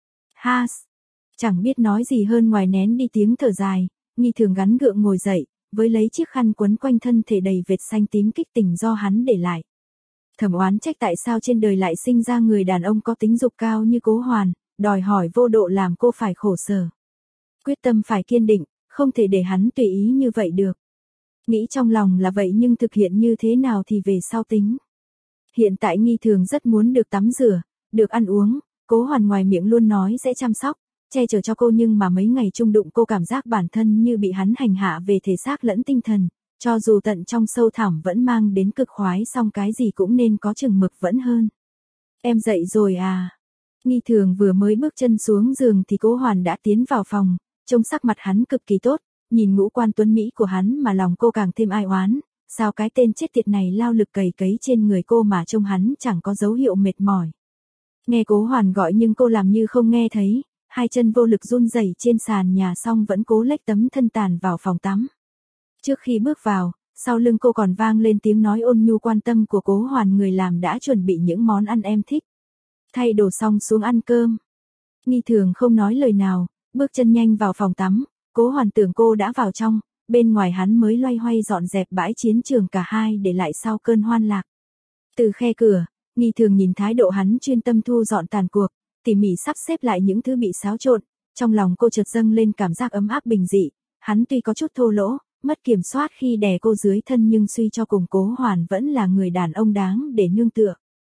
Has! Chẳng biết nói gì hơn ngoài nén đi tiếng thở dài, Nghi Thường gắn gượng ngồi dậy, với lấy chiếc khăn quấn quanh thân thể đầy vệt xanh tím kích tình do hắn để lại. Thầm oán trách tại sao trên đời lại sinh ra người đàn ông có tính dục cao như Cố Hoàn, đòi hỏi vô độ làm cô phải khổ sở. Quyết tâm phải kiên định, không thể để hắn tùy ý như vậy được. Nghĩ trong lòng là vậy nhưng thực hiện như thế nào thì về sau tính. Hiện tại Nghi Thường rất muốn được tắm rửa, được ăn uống, Cố Hoàn ngoài miệng luôn nói sẽ chăm sóc, che chở cho cô nhưng mà mấy ngày chung đụng cô cảm giác bản thân như bị hắn hành hạ về thể xác lẫn tinh thần, cho dù tận trong sâu thẳm vẫn mang đến cực khoái song cái gì cũng nên có chừng mực vẫn hơn. Em dậy rồi à? Nghi Thường vừa mới bước chân xuống giường thì Cố Hoàn đã tiến vào phòng, trông sắc mặt hắn cực kỳ tốt, nhìn ngũ quan tuấn mỹ của hắn mà lòng cô càng thêm ai oán, sao cái tên chết tiệt này lao lực cày cấy trên người cô mà trông hắn chẳng có dấu hiệu mệt mỏi. Nghe Cố Hoàn gọi nhưng cô làm như không nghe thấy, hai chân vô lực run rẩy trên sàn nhà xong vẫn cố lách tấm thân tàn vào phòng tắm. Trước khi bước vào, sau lưng cô còn vang lên tiếng nói ôn nhu quan tâm của Cố Hoàn, người làm đã chuẩn bị những món ăn em thích. Thay đồ xong xuống ăn cơm. Nghi Thường không nói lời nào, bước chân nhanh vào phòng tắm, Cố Hoàn tưởng cô đã vào trong, bên ngoài hắn mới loay hoay dọn dẹp bãi chiến trường cả hai để lại sau cơn hoan lạc. Từ khe cửa, Nghi Thường nhìn thái độ hắn chuyên tâm thu dọn tàn cuộc, tỉ mỉ sắp xếp lại những thứ bị xáo trộn, trong lòng cô chợt dâng lên cảm giác ấm áp bình dị, hắn tuy có chút thô lỗ, mất kiểm soát khi đè cô dưới thân nhưng suy cho cùng Cố Hoàn vẫn là người đàn ông đáng để nương tựa.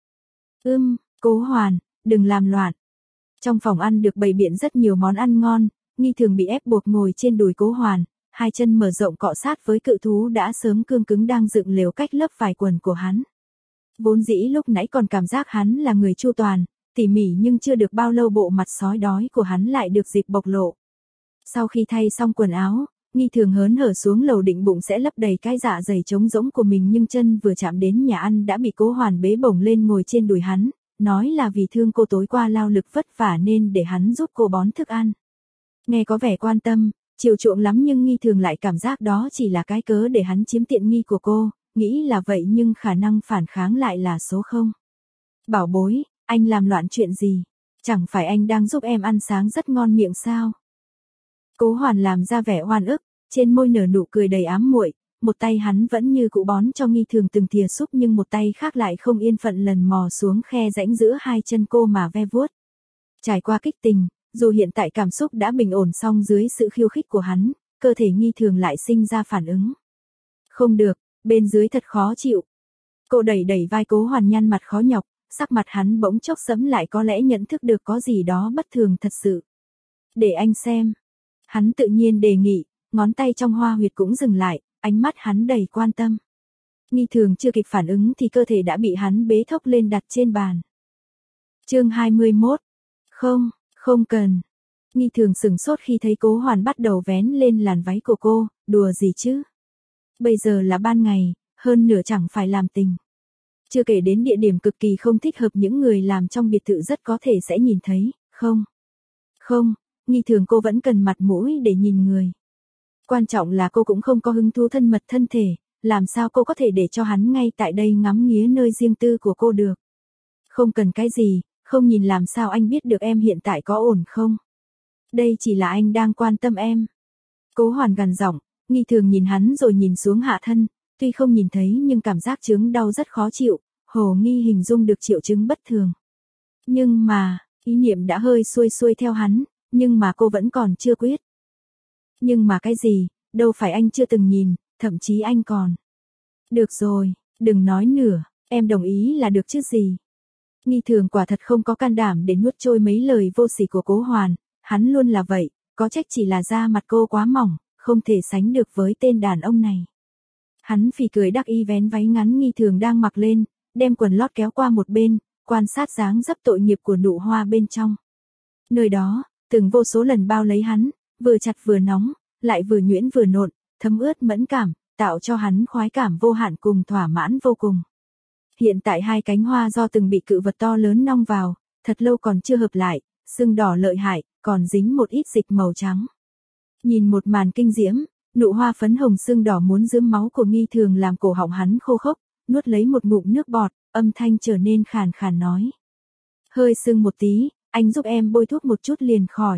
Ưm, Cố Hoàn, đừng làm loạn. Trong phòng ăn được bày biện rất nhiều món ăn ngon, Nghi Thường bị ép buộc ngồi trên đùi Cố Hoàn, hai chân mở rộng cọ sát với cự thú đã sớm cương cứng đang dựng lều cách lớp vải quần của hắn. Vốn dĩ lúc nãy còn cảm giác hắn là người chu toàn, tỉ mỉ nhưng chưa được bao lâu bộ mặt sói đói của hắn lại được dịp bộc lộ. Sau khi thay xong quần áo, Nghi Thường hớn hở xuống lầu định bụng sẽ lấp đầy cái dạ dày trống rỗng của mình nhưng chân vừa chạm đến nhà ăn đã bị Cố Hoàn bế bổng lên ngồi trên đùi hắn, nói là vì thương cô tối qua lao lực vất vả nên để hắn giúp cô bón thức ăn. Nghe có vẻ quan tâm, chiều chuộng lắm nhưng Nghi Thường lại cảm giác đó chỉ là cái cớ để hắn chiếm tiện nghi của cô, nghĩ là vậy nhưng khả năng phản kháng lại là số không. Bảo bối, anh làm loạn chuyện gì? Chẳng phải anh đang giúp em ăn sáng rất ngon miệng sao? Cố Hoàn làm ra vẻ oan ức, trên môi nở nụ cười đầy ám muội, một tay hắn vẫn như cũ bón cho Nghi Thường từng thìa súp nhưng một tay khác lại không yên phận lần mò xuống khe rãnh giữa hai chân cô mà ve vuốt. Trải qua kích tình, dù hiện tại cảm xúc đã bình ổn song dưới sự khiêu khích của hắn, cơ thể Nghi Thường lại sinh ra phản ứng. Không được, bên dưới thật khó chịu. Cô đẩy đẩy vai Cố Hoàn nhăn mặt khó nhọc, sắc mặt hắn bỗng chốc sẫm lại có lẽ nhận thức được có gì đó bất thường thật sự. Để anh xem. Hắn tự nhiên đề nghị, ngón tay trong hoa huyệt cũng dừng lại, ánh mắt hắn đầy quan tâm. Nghi Thường chưa kịp phản ứng thì cơ thể đã bị hắn bế thốc lên đặt trên bàn. Chương hai mươi mốt. Không, không cần. Nghi Thường sửng sốt khi thấy Cố Hoàn bắt đầu vén lên làn váy của cô, đùa gì chứ? Bây giờ là ban ngày, hơn nửa chẳng phải làm tình. Chưa kể đến địa điểm cực kỳ không thích hợp những người làm trong biệt thự rất có thể sẽ nhìn thấy, không? Không, Nghi Thường cô vẫn cần mặt mũi để nhìn người. Quan trọng là cô cũng không có hứng thú thân mật thân thể, làm sao cô có thể để cho hắn ngay tại đây ngắm nghía nơi riêng tư của cô được. Không cần cái gì, không nhìn làm sao anh biết được em hiện tại có ổn không? Đây chỉ là anh đang quan tâm em. Cố Hoàn gằn giọng, Nghi Thường nhìn hắn rồi nhìn xuống hạ thân, tuy không nhìn thấy nhưng cảm giác chứng đau rất khó chịu, hồ nghi hình dung được triệu chứng bất thường. Nhưng mà, Ý niệm đã hơi xuôi xuôi theo hắn, nhưng mà cô vẫn còn chưa quyết. Nhưng mà cái gì, đâu phải anh chưa từng nhìn, thậm chí anh còn. Được rồi, đừng nói nữa, em đồng ý là được chứ gì. Nghi Thường quả thật không có can đảm để nuốt trôi mấy lời vô sỉ của Cố Hoàn, hắn luôn là vậy, có trách chỉ là da mặt cô quá mỏng, không thể sánh được với tên đàn ông này. Hắn phì cười đắc ý vén váy ngắn Nghi Thường đang mặc lên, đem quần lót kéo qua một bên, quan sát dáng dấp tội nghiệp của nụ hoa bên trong. Nơi đó, từng vô số lần bao lấy hắn, vừa chặt vừa nóng, lại vừa nhuyễn vừa nộn, thấm ướt mẫn cảm, tạo cho hắn khoái cảm vô hạn cùng thỏa mãn vô cùng. Hiện tại hai cánh hoa do từng bị cự vật to lớn nong vào, thật lâu còn chưa hợp lại, sưng đỏ lợi hại, còn dính một ít dịch màu trắng. Nhìn một màn kinh diễm, nụ hoa phấn hồng sưng đỏ muốn rướm máu của Nghi Thường làm cổ họng hắn khô khốc, nuốt lấy một ngụm nước bọt, âm thanh trở nên khàn khàn nói. Hơi sưng một tí, anh giúp em bôi thuốc một chút liền khỏi.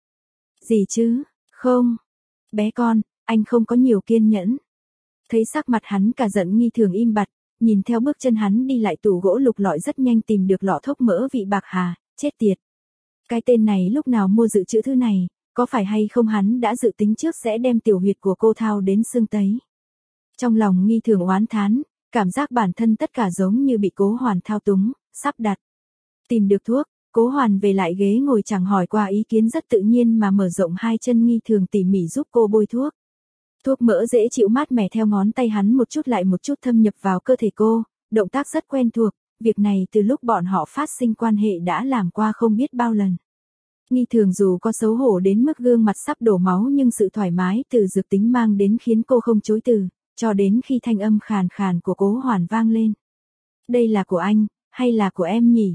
Gì chứ, không. Bé con, anh không có nhiều kiên nhẫn. Thấy sắc mặt hắn cả giận Nghi Thường im bặt, nhìn theo bước chân hắn đi lại tủ gỗ lục lọi rất nhanh tìm được lọ thuốc mỡ vị bạc hà, chết tiệt. Cái tên này lúc nào mua dự trữ thứ này, có phải hay không hắn đã dự tính trước sẽ đem tiểu huyệt của cô thao đến xương tấy. Trong lòng Nghi Thường oán thán, cảm giác bản thân tất cả giống như bị Cố Hoàn thao túng, sắp đặt. Tìm được thuốc, Cố Hoàn về lại ghế ngồi chẳng hỏi qua ý kiến rất tự nhiên mà mở rộng hai chân Nghi Thường tỉ mỉ giúp cô bôi thuốc. Thuốc mỡ dễ chịu mát mẻ theo ngón tay hắn một chút lại một chút thâm nhập vào cơ thể cô, động tác rất quen thuộc, việc này từ lúc bọn họ phát sinh quan hệ đã làm qua không biết bao lần. Nghi Thường dù có xấu hổ đến mức gương mặt sắp đổ máu nhưng sự thoải mái từ dược tính mang đến khiến cô không chối từ, cho đến khi thanh âm khàn khàn của Cố Hoàn vang lên. Đây là của anh, hay là của em nhỉ?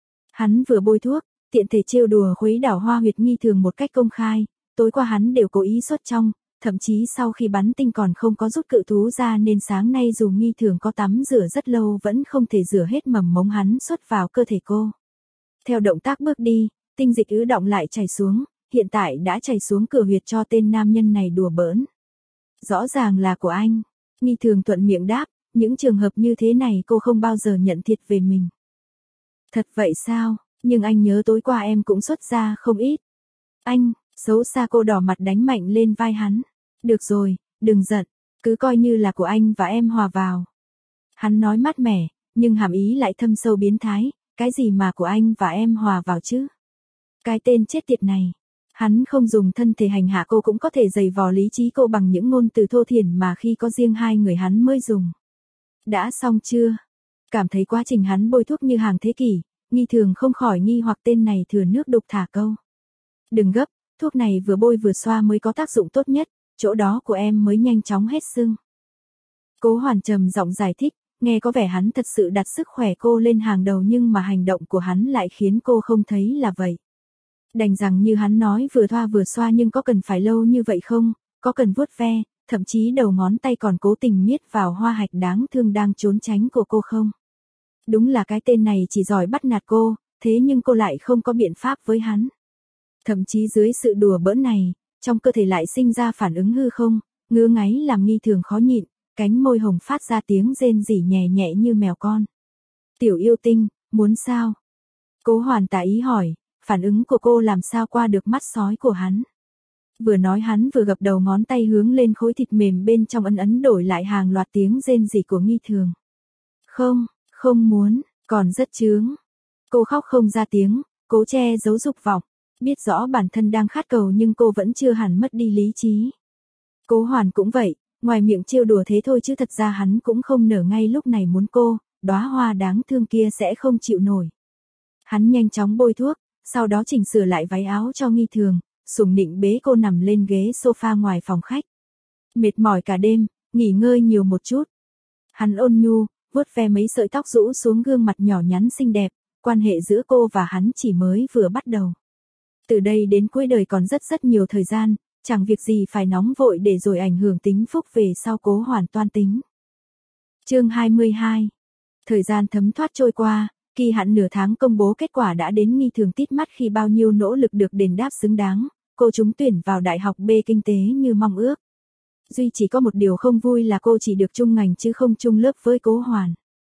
Hắn vừa bôi thuốc, tiện thể trêu đùa khuấy đảo hoa huyệt Nghi Thường một cách công khai, tối qua hắn đều cố ý xuất trong, thậm chí sau khi bắn tinh còn không có rút cự thú ra nên sáng nay dù Nghi Thường có tắm rửa rất lâu vẫn không thể rửa hết mầm mống hắn xuất vào cơ thể cô. Theo động tác bước đi, tinh dịch ứ động lại chảy xuống, hiện tại đã chảy xuống cửa huyệt cho tên nam nhân này đùa bỡn. Rõ ràng là của anh, Nghi Thường thuận miệng đáp, những trường hợp như thế này cô không bao giờ nhận thiệt về mình. Thật vậy sao, nhưng anh nhớ tối qua em cũng xuất ra không ít. Anh, xấu xa cô đỏ mặt đánh mạnh lên vai hắn. Được rồi, đừng giận, cứ coi như là của anh và em hòa vào. Hắn nói mát mẻ, nhưng hàm ý lại thâm sâu biến thái, cái gì mà của anh và em hòa vào chứ? Cái tên chết tiệt này, hắn không dùng thân thể hành hạ cô cũng có thể giày vò lý trí cô bằng những ngôn từ thô thiển mà khi có riêng hai người hắn mới dùng. Đã xong chưa? Cảm thấy quá trình hắn bôi thuốc như hàng thế kỷ, Nghi Thường không khỏi nghi hoặc tên này thừa nước đục thả câu. Đừng gấp, thuốc này vừa bôi vừa xoa mới có tác dụng tốt nhất, chỗ đó của em mới nhanh chóng hết sưng. Cố Hoàn trầm giọng giải thích, nghe có vẻ hắn thật sự đặt sức khỏe cô lên hàng đầu nhưng mà hành động của hắn lại khiến cô không thấy là vậy. Đành rằng như hắn nói vừa thoa vừa xoa nhưng có cần phải lâu như vậy không, có cần vuốt ve, thậm chí đầu ngón tay còn cố tình miết vào hoa hạch đáng thương đang trốn tránh của cô không. Đúng là cái tên này chỉ giỏi bắt nạt cô, thế nhưng cô lại không có biện pháp với hắn. Thậm chí dưới sự đùa bỡn này, trong cơ thể lại sinh ra phản ứng hư không, ngứa ngáy làm Nghi Thường khó nhịn, cánh môi hồng phát ra tiếng rên rỉ nhẹ nhẹ như mèo con. Tiểu yêu tinh, muốn sao? Cố Hoàn tà ý hỏi, phản ứng của cô làm sao qua được mắt sói của hắn. Vừa nói hắn vừa gập đầu ngón tay hướng lên khối thịt mềm bên trong ấn ấn đổi lại hàng loạt tiếng rên rỉ của Nghi Thường. Không, không muốn, còn rất chướng. Cô khóc không ra tiếng, cố che giấu dục vọng, biết rõ bản thân đang khát cầu nhưng cô vẫn chưa hẳn mất đi lý trí. Cố Hoàn cũng vậy, ngoài miệng trêu đùa thế thôi chứ thật ra hắn cũng không nở ngay lúc này muốn cô, đóa hoa đáng thương kia sẽ không chịu nổi. Hắn nhanh chóng bôi thuốc, sau đó chỉnh sửa lại váy áo cho Nghi Thường, sủng nịnh bế cô nằm lên ghế sofa ngoài phòng khách. Mệt mỏi cả đêm, nghỉ ngơi nhiều một chút. Hắn ôn nhu, vuốt ve mấy sợi tóc rũ xuống gương mặt nhỏ nhắn xinh đẹp, quan hệ giữa cô và hắn chỉ mới vừa bắt đầu. Từ đây đến cuối đời còn rất rất nhiều thời gian, chẳng việc gì phải nóng vội để rồi ảnh hưởng tính phúc về sau. Cố Hoàn toan tính. Chương hai mươi hai. Thời gian thấm thoát trôi qua, kỳ hạn nửa tháng công bố kết quả đã đến. Nghi Thường tít mắt khi bao nhiêu nỗ lực được đền đáp xứng đáng, cô trúng tuyển vào Đại học B Kinh tế như mong ước. Duy chỉ có một điều không vui là cô chỉ được chung ngành chứ không chung lớp với Cố Hoàn.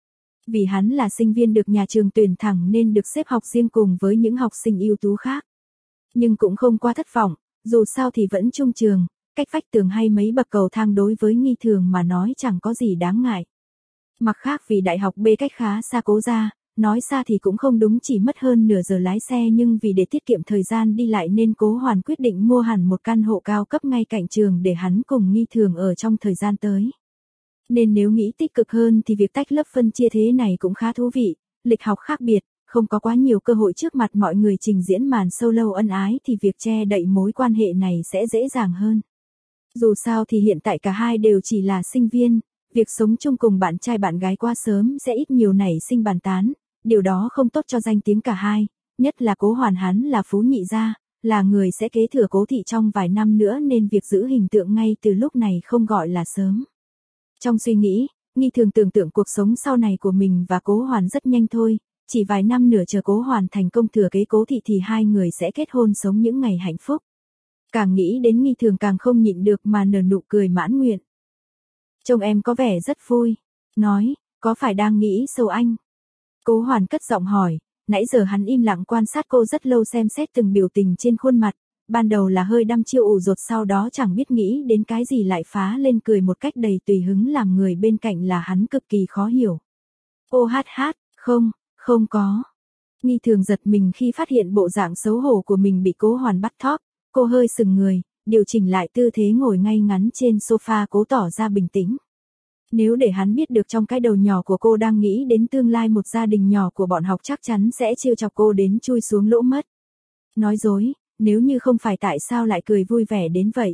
Vì hắn là sinh viên được nhà trường tuyển thẳng nên được xếp học riêng cùng với những học sinh ưu tú khác. Nhưng cũng không quá thất vọng, dù sao thì vẫn chung trường, cách vách tường hay mấy bậc cầu thang đối với Nghi Thường mà nói chẳng có gì đáng ngại. Mặt khác vì đại học B cách khá xa Cố gia, nói xa thì cũng không đúng, chỉ mất hơn nửa giờ lái xe, nhưng vì để tiết kiệm thời gian đi lại nên Cố Hoàn quyết định mua hẳn một căn hộ cao cấp ngay cạnh trường để hắn cùng Nghi Thường ở trong thời gian tới. Nên nếu nghĩ tích cực hơn thì việc tách lớp phân chia thế này cũng khá thú vị, lịch học khác biệt, không có quá nhiều cơ hội trước mặt mọi người trình diễn màn solo ân ái thì việc che đậy mối quan hệ này sẽ dễ dàng hơn. Dù sao thì hiện tại cả hai đều chỉ là sinh viên, việc sống chung cùng bạn trai bạn gái quá sớm sẽ ít nhiều nảy sinh bàn tán, điều đó không tốt cho danh tiếng cả hai, nhất là Cố Hoàn hắn là phú nhị gia, là người sẽ kế thừa Cố thị trong vài năm nữa nên việc giữ hình tượng ngay từ lúc này không gọi là sớm. Trong suy nghĩ, Nghi Thường tưởng tượng cuộc sống sau này của mình và Cố Hoàn rất nhanh thôi, chỉ vài năm nữa chờ Cố Hoàn thành công thừa kế Cố thị thì hai người sẽ kết hôn sống những ngày hạnh phúc. Càng nghĩ đến Nghi Thường càng không nhịn được mà nở nụ cười mãn nguyện. Trông em có vẻ rất vui, nói, có phải đang nghĩ sâu anh? Cố Hoàn cất giọng hỏi, nãy giờ hắn im lặng quan sát cô rất lâu, xem xét từng biểu tình trên khuôn mặt, ban đầu là hơi đăm chiêu ủ rột, sau đó chẳng biết nghĩ đến cái gì lại phá lên cười một cách đầy tùy hứng làm người bên cạnh là hắn cực kỳ khó hiểu. Ô hát hát, không, không có. Nghi Thường giật mình khi phát hiện bộ dạng xấu hổ của mình bị Cố Hoàn bắt thóp, cô hơi sừng người, điều chỉnh lại tư thế ngồi ngay ngắn trên sofa cố tỏ ra bình tĩnh. Nếu để hắn biết được trong cái đầu nhỏ của cô đang nghĩ đến tương lai một gia đình nhỏ của bọn học chắc chắn sẽ trêu chọc cô đến chui xuống lỗ mất. Nói dối, nếu như không phải tại sao lại cười vui vẻ đến vậy.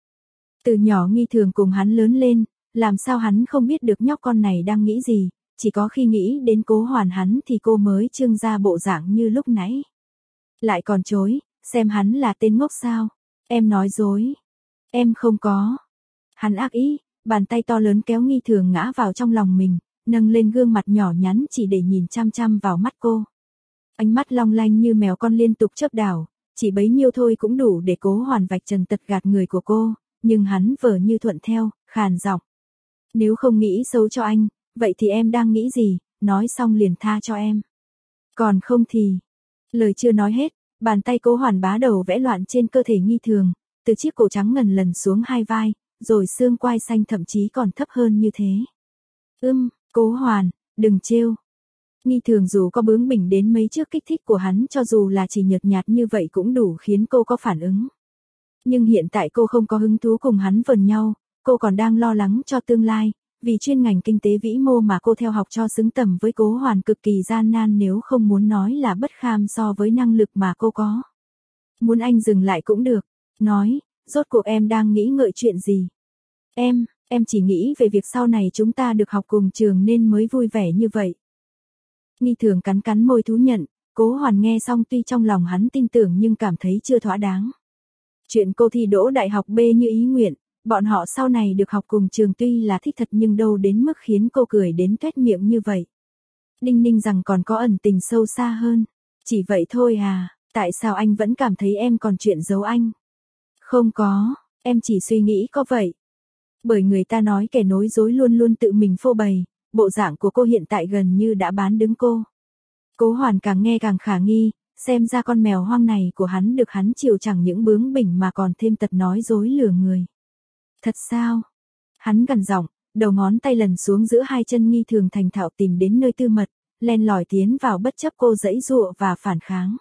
Từ nhỏ Nghi Thường cùng hắn lớn lên, làm sao hắn không biết được nhóc con này đang nghĩ gì, chỉ có khi nghĩ đến Cố Hoàn hắn thì cô mới trưng ra bộ dạng như lúc nãy. Lại còn chối, xem hắn là tên ngốc sao, em nói dối. Em không có. Hắn ác ý, bàn tay to lớn kéo Nghi Thường ngã vào trong lòng mình, nâng lên gương mặt nhỏ nhắn chỉ để nhìn chăm chăm vào mắt cô. Ánh mắt long lanh như mèo con liên tục chớp đảo, chỉ bấy nhiêu thôi cũng đủ để Cố Hoàn vạch trần tật gạt người của cô, nhưng hắn vờ như thuận theo, khàn giọng. Nếu không nghĩ xấu cho anh, vậy thì em đang nghĩ gì, nói xong liền tha cho em. Còn không thì... Lời chưa nói hết, bàn tay Cố Hoàn bá đầu vẽ loạn trên cơ thể Nghi Thường, từ chiếc cổ trắng ngần lần xuống hai vai, rồi xương quai xanh thậm chí còn thấp hơn như thế. Ưm, Cố Hoàn, đừng trêu. Nghi Thường dù có bướng bỉnh đến mấy trước kích thích của hắn, cho dù là chỉ nhợt nhạt như vậy cũng đủ khiến cô có phản ứng. Nhưng hiện tại cô không có hứng thú cùng hắn vờn nhau, cô còn đang lo lắng cho tương lai, vì chuyên ngành kinh tế vĩ mô mà cô theo học cho xứng tầm với Cố Hoàn cực kỳ gian nan, nếu không muốn nói là bất kham so với năng lực mà cô có. Muốn anh dừng lại cũng được, nói, rốt cuộc em đang nghĩ ngợi chuyện gì? Em, em chỉ nghĩ về việc sau này chúng ta được học cùng trường nên mới vui vẻ như vậy. Nghi Thường cắn cắn môi thú nhận, Cố Hoàn nghe xong tuy trong lòng hắn tin tưởng nhưng cảm thấy chưa thỏa đáng. Chuyện cô thi đỗ đại học B như ý nguyện, bọn họ sau này được học cùng trường tuy là thích thật nhưng đâu đến mức khiến cô cười đến tuét miệng như vậy. Đinh ninh rằng còn có ẩn tình sâu xa hơn. Chỉ vậy thôi à, tại sao anh vẫn cảm thấy em còn chuyện giấu anh? Không có, em chỉ suy nghĩ có vậy. Bởi người ta nói kẻ nói dối luôn luôn tự mình phô bày, bộ dạng của cô hiện tại gần như đã bán đứng cô. Cố Hoàn càng nghe càng khả nghi, xem ra con mèo hoang này của hắn được hắn chiều chẳng những bướng bỉnh mà còn thêm tật nói dối lừa người. Thật sao? Hắn gằn giọng, đầu ngón tay lần xuống giữa hai chân Nghi Thường thành thạo tìm đến nơi tư mật, len lỏi tiến vào bất chấp cô giãy giụa và phản kháng.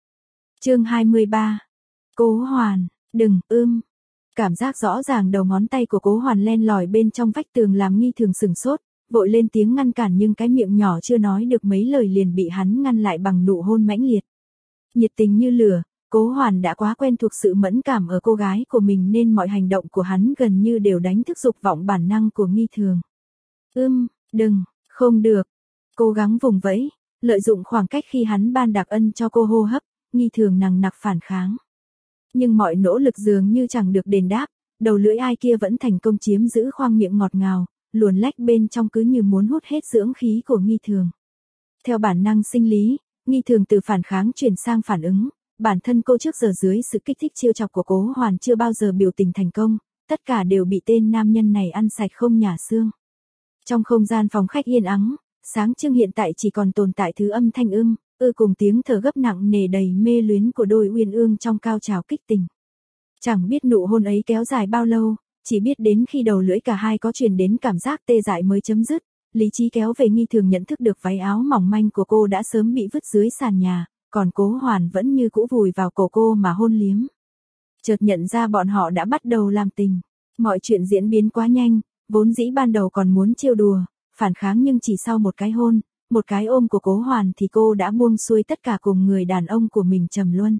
Chương hai mươi ba. Cố Hoàn, đừng, ưm. Cảm giác rõ ràng đầu ngón tay của Cố Hoàn len lỏi bên trong vách tường làm Nghi Thường sửng sốt, vội lên tiếng ngăn cản nhưng cái miệng nhỏ chưa nói được mấy lời liền bị hắn ngăn lại bằng nụ hôn mãnh liệt. Nhiệt tình như lửa, Cố Hoàn đã quá quen thuộc sự mẫn cảm ở cô gái của mình nên mọi hành động của hắn gần như đều đánh thức dục vọng bản năng của Nghi Thường. Ưm, đừng, không được. Cố gắng vùng vẫy, lợi dụng khoảng cách khi hắn ban đặc ân cho cô hô hấp, Nghi Thường nằng nặc phản kháng. Nhưng mọi nỗ lực dường như chẳng được đền đáp, đầu lưỡi ai kia vẫn thành công chiếm giữ khoang miệng ngọt ngào, luồn lách bên trong cứ như muốn hút hết dưỡng khí của Nghi Thường. Theo bản năng sinh lý, Nghi Thường từ phản kháng chuyển sang phản ứng, bản thân cô trước giờ dưới sự kích thích trêu chọc của Cố Hoàn chưa bao giờ biểu tình thành công, tất cả đều bị tên nam nhân này ăn sạch không nhả xương. Trong không gian phòng khách yên ắng, Sáng trưng hiện tại chỉ còn tồn tại thứ âm thanh ưm, ư cùng tiếng thở gấp nặng nề đầy mê luyến của đôi uyên ương trong cao trào kích tình. Chẳng biết nụ hôn ấy kéo dài bao lâu, chỉ biết đến khi đầu lưỡi cả hai có truyền đến cảm giác tê dại mới chấm dứt, lý trí kéo về Nghi Thường nhận thức được váy áo mỏng manh của cô đã sớm bị vứt dưới sàn nhà, còn Cố Hoàn vẫn như cũ vùi vào cổ cô mà hôn liếm. Chợt nhận ra bọn họ đã bắt đầu làm tình. Mọi chuyện diễn biến quá nhanh, vốn dĩ ban đầu còn muốn trêu đùa, phản kháng nhưng chỉ sau một cái hôn, một cái ôm của Cố Hoàn thì cô đã buông xuôi tất cả cùng người đàn ông của mình Trầm Luân.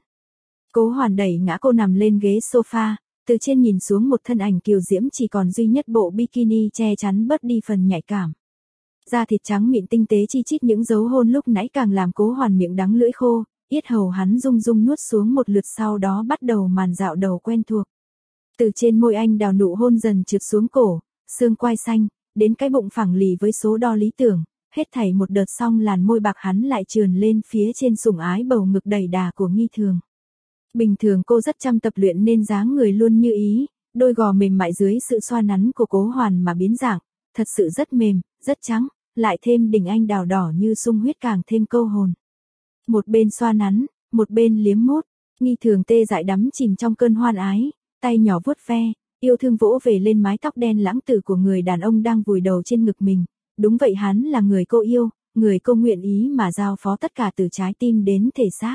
Cố Hoàn đẩy ngã cô nằm lên ghế sofa, từ trên nhìn xuống một thân ảnh kiều diễm chỉ còn duy nhất bộ bikini che chắn bớt đi phần nhạy cảm. Da thịt trắng mịn tinh tế chi chít những dấu hôn lúc nãy càng làm Cố Hoàn miệng đắng lưỡi khô, yết hầu hắn rung rung nuốt xuống một lượt, sau đó bắt đầu màn dạo đầu quen thuộc. Từ trên môi anh đào nụ hôn dần trượt xuống cổ, xương quai xanh, đến cái bụng phẳng lì với số đo lý tưởng, hết thảy một đợt xong làn môi bạc hắn lại trườn lên phía trên sủng ái bầu ngực đầy đà của Nghi Thường. Bình thường cô rất chăm tập luyện nên dáng người luôn như ý, đôi gò mềm mại dưới sự xoa nắn của Cố Hoàn mà biến dạng, thật sự rất mềm, rất trắng, lại thêm đỉnh anh đào đỏ như sung huyết càng thêm câu hồn. Một bên xoa nắn, một bên liếm mút, Nghi Thường tê dại đắm chìm trong cơn hoan ái, tay nhỏ vuốt ve, yêu thương vỗ về lên mái tóc đen lãng tử của người đàn ông đang vùi đầu trên ngực mình. Đúng vậy, hắn là người cô yêu, người cô nguyện ý mà giao phó tất cả từ trái tim đến thể xác.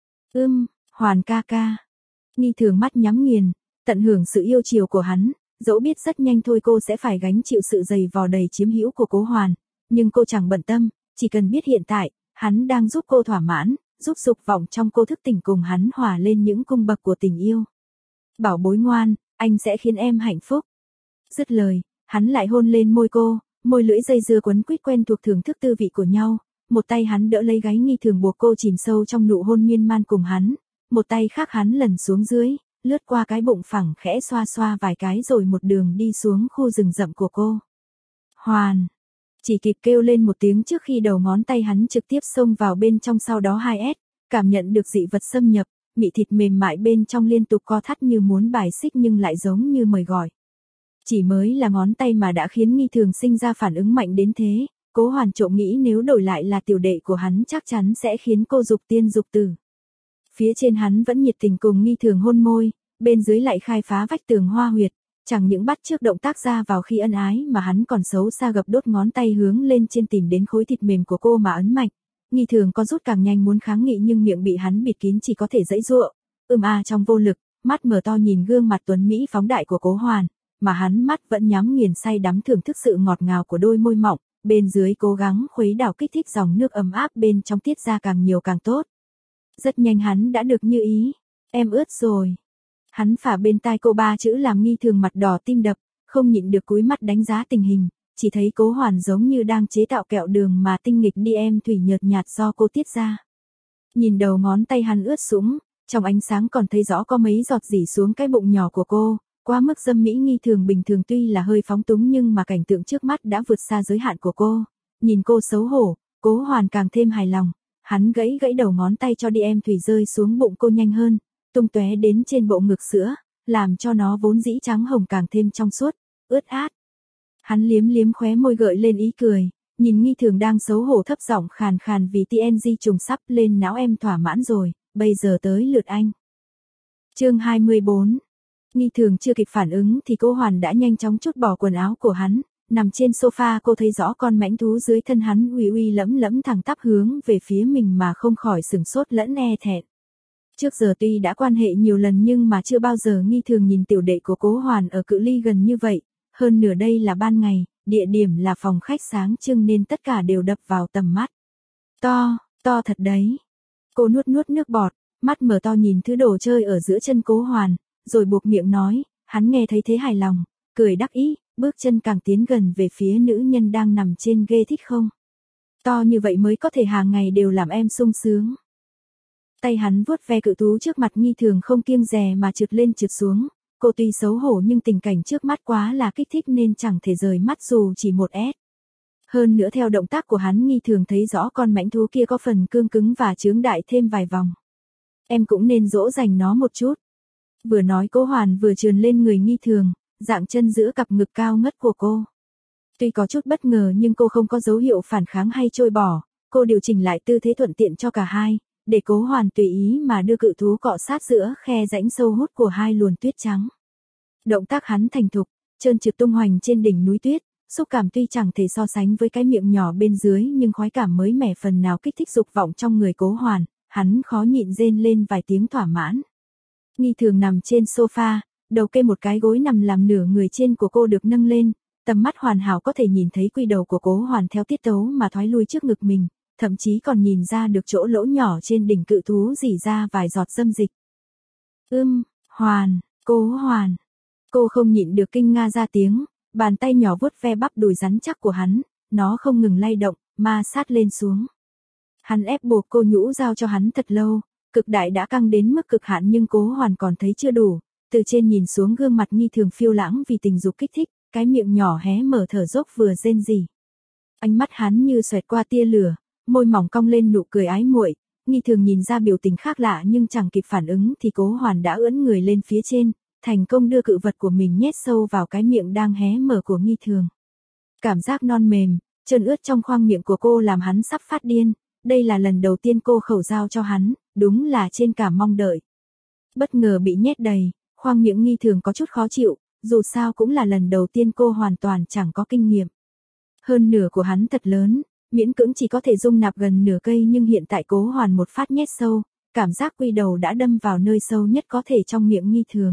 Ưm, Hoàn ca ca. Nghi Thường mắt nhắm nghiền, tận hưởng sự yêu chiều của hắn, dẫu biết rất nhanh thôi cô sẽ phải gánh chịu sự dày vò đầy chiếm hữu của Cố Hoàn, nhưng cô chẳng bận tâm, chỉ cần biết hiện tại, hắn đang giúp cô thỏa mãn, giúp dục vọng trong cô thức tỉnh cùng hắn hòa lên những cung bậc của tình yêu. Bảo bối ngoan, anh sẽ khiến em hạnh phúc. Dứt lời, hắn lại hôn lên môi cô, môi lưỡi dây dưa quấn quýt quen thuộc thưởng thức tư vị của nhau, một tay hắn đỡ lấy gáy Nghi Thường buộc cô chìm sâu trong nụ hôn miên man cùng hắn, một tay khác hắn lần xuống dưới, lướt qua cái bụng phẳng khẽ xoa xoa vài cái rồi một đường đi xuống khu rừng rậm của cô. Hoàn, chỉ kịp kêu lên một tiếng trước khi đầu ngón tay hắn trực tiếp xông vào bên trong, sau đó hai ét, cảm nhận được dị vật xâm nhập, mị thịt mềm mại bên trong liên tục co thắt như muốn bài xích nhưng lại giống như mời gọi. Chỉ mới là ngón tay mà đã khiến Nghi Thường sinh ra phản ứng mạnh đến thế, Cố Hoàn trộm nghĩ nếu đổi lại là tiểu đệ của hắn chắc chắn sẽ khiến cô dục tiên dục tử. Phía trên hắn vẫn nhiệt tình cùng Nghi Thường hôn môi, bên dưới lại khai phá vách tường hoa huyệt, chẳng những bắt chước động tác ra vào khi ân ái mà hắn còn xấu xa gập đốt ngón tay hướng lên trên tìm đến khối thịt mềm của cô mà ấn mạnh. Nghi Thường có rút càng nhanh muốn kháng nghị nhưng miệng bị hắn bịt kín chỉ có thể giãy giụa, ưm a trong vô lực, mắt mở to nhìn gương mặt tuấn mỹ phóng đại của Cố Hoàn, mà hắn mắt vẫn nhắm nghiền say đắm thưởng thức sự ngọt ngào của đôi môi mọng, bên dưới cố gắng khuấy đảo kích thích dòng nước ấm áp bên trong tiết ra càng nhiều càng tốt. Rất nhanh hắn đã được như ý, em ướt rồi. Hắn phả bên tai cô ba chữ làm Nghi Thường mặt đỏ tim đập, không nhịn được cúi mắt đánh giá tình hình, chỉ thấy Cố Hoàn giống như đang chế tạo kẹo đường mà tinh nghịch đi em thủy nhợt nhạt do cô tiết ra. Nhìn đầu ngón tay hắn ướt sũng, trong ánh sáng còn thấy rõ có mấy giọt rỉ xuống cái bụng nhỏ của cô, quá mức dâm mỹ. Nghi Thường bình thường tuy là hơi phóng túng nhưng mà cảnh tượng trước mắt đã vượt xa giới hạn của cô, nhìn cô xấu hổ, Cố Hoàn càng thêm hài lòng, hắn gãy gãy đầu ngón tay cho đi em thủy rơi xuống bụng cô nhanh hơn, tung tóe đến trên bộ ngực sữa, làm cho nó vốn dĩ trắng hồng càng thêm trong suốt, ướt át. Hắn liếm liếm khóe môi gợi lên ý cười, nhìn Nghi Thường đang xấu hổ thấp giọng khàn khàn vì tê en giê trùng sắp lên não, em thỏa mãn rồi, bây giờ tới lượt anh. Chương hai mươi bốn. Nghi Thường chưa kịp phản ứng thì Cố Hoàn đã nhanh chóng trút bỏ quần áo của hắn, nằm trên sofa cô thấy rõ con mãnh thú dưới thân hắn uy uy lẫm lẫm thẳng tắp hướng về phía mình mà không khỏi sửng sốt lẫn e thẹn. Trước giờ tuy đã quan hệ nhiều lần nhưng mà chưa bao giờ Nghi Thường nhìn tiểu đệ của Cố Hoàn ở cự ly gần như vậy, hơn nửa đây là ban ngày, địa điểm là phòng khách sáng trưng nên tất cả đều đập vào tầm mắt. To, to thật đấy. Cô nuốt nuốt nước bọt, mắt mở to nhìn thứ đồ chơi ở giữa chân Cố Hoàn, rồi buộc miệng nói, hắn nghe thấy thế hài lòng, cười đắc ý, bước chân càng tiến gần về phía nữ nhân đang nằm trên ghê. Thích không? To như vậy mới có thể hàng ngày đều làm em sung sướng. Tay hắn vuốt ve cự thú trước mặt Nghi Thường không kiêng dè mà trượt lên trượt xuống, cô tuy xấu hổ nhưng tình cảnh trước mắt quá là kích thích nên chẳng thể rời mắt dù chỉ một ét. Hơn nữa theo động tác của hắn Nghi Thường thấy rõ con mãnh thú kia có phần cương cứng và chướng đại thêm vài vòng. Em cũng nên dỗ dành nó một chút. Vừa nói Cố Hoàn vừa trườn lên người Nghi Thường, dạng chân giữa cặp ngực cao ngất của cô. Tuy có chút bất ngờ nhưng cô không có dấu hiệu phản kháng hay trôi bỏ, cô điều chỉnh lại tư thế thuận tiện cho cả hai, để Cố Hoàn tùy ý mà đưa cự thú cọ sát giữa khe rãnh sâu hút của hai luồn tuyết trắng. Động tác hắn thành thục, trơn trượt tung hoành trên đỉnh núi tuyết, xúc cảm tuy chẳng thể so sánh với cái miệng nhỏ bên dưới nhưng khoái cảm mới mẻ phần nào kích thích dục vọng trong người Cố Hoàn, hắn khó nhịn rên lên vài tiếng thỏa mãn. Nghi Thường nằm trên sofa, đầu kê một cái gối nằm làm nửa người trên của cô được nâng lên, tầm mắt hoàn hảo có thể nhìn thấy quy đầu của Cố Hoàn theo tiết tấu mà thoái lui trước ngực mình, thậm chí còn nhìn ra được chỗ lỗ nhỏ trên đỉnh cự thú rỉ ra vài giọt dâm dịch. Ưm, Hoàn, Cố Hoàn. Cô không nhịn được kinh nga ra tiếng, bàn tay nhỏ vuốt ve bắp đùi rắn chắc của hắn, nó không ngừng lay động, ma sát lên xuống. Hắn ép buộc cô nhũ giao cho hắn thật lâu, cực đại đã căng đến mức cực hạn nhưng Cố Hoàn còn thấy chưa đủ, từ trên nhìn xuống gương mặt Nghi Thường phiêu lãng vì tình dục kích thích, cái miệng nhỏ hé mở thở dốc vừa rên rỉ. Ánh mắt hắn như xoẹt qua tia lửa, môi mỏng cong lên nụ cười ái muội, Nghi Thường nhìn ra biểu tình khác lạ nhưng chẳng kịp phản ứng thì Cố Hoàn đã ưỡn người lên phía trên, thành công đưa cự vật của mình nhét sâu vào cái miệng đang hé mở của Nghi Thường. Cảm giác non mềm, trơn ướt trong khoang miệng của cô làm hắn sắp phát điên, đây là lần đầu tiên cô khẩu giao cho hắn, đúng là trên cả mong đợi. Bất ngờ bị nhét đầy, khoang miệng Nghi Thường có chút khó chịu, dù sao cũng là lần đầu tiên cô hoàn toàn chẳng có kinh nghiệm. Hơn nửa của hắn thật lớn, miễn cưỡng chỉ có thể dung nạp gần nửa cây nhưng hiện tại Cố Hoàn một phát nhét sâu, cảm giác quy đầu đã đâm vào nơi sâu nhất có thể trong miệng Nghi Thường.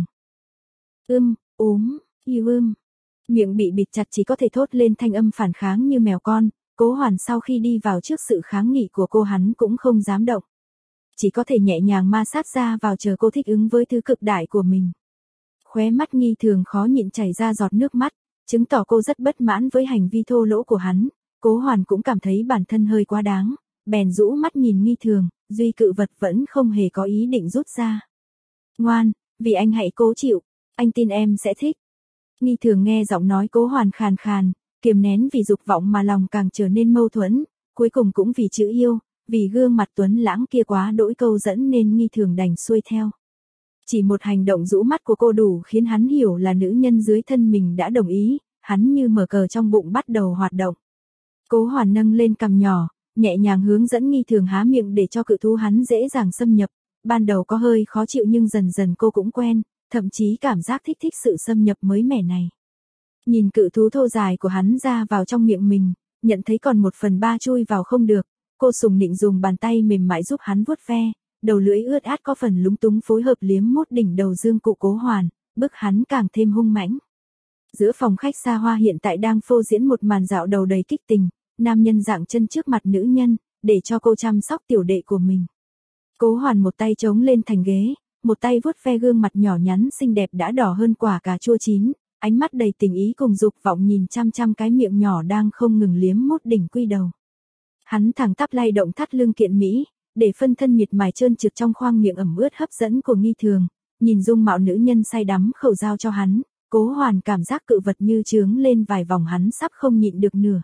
Ưm, úm, yêu ưm. Miệng bị bịt chặt chỉ có thể thốt lên thanh âm phản kháng như mèo con, Cố Hoàn sau khi đi vào trước sự kháng nghị của cô hắn cũng không dám động. Chỉ có thể nhẹ nhàng ma sát ra vào chờ cô thích ứng với thứ cực đại của mình. Khóe mắt Nghi Thường khó nhịn chảy ra giọt nước mắt, chứng tỏ cô rất bất mãn với hành vi thô lỗ của hắn. Cố Hoàn cũng cảm thấy bản thân hơi quá đáng, bèn rũ mắt nhìn Nghi Thường, duy cự vật vẫn không hề có ý định rút ra. Ngoan, vì anh hãy cố chịu, anh tin em sẽ thích. Nghi Thường nghe giọng nói Cố Hoàn khàn khàn, kiềm nén vì dục vọng mà lòng càng trở nên mâu thuẫn, cuối cùng cũng vì chữ yêu, vì gương mặt tuấn lãng kia quá đỗi câu dẫn nên Nghi Thường đành xuôi theo. Chỉ một hành động rũ mắt của cô đủ khiến hắn hiểu là nữ nhân dưới thân mình đã đồng ý, hắn như mở cờ trong bụng bắt đầu hoạt động. Cố Hoàn nâng lên cằm nhỏ, nhẹ nhàng hướng dẫn Nghi Thường há miệng để cho cự thú hắn dễ dàng xâm nhập, ban đầu có hơi khó chịu nhưng dần dần cô cũng quen, thậm chí cảm giác thích thích sự xâm nhập mới mẻ này. Nhìn cự thú thô dài của hắn ra vào trong miệng mình, nhận thấy còn một phần ba chui vào không được, cô sùng nịnh dùng bàn tay mềm mại giúp hắn vuốt ve, đầu lưỡi ướt át có phần lúng túng phối hợp liếm mốt đỉnh đầu dương cụ Cố Hoàn, bức hắn càng thêm hung mãnh. Giữa phòng khách xa hoa hiện tại đang phô diễn một màn dạo đầu đầy kích tình, nam nhân dạng chân trước mặt nữ nhân, để cho cô chăm sóc tiểu đệ của mình. Cố Hoàn một tay chống lên thành ghế, một tay vuốt ve gương mặt nhỏ nhắn xinh đẹp đã đỏ hơn quả cà chua chín, ánh mắt đầy tình ý cùng dục vọng nhìn chăm chăm cái miệng nhỏ đang không ngừng liếm mốt đỉnh quy đầu. Hắn thẳng tắp lay động thắt lưng kiện mỹ, để phân thân miệt mài trơn trượt trong khoang miệng ẩm ướt hấp dẫn của Nghi Thường, nhìn dung mạo nữ nhân say đắm khẩu giao cho hắn, Cố Hoàn cảm giác cự vật như trướng lên vài vòng hắn sắp không nhịn được nữa.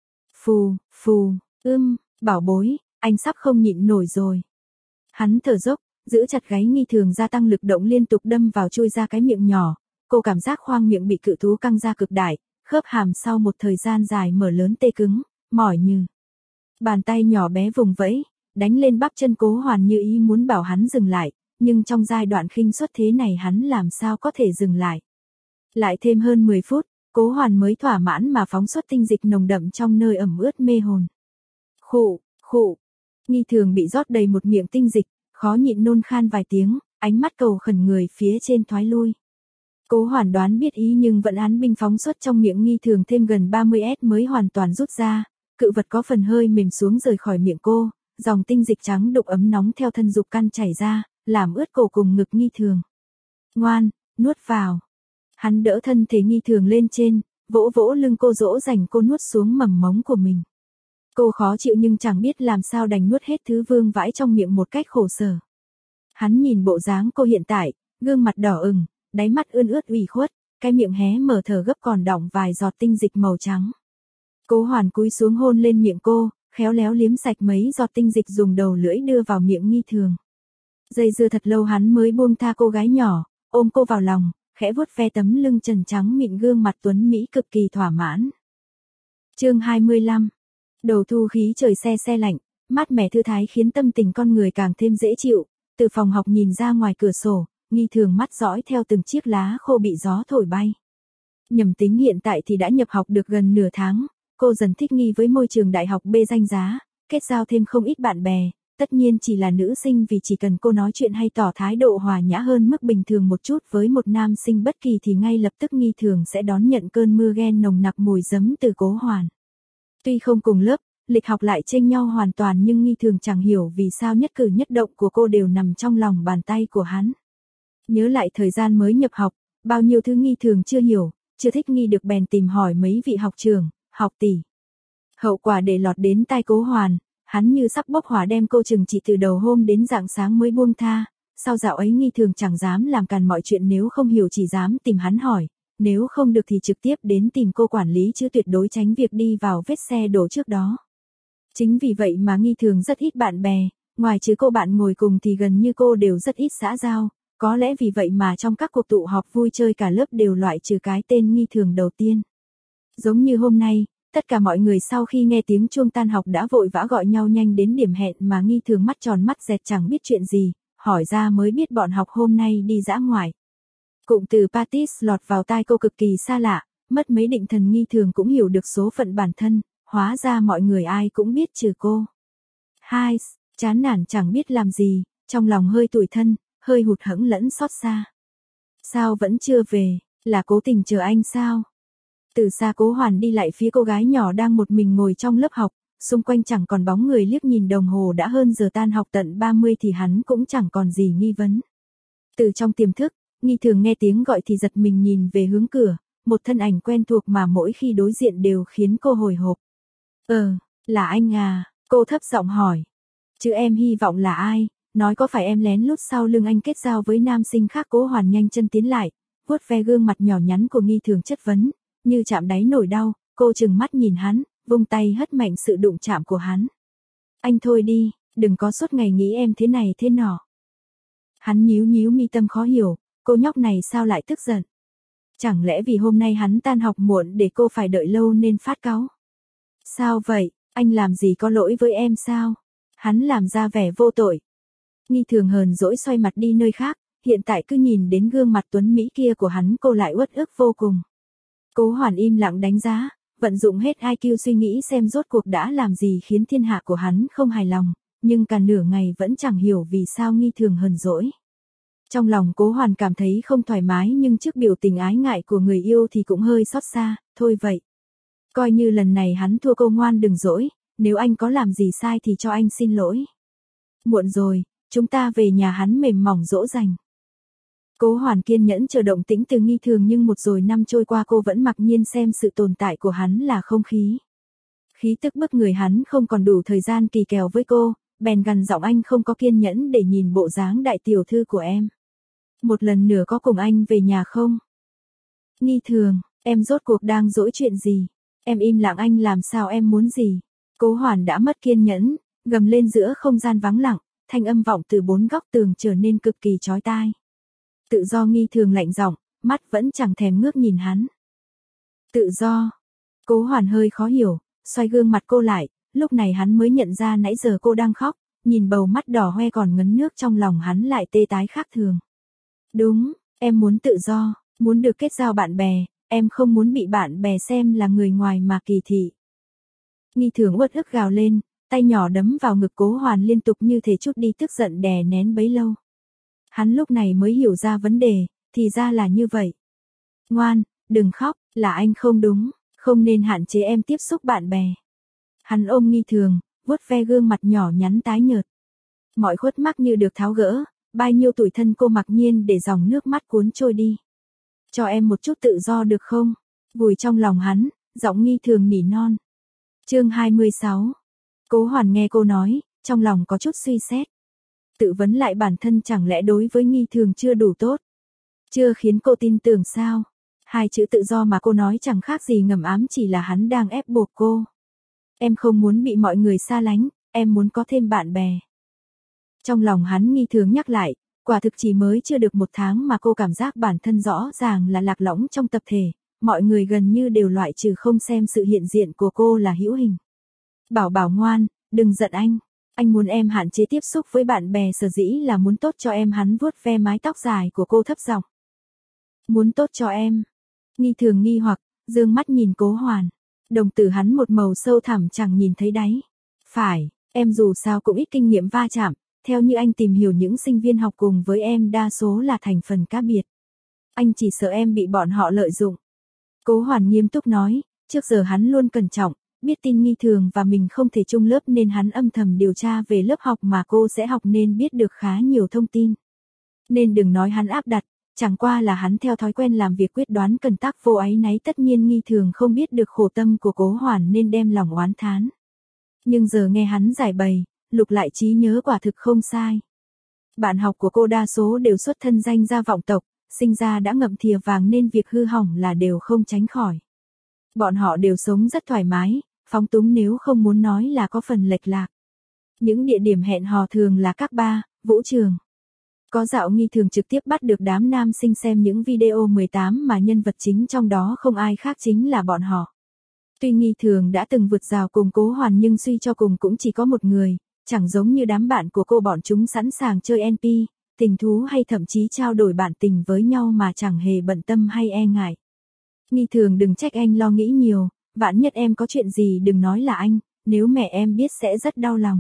Phù, phù, ưm, bảo bối, anh sắp không nhịn nổi rồi. Hắn thở dốc, giữ chặt gáy Nghi Thường gia tăng lực động liên tục đâm vào chui ra cái miệng nhỏ, cô cảm giác khoang miệng bị cự thú căng ra cực đại, khớp hàm sau một thời gian dài mở lớn tê cứng, mỏi như. Bàn tay nhỏ bé vùng vẫy, đánh lên bắp chân Cố Hoàn như ý muốn bảo hắn dừng lại, nhưng trong giai đoạn khinh suất thế này hắn làm sao có thể dừng lại. Lại thêm hơn mười phút, Cố Hoàn mới thỏa mãn mà phóng xuất tinh dịch nồng đậm trong nơi ẩm ướt mê hồn. Khụ, khụ. Nghi Thường bị rót đầy một miệng tinh dịch, khó nhịn nôn khan vài tiếng, ánh mắt cầu khẩn người phía trên thoái lui. Cố Hoàn đoán biết ý nhưng vẫn án binh phóng xuất trong miệng Nghi Thường thêm gần ba mươi xăng ti mét mới hoàn toàn rút ra, cự vật có phần hơi mềm xuống rời khỏi miệng cô, dòng tinh dịch trắng đục ấm nóng theo thân dục căn chảy ra, làm ướt cổ cùng ngực Nghi Thường. Ngoan, nuốt vào. Hắn đỡ thân thể Nghi Thường lên trên, vỗ vỗ lưng cô dỗ dành cô nuốt xuống mầm mống của mình. Cô khó chịu nhưng chẳng biết làm sao đành nuốt hết thứ vương vãi trong miệng một cách khổ sở. Hắn nhìn bộ dáng cô hiện tại, gương mặt đỏ ửng, đáy mắt ươn ướt ủy khuất, cái miệng hé mở thở gấp còn đọng vài giọt tinh dịch màu trắng. Cố Hoàn cúi xuống hôn lên miệng cô, khéo léo liếm sạch mấy giọt tinh dịch dùng đầu lưỡi đưa vào miệng Nghi Thường. Dây dưa thật lâu hắn mới buông tha cô gái nhỏ, ôm cô vào lòng, khẽ vuốt ve tấm lưng trần trắng mịn gương mặt tuấn mỹ cực kỳ thỏa mãn. Chương hai mươi lăm. Đầu thu khí trời se se lạnh, mát mẻ thư thái khiến tâm tình con người càng thêm dễ chịu. Từ phòng học nhìn ra ngoài cửa sổ, Nghi Thường mắt dõi theo từng chiếc lá khô bị gió thổi bay. Nhầm tính hiện tại thì đã nhập học được gần nửa tháng, cô dần thích nghi với môi trường đại học B danh giá, kết giao thêm không ít bạn bè, tất nhiên chỉ là nữ sinh vì chỉ cần cô nói chuyện hay tỏ thái độ hòa nhã hơn mức bình thường một chút với một nam sinh bất kỳ thì ngay lập tức Nghi Thường sẽ đón nhận cơn mưa ghen nồng nặc mùi giấm từ Cố Hoàn. Tuy không cùng lớp, lịch học lại chênh nhau hoàn toàn nhưng Nghi Thường chẳng hiểu vì sao nhất cử nhất động của cô đều nằm trong lòng bàn tay của hắn. Nhớ lại thời gian mới nhập học, bao nhiêu thứ Nghi Thường chưa hiểu, chưa thích nghi được bèn tìm hỏi mấy vị học trưởng, học tỷ. Hậu quả để lọt đến tai Cố Hoàn, hắn như sắp bốc hỏa đem cô trừng trị từ đầu hôm đến rạng sáng mới buông tha. Sau dạo ấy Nghi Thường chẳng dám làm càn mọi chuyện, nếu không hiểu chỉ dám tìm hắn hỏi, nếu không được thì trực tiếp đến tìm cô quản lý chứ tuyệt đối tránh việc đi vào vết xe đổ trước đó. Chính vì vậy mà Nghi Thường rất ít bạn bè, ngoài trừ cô bạn ngồi cùng thì gần như cô đều rất ít xã giao, có lẽ vì vậy mà trong các cuộc tụ họp vui chơi cả lớp đều loại trừ cái tên Nghi Thường đầu tiên. Giống như hôm nay, tất cả mọi người sau khi nghe tiếng chuông tan học đã vội vã gọi nhau nhanh đến điểm hẹn mà Nghi Thường mắt tròn mắt dẹt chẳng biết chuyện gì, hỏi ra mới biết bọn học hôm nay đi dã ngoại. Cụm từ parties lọt vào tai cô cực kỳ xa lạ, mất mấy định thần Nghi Thường cũng hiểu được số phận bản thân, hóa ra mọi người ai cũng biết trừ cô. Hai, chán nản chẳng biết làm gì, trong lòng hơi tủi thân, hơi hụt hẫng lẫn xót xa. Sao vẫn chưa về, là cố tình chờ anh sao? Từ xa Cố Hoàn đi lại phía cô gái nhỏ đang một mình ngồi trong lớp học, xung quanh chẳng còn bóng người, liếc nhìn đồng hồ đã hơn giờ tan học tận ba mươi thì hắn cũng chẳng còn gì nghi vấn. Từ trong tiềm thức, Nghi Thường nghe tiếng gọi thì giật mình nhìn về hướng cửa, một thân ảnh quen thuộc mà mỗi khi đối diện đều khiến cô hồi hộp. Ờ, là anh à, cô thấp giọng hỏi. Chứ em hy vọng là ai, nói có phải em lén lút sau lưng anh kết giao với nam sinh khác? Cố Hoàn nhanh chân tiến lại, vuốt ve gương mặt nhỏ nhắn của Nghi Thường chất vấn, như chạm đáy nổi đau, cô trừng mắt nhìn hắn, vung tay hất mạnh sự đụng chạm của hắn. Anh thôi đi, đừng có suốt ngày nghĩ em thế này thế nọ. Hắn nhíu nhíu mi tâm khó hiểu, cô nhóc này sao lại tức giận? Chẳng lẽ vì hôm nay hắn tan học muộn để cô phải đợi lâu nên phát cáu? Sao vậy, anh làm gì có lỗi với em sao? Hắn làm ra vẻ vô tội. Nghi Thường hờn dỗi xoay mặt đi nơi khác, hiện tại cứ nhìn đến gương mặt tuấn mỹ kia của hắn cô lại uất ức vô cùng. Cố Hoàn im lặng đánh giá, vận dụng hết i kiu suy nghĩ xem rốt cuộc đã làm gì khiến thiên hạ của hắn không hài lòng, nhưng cả nửa ngày vẫn chẳng hiểu vì sao Nghi Thường hờn dỗi. Trong lòng Cố Hoàn cảm thấy không thoải mái nhưng trước biểu tình ái ngại của người yêu thì cũng hơi xót xa, thôi vậy. Coi như lần này hắn thua cô, ngoan đừng dỗi, nếu anh có làm gì sai thì cho anh xin lỗi. Muộn rồi, chúng ta về nhà, hắn mềm mỏng dỗ dành. Cố Hoàn kiên nhẫn chờ động tĩnh từ Nghi Thường nhưng một rồi năm trôi qua cô vẫn mặc nhiên xem sự tồn tại của hắn là không khí. Khí tức bức người hắn không còn đủ thời gian kỳ kèo với cô, bèn gằn giọng, anh không có kiên nhẫn để nhìn bộ dáng đại tiểu thư của em. Một lần nữa có cùng anh về nhà không? Nghi Thường, em rốt cuộc đang dỗi chuyện gì? Em im lặng, anh làm sao em muốn gì? Cố Hoàn đã mất kiên nhẫn, gầm lên giữa không gian vắng lặng, thanh âm vọng từ bốn góc tường trở nên cực kỳ chói tai. Tự do? Nghi Thường lạnh giọng, mắt vẫn chẳng thèm ngước nhìn hắn. Tự do? Cố Hoàn hơi khó hiểu, xoay gương mặt cô lại, lúc này hắn mới nhận ra nãy giờ cô đang khóc, nhìn bầu mắt đỏ hoe còn ngấn nước trong lòng hắn lại tê tái khác thường. Đúng, em muốn tự do, muốn được kết giao bạn bè, em không muốn bị bạn bè xem là người ngoài mà kỳ thị. Nghi Thường uất ức gào lên, tay nhỏ đấm vào ngực Cố Hoàn liên tục như thể chút đi tức giận đè nén bấy lâu. Hắn lúc này mới hiểu ra vấn đề, thì ra là như vậy. Ngoan, đừng khóc, là anh không đúng, không nên hạn chế em tiếp xúc bạn bè. Hắn ôm Nghi Thường, vuốt ve gương mặt nhỏ nhắn tái nhợt. Mọi khuất mắc như được tháo gỡ, bao nhiêu tủi thân cô mặc nhiên để dòng nước mắt cuốn trôi đi. Cho em một chút tự do được không? Vùi trong lòng hắn, giọng Nghi Thường nỉ non. Chương hai mươi sáu. Cố Hoàn nghe cô nói, trong lòng có chút suy xét. Tự vấn lại bản thân, chẳng lẽ đối với Nghi Thường chưa đủ tốt? Chưa khiến cô tin tưởng sao? Hai chữ tự do mà cô nói chẳng khác gì ngầm ám chỉ là hắn đang ép buộc cô. Em không muốn bị mọi người xa lánh, em muốn có thêm bạn bè. Trong lòng hắn Nghi Thường nhắc lại, quả thực chỉ mới chưa được một tháng mà cô cảm giác bản thân rõ ràng là lạc lõng trong tập thể, mọi người gần như đều loại trừ không xem sự hiện diện của cô là hữu hình. Bảo Bảo ngoan, đừng giận anh. Anh muốn em hạn chế tiếp xúc với bạn bè sở dĩ là muốn tốt cho em, hắn vuốt ve mái tóc dài của cô thấp giọng. Muốn tốt cho em. Nghi Thường nghi hoặc, dương mắt nhìn Cố Hoàn. Đồng tử hắn một màu sâu thẳm chẳng nhìn thấy đáy. Phải, em dù sao cũng ít kinh nghiệm va chạm, theo như anh tìm hiểu những sinh viên học cùng với em đa số là thành phần cá biệt. Anh chỉ sợ em bị bọn họ lợi dụng. Cố Hoàn nghiêm túc nói, trước giờ hắn luôn cẩn trọng, biết tin Nghi Thường và mình không thể chung lớp nên hắn âm thầm điều tra về lớp học mà cô sẽ học nên biết được khá nhiều thông tin. Nên đừng nói hắn áp đặt, chẳng qua là hắn theo thói quen làm việc quyết đoán cần tác vô áy náy, tất nhiên Nghi Thường không biết được khổ tâm của Cố Hoàn nên đem lòng oán thán. Nhưng giờ nghe hắn giải bày, lục lại trí nhớ quả thực không sai. Bạn học của cô đa số đều xuất thân danh gia vọng tộc, sinh ra đã ngậm thìa vàng nên việc hư hỏng là đều không tránh khỏi. Bọn họ đều sống rất thoải mái, phóng túng nếu không muốn nói là có phần lệch lạc. Những địa điểm hẹn hò thường là các bar, vũ trường. Có dạo Nghi Thường trực tiếp bắt được đám nam sinh xem những video mười tám mà nhân vật chính trong đó không ai khác chính là bọn họ. Tuy Nghi Thường đã từng vượt rào cùng Cố Hoàn nhưng suy cho cùng cũng chỉ có một người, chẳng giống như đám bạn của cô, bọn chúng sẵn sàng chơi en pê, tình thú hay thậm chí trao đổi bạn tình với nhau mà chẳng hề bận tâm hay e ngại. Nghi Thường đừng trách anh lo nghĩ nhiều, vạn nhất em có chuyện gì đừng nói là anh, nếu mẹ em biết sẽ rất đau lòng.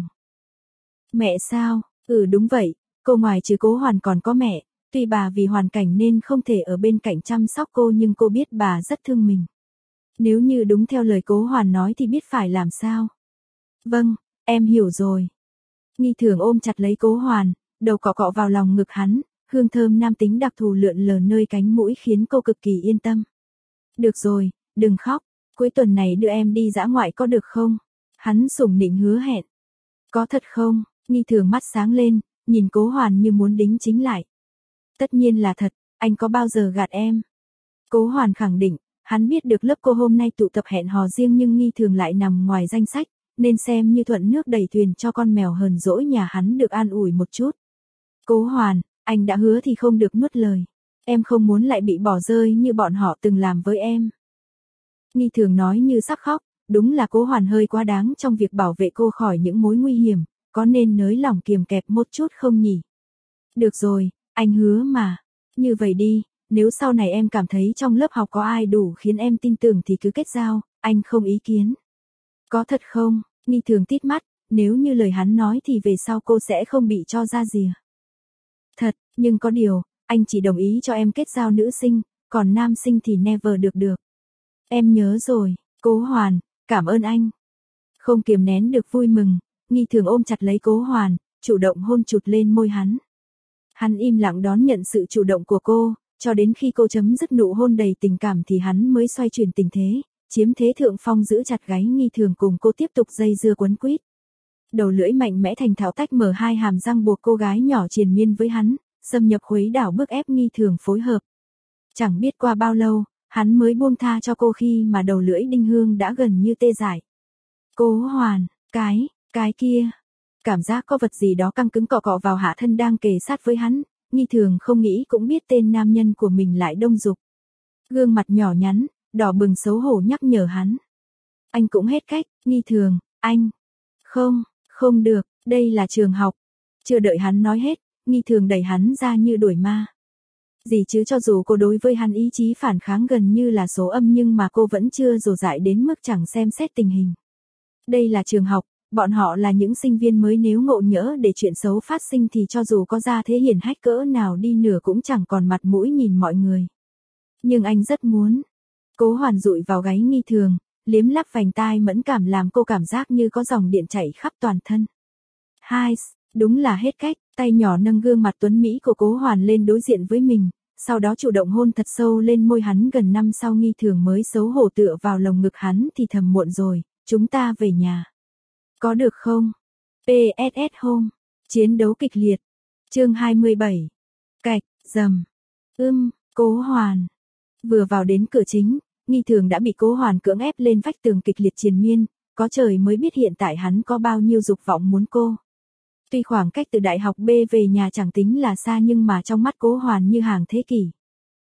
Mẹ sao? Ừ đúng vậy, cô ngoài trừ Cố Hoàn còn có mẹ, tuy bà vì hoàn cảnh nên không thể ở bên cạnh chăm sóc cô nhưng cô biết bà rất thương mình. Nếu như đúng theo lời Cố Hoàn nói thì biết phải làm sao. Vâng, em hiểu rồi. Nghi Thường ôm chặt lấy Cố Hoàn, đầu cọ cọ vào lòng ngực hắn, hương thơm nam tính đặc thù lượn lờ nơi cánh mũi khiến cô cực kỳ yên tâm. Được rồi, đừng khóc, cuối tuần này đưa em đi dã ngoại có được không? Hắn sủng nịnh hứa hẹn. Có thật không? Nghi Thường mắt sáng lên, nhìn Cố Hoàn như muốn đính chính lại. Tất nhiên là thật, anh có bao giờ gạt em? Cố Hoàn khẳng định, hắn biết được lớp cô hôm nay tụ tập hẹn hò riêng nhưng Nghi Thường lại nằm ngoài danh sách, nên xem như thuận nước đẩy thuyền cho con mèo hờn dỗi nhà hắn được an ủi một chút. Cố Hoàn, anh đã hứa thì không được nuốt lời. Em không muốn lại bị bỏ rơi như bọn họ từng làm với em. Nghi Thường nói như sắp khóc, đúng là Cố Hoàn hơi quá đáng trong việc bảo vệ cô khỏi những mối nguy hiểm, có nên nới lỏng kiềm kẹp một chút không nhỉ? Được rồi, anh hứa mà. Như vậy đi, nếu sau này em cảm thấy trong lớp học có ai đủ khiến em tin tưởng thì cứ kết giao, anh không ý kiến. Có thật không? Nghi Thường tít mắt, nếu như lời hắn nói thì về sau cô sẽ không bị cho ra rìa. Thật, nhưng có điều, anh chỉ đồng ý cho em kết giao nữ sinh, còn nam sinh thì never được được. Em nhớ rồi, Cố Hoàn, cảm ơn anh. Không kiềm nén được vui mừng, Nghi Thường ôm chặt lấy Cố Hoàn, chủ động hôn chụt lên môi hắn. Hắn im lặng đón nhận sự chủ động của cô, cho đến khi cô chấm dứt nụ hôn đầy tình cảm thì hắn mới xoay chuyển tình thế, chiếm thế thượng phong giữ chặt gáy Nghi Thường cùng cô tiếp tục dây dưa quấn quýt. Đầu lưỡi mạnh mẽ thành thạo tách mở hai hàm răng buộc cô gái nhỏ triền miên với hắn, xâm nhập khuấy đảo bức ép Nghi Thường phối hợp. Chẳng biết qua bao lâu, hắn mới buông tha cho cô khi mà đầu lưỡi đinh hương đã gần như tê dại. Cố Hoàn, cái, cái kia. Cảm giác có vật gì đó căng cứng cọ cọ vào hạ thân đang kề sát với hắn, Nghi Thường không nghĩ cũng biết tên nam nhân của mình lại đông dục. Gương mặt nhỏ nhắn, đỏ bừng xấu hổ nhắc nhở hắn. Anh cũng hết cách, Nghi Thường, anh. Không, không được, đây là trường học. Chưa đợi hắn nói hết, Nghi Thường đẩy hắn ra như đuổi ma. Gì chứ cho dù cô đối với hắn ý chí phản kháng gần như là số âm nhưng mà cô vẫn chưa dồ dại đến mức chẳng xem xét tình hình. Đây là trường học, bọn họ là những sinh viên mới, nếu ngộ nhỡ để chuyện xấu phát sinh thì cho dù có ra thế hiển hách cỡ nào đi nữa cũng chẳng còn mặt mũi nhìn mọi người. Nhưng anh rất muốn. Cố Hoàn dụi vào gáy Nghi Thường, liếm lắp vành tai mẫn cảm làm cô cảm giác như có dòng điện chảy khắp toàn thân. Hai, đúng là hết cách, tay nhỏ nâng gương mặt tuấn Mỹ của Cố Hoàn lên đối diện với mình, sau đó chủ động hôn thật sâu lên môi hắn. Gần năm sau Nghi Thường mới xấu hổ tựa vào lồng ngực hắn thì thầm muộn rồi, chúng ta về nhà. Có được không? pê ét ét Home. Chiến đấu kịch liệt. Chương hai mươi bảy. Cạch, dầm. Ưm, Cố Hoàn. Vừa vào đến cửa chính, Nghi Thường đã bị Cố Hoàn cưỡng ép lên vách tường kịch liệt triền miên, có trời mới biết hiện tại hắn có bao nhiêu dục vọng muốn cô. Tuy khoảng cách từ đại học B về nhà chẳng tính là xa nhưng mà trong mắt Cố Hoàn như hàng thế kỷ.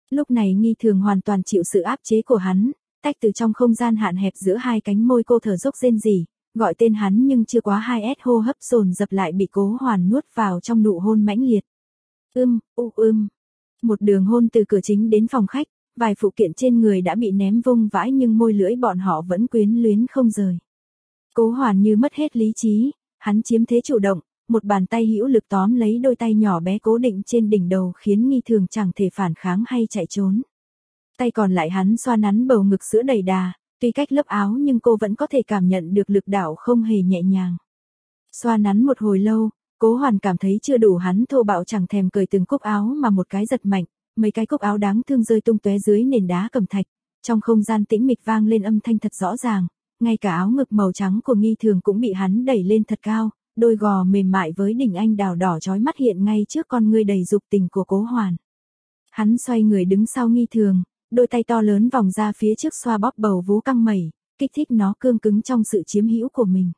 Lúc này Nghi Thường hoàn toàn chịu sự áp chế của hắn, tách từ trong không gian hạn hẹp giữa hai cánh môi cô thở dốc rên rỉ, gọi tên hắn nhưng chưa quá hai ét hô hấp dồn dập lại bị Cố Hoàn nuốt vào trong nụ hôn mãnh liệt. Ưm, u ưm. Một đường hôn từ cửa chính đến phòng khách, vài phụ kiện trên người đã bị ném vung vãi nhưng môi lưỡi bọn họ vẫn quyến luyến không rời. Cố Hoàn như mất hết lý trí, hắn chiếm thế chủ động, một bàn tay hữu lực tóm lấy đôi tay nhỏ bé cố định trên đỉnh đầu khiến Nghi Thường chẳng thể phản kháng hay chạy trốn. Tay còn lại hắn xoa nắn bầu ngực sữa đầy đà, tuy cách lớp áo nhưng cô vẫn có thể cảm nhận được lực đạo không hề nhẹ nhàng. Xoa nắn một hồi lâu, Cố Hoàn cảm thấy chưa đủ, hắn thô bạo chẳng thèm cởi từng cúc áo mà một cái giật mạnh, mấy cái cúc áo đáng thương rơi tung tóe dưới nền đá cẩm thạch. Trong không gian tĩnh mịch vang lên âm thanh thật rõ ràng, ngay cả áo ngực màu trắng của Nghi Thường cũng bị hắn đẩy lên thật cao, đôi gò mềm mại với đỉnh anh đào đỏ chói mắt hiện ngay trước con ngươi đầy dục tình của Cố Hoàn. Hắn xoay người đứng sau Nghi Thường, đôi tay to lớn vòng ra phía trước xoa bóp bầu vú căng mẩy, kích thích nó cương cứng trong sự chiếm hữu của mình.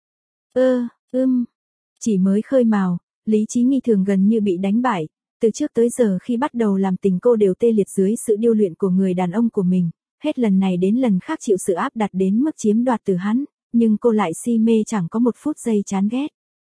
Ơ, ưm, chỉ mới khơi mào, lý trí Nghi Thường gần như bị đánh bại, từ trước tới giờ khi bắt đầu làm tình cô đều tê liệt dưới sự điêu luyện của người đàn ông của mình, hết lần này đến lần khác chịu sự áp đặt đến mức chiếm đoạt từ hắn, nhưng cô lại si mê chẳng có một phút giây chán ghét.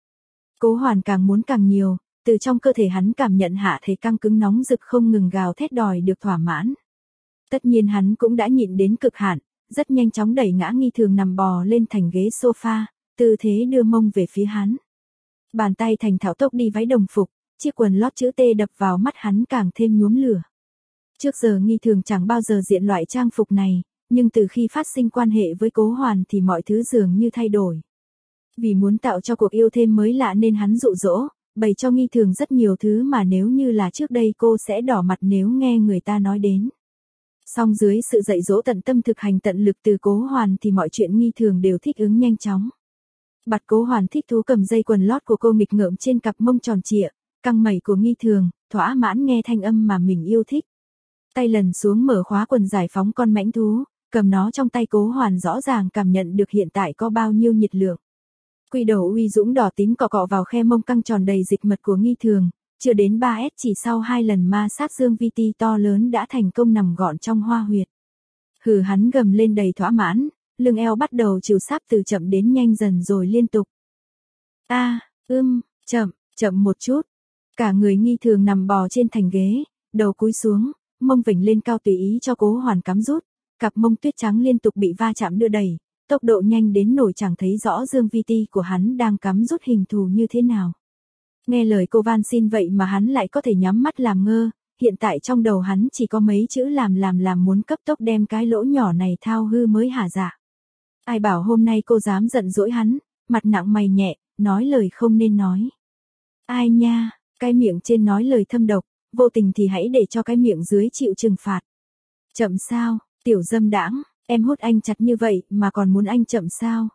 Cố Hoàn càng muốn càng nhiều, từ trong cơ thể hắn cảm nhận hạ thể căng cứng nóng rực không ngừng gào thét đòi được thỏa mãn. Tất nhiên hắn cũng đã nhịn đến cực hạn, rất nhanh chóng đẩy ngã Nghi Thường nằm bò lên thành ghế sofa, tư thế đưa mông về phía hắn. Bàn tay thành thạo tốc đi váy đồng phục, chiếc quần lót chữ T đập vào mắt hắn càng thêm nhuốm lửa. Trước giờ Nghi Thường chẳng bao giờ diện loại trang phục này, nhưng từ khi phát sinh quan hệ với Cố Hoàn thì mọi thứ dường như thay đổi. Vì muốn tạo cho cuộc yêu thêm mới lạ nên hắn dụ dỗ, bày cho Nghi Thường rất nhiều thứ mà nếu như là trước đây cô sẽ đỏ mặt nếu nghe người ta nói đến. Song dưới sự dạy dỗ tận tâm thực hành tận lực từ Cố Hoàn thì mọi chuyện Nghi Thường đều thích ứng nhanh chóng. Bặt Cố Hoàn thích thú cầm dây quần lót của cô nghịch ngợm trên cặp mông tròn trịa, căng mẩy của Nghi Thường, thỏa mãn nghe thanh âm mà mình yêu thích. Tay lần xuống mở khóa quần giải phóng con mãnh thú, cầm nó trong tay Cố Hoàn rõ ràng cảm nhận được hiện tại có bao nhiêu nhiệt lượng. Quy đầu uy dũng đỏ tím cọ cọ vào khe mông căng tròn đầy dịch mật của Nghi Thường, chưa đến ba S chỉ sau hai lần ma sát dương vi ti to lớn đã thành công nằm gọn trong hoa huyệt. Hừ, hắn gầm lên đầy thỏa mãn, lưng eo bắt đầu chịu sáp từ chậm đến nhanh dần rồi liên tục. A, à, ưm, chậm, chậm một chút. Cả người Nghi Thường nằm bò trên thành ghế, đầu cúi xuống, mông vểnh lên cao tùy ý cho Cố Hoàn cắm rút, cặp mông tuyết trắng liên tục bị va chạm đưa đẩy, tốc độ nhanh đến nổi chẳng thấy rõ dương vi ti của hắn đang cắm rút hình thù như thế nào. Nghe lời cô van xin vậy mà hắn lại có thể nhắm mắt làm ngơ, hiện tại trong đầu hắn chỉ có mấy chữ làm làm làm muốn cấp tốc đem cái lỗ nhỏ này thao hư mới hả dạ. Ai bảo hôm nay cô dám giận dỗi hắn, mặt nặng mày nhẹ, nói lời không nên nói. Ai nha, cái miệng trên nói lời thâm độc, vô tình thì hãy để cho cái miệng dưới chịu trừng phạt. Chậm sao, tiểu dâm đãng, em hút anh chặt như vậy mà còn muốn anh chậm sao?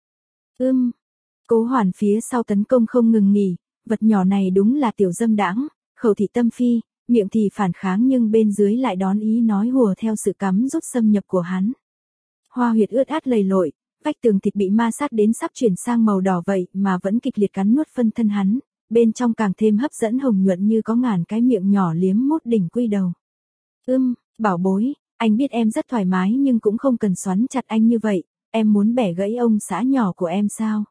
Ưm, Cố Hoàn phía sau tấn công không ngừng nghỉ, vật nhỏ này đúng là tiểu dâm đãng, khẩu thị tâm phi, miệng thì phản kháng nhưng bên dưới lại đón ý nói hùa theo sự cắm rút xâm nhập của hắn. Hoa huyệt ướt át lầy lội, vách tường thịt bị ma sát đến sắp chuyển sang màu đỏ vậy mà vẫn kịch liệt cắn nuốt phân thân hắn, bên trong càng thêm hấp dẫn hồng nhuận như có ngàn cái miệng nhỏ liếm mút đỉnh quy đầu. Ưm, bảo bối, anh biết em rất thoải mái nhưng cũng không cần xoắn chặt anh như vậy, em muốn bẻ gãy ông xã nhỏ của em sao?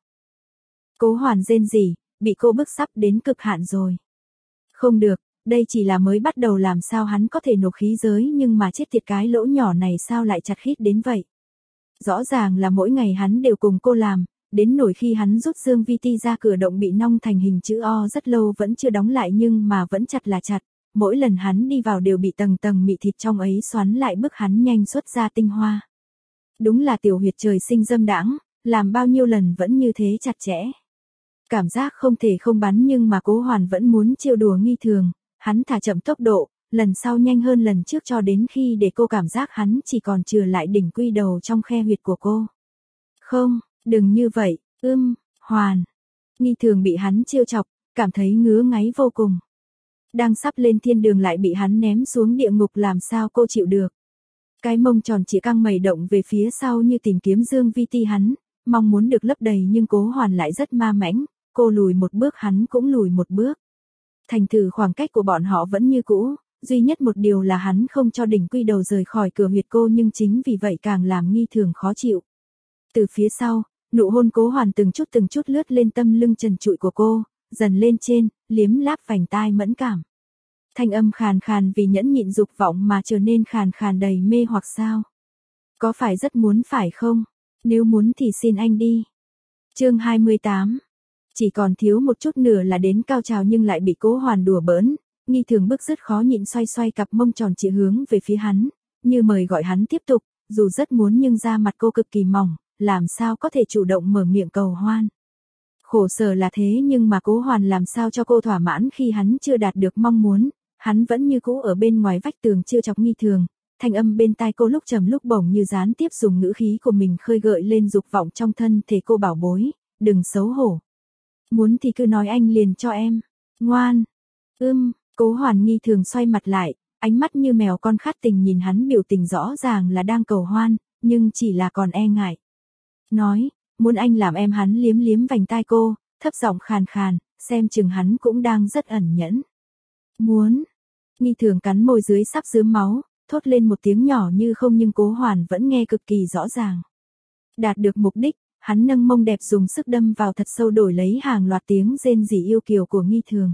Cố Hoàn rên rỉ, bị cô bức sắp đến cực hạn rồi. Không được, đây chỉ là mới bắt đầu, làm sao hắn có thể nộp khí giới nhưng mà chết tiệt cái lỗ nhỏ này sao lại chặt khít đến vậy. Rõ ràng là mỗi ngày hắn đều cùng cô làm, đến nổi khi hắn rút dương vi ti ra cửa động bị nong thành hình chữ O rất lâu vẫn chưa đóng lại nhưng mà vẫn chặt là chặt, mỗi lần hắn đi vào đều bị tầng tầng mị thịt trong ấy xoắn lại bức hắn nhanh xuất ra tinh hoa. Đúng là tiểu huyệt trời sinh dâm đãng, làm bao nhiêu lần vẫn như thế chặt chẽ. Cảm giác không thể không bắn nhưng mà Cố Hoàn vẫn muốn trêu đùa Nghi Thường, hắn thả chậm tốc độ, lần sau nhanh hơn lần trước cho đến khi để cô cảm giác hắn chỉ còn chừa lại đỉnh quy đầu trong khe huyệt của cô. Không, đừng như vậy, ưm, Hoàn. Nghi Thường bị hắn trêu chọc, cảm thấy ngứa ngáy vô cùng. Đang sắp lên thiên đường lại bị hắn ném xuống địa ngục làm sao cô chịu được. Cái mông tròn chỉ căng mẩy động về phía sau như tìm kiếm dương vi ti hắn, mong muốn được lấp đầy nhưng Cố Hoàn lại rất ma mãnh, cô lùi một bước hắn cũng lùi một bước. Thành thử khoảng cách của bọn họ vẫn như cũ, duy nhất một điều là hắn không cho đỉnh quy đầu rời khỏi cửa huyệt cô, nhưng chính vì vậy càng làm Nghi Thường khó chịu. Từ phía sau, nụ hôn Cố Hoàn từng chút từng chút lướt lên tâm lưng trần trụi của cô, dần lên trên, liếm láp vành tai mẫn cảm. Thanh âm khàn khàn vì nhẫn nhịn dục vọng mà trở nên khàn khàn đầy mê hoặc sao? Có phải rất muốn phải không? Nếu muốn thì xin anh đi. Chương hai mươi tám. Chỉ còn thiếu một chút nữa là đến cao trào nhưng lại bị Cố Hoàn đùa bỡn, Nghi Thường bức dứt khó nhịn xoay xoay cặp mông tròn trịa hướng về phía hắn, như mời gọi hắn tiếp tục, dù rất muốn nhưng da mặt cô cực kỳ mỏng, làm sao có thể chủ động mở miệng cầu hoan. Khổ sở là thế nhưng mà Cố Hoàn làm sao cho cô thỏa mãn khi hắn chưa đạt được mong muốn, hắn vẫn như cũ ở bên ngoài vách tường trêu chọc Nghi Thường, thanh âm bên tai cô lúc trầm lúc bổng như gián tiếp dùng ngữ khí của mình khơi gợi lên dục vọng trong thân thể cô. Bảo bối, đừng xấu hổ. Muốn thì cứ nói anh liền cho em. Ngoan. Ưm, Cố Hoàn Nghi Thường xoay mặt lại, ánh mắt như mèo con khát tình nhìn hắn, biểu tình rõ ràng là đang cầu hoan, nhưng chỉ là còn e ngại. Nói, muốn anh làm em. Hắn liếm liếm vành tai cô, thấp giọng khàn khàn, xem chừng hắn cũng đang rất ẩn nhẫn. Muốn. Nghi Thường cắn môi dưới sắp rớm máu, thốt lên một tiếng nhỏ như không nhưng Cố Hoàn vẫn nghe cực kỳ rõ ràng. Đạt được mục đích, hắn nâng mông đẹp dùng sức đâm vào thật sâu đổi lấy hàng loạt tiếng rên rỉ yêu kiều của Nghi Thường.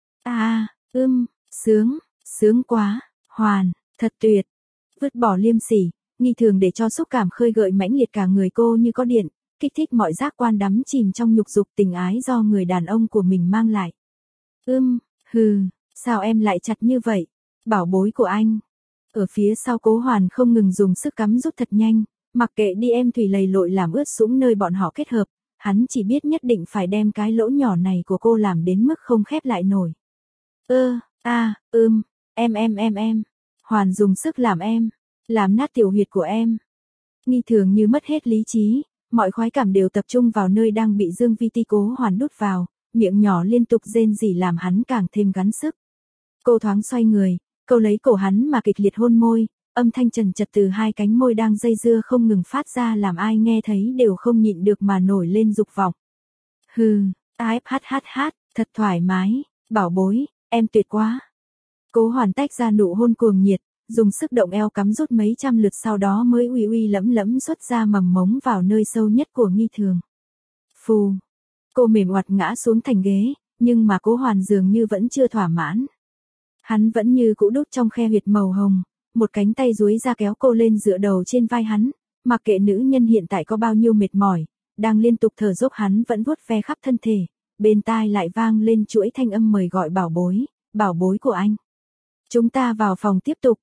À, ưm, sướng, sướng quá, Hoàn, thật tuyệt. Vứt bỏ liêm sỉ, Nghi Thường để cho xúc cảm khơi gợi mãnh liệt cả người cô như có điện, kích thích mọi giác quan đắm chìm trong nhục dục tình ái do người đàn ông của mình mang lại. Ưm, hừ, sao em lại chặt như vậy, bảo bối của anh. Ở phía sau Cố Hoàn không ngừng dùng sức cắm rút thật nhanh, mặc kệ đi em thủy lầy lội làm ướt sũng nơi bọn họ kết hợp, hắn chỉ biết nhất định phải đem cái lỗ nhỏ này của cô làm đến mức không khép lại nổi. Ơ, a, ưm, em em em em, Hoàn dùng sức làm em, làm nát tiểu huyệt của em. Nghi Thường như mất hết lý trí, mọi khoái cảm đều tập trung vào nơi đang bị dương vi ti Cố Hoàn đút vào, miệng nhỏ liên tục rên rỉ làm hắn càng thêm gắng sức. Cô thoáng xoay người, câu lấy cổ hắn mà kịch liệt hôn môi, âm thanh trần trật từ hai cánh môi đang dây dưa không ngừng phát ra làm ai nghe thấy đều không nhịn được mà nổi lên dục vọng. Hừ, áp hát hát hát, thật thoải mái, bảo bối, em tuyệt quá. Cố Hoàn tách ra nụ hôn cuồng nhiệt, dùng sức động eo cắm rút mấy trăm lượt sau đó mới uy uy lẫm lẫm xuất ra mầm mống vào nơi sâu nhất của Nghi Thường. Phù, cô mềm oặt ngã xuống thành ghế, nhưng mà Cố Hoàn dường như vẫn chưa thỏa mãn. Hắn vẫn như cũ đút trong khe huyệt màu hồng, một cánh tay duỗi ra kéo cô lên dựa đầu trên vai hắn, mặc kệ nữ nhân hiện tại có bao nhiêu mệt mỏi, đang liên tục thở dốc hắn vẫn vuốt ve khắp thân thể, bên tai lại vang lên chuỗi thanh âm mời gọi bảo bối, bảo bối của anh. Chúng ta vào phòng tiếp tục.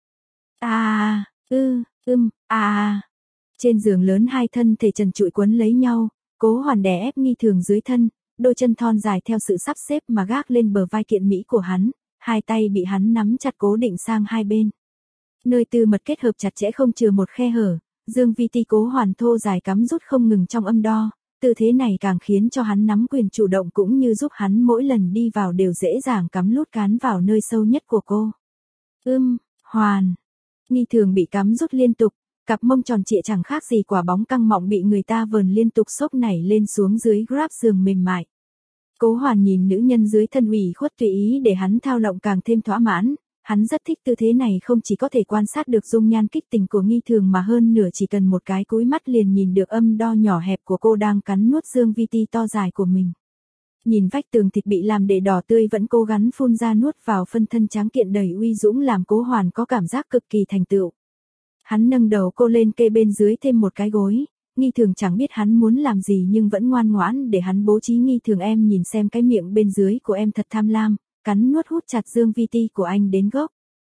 À, ư, ưm, à. Trên giường lớn hai thân thể trần trụi quấn lấy nhau, Cố Hoàn đè ép Nghi Thường dưới thân, đôi chân thon dài theo sự sắp xếp mà gác lên bờ vai kiện mỹ của hắn, hai tay bị hắn nắm chặt cố định sang hai bên. Nơi tư mật kết hợp chặt chẽ không chừa một khe hở, dương vi ti Cố Hoàn thô dài cắm rút không ngừng trong âm đo, tư thế này càng khiến cho hắn nắm quyền chủ động cũng như giúp hắn mỗi lần đi vào đều dễ dàng cắm lút cán vào nơi sâu nhất của cô. Ưm, Hoàn. Nghi Thường bị cắm rút liên tục, cặp mông tròn trịa chẳng khác gì quả bóng căng mọng bị người ta vờn liên tục xốc nảy lên xuống dưới grab giường mềm mại. Cố Hoàn nhìn nữ nhân dưới thân ủy khuất tùy ý để hắn thao lộng càng thêm thỏa mãn, hắn rất thích tư thế này, không chỉ có thể quan sát được dung nhan kích tình của Nghi Thường mà hơn nửa chỉ cần một cái cúi mắt liền nhìn được âm đo nhỏ hẹp của cô đang cắn nuốt dương vi ti to dài của mình. Nhìn vách tường thịt bị làm để đỏ tươi vẫn cố gắng phun ra nuốt vào phân thân tráng kiện đầy uy dũng làm Cố Hoàn có cảm giác cực kỳ thành tựu. Hắn nâng đầu cô lên kê bên dưới thêm một cái gối, Nghi Thường chẳng biết hắn muốn làm gì nhưng vẫn ngoan ngoãn để hắn bố trí. Nghi Thường em nhìn xem cái miệng bên dưới của em thật tham lam, cắn nuốt hút chặt dương vi ti của anh đến gốc.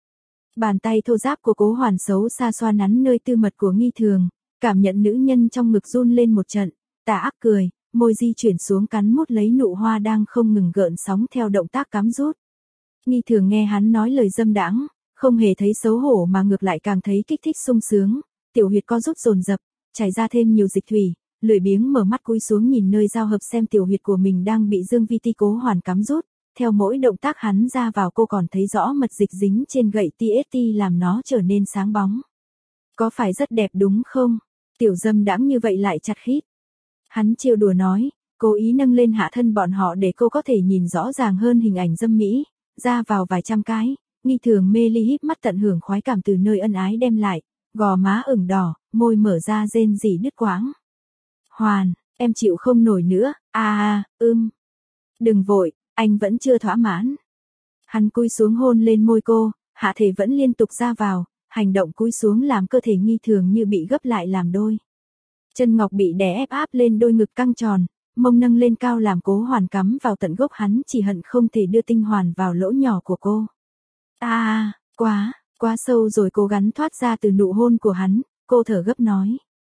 Bàn tay thô ráp của Cố Hoàn xấu xa xoa nắn nơi tư mật của Nghi Thường, cảm nhận nữ nhân trong ngực run lên một trận, tà ác cười, môi di chuyển xuống cắn mút lấy nụ hoa đang không ngừng gợn sóng theo động tác cắm rút. Nghi Thường nghe hắn nói lời dâm đãng, không hề thấy xấu hổ mà ngược lại càng thấy kích thích sung sướng, tiểu huyệt co rút dồn dập, chảy ra thêm nhiều dịch thủy, lười biếng mở mắt cúi xuống nhìn nơi giao hợp xem tiểu huyệt của mình đang bị dương vi ti Cố Hoàn cắm rút, theo mỗi động tác hắn ra vào cô còn thấy rõ mật dịch dính trên gậy tê ét tê làm nó trở nên sáng bóng. Có phải rất đẹp đúng không? Tiểu dâm đãng như vậy lại chặt khít. Hắn trêu đùa nói, cố ý nâng lên hạ thân bọn họ để cô có thể nhìn rõ ràng hơn hình ảnh dâm mỹ, ra vào vài trăm cái, Nghi Thường mê ly híp mắt tận hưởng khoái cảm từ nơi ân ái đem lại, gò má ửng đỏ, môi mở ra rên rỉ đứt quãng. Hoàn, em chịu không nổi nữa, a a, ưm. Đừng vội, anh vẫn chưa thỏa mãn. Hắn cúi xuống hôn lên môi cô, hạ thể vẫn liên tục ra vào, hành động cúi xuống làm cơ thể Nghi Thường như bị gấp lại làm đôi. Chân ngọc bị đè ép áp lên đôi ngực căng tròn, mông nâng lên cao làm Cố Hoàn cắm vào tận gốc hắn chỉ hận không thể đưa tinh hoàn vào lỗ nhỏ của cô. A à, quá, quá sâu rồi cố gắng thoát ra từ nụ hôn của hắn, cô thở gấp nói.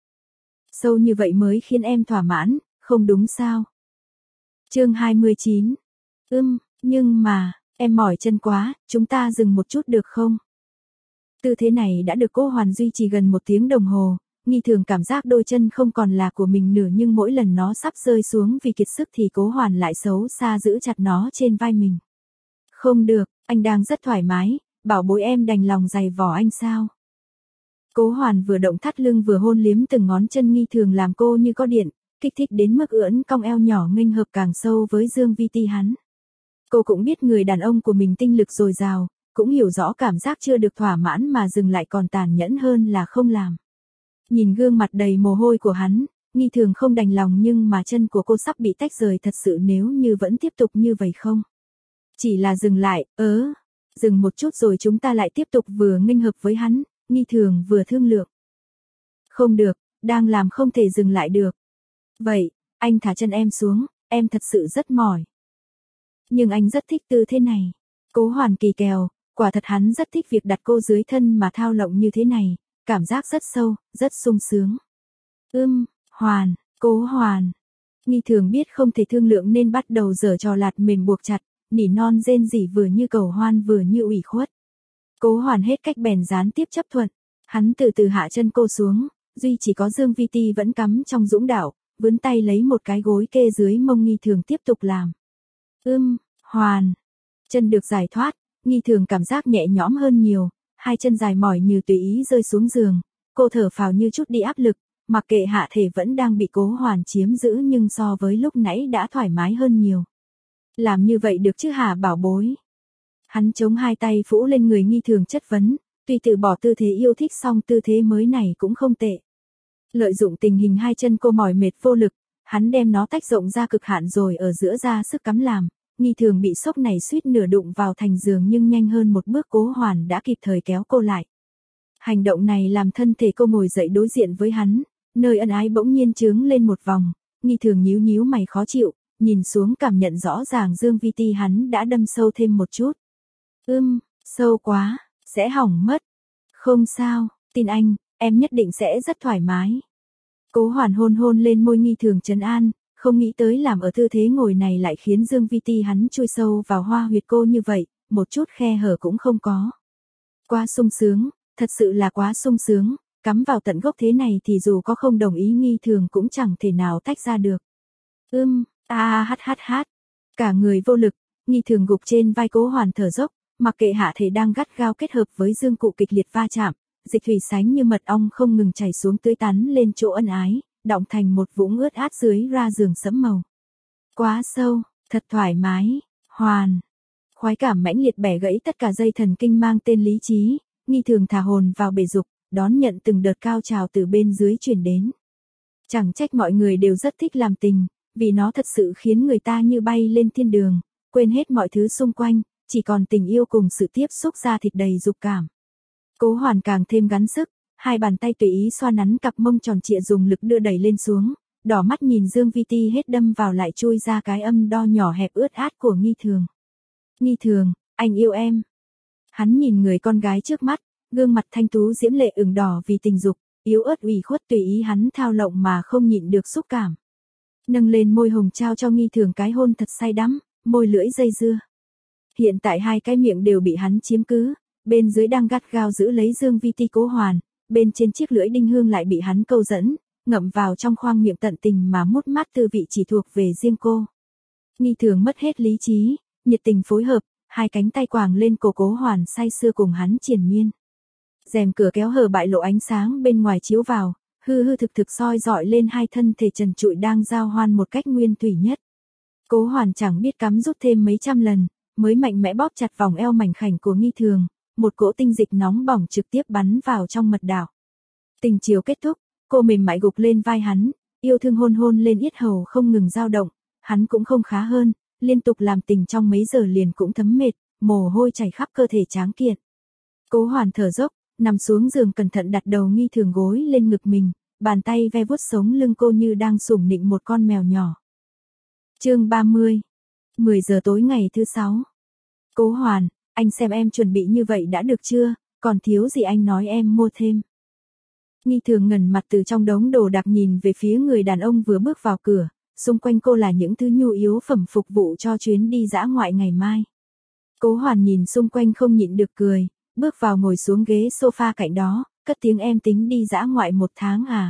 Sâu như vậy mới khiến em thỏa mãn, không đúng sao? Chương hai mươi chín. Ưm, nhưng mà, em mỏi chân quá, chúng ta dừng một chút được không? Tư thế này đã được Cố Hoàn duy trì gần một tiếng đồng hồ, Nghi Thường cảm giác đôi chân không còn là của mình nữa nhưng mỗi lần nó sắp rơi xuống vì kiệt sức thì Cố Hoàn lại xấu xa giữ chặt nó trên vai mình. Không được, anh đang rất thoải mái, bảo bối em đành lòng giày vò anh sao? Cố Hoàn vừa động thắt lưng vừa hôn liếm từng ngón chân Nghi Thường làm cô như có điện, kích thích đến mức ưỡn cong eo nhỏ nghênh hợp càng sâu với dương vi ti hắn. Cô cũng biết người đàn ông của mình tinh lực dồi dào, cũng hiểu rõ cảm giác chưa được thỏa mãn mà dừng lại còn tàn nhẫn hơn là không làm. Nhìn gương mặt đầy mồ hôi của hắn, Nghi Thường không đành lòng nhưng mà chân của cô sắp bị tách rời thật sự nếu như vẫn tiếp tục như vậy không? Chỉ là dừng lại, ớ, dừng một chút rồi chúng ta lại tiếp tục vừa nghênh hợp với hắn, Nghi Thường vừa thương lượng. Không được, đang làm không thể dừng lại được. Vậy, anh thả chân em xuống, em thật sự rất mỏi. Nhưng anh rất thích tư thế này. Cố Hoàn kỳ kèo, quả thật hắn rất thích việc đặt cô dưới thân mà thao lộng như thế này, cảm giác rất sâu, rất sung sướng. Ưm, Hoàn, Cố Hoàn. Nghi Thường biết không thể thương lượng nên bắt đầu giở trò lạt mềm buộc chặt, nỉ non rên rỉ vừa như cầu hoan vừa như ủy khuất. Cố Hoàn hết cách bèn gián tiếp chấp thuận, hắn từ từ hạ chân cô xuống, duy chỉ có Dương Vi Ti vẫn cắm trong dũng đạo, vươn tay lấy một cái gối kê dưới mông Nghi Thường tiếp tục làm. Ưm, Hoàn. Chân được giải thoát, Nghi Thường cảm giác nhẹ nhõm hơn nhiều, hai chân dài mỏi như tùy ý rơi xuống giường, cô thở phào như chút đi áp lực, mặc kệ hạ thể vẫn đang bị Cố Hoàn chiếm giữ nhưng so với lúc nãy đã thoải mái hơn nhiều. Làm như vậy được chứ hả bảo bối? Hắn chống hai tay phủ lên người Nghi Thường chất vấn, tuy từ bỏ tư thế yêu thích song tư thế mới này cũng không tệ. Lợi dụng tình hình hai chân cô mỏi mệt vô lực, hắn đem nó tách rộng ra cực hạn rồi ở giữa ra sức cắm làm, Nghi Thường bị sốc này suýt nửa đụng vào thành giường nhưng nhanh hơn một bước Cố Hoàn đã kịp thời kéo cô lại. Hành động này làm thân thể cô ngồi dậy đối diện với hắn, nơi ân ái bỗng nhiên trướng lên một vòng, Nghi Thường nhíu nhíu mày khó chịu, nhìn xuống cảm nhận rõ ràng dương vi ti hắn đã đâm sâu thêm một chút. Ưm, sâu quá, sẽ hỏng mất. Không sao, tin anh, em nhất định sẽ rất thoải mái. Cố Hoàn hôn hôn lên môi Nghi Thường trấn an, không nghĩ tới làm ở tư thế ngồi này lại khiến dương vi ti hắn chui sâu vào hoa huyệt cô như vậy, một chút khe hở cũng không có. Quá sung sướng, thật sự là quá sung sướng, cắm vào tận gốc thế này thì dù có không đồng ý Nghi Thường cũng chẳng thể nào tách ra được. Ưm, a hát hát hát, cả người vô lực, Nghi Thường gục trên vai Cố Hoàn thở dốc, mặc kệ hạ thể đang gắt gao kết hợp với dương cụ kịch liệt va chạm, dịch thủy sánh như mật ong không ngừng chảy xuống tưới tắn lên chỗ ân ái, đọng thành một vũng ướt át dưới ra giường sẫm màu. Quá sâu, thật thoải mái, Hoàn. Khoái cảm mãnh liệt bẻ gãy tất cả dây thần kinh mang tên lý trí, Nghi Thường thả hồn vào bể dục, đón nhận từng đợt cao trào từ bên dưới truyền đến. Chẳng trách mọi người đều rất thích làm tình, vì nó thật sự khiến người ta như bay lên thiên đường, quên hết mọi thứ xung quanh, chỉ còn tình yêu cùng sự tiếp xúc da thịt đầy dục cảm. Cố Hoàn càng thêm gắng sức, hai bàn tay tùy ý xoa nắn cặp mông tròn trịa dùng lực đưa đẩy lên xuống, đỏ mắt nhìn Dương Vi Ti hết đâm vào lại chui ra cái âm đo nhỏ hẹp ướt át của Nghi Thường. Nghi Thường, anh yêu em. Hắn nhìn người con gái trước mắt, gương mặt thanh tú diễm lệ ửng đỏ vì tình dục, yếu ớt ủy khuất tùy ý hắn thao lộng mà không nhịn được xúc cảm. Nâng lên môi hồng trao cho Nghi Thường cái hôn thật say đắm, môi lưỡi dây dưa. Hiện tại hai cái miệng đều bị hắn chiếm cứ, bên dưới đang gắt gao giữ lấy Dương Vi Ti Cố Hoàn, bên trên chiếc lưỡi đinh hương lại bị hắn câu dẫn, ngậm vào trong khoang miệng tận tình mà mút mát tư vị chỉ thuộc về riêng cô. Nghi Thường mất hết lý trí, nhiệt tình phối hợp, hai cánh tay quàng lên cổ Cố Hoàn say sưa cùng hắn triền miên. Rèm cửa kéo hở bại lộ ánh sáng bên ngoài chiếu vào, hư hư thực thực soi dọi lên hai thân thể trần trụi đang giao hoan một cách nguyên thủy nhất. Cố Hoàn chẳng biết cắm rút thêm mấy trăm lần, mới mạnh mẽ bóp chặt vòng eo mảnh khảnh của Nghi Thường, một cỗ tinh dịch nóng bỏng trực tiếp bắn vào trong mật đảo. Tình chiều kết thúc, cô mềm mại gục lên vai hắn, yêu thương hôn hôn lên yết hầu không ngừng dao động, hắn cũng không khá hơn, liên tục làm tình trong mấy giờ liền cũng thấm mệt, mồ hôi chảy khắp cơ thể tráng kiện. Cố Hoàn thở dốc, nằm xuống giường cẩn thận đặt đầu Nghi Thường gối lên ngực mình, bàn tay ve vuốt sống lưng cô như đang sủng nịnh một con mèo nhỏ. Chương ba mươi. mười giờ tối ngày thứ sáu. Cố Hoàn, anh xem em chuẩn bị như vậy đã được chưa, còn thiếu gì anh nói em mua thêm. Nghi Thường ngẩng mặt từ trong đống đồ đạc nhìn về phía người đàn ông vừa bước vào cửa, xung quanh cô là những thứ nhu yếu phẩm phục vụ cho chuyến đi dã ngoại ngày mai. Cố Hoàn nhìn xung quanh không nhịn được cười, bước vào ngồi xuống ghế sofa cạnh đó, cất tiếng em tính đi dã ngoại một tháng à?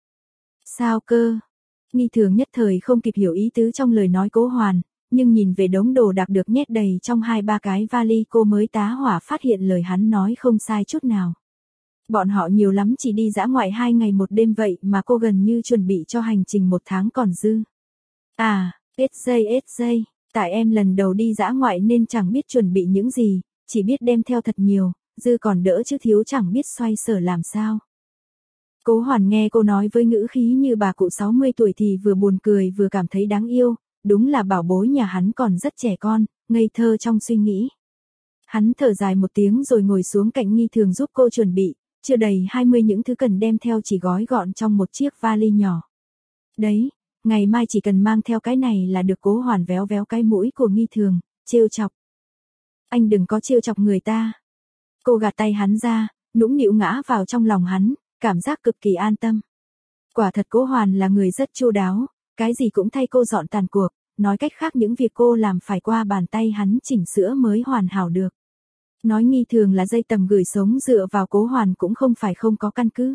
Sao cơ? Nghi Thường nhất thời không kịp hiểu ý tứ trong lời nói Cố Hoàn, nhưng nhìn về đống đồ đạc được nhét đầy trong hai ba cái vali cô mới tá hỏa phát hiện lời hắn nói không sai chút nào. Bọn họ nhiều lắm chỉ đi dã ngoại hai ngày một đêm vậy mà cô gần như chuẩn bị cho hành trình một tháng còn dư. À, ét giây ét giây, tại em lần đầu đi dã ngoại nên chẳng biết chuẩn bị những gì, chỉ biết đem theo thật nhiều, dư còn đỡ chứ thiếu chẳng biết xoay sở làm sao. Cố Hoàn nghe cô nói với ngữ khí như bà cụ sáu mươi tuổi thì vừa buồn cười vừa cảm thấy đáng yêu, đúng là bảo bối nhà hắn còn rất trẻ con, ngây thơ trong suy nghĩ. Hắn thở dài một tiếng rồi ngồi xuống cạnh Nghi Thường giúp cô chuẩn bị, chưa đầy hai mươi những thứ cần đem theo chỉ gói gọn trong một chiếc vali nhỏ. Đấy, ngày mai chỉ cần mang theo cái này là được. Cố Hoàn véo véo cái mũi của Nghi Thường, trêu chọc. Anh đừng có trêu chọc người ta. Cô gạt tay hắn ra, nũng nịu ngã vào trong lòng hắn, cảm giác cực kỳ an tâm. Quả thật Cố Hoàn là người rất chu đáo, cái gì cũng thay cô dọn tàn cuộc, nói cách khác những việc cô làm phải qua bàn tay hắn chỉnh sửa mới hoàn hảo được. Nói Nghi Thường là dây tầm gửi sống dựa vào Cố Hoàn cũng không phải không có căn cứ.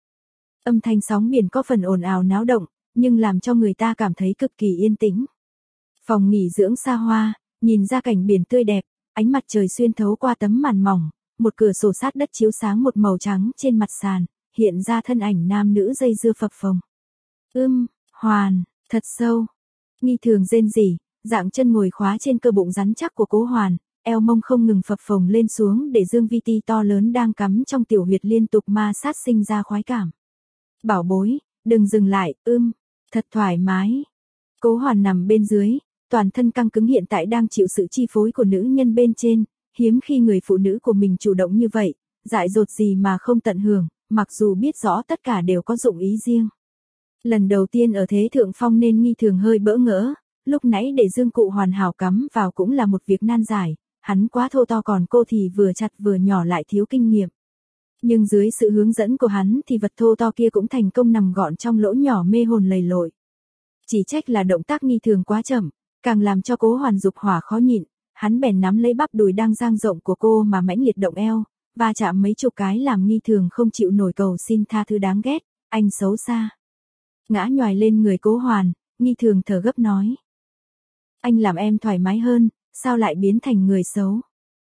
Âm thanh sóng biển có phần ồn ào náo động, nhưng làm cho người ta cảm thấy cực kỳ yên tĩnh. Phòng nghỉ dưỡng xa hoa, nhìn ra cảnh biển tươi đẹp, ánh mặt trời xuyên thấu qua tấm màn mỏng, một cửa sổ sát đất chiếu sáng một màu trắng trên mặt sàn, hiện ra thân ảnh nam nữ dây dưa phập phồng. Ưm, Hoàn, thật sâu. Nghi Thường rên rỉ, dạng chân ngồi khóa trên cơ bụng rắn chắc của Cố Hoàn, eo mông không ngừng phập phồng lên xuống để dương vi ti to lớn đang cắm trong tiểu huyệt liên tục ma sát sinh ra khoái cảm. Bảo bối, đừng dừng lại, ưm, thật thoải mái. Cố Hoàn nằm bên dưới, toàn thân căng cứng hiện tại đang chịu sự chi phối của nữ nhân bên trên, hiếm khi người phụ nữ của mình chủ động như vậy, dại dột gì mà không tận hưởng, mặc dù biết rõ tất cả đều có dụng ý riêng. Lần đầu tiên ở thế thượng phong nên Nghi Thường hơi bỡ ngỡ, lúc nãy để dương cụ hoàn hảo cắm vào cũng là một việc nan giải, hắn quá thô to còn cô thì vừa chặt vừa nhỏ lại thiếu kinh nghiệm. Nhưng dưới sự hướng dẫn của hắn thì vật thô to kia cũng thành công nằm gọn trong lỗ nhỏ mê hồn lầy lội. Chỉ trách là động tác Nghi Thường quá chậm, càng làm cho Cố Hoàn dục hỏa khó nhịn, hắn bèn nắm lấy bắp đùi đang dang rộng của cô mà mãnh liệt động eo, va chạm mấy chục cái làm Nghi Thường không chịu nổi cầu xin tha thứ đáng ghét, anh xấu xa. Ngã nhoài lên người Cố Hoàn, Nghi Thường thở gấp nói. Anh làm em thoải mái hơn, sao lại biến thành người xấu?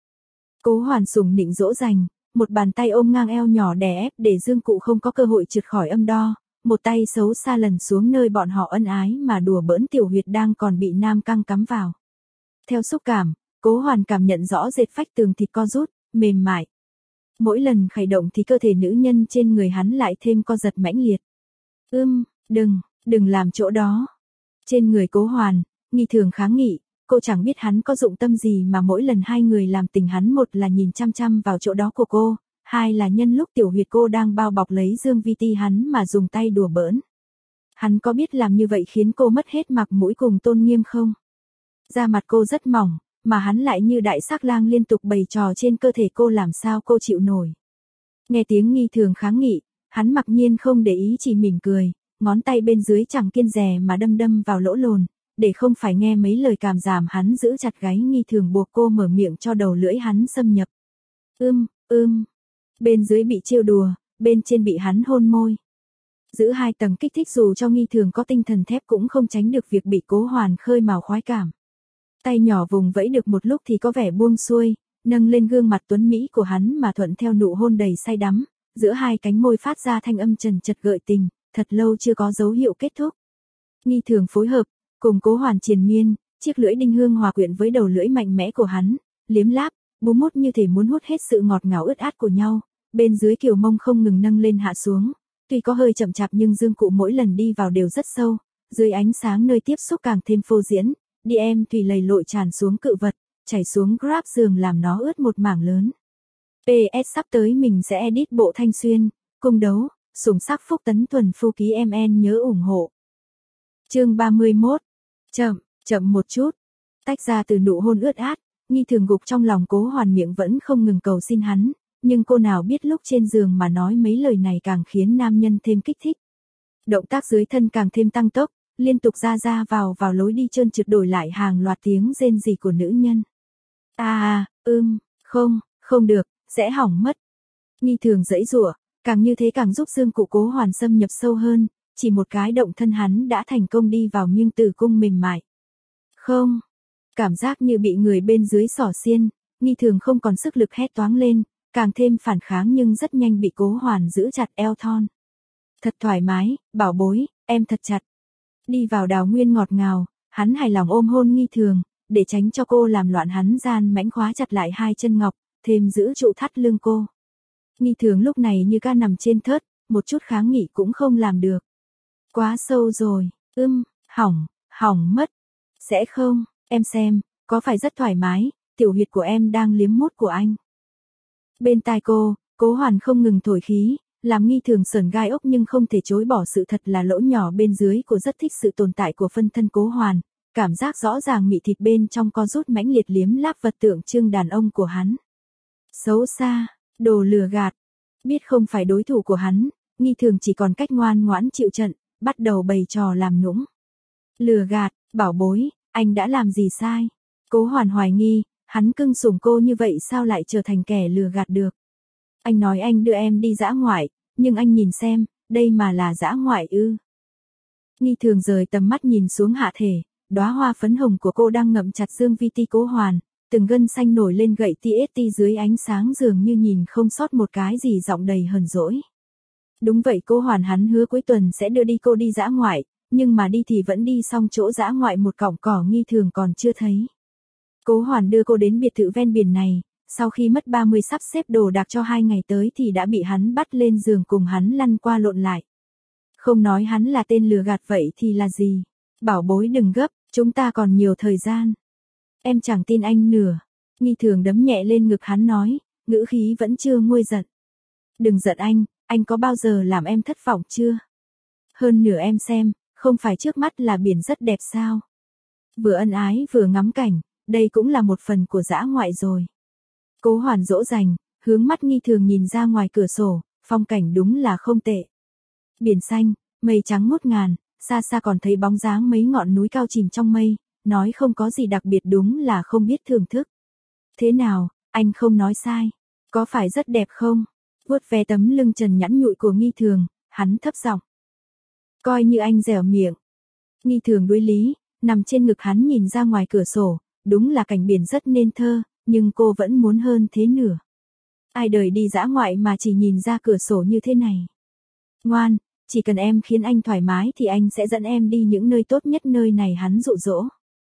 Cố Hoàn sủng nịnh dỗ dành, một bàn tay ôm ngang eo nhỏ đè ép để dương cụ không có cơ hội trượt khỏi âm đo, một tay xấu xa lần xuống nơi bọn họ ân ái mà đùa bỡn tiểu huyệt đang còn bị nam căng cắm vào. Theo xúc cảm, Cố Hoàn cảm nhận rõ rệt phách tường thịt co rút, mềm mại. Mỗi lần khởi động thì cơ thể nữ nhân trên người hắn lại thêm co giật mãnh liệt. Ưm, đừng, đừng làm chỗ đó. Trên người Cố Hoàn, Nghi Thường kháng nghị, cô chẳng biết hắn có dụng tâm gì mà mỗi lần hai người làm tình hắn một là nhìn chăm chăm vào chỗ đó của cô, hai là nhân lúc tiểu huyệt cô đang bao bọc lấy dương vi ti hắn mà dùng tay đùa bỡn. Hắn có biết làm như vậy khiến cô mất hết mặt mũi cùng tôn nghiêm không? Da mặt cô rất mỏng, mà hắn lại như đại sắc lang liên tục bày trò trên cơ thể cô làm sao cô chịu nổi. Nghe tiếng Nghi Thường kháng nghị, hắn mặc nhiên không để ý chỉ mỉm cười, ngón tay bên dưới chẳng kiêng dè mà đâm đâm vào lỗ lồn, để không phải nghe mấy lời cảm giảm hắn giữ chặt gáy Nghi Thường buộc cô mở miệng cho đầu lưỡi hắn xâm nhập. Ưm, ưm, bên dưới bị trêu đùa, bên trên bị hắn hôn môi. Giữ hai tầng kích thích dù cho Nghi Thường có tinh thần thép cũng không tránh được việc bị Cố Hoàn khơi mào khoái cảm. Tay nhỏ vùng vẫy được một lúc thì có vẻ buông xuôi, nâng lên gương mặt tuấn mỹ của hắn mà thuận theo nụ hôn đầy say đắm, giữa hai cánh môi phát ra thanh âm trần chật gợi tình, thật lâu chưa có dấu hiệu kết thúc. Nghi Thường phối hợp, cùng Cố Hoàn triền miên, chiếc lưỡi đinh hương hòa quyện với đầu lưỡi mạnh mẽ của hắn, liếm láp, bú mút như thể muốn hút hết sự ngọt ngào ướt át của nhau, bên dưới kiều mông không ngừng nâng lên hạ xuống, tuy có hơi chậm chạp nhưng dương cụ mỗi lần đi vào đều rất sâu, dưới ánh sáng nơi tiếp xúc càng thêm phô diễn, đi em tùy lầy lội tràn xuống cự vật, chảy xuống grab giường làm nó ướt một mảng lớn. pê ét sắp tới mình sẽ edit bộ Thanh Xuyên, cung đấu, sủng sắc phúc tấn tuần phu ký em en nhớ ủng hộ. Chương ba mươi mốt. Chậm, chậm một chút. Tách ra từ nụ hôn ướt át, Nghi Thường gục trong lòng Cố Hoàn miệng vẫn không ngừng cầu xin hắn, nhưng cô nào biết lúc trên giường mà nói mấy lời này càng khiến nam nhân thêm kích thích. Động tác dưới thân càng thêm tăng tốc, liên tục ra ra vào vào lối đi trơn trượt đổi lại hàng loạt tiếng rên rỉ của nữ nhân. À à, ưm, không, không được, sẽ hỏng mất. Nghi Thường giãy giụa, càng như thế càng giúp dương cụ Cố Hoàn xâm nhập sâu hơn, chỉ một cái động thân hắn đã thành công đi vào miêng tử cung mềm mại. Không, cảm giác như bị người bên dưới xỏ xiên, Nghi Thường không còn sức lực hét toáng lên, càng thêm phản kháng nhưng rất nhanh bị Cố Hoàn giữ chặt eo thon. Thật thoải mái, bảo bối, em thật chặt. Đi vào đào nguyên ngọt ngào, hắn hài lòng ôm hôn Nghi Thường, để tránh cho cô làm loạn hắn gian mãnh khóa chặt lại hai chân ngọc, thêm giữ trụ thắt lưng cô. Nghi Thường lúc này như ca nằm trên thớt, một chút kháng nghị cũng không làm được. Quá sâu rồi, ưm, hỏng, hỏng mất. Sẽ không, em xem, có phải rất thoải mái, tiểu huyệt của em đang liếm mút của anh. Bên tai cô, Cố Hoàn không ngừng thổi khí, làm Nghi Thường sởn gai ốc nhưng không thể chối bỏ sự thật là lỗ nhỏ bên dưới cô rất thích sự tồn tại của phân thân Cố Hoàn, cảm giác rõ ràng mị thịt bên trong co rút mãnh liệt liếm láp vật tượng trưng đàn ông của hắn. Xấu xa, đồ lừa gạt, biết không phải đối thủ của hắn, Nghi Thường chỉ còn cách ngoan ngoãn chịu trận, bắt đầu bày trò làm nũng. Lừa gạt, bảo bối, anh đã làm gì sai? Cố Hoàn hoài nghi, hắn cưng sủng cô như vậy sao lại trở thành kẻ lừa gạt được? Anh nói anh đưa em đi dã ngoại, nhưng anh nhìn xem, đây mà là dã ngoại ư? Nghi Thường rời tầm mắt nhìn xuống hạ thể, đóa hoa phấn hồng của cô đang ngậm chặt dương vi ti Cố Hoàn, từng gân xanh nổi lên gậy tê ét tê dưới ánh sáng dường như nhìn không sót một cái gì, giọng đầy hờn dỗi. Đúng vậy, Cố Hoàn hắn hứa cuối tuần sẽ đưa đi cô đi dã ngoại, nhưng mà đi thì vẫn đi xong chỗ dã ngoại một cọng cỏ Nghi Thường còn chưa thấy. Cố Hoàn đưa cô đến biệt thự ven biển này, sau khi mất ba mươi sắp xếp đồ đạc cho hai ngày tới thì đã bị hắn bắt lên giường cùng hắn lăn qua lộn lại. Không nói hắn là tên lừa gạt vậy thì là gì? Bảo bối đừng gấp, chúng ta còn nhiều thời gian. Em chẳng tin anh nửa. Nghi Thường đấm nhẹ lên ngực hắn nói, ngữ khí vẫn chưa nguôi giận. Đừng giận anh, anh có bao giờ làm em thất vọng chưa? Hơn nửa em xem, không phải trước mắt là biển rất đẹp sao? Vừa ân ái vừa ngắm cảnh, đây cũng là một phần của dã ngoại rồi. Cố Hoàn dỗ dành, hướng mắt Nghi Thường nhìn ra ngoài cửa sổ, phong cảnh đúng là không tệ. Biển xanh, mây trắng ngút ngàn, xa xa còn thấy bóng dáng mấy ngọn núi cao chìm trong mây, nói không có gì đặc biệt đúng là không biết thưởng thức. Thế nào, anh không nói sai, có phải rất đẹp không? Vuốt ve tấm lưng trần nhẵn nhụi của Nghi Thường, hắn thấp giọng. Coi như anh dẻo miệng. Nghi Thường đối lý, nằm trên ngực hắn nhìn ra ngoài cửa sổ, đúng là cảnh biển rất nên thơ, nhưng cô vẫn muốn hơn thế nửa. Ai đời đi dã ngoại mà chỉ nhìn ra cửa sổ như thế này. Ngoan, chỉ cần em khiến anh thoải mái thì anh sẽ dẫn em đi những nơi tốt nhất nơi này, hắn dụ dỗ.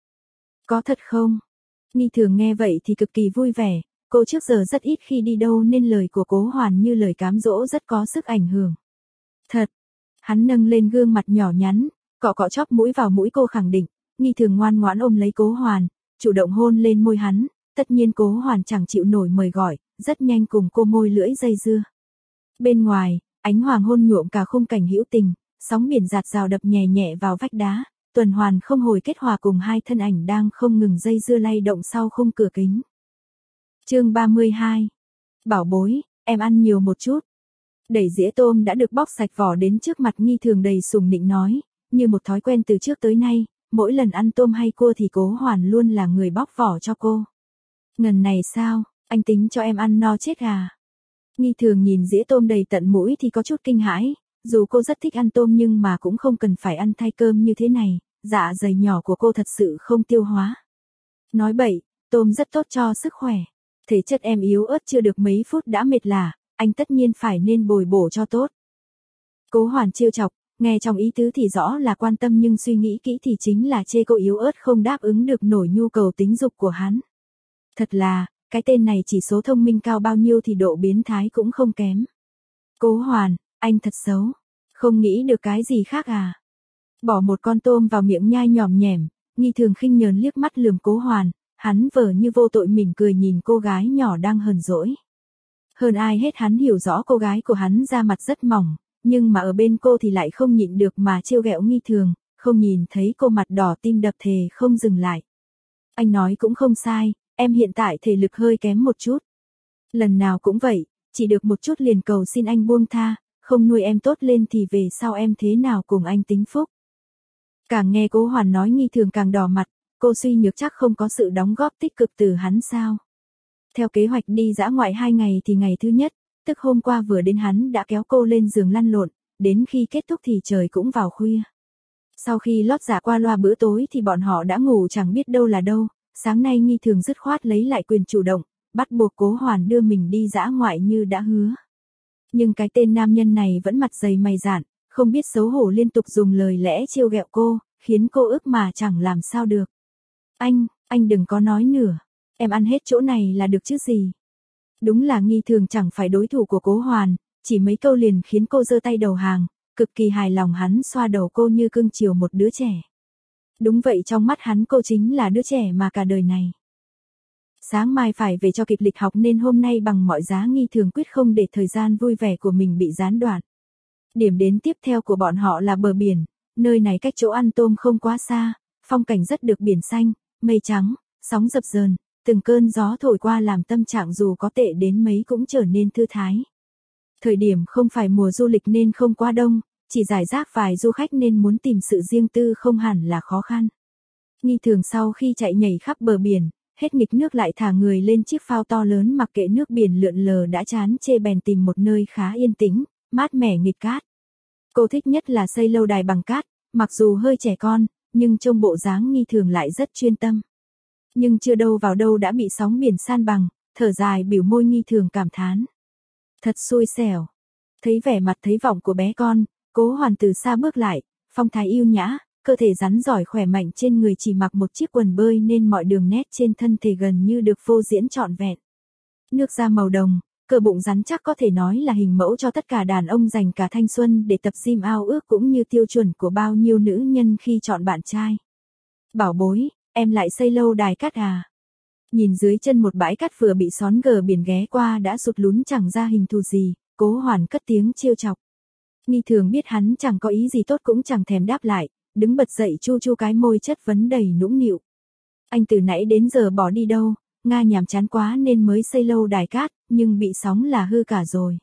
Có thật không? Nghi Thường nghe vậy thì cực kỳ vui vẻ, cô trước giờ rất ít khi đi đâu nên lời của Cố Hoàn như lời cám dỗ rất có sức ảnh hưởng. Thật. Hắn nâng lên gương mặt nhỏ nhắn, cọ cọ chóp mũi vào mũi cô khẳng định, Nghi Thường ngoan ngoãn ôm lấy Cố Hoàn, chủ động hôn lên môi hắn, tất nhiên Cố Hoàn chẳng chịu nổi mời gọi, rất nhanh cùng cô môi lưỡi dây dưa. Bên ngoài, ánh hoàng hôn nhuộm cả khung cảnh hữu tình, sóng biển dạt dào đập nhẹ nhẹ vào vách đá, tuần hoàn không hồi kết hòa cùng hai thân ảnh đang không ngừng dây dưa lay động sau khung cửa kính. Chương ba mươi hai. Bảo bối, em ăn nhiều một chút. Đẩy dĩa tôm đã được bóc sạch vỏ đến trước mặt Nghi Thường đầy sùng nịnh nói, như một thói quen từ trước tới nay, mỗi lần ăn tôm hay cua thì Cố Hoàn luôn là người bóc vỏ cho cô. Ngần này sao, anh tính cho em ăn no chết à? Nghi Thường nhìn dĩa tôm đầy tận mũi thì có chút kinh hãi, dù cô rất thích ăn tôm nhưng mà cũng không cần phải ăn thay cơm như thế này, dạ dày nhỏ của cô thật sự không tiêu hóa. Nói bậy, tôm rất tốt cho sức khỏe. Thể chất em yếu ớt chưa được mấy phút đã mệt lả, anh tất nhiên phải nên bồi bổ cho tốt. Cố Hoàn trêu chọc, nghe trong ý tứ thì rõ là quan tâm nhưng suy nghĩ kỹ thì chính là chê cô yếu ớt không đáp ứng được nổi nhu cầu tính dục của hắn. Thật là, cái tên này chỉ số thông minh cao bao nhiêu thì độ biến thái cũng không kém. Cố Hoàn, anh thật xấu. Không nghĩ được cái gì khác à? Bỏ một con tôm vào miệng nhai nhòm nhẻm, Nghi Thường khinh nhờn liếc mắt lườm Cố Hoàn, hắn vờ như vô tội mỉm cười nhìn cô gái nhỏ đang hờn dỗi. Hơn ai hết hắn hiểu rõ cô gái của hắn da mặt rất mỏng, nhưng mà ở bên cô thì lại không nhịn được mà trêu ghẹo Nghi Thường, không nhìn thấy cô mặt đỏ tim đập thề không dừng lại. Anh nói cũng không sai, em hiện tại thể lực hơi kém một chút. Lần nào cũng vậy, chỉ được một chút liền cầu xin anh buông tha, không nuôi em tốt lên thì về sau em thế nào cùng anh tính phúc. Càng nghe Cố Hoàn nói Nghi Thường càng đỏ mặt, cô suy nhược chắc không có sự đóng góp tích cực từ hắn sao. Theo kế hoạch đi dã ngoại hai ngày thì ngày thứ nhất, tức hôm qua vừa đến hắn đã kéo cô lên giường lăn lộn, đến khi kết thúc thì trời cũng vào khuya. Sau khi lót dạ qua loa bữa tối thì bọn họ đã ngủ chẳng biết đâu là đâu, sáng nay Nghi Thường dứt khoát lấy lại quyền chủ động, bắt buộc Cố Hoàn đưa mình đi dã ngoại như đã hứa. Nhưng cái tên nam nhân này vẫn mặt dày mày dạn, không biết xấu hổ liên tục dùng lời lẽ trêu ghẹo cô, khiến cô ức mà chẳng làm sao được. Anh, anh đừng có nói nữa, em ăn hết chỗ này là được chứ gì. Đúng là Nghi Thường chẳng phải đối thủ của Cố Hoàn, chỉ mấy câu liền khiến cô giơ tay đầu hàng, cực kỳ hài lòng hắn xoa đầu cô như cưng chiều một đứa trẻ. Đúng vậy, trong mắt hắn cô chính là đứa trẻ mà cả đời này. Sáng mai phải về cho kịp lịch học nên hôm nay bằng mọi giá Nghi Thường quyết không để thời gian vui vẻ của mình bị gián đoạn. Điểm đến tiếp theo của bọn họ là bờ biển, nơi này cách chỗ ăn tôm không quá xa, phong cảnh rất được biển xanh, mây trắng, sóng dập dờn, từng cơn gió thổi qua làm tâm trạng dù có tệ đến mấy cũng trở nên thư thái. Thời điểm không phải mùa du lịch nên không quá đông, chỉ giải rác vài du khách nên muốn tìm sự riêng tư không hẳn là khó khăn. Nghi Thường sau khi chạy nhảy khắp bờ biển, hết nghịch nước lại thả người lên chiếc phao to lớn mặc kệ nước biển lượn lờ đã chán chê bèn tìm một nơi khá yên tĩnh, mát mẻ nghịch cát. Cô thích nhất là xây lâu đài bằng cát, mặc dù hơi trẻ con, nhưng trông bộ dáng Nghi Thường lại rất chuyên tâm. Nhưng chưa đâu vào đâu đã bị sóng biển san bằng, thở dài bỉu môi Nghi Thường cảm thán. Thật xui xẻo. Thấy vẻ mặt thấy vọng của bé con, Cố Hoàn từ xa bước lại, phong thái yêu nhã, cơ thể rắn giỏi khỏe mạnh trên người chỉ mặc một chiếc quần bơi nên mọi đường nét trên thân thể gần như được phô diễn trọn vẹn. Nước da màu đồng, cơ bụng rắn chắc có thể nói là hình mẫu cho tất cả đàn ông dành cả thanh xuân để tập gym ao ước cũng như tiêu chuẩn của bao nhiêu nữ nhân khi chọn bạn trai. Bảo bối, em lại xây lâu đài cát à? Nhìn dưới chân một bãi cát vừa bị sóng gờ biển ghé qua đã sụt lún chẳng ra hình thù gì, Cố Hoàn cất tiếng trêu chọc. Nghi Thường biết hắn chẳng có ý gì tốt cũng chẳng thèm đáp lại, đứng bật dậy chu chu cái môi chất vấn đầy nũng nịu. Anh từ nãy đến giờ bỏ đi đâu, Nga nhàm chán quá nên mới xây lâu đài cát, nhưng bị sóng là hư cả rồi.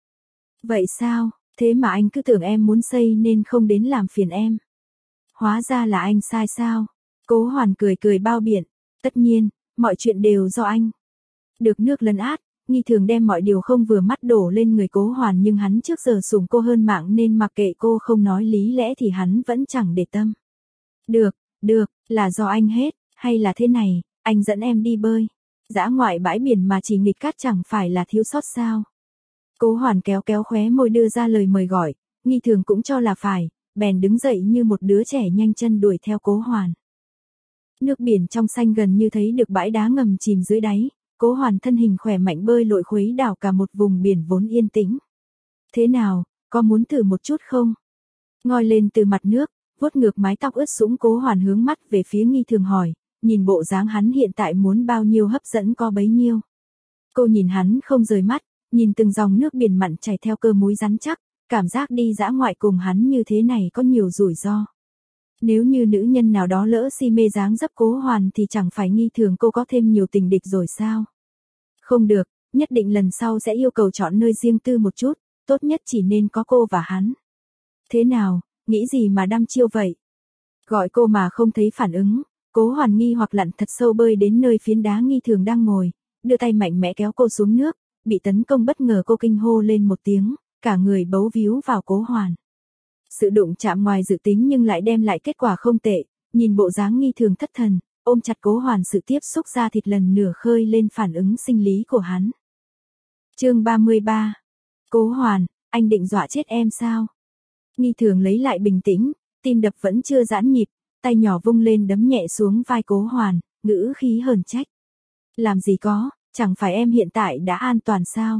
Vậy sao, thế mà anh cứ tưởng em muốn xây nên không đến làm phiền em. Hóa ra là anh sai sao? Cố Hoàn cười cười bao biện, tất nhiên, mọi chuyện đều do anh. Được nước lấn át, Nghi Thường đem mọi điều không vừa mắt đổ lên người Cố Hoàn nhưng hắn trước giờ sủng cô hơn mạng nên mặc kệ cô không nói lý lẽ thì hắn vẫn chẳng để tâm. Được, được, là do anh hết, hay là thế này, anh dẫn em đi bơi. Dã ngoại bãi biển mà chỉ nghịch cát chẳng phải là thiếu sót sao. Cố Hoàn kéo kéo khóe môi đưa ra lời mời gọi, Nghi Thường cũng cho là phải, bèn đứng dậy như một đứa trẻ nhanh chân đuổi theo Cố Hoàn. Nước biển trong xanh gần như thấy được bãi đá ngầm chìm dưới đáy, Cố Hoàn thân hình khỏe mạnh bơi lội khuấy đảo cả một vùng biển vốn yên tĩnh. Thế nào, có muốn thử một chút không? Ngoi lên từ mặt nước, vuốt ngược mái tóc ướt sũng Cố Hoàn hướng mắt về phía Nghi Thường hỏi, nhìn bộ dáng hắn hiện tại muốn bao nhiêu hấp dẫn có bấy nhiêu. Cô nhìn hắn không rời mắt, nhìn từng dòng nước biển mặn chảy theo cơ múi rắn chắc, cảm giác đi dã ngoại cùng hắn như thế này có nhiều rủi ro. Nếu như nữ nhân nào đó lỡ si mê dáng dấp Cố Hoàn thì chẳng phải Nghi Thường cô có thêm nhiều tình địch rồi sao? Không được, nhất định lần sau sẽ yêu cầu chọn nơi riêng tư một chút, tốt nhất chỉ nên có cô và hắn. Thế nào, nghĩ gì mà đăm chiêu vậy? Gọi cô mà không thấy phản ứng, Cố Hoàn nghi hoặc lặn thật sâu bơi đến nơi phiến đá Nghi Thường đang ngồi, đưa tay mạnh mẽ kéo cô xuống nước, bị tấn công bất ngờ cô kinh hô lên một tiếng, cả người bấu víu vào Cố Hoàn. Sự đụng chạm ngoài dự tính nhưng lại đem lại kết quả không tệ, nhìn bộ dáng Nghi Thường thất thần, ôm chặt Cố Hoàn sự tiếp xúc da thịt lần nửa khơi lên phản ứng sinh lý của hắn. Chương ba mươi ba. Cố Hoàn, anh định dọa chết em sao? Nghi Thường lấy lại bình tĩnh, tim đập vẫn chưa giãn nhịp, tay nhỏ vung lên đấm nhẹ xuống vai Cố Hoàn, ngữ khí hờn trách. Làm gì có, chẳng phải em hiện tại đã an toàn sao?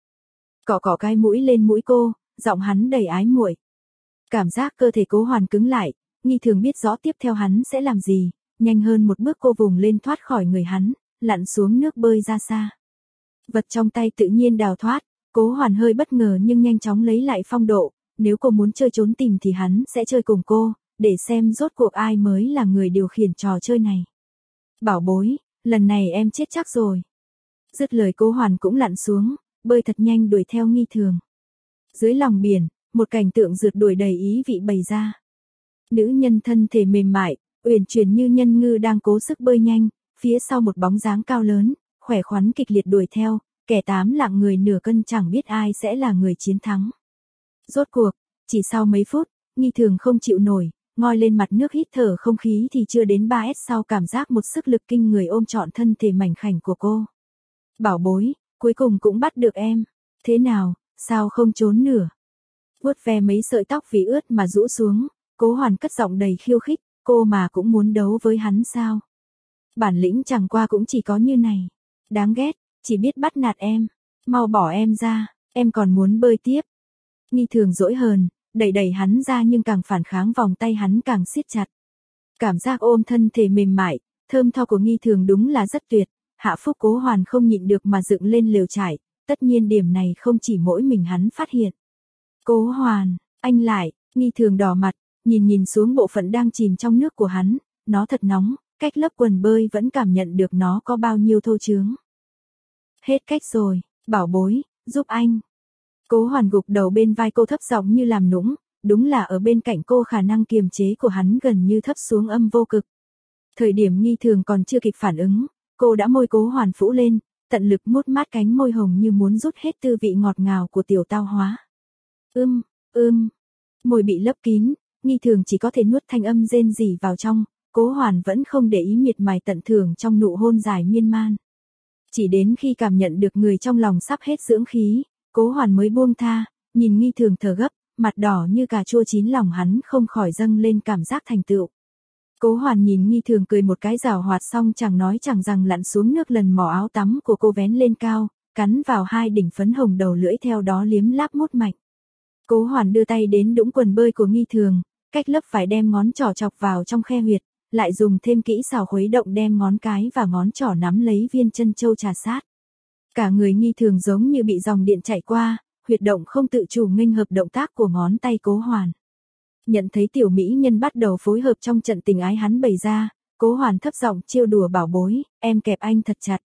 Cọ cọ cái mũi lên mũi cô, giọng hắn đầy ái muội. Cảm giác cơ thể Cố Hoàn cứng lại, Nghi Thường biết rõ tiếp theo hắn sẽ làm gì, nhanh hơn một bước cô vùng lên thoát khỏi người hắn, lặn xuống nước bơi ra xa. Vật trong tay tự nhiên đào thoát, Cố Hoàn hơi bất ngờ nhưng nhanh chóng lấy lại phong độ, nếu cô muốn chơi trốn tìm thì hắn sẽ chơi cùng cô, để xem rốt cuộc ai mới là người điều khiển trò chơi này. Bảo bối, lần này em chết chắc rồi. Dứt lời Cố Hoàn cũng lặn xuống, bơi thật nhanh đuổi theo Nghi Thường. Dưới lòng biển, một cảnh tượng rượt đuổi đầy ý vị bày ra. Nữ nhân thân thể mềm mại, uyển chuyển như nhân ngư đang cố sức bơi nhanh, phía sau một bóng dáng cao lớn, khỏe khoắn kịch liệt đuổi theo, kẻ tám lạng người nửa cân chẳng biết ai sẽ là người chiến thắng. Rốt cuộc, chỉ sau mấy phút, Nghi Thường không chịu nổi, ngoi lên mặt nước hít thở không khí thì chưa đến ba mét sau cảm giác một sức lực kinh người ôm trọn thân thể mảnh khảnh của cô. Bảo bối, cuối cùng cũng bắt được em. Thế nào, sao không trốn nửa? Vuốt ve mấy sợi tóc vì ướt mà rũ xuống, Cố Hoàn cất giọng đầy khiêu khích, cô mà cũng muốn đấu với hắn sao? Bản lĩnh chẳng qua cũng chỉ có như này. Đáng ghét, chỉ biết bắt nạt em. Mau bỏ em ra, em còn muốn bơi tiếp. Nghi Thường dỗi hờn, đẩy đẩy hắn ra nhưng càng phản kháng vòng tay hắn càng siết chặt. Cảm giác ôm thân thể mềm mại, thơm tho của Nghi Thường đúng là rất tuyệt. Hạ phúc Cố Hoàn không nhịn được mà dựng lên lều trải, tất nhiên điểm này không chỉ mỗi mình hắn phát hiện. Cố Hoàn, anh lại, Nghi Thường đỏ mặt, nhìn nhìn xuống bộ phận đang chìm trong nước của hắn, nó thật nóng, cách lớp quần bơi vẫn cảm nhận được nó có bao nhiêu thô trướng. Hết cách rồi, bảo bối, giúp anh. Cố Hoàn gục đầu bên vai cô thấp giọng như làm nũng, đúng là ở bên cạnh cô khả năng kiềm chế của hắn gần như thấp xuống âm vô cực. Thời điểm Nghi Thường còn chưa kịp phản ứng, cô đã môi Cố Hoàn phủ lên, tận lực mút mát cánh môi hồng như muốn rút hết tư vị ngọt ngào của tiểu tao hóa. Ưm, ưm, môi bị lấp kín, Nghi Thường chỉ có thể nuốt thanh âm rên rỉ vào trong, Cố Hoàn vẫn không để ý miệt mài tận thường trong nụ hôn dài miên man. Chỉ đến khi cảm nhận được người trong lòng sắp hết dưỡng khí, Cố Hoàn mới buông tha, nhìn Nghi Thường thở gấp, mặt đỏ như cà chua chín lòng hắn không khỏi dâng lên cảm giác thành tựu. Cố Hoàn nhìn Nghi Thường cười một cái giảo hoạt xong chẳng nói chẳng rằng lặn xuống nước lần mỏ áo tắm của cô vén lên cao, cắn vào hai đỉnh phấn hồng đầu lưỡi theo đó liếm láp mút mạnh. Cố Hoàn đưa tay đến đũng quần bơi của Nghi Thường, cách lớp vải đem ngón trỏ chọc vào trong khe huyệt, lại dùng thêm kỹ xảo khuấy động đem ngón cái và ngón trỏ nắm lấy viên chân châu trà sát. Cả người Nghi Thường giống như bị dòng điện chạy qua, huyệt động không tự chủ nghênh hợp động tác của ngón tay Cố Hoàn. Nhận thấy tiểu mỹ nhân bắt đầu phối hợp trong trận tình ái hắn bày ra, Cố Hoàn thấp giọng trêu đùa bảo bối, em kẹp anh thật chặt.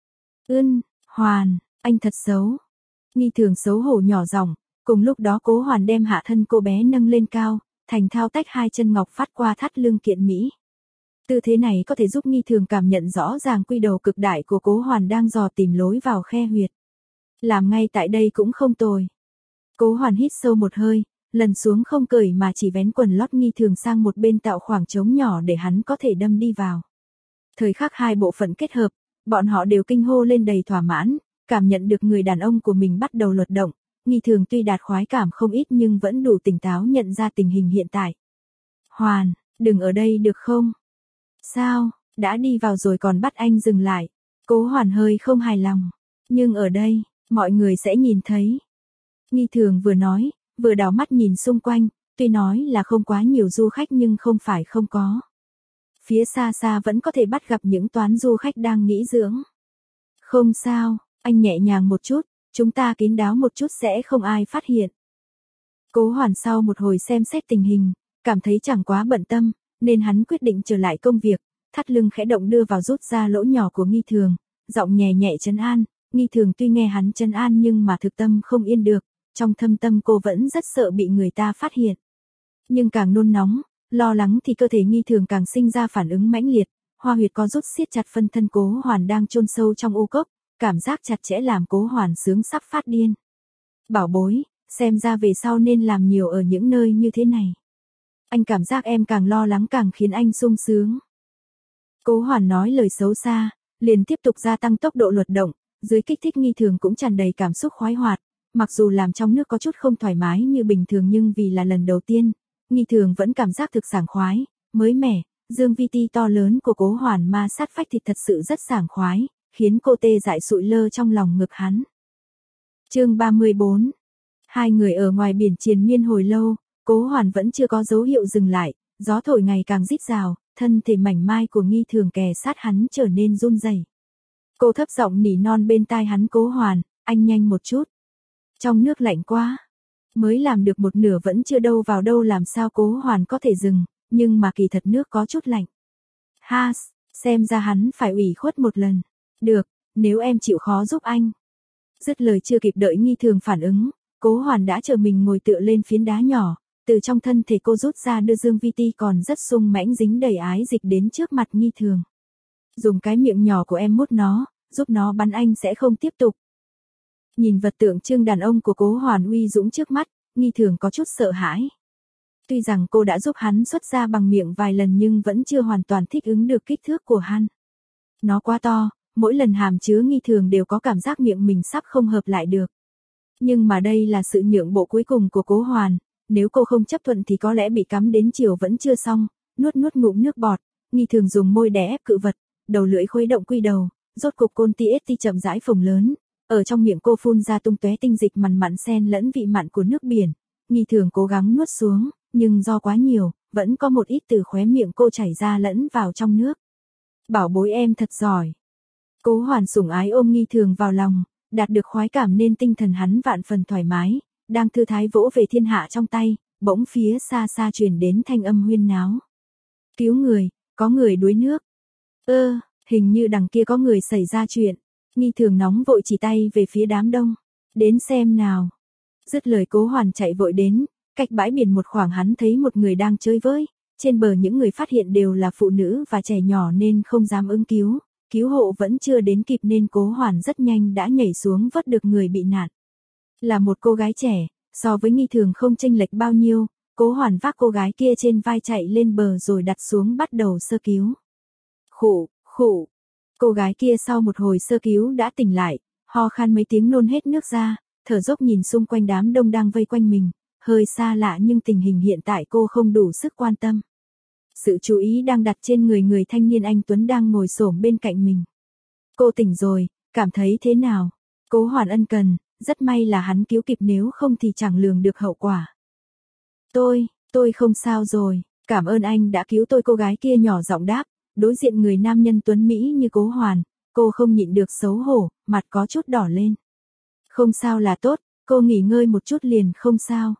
Ưm, Hoàn, anh thật xấu. Nghi Thường xấu hổ nhỏ giọng, cùng lúc đó Cố Hoàn đem hạ thân cô bé nâng lên cao, thành thao tách hai chân ngọc phát qua thắt lưng kiện mỹ. Tư thế này có thể giúp Nghi Thường cảm nhận rõ ràng quy đầu cực đại của Cố Hoàn đang dò tìm lối vào khe huyệt. Làm ngay tại đây cũng không tồi. Cố Hoàn hít sâu một hơi, lần xuống không cởi mà chỉ vén quần lót Nghi Thường sang một bên tạo khoảng trống nhỏ để hắn có thể đâm đi vào. Thời khắc hai bộ phận kết hợp, bọn họ đều kinh hô lên đầy thỏa mãn, cảm nhận được người đàn ông của mình bắt đầu luật động. Nghi Thường tuy đạt khoái cảm không ít nhưng vẫn đủ tỉnh táo nhận ra tình hình hiện tại. Hoàn, đừng ở đây được không? Sao, đã đi vào rồi còn bắt anh dừng lại. Cố Hoàn hơi không hài lòng. Nhưng ở đây, mọi người sẽ nhìn thấy. Nghi Thường vừa nói, vừa đảo mắt nhìn xung quanh, tuy nói là không quá nhiều du khách nhưng không phải không có. Phía xa xa vẫn có thể bắt gặp những toán du khách đang nghỉ dưỡng. Không sao, anh nhẹ nhàng một chút, chúng ta kín đáo một chút sẽ không ai phát hiện. Cố Hoàn sau một hồi xem xét tình hình, cảm thấy chẳng quá bận tâm, nên hắn quyết định trở lại công việc, thắt lưng khẽ động đưa vào rút ra lỗ nhỏ của Nghi Thường, giọng nhẹ nhẹ trấn an. Nghi Thường tuy nghe hắn trấn an nhưng mà thực tâm không yên được, trong thâm tâm cô vẫn rất sợ bị người ta phát hiện. Nhưng càng nôn nóng, lo lắng thì cơ thể Nghi Thường càng sinh ra phản ứng mãnh liệt, hoa huyệt có rút siết chặt phân thân Cố Hoàn đang chôn sâu trong u cốc, cảm giác chặt chẽ làm Cố Hoàn sướng sắp phát điên. Bảo bối, xem ra về sau nên làm nhiều ở những nơi như thế này. Anh cảm giác em càng lo lắng càng khiến anh sung sướng. Cố Hoàn nói lời xấu xa, liền tiếp tục gia tăng tốc độ luật động, dưới kích thích Nghi Thường cũng tràn đầy cảm xúc khoái hoạt, Mặc dù làm trong nước có chút không thoải mái như bình thường nhưng vì là lần đầu tiên, Nghi Thường vẫn cảm giác thực sảng khoái, mới mẻ, dương vi ti to lớn của Cố Hoàn ma sát phách thịt thật sự rất sảng khoái, khiến cô tê dại sụi lơ trong lòng ngực hắn. Chương ba mươi bốn. Hai người ở ngoài biển triền miên hồi lâu, Cố Hoàn vẫn chưa có dấu hiệu dừng lại, gió thổi ngày càng rít rào, thân thể mảnh mai của Nghi Thường kề sát hắn trở nên run rẩy. Cô thấp giọng nỉ non bên tai hắn, Cố Hoàn, anh nhanh một chút. Trong nước lạnh quá. Mới làm được một nửa vẫn chưa đâu vào đâu làm sao Cố Hoàn có thể dừng, nhưng mà kỳ thật nước có chút lạnh. Ha, xem ra hắn phải ủy khuất một lần. Được, nếu em chịu khó giúp anh. Dứt lời chưa kịp đợi Nghi Thường phản ứng, Cố Hoàn đã chờ mình ngồi tựa lên phiến đá nhỏ, từ trong thân thể cô rút ra đưa dương vi ti còn rất sung mãnh dính đầy ái dịch đến trước mặt Nghi Thường. Dùng cái miệng nhỏ của em mút nó, giúp nó bắn anh sẽ không tiếp tục. Nhìn vật tượng trưng đàn ông của Cố Hoàn uy dũng trước mắt, Nghi Thường có chút sợ hãi. Tuy rằng cô đã giúp hắn xuất ra bằng miệng vài lần nhưng vẫn chưa hoàn toàn thích ứng được kích thước của hắn. Nó quá to, mỗi lần hàm chứa Nghi Thường đều có cảm giác miệng mình sắp không hợp lại được. Nhưng mà đây là sự nhượng bộ cuối cùng của Cố Hoàn, nếu cô không chấp thuận thì có lẽ bị cắm đến chiều vẫn chưa xong, nuốt nuốt ngụm nước bọt, Nghi Thường dùng môi đè ép cự vật, đầu lưỡi khuấy động quy đầu, rốt cục côn ti ết ti chậm rãi phồng lớn, ở trong miệng cô phun ra tung tóe tinh dịch mặn mặn xen lẫn vị mặn của nước biển, Nghi Thường cố gắng nuốt xuống, nhưng do quá nhiều, vẫn có một ít từ khóe miệng cô chảy ra lẫn vào trong nước. Bảo bối em thật giỏi. Cố Hoàn sủng ái ôm Nghi Thường vào lòng, đạt được khoái cảm nên tinh thần hắn vạn phần thoải mái, đang thư thái vỗ về thiên hạ trong tay, bỗng phía xa xa truyền đến thanh âm huyên náo. Cứu người, có người đuối nước. Ơ, hình như đằng kia có người xảy ra chuyện. Nghi Thường nóng vội chỉ tay về phía đám đông. Đến xem nào. Dứt lời Cố Hoàn chạy vội đến, cách bãi biển một khoảng hắn thấy một người đang chơi với. Trên bờ những người phát hiện đều là phụ nữ và trẻ nhỏ nên không dám ứng cứu. Cứu hộ vẫn chưa đến kịp nên Cố Hoàn rất nhanh đã nhảy xuống vớt được người bị nạn. Là một cô gái trẻ, so với Nghi Thường không chênh lệch bao nhiêu, Cố Hoàn vác cô gái kia trên vai chạy lên bờ rồi đặt xuống bắt đầu sơ cứu. Khụ, khụ. Cô gái kia sau một hồi sơ cứu đã tỉnh lại, ho khan mấy tiếng nôn hết nước ra, thở dốc nhìn xung quanh đám đông đang vây quanh mình, hơi xa lạ nhưng tình hình hiện tại cô không đủ sức quan tâm. Sự chú ý đang đặt trên người người thanh niên anh Tuấn đang ngồi xổm bên cạnh mình. Cô tỉnh rồi, cảm thấy thế nào? Cố Hoàn ân cần, rất may là hắn cứu kịp nếu không thì chẳng lường được hậu quả. Tôi, tôi không sao rồi, cảm ơn anh đã cứu tôi, cô gái kia nhỏ giọng đáp, đối diện người nam nhân tuấn Mỹ như Cố Hoàn, cô không nhịn được xấu hổ, mặt có chút đỏ lên. Không sao là tốt, cô nghỉ ngơi một chút liền không sao.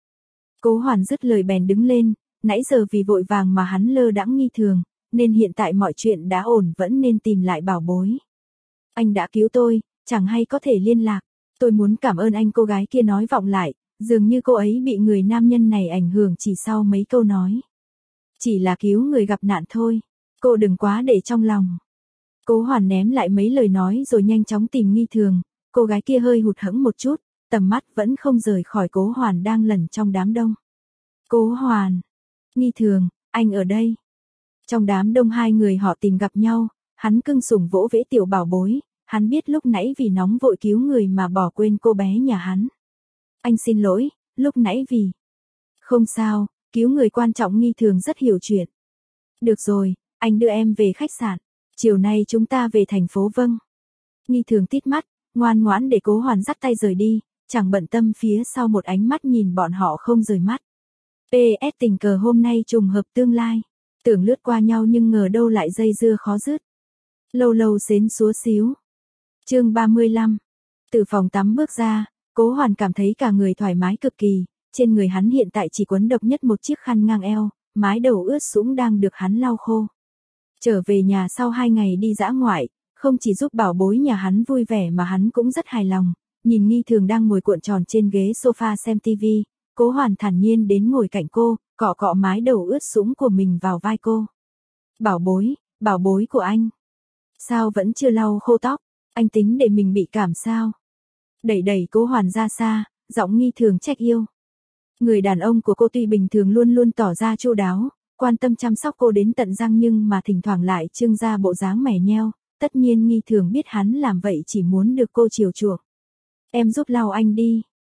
Cố Hoàn dứt lời bèn đứng lên, nãy giờ vì vội vàng mà hắn lơ đãng Nghi Thường, nên hiện tại mọi chuyện đã ổn vẫn nên tìm lại bảo bối. Anh đã cứu tôi, chẳng hay có thể liên lạc, tôi muốn cảm ơn anh, cô gái kia nói vọng lại, dường như cô ấy bị người nam nhân này ảnh hưởng chỉ sau mấy câu nói. Chỉ là cứu người gặp nạn thôi, cô đừng quá để trong lòng. Cố Hoàn ném lại mấy lời nói rồi nhanh chóng tìm Nghi Thường, cô gái kia hơi hụt hẫng một chút, tầm mắt vẫn không rời khỏi Cố Hoàn đang lẩn trong đám đông. Cố Hoàn, Nghi Thường, anh ở đây. Trong đám đông hai người họ tìm gặp nhau, hắn cưng sủng vỗ vẽ tiểu bảo bối, hắn biết lúc nãy vì nóng vội cứu người mà bỏ quên cô bé nhà hắn. Anh xin lỗi, lúc nãy vì... Không sao, cứu người quan trọng, Nghi Thường rất hiểu chuyện. Được rồi, anh đưa em về khách sạn, chiều nay chúng ta về thành phố. Vâng. Nghi Thường tít mắt, ngoan ngoãn để Cố Hoàn dắt tay rời đi, chẳng bận tâm phía sau một ánh mắt nhìn bọn họ không rời mắt. pê ét tình cờ hôm nay trùng hợp tương lai, tưởng lướt qua nhau nhưng ngờ đâu lại dây dưa khó dứt. Lâu lâu xến xúa xíu. Chương ba mươi lăm. Từ phòng tắm bước ra, Cố Hoàn cảm thấy cả người thoải mái cực kỳ, trên người hắn hiện tại chỉ quấn độc nhất một chiếc khăn ngang eo, mái đầu ướt sũng đang được hắn lau khô. Trở về nhà sau hai ngày đi dã ngoại, không chỉ giúp bảo bối nhà hắn vui vẻ mà hắn cũng rất hài lòng, nhìn Nghi Thường đang ngồi cuộn tròn trên ghế sofa xem tivi, Cố Hoàn thản nhiên đến ngồi cạnh cô, cọ cọ mái đầu ướt sũng của mình vào vai cô. Bảo bối, bảo bối của anh. Sao vẫn chưa lau khô tóc, anh tính để mình bị cảm sao? Đẩy đẩy Cố Hoàn ra xa, giọng Nghi Thường trách yêu. Người đàn ông của cô tuy bình thường luôn luôn tỏ ra chu đáo, quan tâm chăm sóc cô đến tận răng nhưng mà thỉnh thoảng lại trưng ra bộ dáng mẻ nheo, tất nhiên Nghi Thường biết hắn làm vậy chỉ muốn được cô chiều chuộng. Em giúp lau anh đi,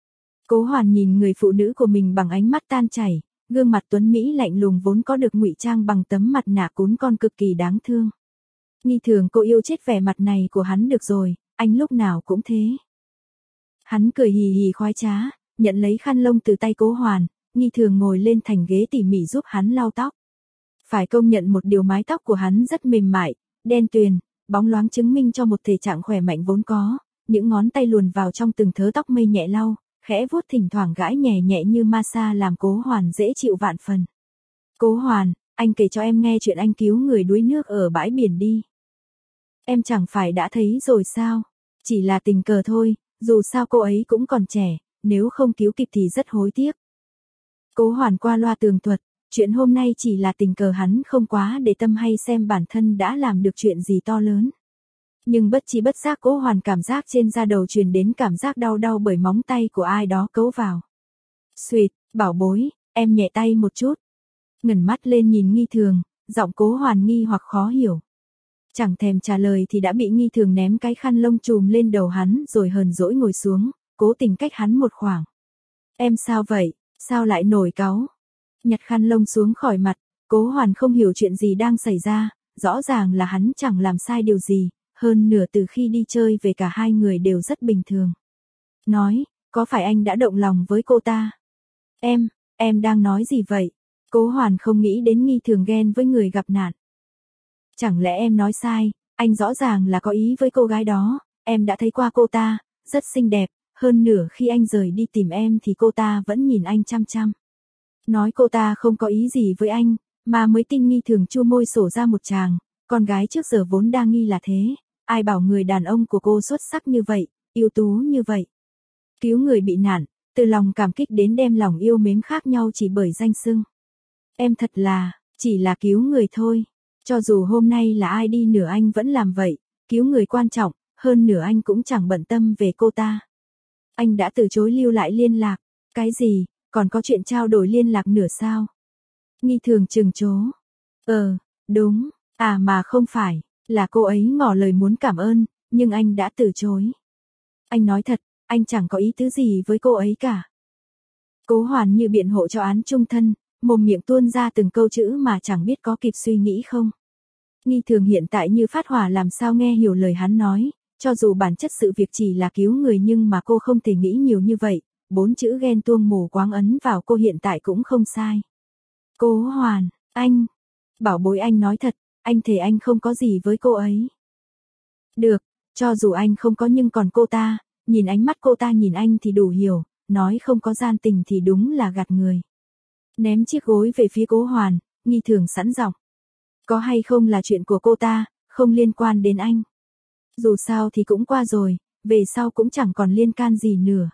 Cố Hoàn nhìn người phụ nữ của mình bằng ánh mắt tan chảy, gương mặt tuấn Mỹ lạnh lùng vốn có được ngụy trang bằng tấm mặt nạ cún con cực kỳ đáng thương. Nghi Thường cô yêu chết vẻ mặt này của hắn được rồi, anh lúc nào cũng thế. Hắn cười hì hì khoái trá, nhận lấy khăn lông từ tay Cố Hoàn, Nghi Thường ngồi lên thành ghế tỉ mỉ giúp hắn lau tóc. Phải công nhận một điều, mái tóc của hắn rất mềm mại, đen tuyền, bóng loáng chứng minh cho một thể trạng khỏe mạnh vốn có, những ngón tay luồn vào trong từng thớ tóc mây nhẹ lau, khẽ vuốt thỉnh thoảng gãi nhẹ nhẹ như massage làm Cố Hoàn dễ chịu vạn phần. Cố Hoàn, anh kể cho em nghe chuyện anh cứu người đuối nước ở bãi biển đi. Em chẳng phải đã thấy rồi sao, chỉ là tình cờ thôi, dù sao cô ấy cũng còn trẻ, nếu không cứu kịp thì rất hối tiếc. Cố Hoàn qua loa tường thuật, chuyện hôm nay chỉ là tình cờ, hắn không quá để tâm hay xem bản thân đã làm được chuyện gì to lớn. Nhưng bất chi bất giác Cố Hoàn cảm giác trên da đầu truyền đến cảm giác đau đau bởi móng tay của ai đó cấu vào. Xuyệt, bảo bối, em nhẹ tay một chút. Ngẩng mắt lên nhìn Nghi Thường, giọng Cố Hoàn nghi hoặc khó hiểu. Chẳng thèm trả lời thì đã bị Nghi Thường ném cái khăn lông trùm lên đầu hắn rồi hờn dỗi ngồi xuống, cố tình cách hắn một khoảng. Em sao vậy, sao lại nổi cáu? Nhặt khăn lông xuống khỏi mặt, Cố Hoàn không hiểu chuyện gì đang xảy ra, rõ ràng là hắn chẳng làm sai điều gì, hơn nửa từ khi đi chơi về cả hai người đều rất bình thường. Nói, có phải anh đã động lòng với cô ta? Em, em đang nói gì vậy? Cố Hoàn không nghĩ đến Nghi Thường ghen với người gặp nạn. Chẳng lẽ em nói sai, anh rõ ràng là có ý với cô gái đó, em đã thấy qua cô ta, rất xinh đẹp, hơn nửa khi anh rời đi tìm em thì cô ta vẫn nhìn anh chăm chăm. Nói cô ta không có ý gì với anh, mà mới tin. Nghi Thường chua môi sổ ra một tràng, con gái trước giờ vốn đa nghi là thế, ai bảo người đàn ông của cô xuất sắc như vậy, ưu tú như vậy. Cứu người bị nạn, từ lòng cảm kích đến đem lòng yêu mến khác nhau chỉ bởi danh xưng. Em thật là, chỉ là cứu người thôi. Cho dù hôm nay là ai đi nữa anh vẫn làm vậy, cứu người quan trọng, hơn nữa anh cũng chẳng bận tâm về cô ta. Anh đã từ chối lưu lại liên lạc, cái gì, còn có chuyện trao đổi liên lạc nữa sao? Nghi Thường trừng trố. Ờ, đúng, à mà không phải, là cô ấy ngỏ lời muốn cảm ơn, nhưng anh đã từ chối. Anh nói thật, anh chẳng có ý tứ gì với cô ấy cả. Cố Hoàn như biện hộ cho án chung thân, mồm miệng tuôn ra từng câu chữ mà chẳng biết có kịp suy nghĩ không. Nghi Thường hiện tại như phát hỏa, làm sao nghe hiểu lời hắn nói, cho dù bản chất sự việc chỉ là cứu người nhưng mà cô không thể nghĩ nhiều như vậy, bốn chữ ghen tuông mù quáng ấn vào cô hiện tại cũng không sai. Cố Hoàn, anh, bảo bối anh nói thật, anh thề anh không có gì với cô ấy. Được, cho dù anh không có nhưng còn cô ta, nhìn ánh mắt cô ta nhìn anh thì đủ hiểu, nói không có gian tình thì đúng là gạt người. Ném chiếc gối về phía Cố Hoàn, Nghi Thường sẵn giọng. Có hay không là chuyện của cô ta, không liên quan đến anh. Dù sao thì cũng qua rồi, về sau cũng chẳng còn liên can gì nữa.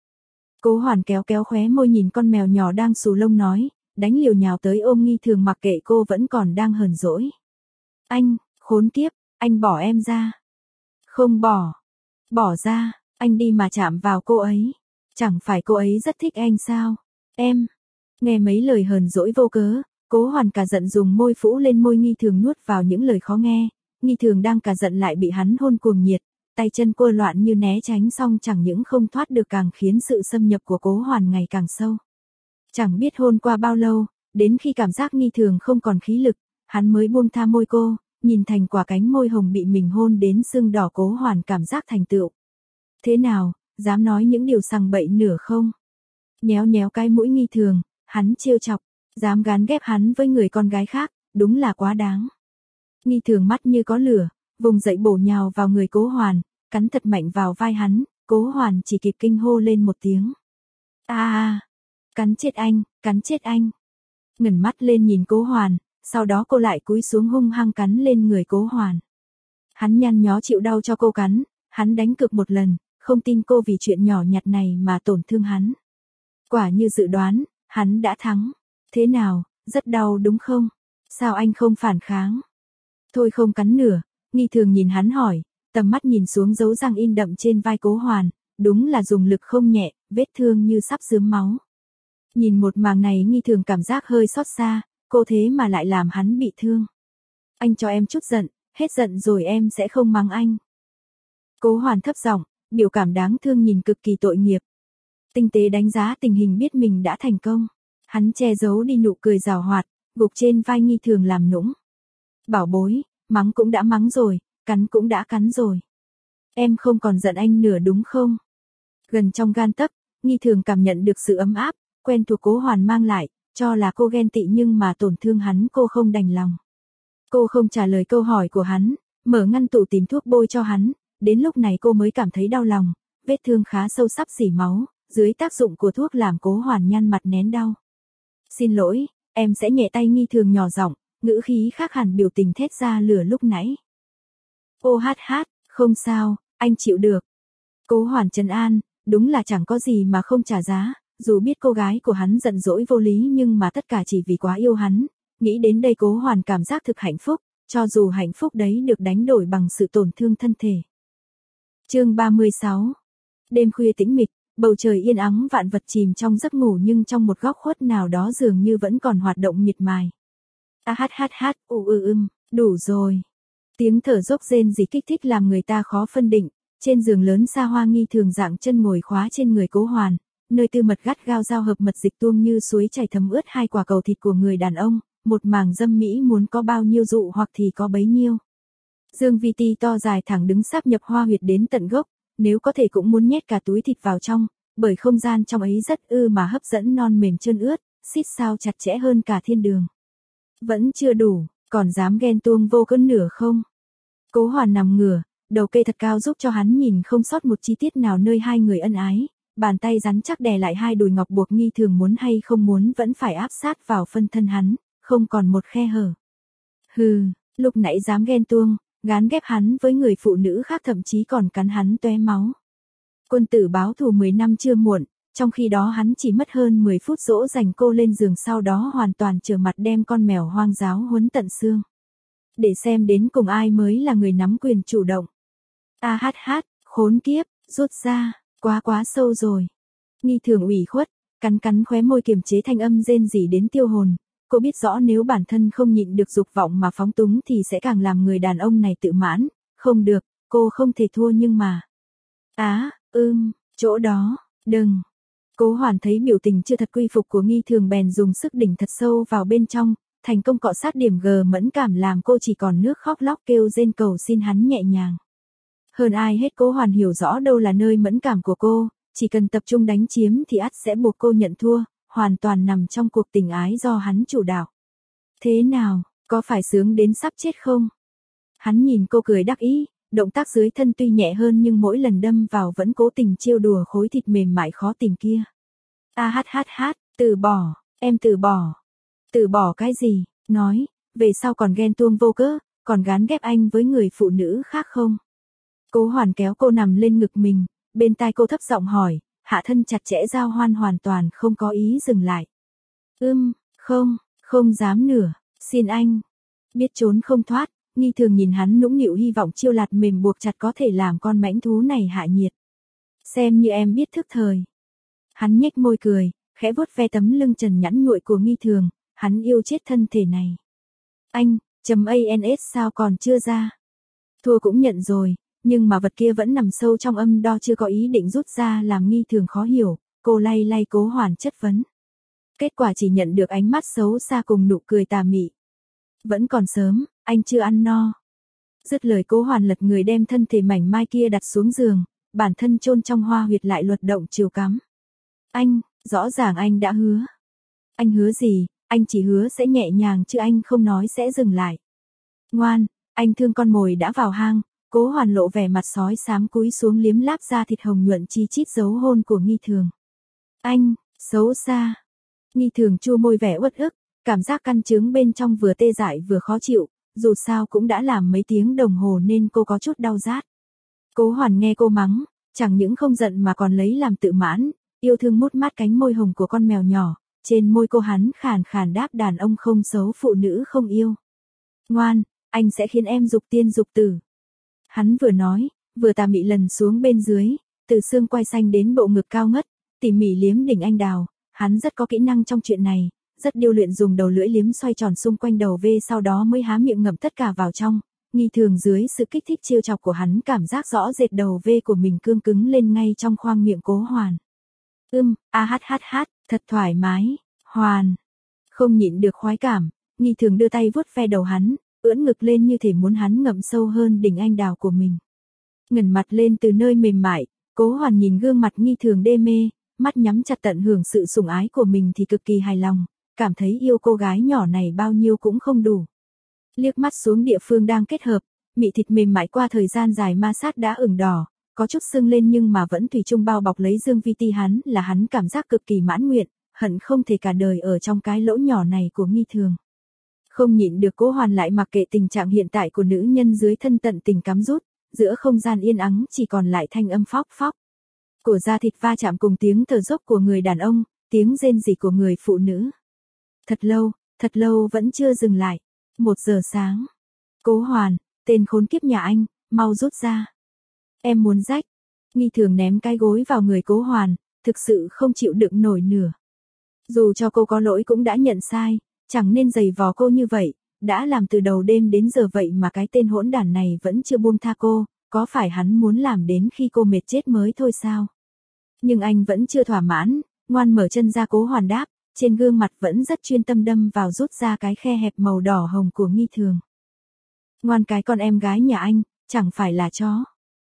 Cố Hoàn kéo kéo khóe môi nhìn con mèo nhỏ đang xù lông nói, đánh liều nhào tới ôm Nghi Thường mặc kệ cô vẫn còn đang hờn dỗi. Anh, khốn kiếp, anh bỏ em ra. Không bỏ. Bỏ ra, anh đi mà chạm vào cô ấy. Chẳng phải cô ấy rất thích anh sao? Em. Nghe mấy lời hờn dỗi vô cớ, Cố Hoàn cả giận dùng môi phủ lên môi Nghi Thường nuốt vào những lời khó nghe. Nghi Thường đang cả giận lại bị hắn hôn cuồng nhiệt, tay chân cô loạn như né tránh xong chẳng những không thoát được càng khiến sự xâm nhập của Cố Hoàn ngày càng sâu. Chẳng biết hôn qua bao lâu, đến khi cảm giác Nghi Thường không còn khí lực, hắn mới buông tha môi cô, nhìn thành quả cánh môi hồng bị mình hôn đến sưng đỏ. Cố Hoàn cảm giác thành tựu. Thế nào, dám nói những điều sằng bậy nửa không? Nhéo nhéo cái mũi Nghi Thường, hắn trêu chọc, dám gán ghép hắn với người con gái khác, đúng là quá đáng. Nghi Thường mắt như có lửa, vùng dậy bổ nhào vào người Cố Hoàn, cắn thật mạnh vào vai hắn, Cố Hoàn chỉ kịp kinh hô lên một tiếng. A a, cắn chết anh, cắn chết anh. Ngẩng mắt lên nhìn Cố Hoàn, sau đó cô lại cúi xuống hung hăng cắn lên người Cố Hoàn. Hắn nhăn nhó chịu đau cho cô cắn, hắn đánh cược một lần, không tin cô vì chuyện nhỏ nhặt này mà tổn thương hắn. Quả như dự đoán, hắn đã thắng. Thế nào, rất đau đúng không? Sao anh không phản kháng? Thôi không cắn nữa, Nghi Thường nhìn hắn hỏi, tầm mắt nhìn xuống dấu răng in đậm trên vai Cố Hoàn, đúng là dùng lực không nhẹ, vết thương như sắp rớm máu. Nhìn một màn này Nghi Thường cảm giác hơi xót xa, cô thế mà lại làm hắn bị thương. Anh cho em chút giận, hết giận rồi em sẽ không mắng anh. Cố Hoàn thấp giọng, biểu cảm đáng thương nhìn cực kỳ tội nghiệp. Tinh tế đánh giá tình hình biết mình đã thành công. Hắn che giấu đi nụ cười giảo hoạt, gục trên vai Nghi Thường làm nũng. Bảo bối, mắng cũng đã mắng rồi, cắn cũng đã cắn rồi. Em không còn giận anh nữa đúng không? Gần trong gan tấc, Nghi Thường cảm nhận được sự ấm áp, quen thuộc Cố Hoàn mang lại, cho là cô ghen tị nhưng mà tổn thương hắn cô không đành lòng. Cô không trả lời câu hỏi của hắn, mở ngăn tủ tìm thuốc bôi cho hắn, đến lúc này cô mới cảm thấy đau lòng, vết thương khá sâu sắp rỉ máu, dưới tác dụng của thuốc làm Cố Hoàn nhăn mặt nén đau. Xin lỗi, em sẽ nhẹ tay. Nghi Thường nhỏ giọng, ngữ khí khác hẳn biểu tình thét ra lửa lúc nãy. Ô hát hát, không sao, anh chịu được. Cố Hoàn trấn an, đúng là chẳng có gì mà không trả giá, dù biết cô gái của hắn giận dỗi vô lý nhưng mà tất cả chỉ vì quá yêu hắn. Nghĩ đến đây Cố Hoàn cảm giác thực hạnh phúc, cho dù hạnh phúc đấy được đánh đổi bằng sự tổn thương thân thể. Chương ba mươi sáu. Đêm khuya tĩnh mịch, bầu trời yên ắng vạn vật chìm trong giấc ngủ nhưng trong một góc khuất nào đó dường như vẫn còn hoạt động miệt mài. A hát hát hát, u ư ưm, đủ rồi. Tiếng thở dốc rên rỉ kích thích làm người ta khó phân định, trên giường lớn xa hoa Nghi Thường dạng chân ngồi khóa trên người Cố Hoàn, nơi tư mật gắt gao giao hợp mật dịch tuông như suối chảy thấm ướt hai quả cầu thịt của người đàn ông, một màng dâm mỹ muốn có bao nhiêu dụ hoặc thì có bấy nhiêu. Dương vi ti to dài thẳng đứng sáp nhập hoa huyệt đến tận gốc, nếu có thể cũng muốn nhét cả túi thịt vào trong, bởi không gian trong ấy rất ư mà hấp dẫn non mềm trơn ướt, xít sao chặt chẽ hơn cả thiên đường. Vẫn chưa đủ, còn dám ghen tuông vô cân nửa không? Cố Hoàn nằm ngửa, đầu kê thật cao giúp cho hắn nhìn không sót một chi tiết nào nơi hai người ân ái, bàn tay rắn chắc đè lại hai đùi ngọc buộc Nghi Thường muốn hay không muốn vẫn phải áp sát vào phân thân hắn, không còn một khe hở. Hừ, lúc nãy dám ghen tuông, gán ghép hắn với người phụ nữ khác thậm chí còn cắn hắn tóe máu. Quân tử báo thù mười năm chưa muộn, trong khi đó hắn chỉ mất hơn mười phút dỗ dành cô lên giường sau đó hoàn toàn trở mặt đem con mèo hoang giáo huấn tận xương. Để xem đến cùng ai mới là người nắm quyền chủ động. A hát hát, khốn kiếp, rút ra, quá quá sâu rồi. Nghi Thường ủy khuất, cắn cắn khóe môi kiềm chế thanh âm rên rỉ đến tiêu hồn. Cô biết rõ nếu bản thân không nhịn được dục vọng mà phóng túng thì sẽ càng làm người đàn ông này tự mãn, không được, cô không thể thua nhưng mà. Á, ưm, chỗ đó, đừng. Cố Hoàn thấy biểu tình chưa thật quy phục của Nghi Thường bèn dùng sức đỉnh thật sâu vào bên trong, thành công cọ sát điểm G mẫn cảm làm cô chỉ còn nước khóc lóc kêu rên cầu xin hắn nhẹ nhàng. Hơn ai hết Cố Hoàn hiểu rõ đâu là nơi mẫn cảm của cô, chỉ cần tập trung đánh chiếm thì ắt sẽ buộc cô nhận thua, hoàn toàn nằm trong cuộc tình ái do hắn chủ đạo. Thế nào, có phải sướng đến sắp chết không? Hắn nhìn cô cười đắc ý, động tác dưới thân tuy nhẹ hơn nhưng mỗi lần đâm vào vẫn cố tình trêu đùa khối thịt mềm mại khó tìm kia. A hát hát hát, từ bỏ, em từ bỏ. Từ bỏ cái gì, nói, về sau còn ghen tuông vô cớ, còn gán ghép anh với người phụ nữ khác không? Cố Hoàn kéo cô nằm lên ngực mình, bên tai cô thấp giọng hỏi, hạ thân chặt chẽ giao hoan hoàn toàn không có ý dừng lại. Ưm, không, không dám nửa, xin anh. Biết trốn không thoát, Nghi Thường nhìn hắn nũng nịu hy vọng chiêu lạt mềm buộc chặt có thể làm con mãnh thú này hạ nhiệt. Xem như em biết thức thời. Hắn nhếch môi cười, khẽ vuốt ve tấm lưng trần nhẵn nhuội của Nghi Thường, hắn yêu chết thân thể này. Anh, chấm ans sao còn chưa ra? Thua cũng nhận rồi, nhưng mà vật kia vẫn nằm sâu trong âm đo chưa có ý định rút ra làm Nghi Thường khó hiểu, cô lay lay Cố Hoàn chất vấn. Kết quả chỉ nhận được ánh mắt xấu xa cùng nụ cười tà mị. Vẫn còn sớm, anh chưa ăn no. Dứt lời Cố Hoàn lật người đem thân thể mảnh mai kia đặt xuống giường, bản thân chôn trong hoa huyệt lại luật động chiều cắm. Anh, rõ ràng anh đã hứa. Anh hứa gì, anh chỉ hứa sẽ nhẹ nhàng chứ anh không nói sẽ dừng lại. Ngoan, anh thương con mồi đã vào hang. Cố Hoàn lộ vẻ mặt sói xám cúi xuống liếm láp da thịt hồng nhuận chi chít dấu hôn của Nghi Thường. Anh, xấu xa. Nghi Thường chua môi vẻ uất ức, cảm giác căn trướng bên trong vừa tê dại vừa khó chịu, dù sao cũng đã làm mấy tiếng đồng hồ nên cô có chút đau rát. Cố Hoàn nghe cô mắng, chẳng những không giận mà còn lấy làm tự mãn, yêu thương mút mát cánh môi hồng của con mèo nhỏ, trên môi cô hắn khàn khàn đáp đàn ông không xấu phụ nữ không yêu. Ngoan, anh sẽ khiến em dục tiên dục tử. Hắn vừa nói, vừa tà mị lần xuống bên dưới, từ xương quai xanh đến bộ ngực cao ngất, tỉ mỉ liếm đỉnh anh đào, hắn rất có kỹ năng trong chuyện này, rất điêu luyện dùng đầu lưỡi liếm xoay tròn xung quanh đầu V sau đó mới há miệng ngậm tất cả vào trong. Nghi Thường dưới sự kích thích trêu chọc của hắn cảm giác rõ rệt đầu V của mình cương cứng lên ngay trong khoang miệng Cố Hoàn. Ưm, a hát hát hát, thật thoải mái, Hoàn. Không nhịn được khoái cảm, Nghi Thường đưa tay vuốt ve đầu hắn, ưỡn ngực lên như thể muốn hắn ngậm sâu hơn đỉnh anh đào của mình. Ngẩng mặt lên từ nơi mềm mại, Cố Hoàn nhìn gương mặt Nghi Thường đê mê, mắt nhắm chặt tận hưởng sự sủng ái của mình thì cực kỳ hài lòng, cảm thấy yêu cô gái nhỏ này bao nhiêu cũng không đủ. Liếc mắt xuống địa phương đang kết hợp, mị thịt mềm mại qua thời gian dài ma sát đã ửng đỏ, có chút sưng lên nhưng mà vẫn thủy chung bao bọc lấy dương vi ti hắn, là hắn cảm giác cực kỳ mãn nguyện, hận không thể cả đời ở trong cái lỗ nhỏ này của Nghi Thường. Không nhịn được, Cố Hoàn lại mặc kệ tình trạng hiện tại của nữ nhân dưới thân, tận tình cắm rút, giữa không gian yên ắng chỉ còn lại thanh âm phóc phóc của da thịt va chạm cùng tiếng thở dốc của người đàn ông, tiếng rên rỉ của người phụ nữ. Thật lâu, thật lâu vẫn chưa dừng lại. Một giờ sáng. Cố Hoàn, tên khốn kiếp nhà anh, mau rút ra. Em muốn rách. Nghi Thường ném cái gối vào người Cố Hoàn, thực sự không chịu đựng nổi nữa. Dù cho cô có lỗi cũng đã nhận sai, chẳng nên giày vò cô như vậy, đã làm từ đầu đêm đến giờ vậy mà cái tên hỗn đản này vẫn chưa buông tha cô, có phải hắn muốn làm đến khi cô mệt chết mới thôi sao? Nhưng anh vẫn chưa thỏa mãn, ngoan mở chân ra. Cố Hoàn đáp, trên gương mặt vẫn rất chuyên tâm đâm vào rút ra cái khe hẹp màu đỏ hồng của Nghi Thường. Ngoan cái con em gái nhà anh, chẳng phải là chó.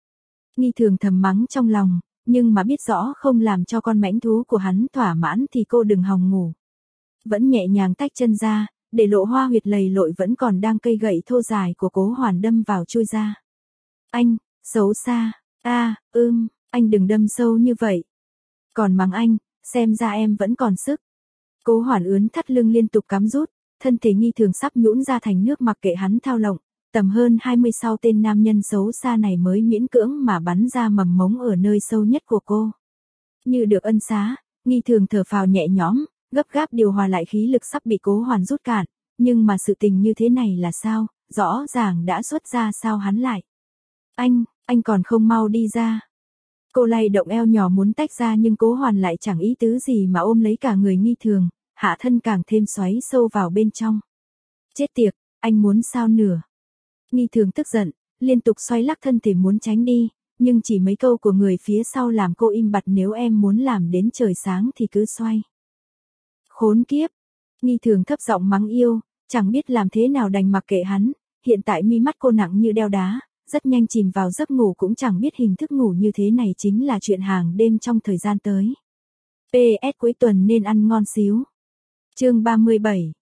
Nghi Thường thầm mắng trong lòng, nhưng mà biết rõ không làm cho con mãnh thú của hắn thỏa mãn thì cô đừng hòng ngủ. Vẫn nhẹ nhàng tách chân ra, để lộ hoa huyệt lầy lội vẫn còn đang cây gậy thô dài của Cố Hoàn đâm vào chui ra. Anh, xấu xa, a, à, ưm, anh đừng đâm sâu như vậy. Còn mắng anh, xem ra em vẫn còn sức. Cố Hoàn ướn thắt lưng liên tục cắm rút, thân thể Nghi Thường sắp nhũn ra thành nước mặc kệ hắn thao lộng, tầm hơn hai mươi sau tên nam nhân xấu xa này mới miễn cưỡng mà bắn ra mầm mống ở nơi sâu nhất của cô. Như được ân xá, Nghi Thường thở phào nhẹ nhõm, gấp gáp điều hòa lại khí lực sắp bị Cố Hoàn rút cạn, nhưng mà sự tình như thế này là sao, rõ ràng đã xuất ra sao hắn lại. Anh, anh còn không mau đi ra. Cô lay động eo nhỏ muốn tách ra nhưng Cố Hoàn lại chẳng ý tứ gì mà ôm lấy cả người Nghi Thường, hạ thân càng thêm xoáy sâu vào bên trong. Chết tiệt, anh muốn sao nửa? Nghi Thường tức giận, liên tục xoay lắc thân thể muốn tránh đi, nhưng chỉ mấy câu của người phía sau làm cô im bặt. Nếu em muốn làm đến trời sáng thì cứ xoay. Khốn kiếp. Nghi Thường thấp giọng mắng yêu, chẳng biết làm thế nào đành mặc kệ hắn, hiện tại mi mắt cô nặng như đeo đá, rất nhanh chìm vào giấc ngủ, cũng chẳng biết hình thức ngủ như thế này chính là chuyện hàng đêm trong thời gian tới. pê ét cuối tuần nên ăn ngon xíu. Chương ba mươi bảy.